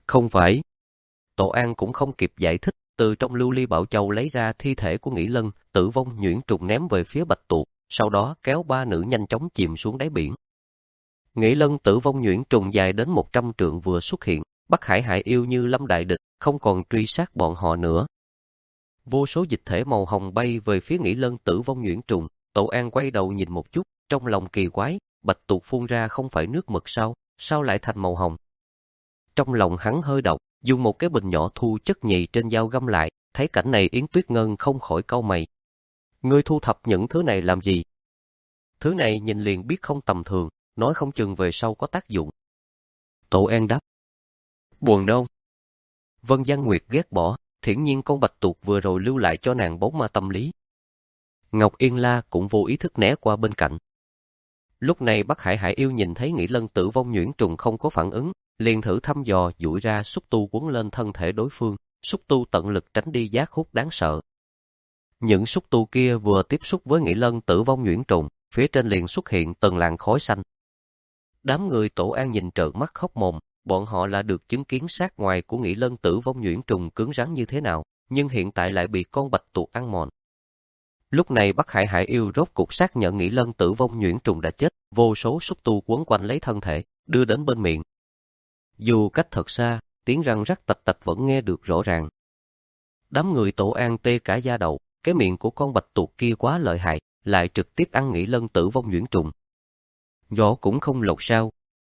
Không phải. Tổ An cũng không kịp giải thích, từ trong lưu ly bảo châu lấy ra thi thể của Nghĩ Lân, Tử Vong nhuyễn trùng ném về phía Bạch Tuộc, sau đó kéo ba nữ nhanh chóng chìm xuống đáy biển. Nghĩ Lân, Tử Vong nhuyễn trùng dài đến một trăm trượng vừa xuất hiện, Bắc Hải Hải Yêu như lâm đại địch, không còn truy sát bọn họ nữa. Vô số dịch thể màu hồng bay về phía Nghĩ Lân, Tử Vong nhuyễn trùng, Tổ An quay đầu nhìn một chút, trong lòng kỳ quái, Bạch Tuộc phun ra không phải nước mực sao, sao lại thành màu hồng? Trong lòng hắn hơi động, dùng một cái bình nhỏ thu chất nhì trên dao găm lại, thấy cảnh này Yến Tuyết Ngân không khỏi cau mày. Ngươi thu thập những thứ này làm gì? Thứ này nhìn liền biết không tầm thường, nói không chừng về sau có tác dụng. Tổ An đáp. Buồn đâu? Vân Giang Nguyệt ghét bỏ, thiển nhiên con Bạch Tuộc vừa rồi lưu lại cho nàng bóng ma tâm lý. Ngọc Yên La cũng vô ý thức né qua bên cạnh. Lúc này Bắc Hải Hải Yêu nhìn thấy Nghĩ Lân, Tử Vong nhuyễn trùng không có phản ứng, liền thử thăm dò duỗi ra xúc tu quấn lên thân thể đối phương, xúc tu tận lực tránh đi giác hút đáng sợ. Những xúc tu kia vừa tiếp xúc với Nghĩ Lân, Tử Vong nhuyễn trùng, phía trên liền xuất hiện từng làn khói xanh. Đám người Tổ An nhìn trợn mắt hốc mồm, bọn họ là được chứng kiến sát ngoài của Nghĩ Lân, Tử Vong nhuyễn trùng cứng rắn như thế nào, nhưng hiện tại lại bị con Bạch Tuộc ăn mòn. Lúc này Bắc Hải Hải Yêu rốt cục xác nhận Nghĩ Lân, Tử Vong nhuyễn trùng đã chết, vô số xúc tu quấn quanh lấy thân thể, đưa đến bên miệng. Dù cách thật xa, tiếng răng rắc tạch tạch vẫn nghe được rõ ràng. Đám người Tổ An tê cả da đầu, cái miệng của con Bạch Tuộc kia quá lợi hại, lại trực tiếp ăn Nghĩ Lân, Tử Vong nhuyễn trùng. Vỏ cũng không lột sao.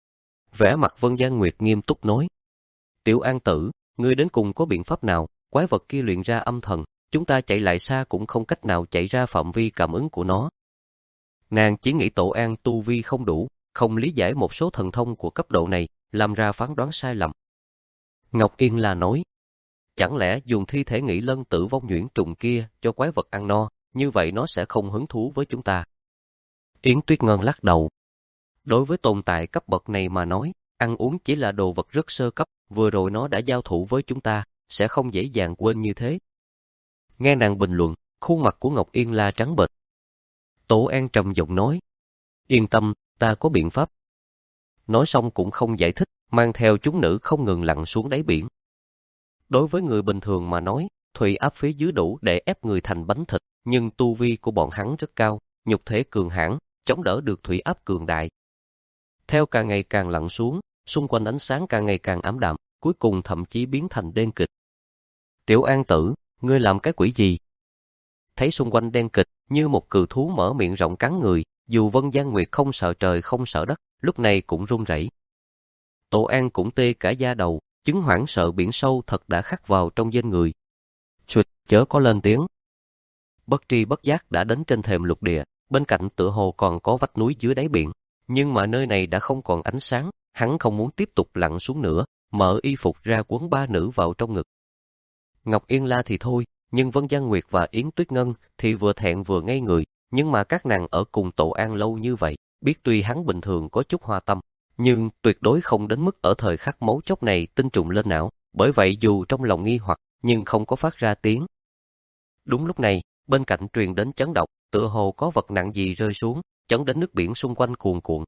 Vẻ mặt Vân Giang Nguyệt nghiêm túc nói. Tiểu An tử, ngươi đến cùng có biện pháp nào? Quái vật kia luyện ra âm thần, chúng ta chạy lại xa cũng không cách nào chạy ra phạm vi cảm ứng của nó. Nàng chỉ nghĩ Tổ An tu vi không đủ, không lý giải một số thần thông của cấp độ này, làm ra phán đoán sai lầm. Ngọc Yên La nói, chẳng lẽ dùng thi thể Nghĩ Lân, Tử Vong nhuyễn trùng kia cho quái vật ăn no, như vậy nó sẽ không hứng thú với chúng ta. Yến Tuyết Ngân lắc đầu. Đối với tồn tại cấp bậc này mà nói, ăn uống chỉ là đồ vật rất sơ cấp, vừa rồi nó đã giao thủ với chúng ta, sẽ không dễ dàng quên như thế. Nghe nàng bình luận, khuôn mặt của Ngọc Yên La trắng bệch. Tổ An trầm giọng nói, yên tâm, ta có biện pháp. Nói xong cũng không giải thích, mang theo chúng nữ không ngừng lặn xuống đáy biển. Đối với người bình thường mà nói, thủy áp phía dưới đủ để ép người thành bánh thịt, nhưng tu vi của bọn hắn rất cao, nhục thể cường hãn, chống đỡ được thủy áp cường đại. Theo càng ngày càng lặn xuống, xung quanh ánh sáng càng ngày càng ảm đạm, cuối cùng thậm chí biến thành đen kịch. Tiểu An tử, ngươi làm cái quỷ gì? Thấy xung quanh đen kịch, như một cừu thú mở miệng rộng cắn người, dù Vân Giang Nguyệt không sợ trời không sợ đất, lúc này cũng run rẩy. Tổ An cũng tê cả da đầu, chứng hoảng sợ biển sâu thật đã khắc vào trong gen người. Chụt, chớ có lên tiếng. Bất tri bất giác đã đến trên thềm lục địa, bên cạnh tựa hồ còn có vách núi dưới đáy biển, nhưng mà nơi này đã không còn ánh sáng, hắn không muốn tiếp tục lặn xuống nữa, mở y phục ra quấn ba nữ vào trong ngực. Ngọc Yên La thì thôi, nhưng Vân Giang Nguyệt và Yến Tuyết Ngân thì vừa thẹn vừa ngây người, nhưng mà các nàng ở cùng Tổ An lâu như vậy, biết tuy hắn bình thường có chút hoa tâm, nhưng tuyệt đối không đến mức ở thời khắc mấu chốt này tinh trùng lên não, bởi vậy dù trong lòng nghi hoặc, nhưng không có phát ra tiếng. Đúng lúc này, bên cạnh truyền đến chấn động, tựa hồ có vật nặng gì rơi xuống, chấn đến nước biển xung quanh cuồn cuộn.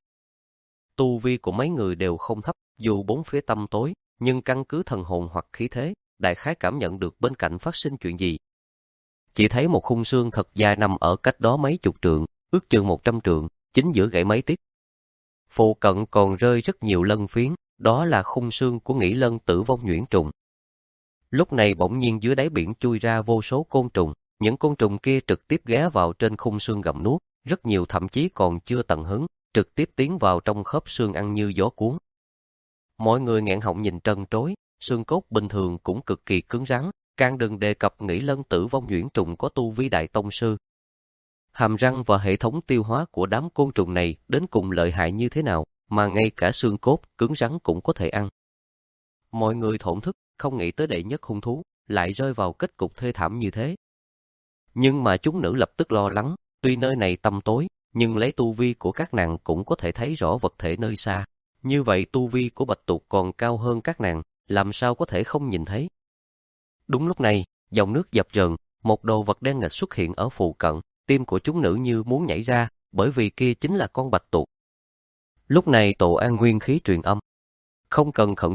Tu vi của mấy người đều không thấp, dù bốn phía tăm tối, nhưng căn cứ thần hồn hoặc khí thế, đại khái cảm nhận được bên cạnh phát sinh chuyện gì. Chỉ thấy một khung xương thật dài nằm ở cách đó mấy chục trượng, ước chừng một trăm trượng, chính giữa gãy mấy tiết. Phụ cận còn rơi rất nhiều lân phiến, đó là khung xương của Nghĩ Lân, Tử Vong nhuyễn trùng. Lúc này bỗng nhiên dưới đáy biển chui ra vô số côn trùng, những côn trùng kia trực tiếp ghé vào trên khung xương gặm nuốt, rất nhiều thậm chí còn chưa tận hứng, trực tiếp tiến vào trong khớp xương ăn như gió cuốn. Mọi người nghẹn họng nhìn trân trối, xương cốt bình thường cũng cực kỳ cứng rắn, càng đừng đề cập Nghĩ Lân, Tử Vong nhuyễn trùng có tu vi đại tông sư. Hàm răng và hệ thống tiêu hóa của đám côn trùng này đến cùng lợi hại như thế nào, mà ngay cả xương cốt cứng rắn cũng có thể ăn. Mọi người thổn thức, không nghĩ tới đệ nhất hung thú, lại rơi vào kết cục thê thảm như thế. Nhưng mà chúng nữ lập tức lo lắng, tuy nơi này tăm tối, nhưng lấy tu vi của các nàng cũng có thể thấy rõ vật thể nơi xa. Như vậy tu vi của Bạch Tuộc còn cao hơn các nàng, làm sao có thể không nhìn thấy. Đúng lúc này, dòng nước dập dờn, một đồ vật đen nghịch xuất hiện ở phụ cận, tim của chúng nữ như muốn nhảy ra, bởi vì kia chính là con Bạch Tuộc. Lúc này Tổ An nguyên khí truyền âm. Không cần khẩn trương,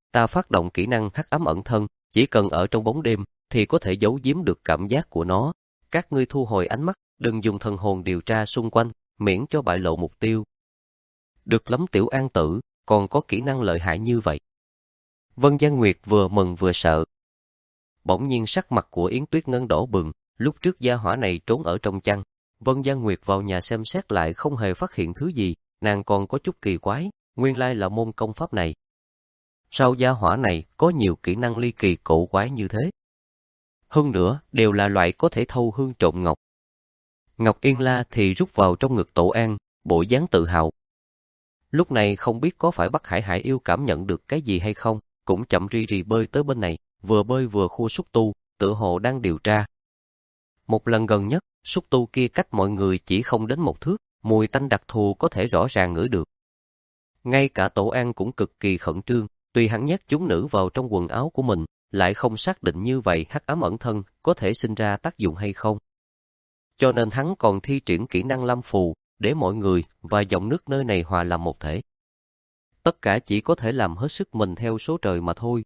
ta phát động kỹ năng hắc ám ẩn thân, chỉ cần ở trong bóng đêm thì có thể giấu giếm được cảm giác của nó. Các ngươi thu hồi ánh mắt, đừng dùng thần hồn điều tra xung quanh, miễn cho bại lộ mục tiêu. Được lắm Tiểu An tử, còn có kỹ năng lợi hại như vậy. Vân Gian Nguyệt vừa mừng vừa sợ. Bỗng nhiên sắc mặt của Yến Tuyết Ngân đỏ bừng, lúc trước gia hỏa này trốn ở trong chăn. Vân Gian Nguyệt vào nhà xem xét lại không hề phát hiện thứ gì, nàng còn có chút kỳ quái, nguyên lai là môn công pháp này. Sao gia hỏa này có nhiều kỹ năng ly kỳ cổ quái như thế? Hơn nữa, đều là loại có thể thâu hương trộm ngọc. Ngọc Yên La thì rút vào trong ngực Tổ An, bộ dáng tự hào. Lúc này không biết có phải Bắc Hải Hải Yêu cảm nhận được cái gì hay không, cũng chậm ri rì bơi tới bên này, vừa bơi vừa khua xúc tu, tựa hồ đang điều tra. Một lần gần nhất, xúc tu kia cách mọi người chỉ không đến một thước, mùi tanh đặc thù có thể rõ ràng ngửi được. Ngay cả Tổ An cũng cực kỳ khẩn trương, tuy hắn nhét chúng nữ vào trong quần áo của mình, lại không xác định như vậy hắc ám ẩn thân có thể sinh ra tác dụng hay không. Cho nên hắn còn thi triển kỹ năng Lam Phù, để mọi người và dòng nước nơi này hòa làm một thể. Tất cả chỉ có thể làm hết sức mình theo số trời mà thôi.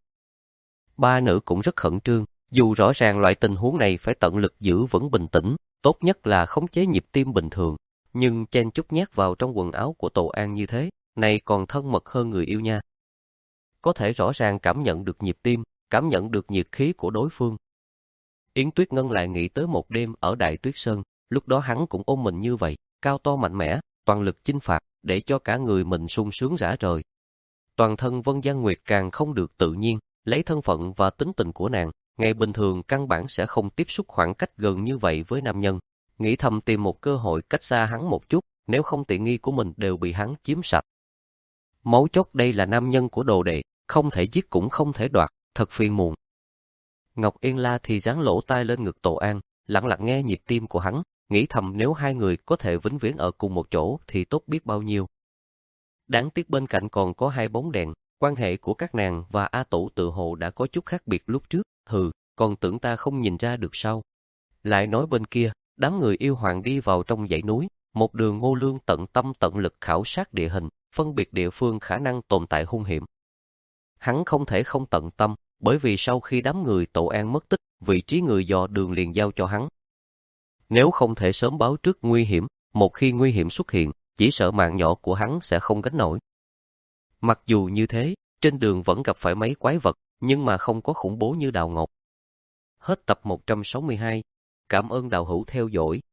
Ba nữ cũng rất khẩn trương, dù rõ ràng loại tình huống này phải tận lực giữ vững bình tĩnh, tốt nhất là khống chế nhịp tim bình thường, nhưng chen chút nhét vào trong quần áo của Tổ An như thế, này còn thân mật hơn người yêu nha. Có thể rõ ràng cảm nhận được nhịp tim, cảm nhận được nhiệt khí của đối phương. Yến Tuyết Ngân lại nghĩ tới một đêm ở Đại Tuyết Sơn, lúc đó hắn cũng ôm mình như vậy, cao to mạnh mẽ, toàn lực chinh phạt, để cho cả người mình sung sướng rã rời. Toàn thân Vân Gian Nguyệt càng không được tự nhiên, lấy thân phận và tính tình của nàng, ngày bình thường căn bản sẽ không tiếp xúc khoảng cách gần như vậy với nam nhân, nghĩ thầm tìm một cơ hội cách xa hắn một chút, nếu không tiện nghi của mình đều bị hắn chiếm sạch. Mấu chốt đây là nam nhân của đồ đệ, không thể giết cũng không thể đoạt, thật phiền muộn. Ngọc Yên La thì dán lỗ tai lên ngực Tổ An, lặng lặng nghe nhịp tim của hắn, nghĩ thầm nếu hai người có thể vĩnh viễn ở cùng một chỗ thì tốt biết bao nhiêu. Đáng tiếc bên cạnh còn có hai bóng đèn, quan hệ của các nàng và A Tủ tự hồ đã có chút khác biệt lúc trước, hừ, còn tưởng ta không nhìn ra được sao. Lại nói bên kia, đám người yêu hoàng đi vào trong dãy núi, một đường Ngô Lương tận tâm tận lực khảo sát địa hình, phân biệt địa phương khả năng tồn tại hung hiểm. Hắn không thể không tận tâm, bởi vì sau khi đám người Tổ An mất tích, vị trí người dò đường liền giao cho hắn. Nếu không thể sớm báo trước nguy hiểm, một khi nguy hiểm xuất hiện, chỉ sợ mạng nhỏ của hắn sẽ không gánh nổi. Mặc dù như thế, trên đường vẫn gặp phải mấy quái vật, nhưng mà không có khủng bố như Đào Ngọc. Hết tập một trăm sáu mươi hai. Cảm ơn đạo hữu theo dõi.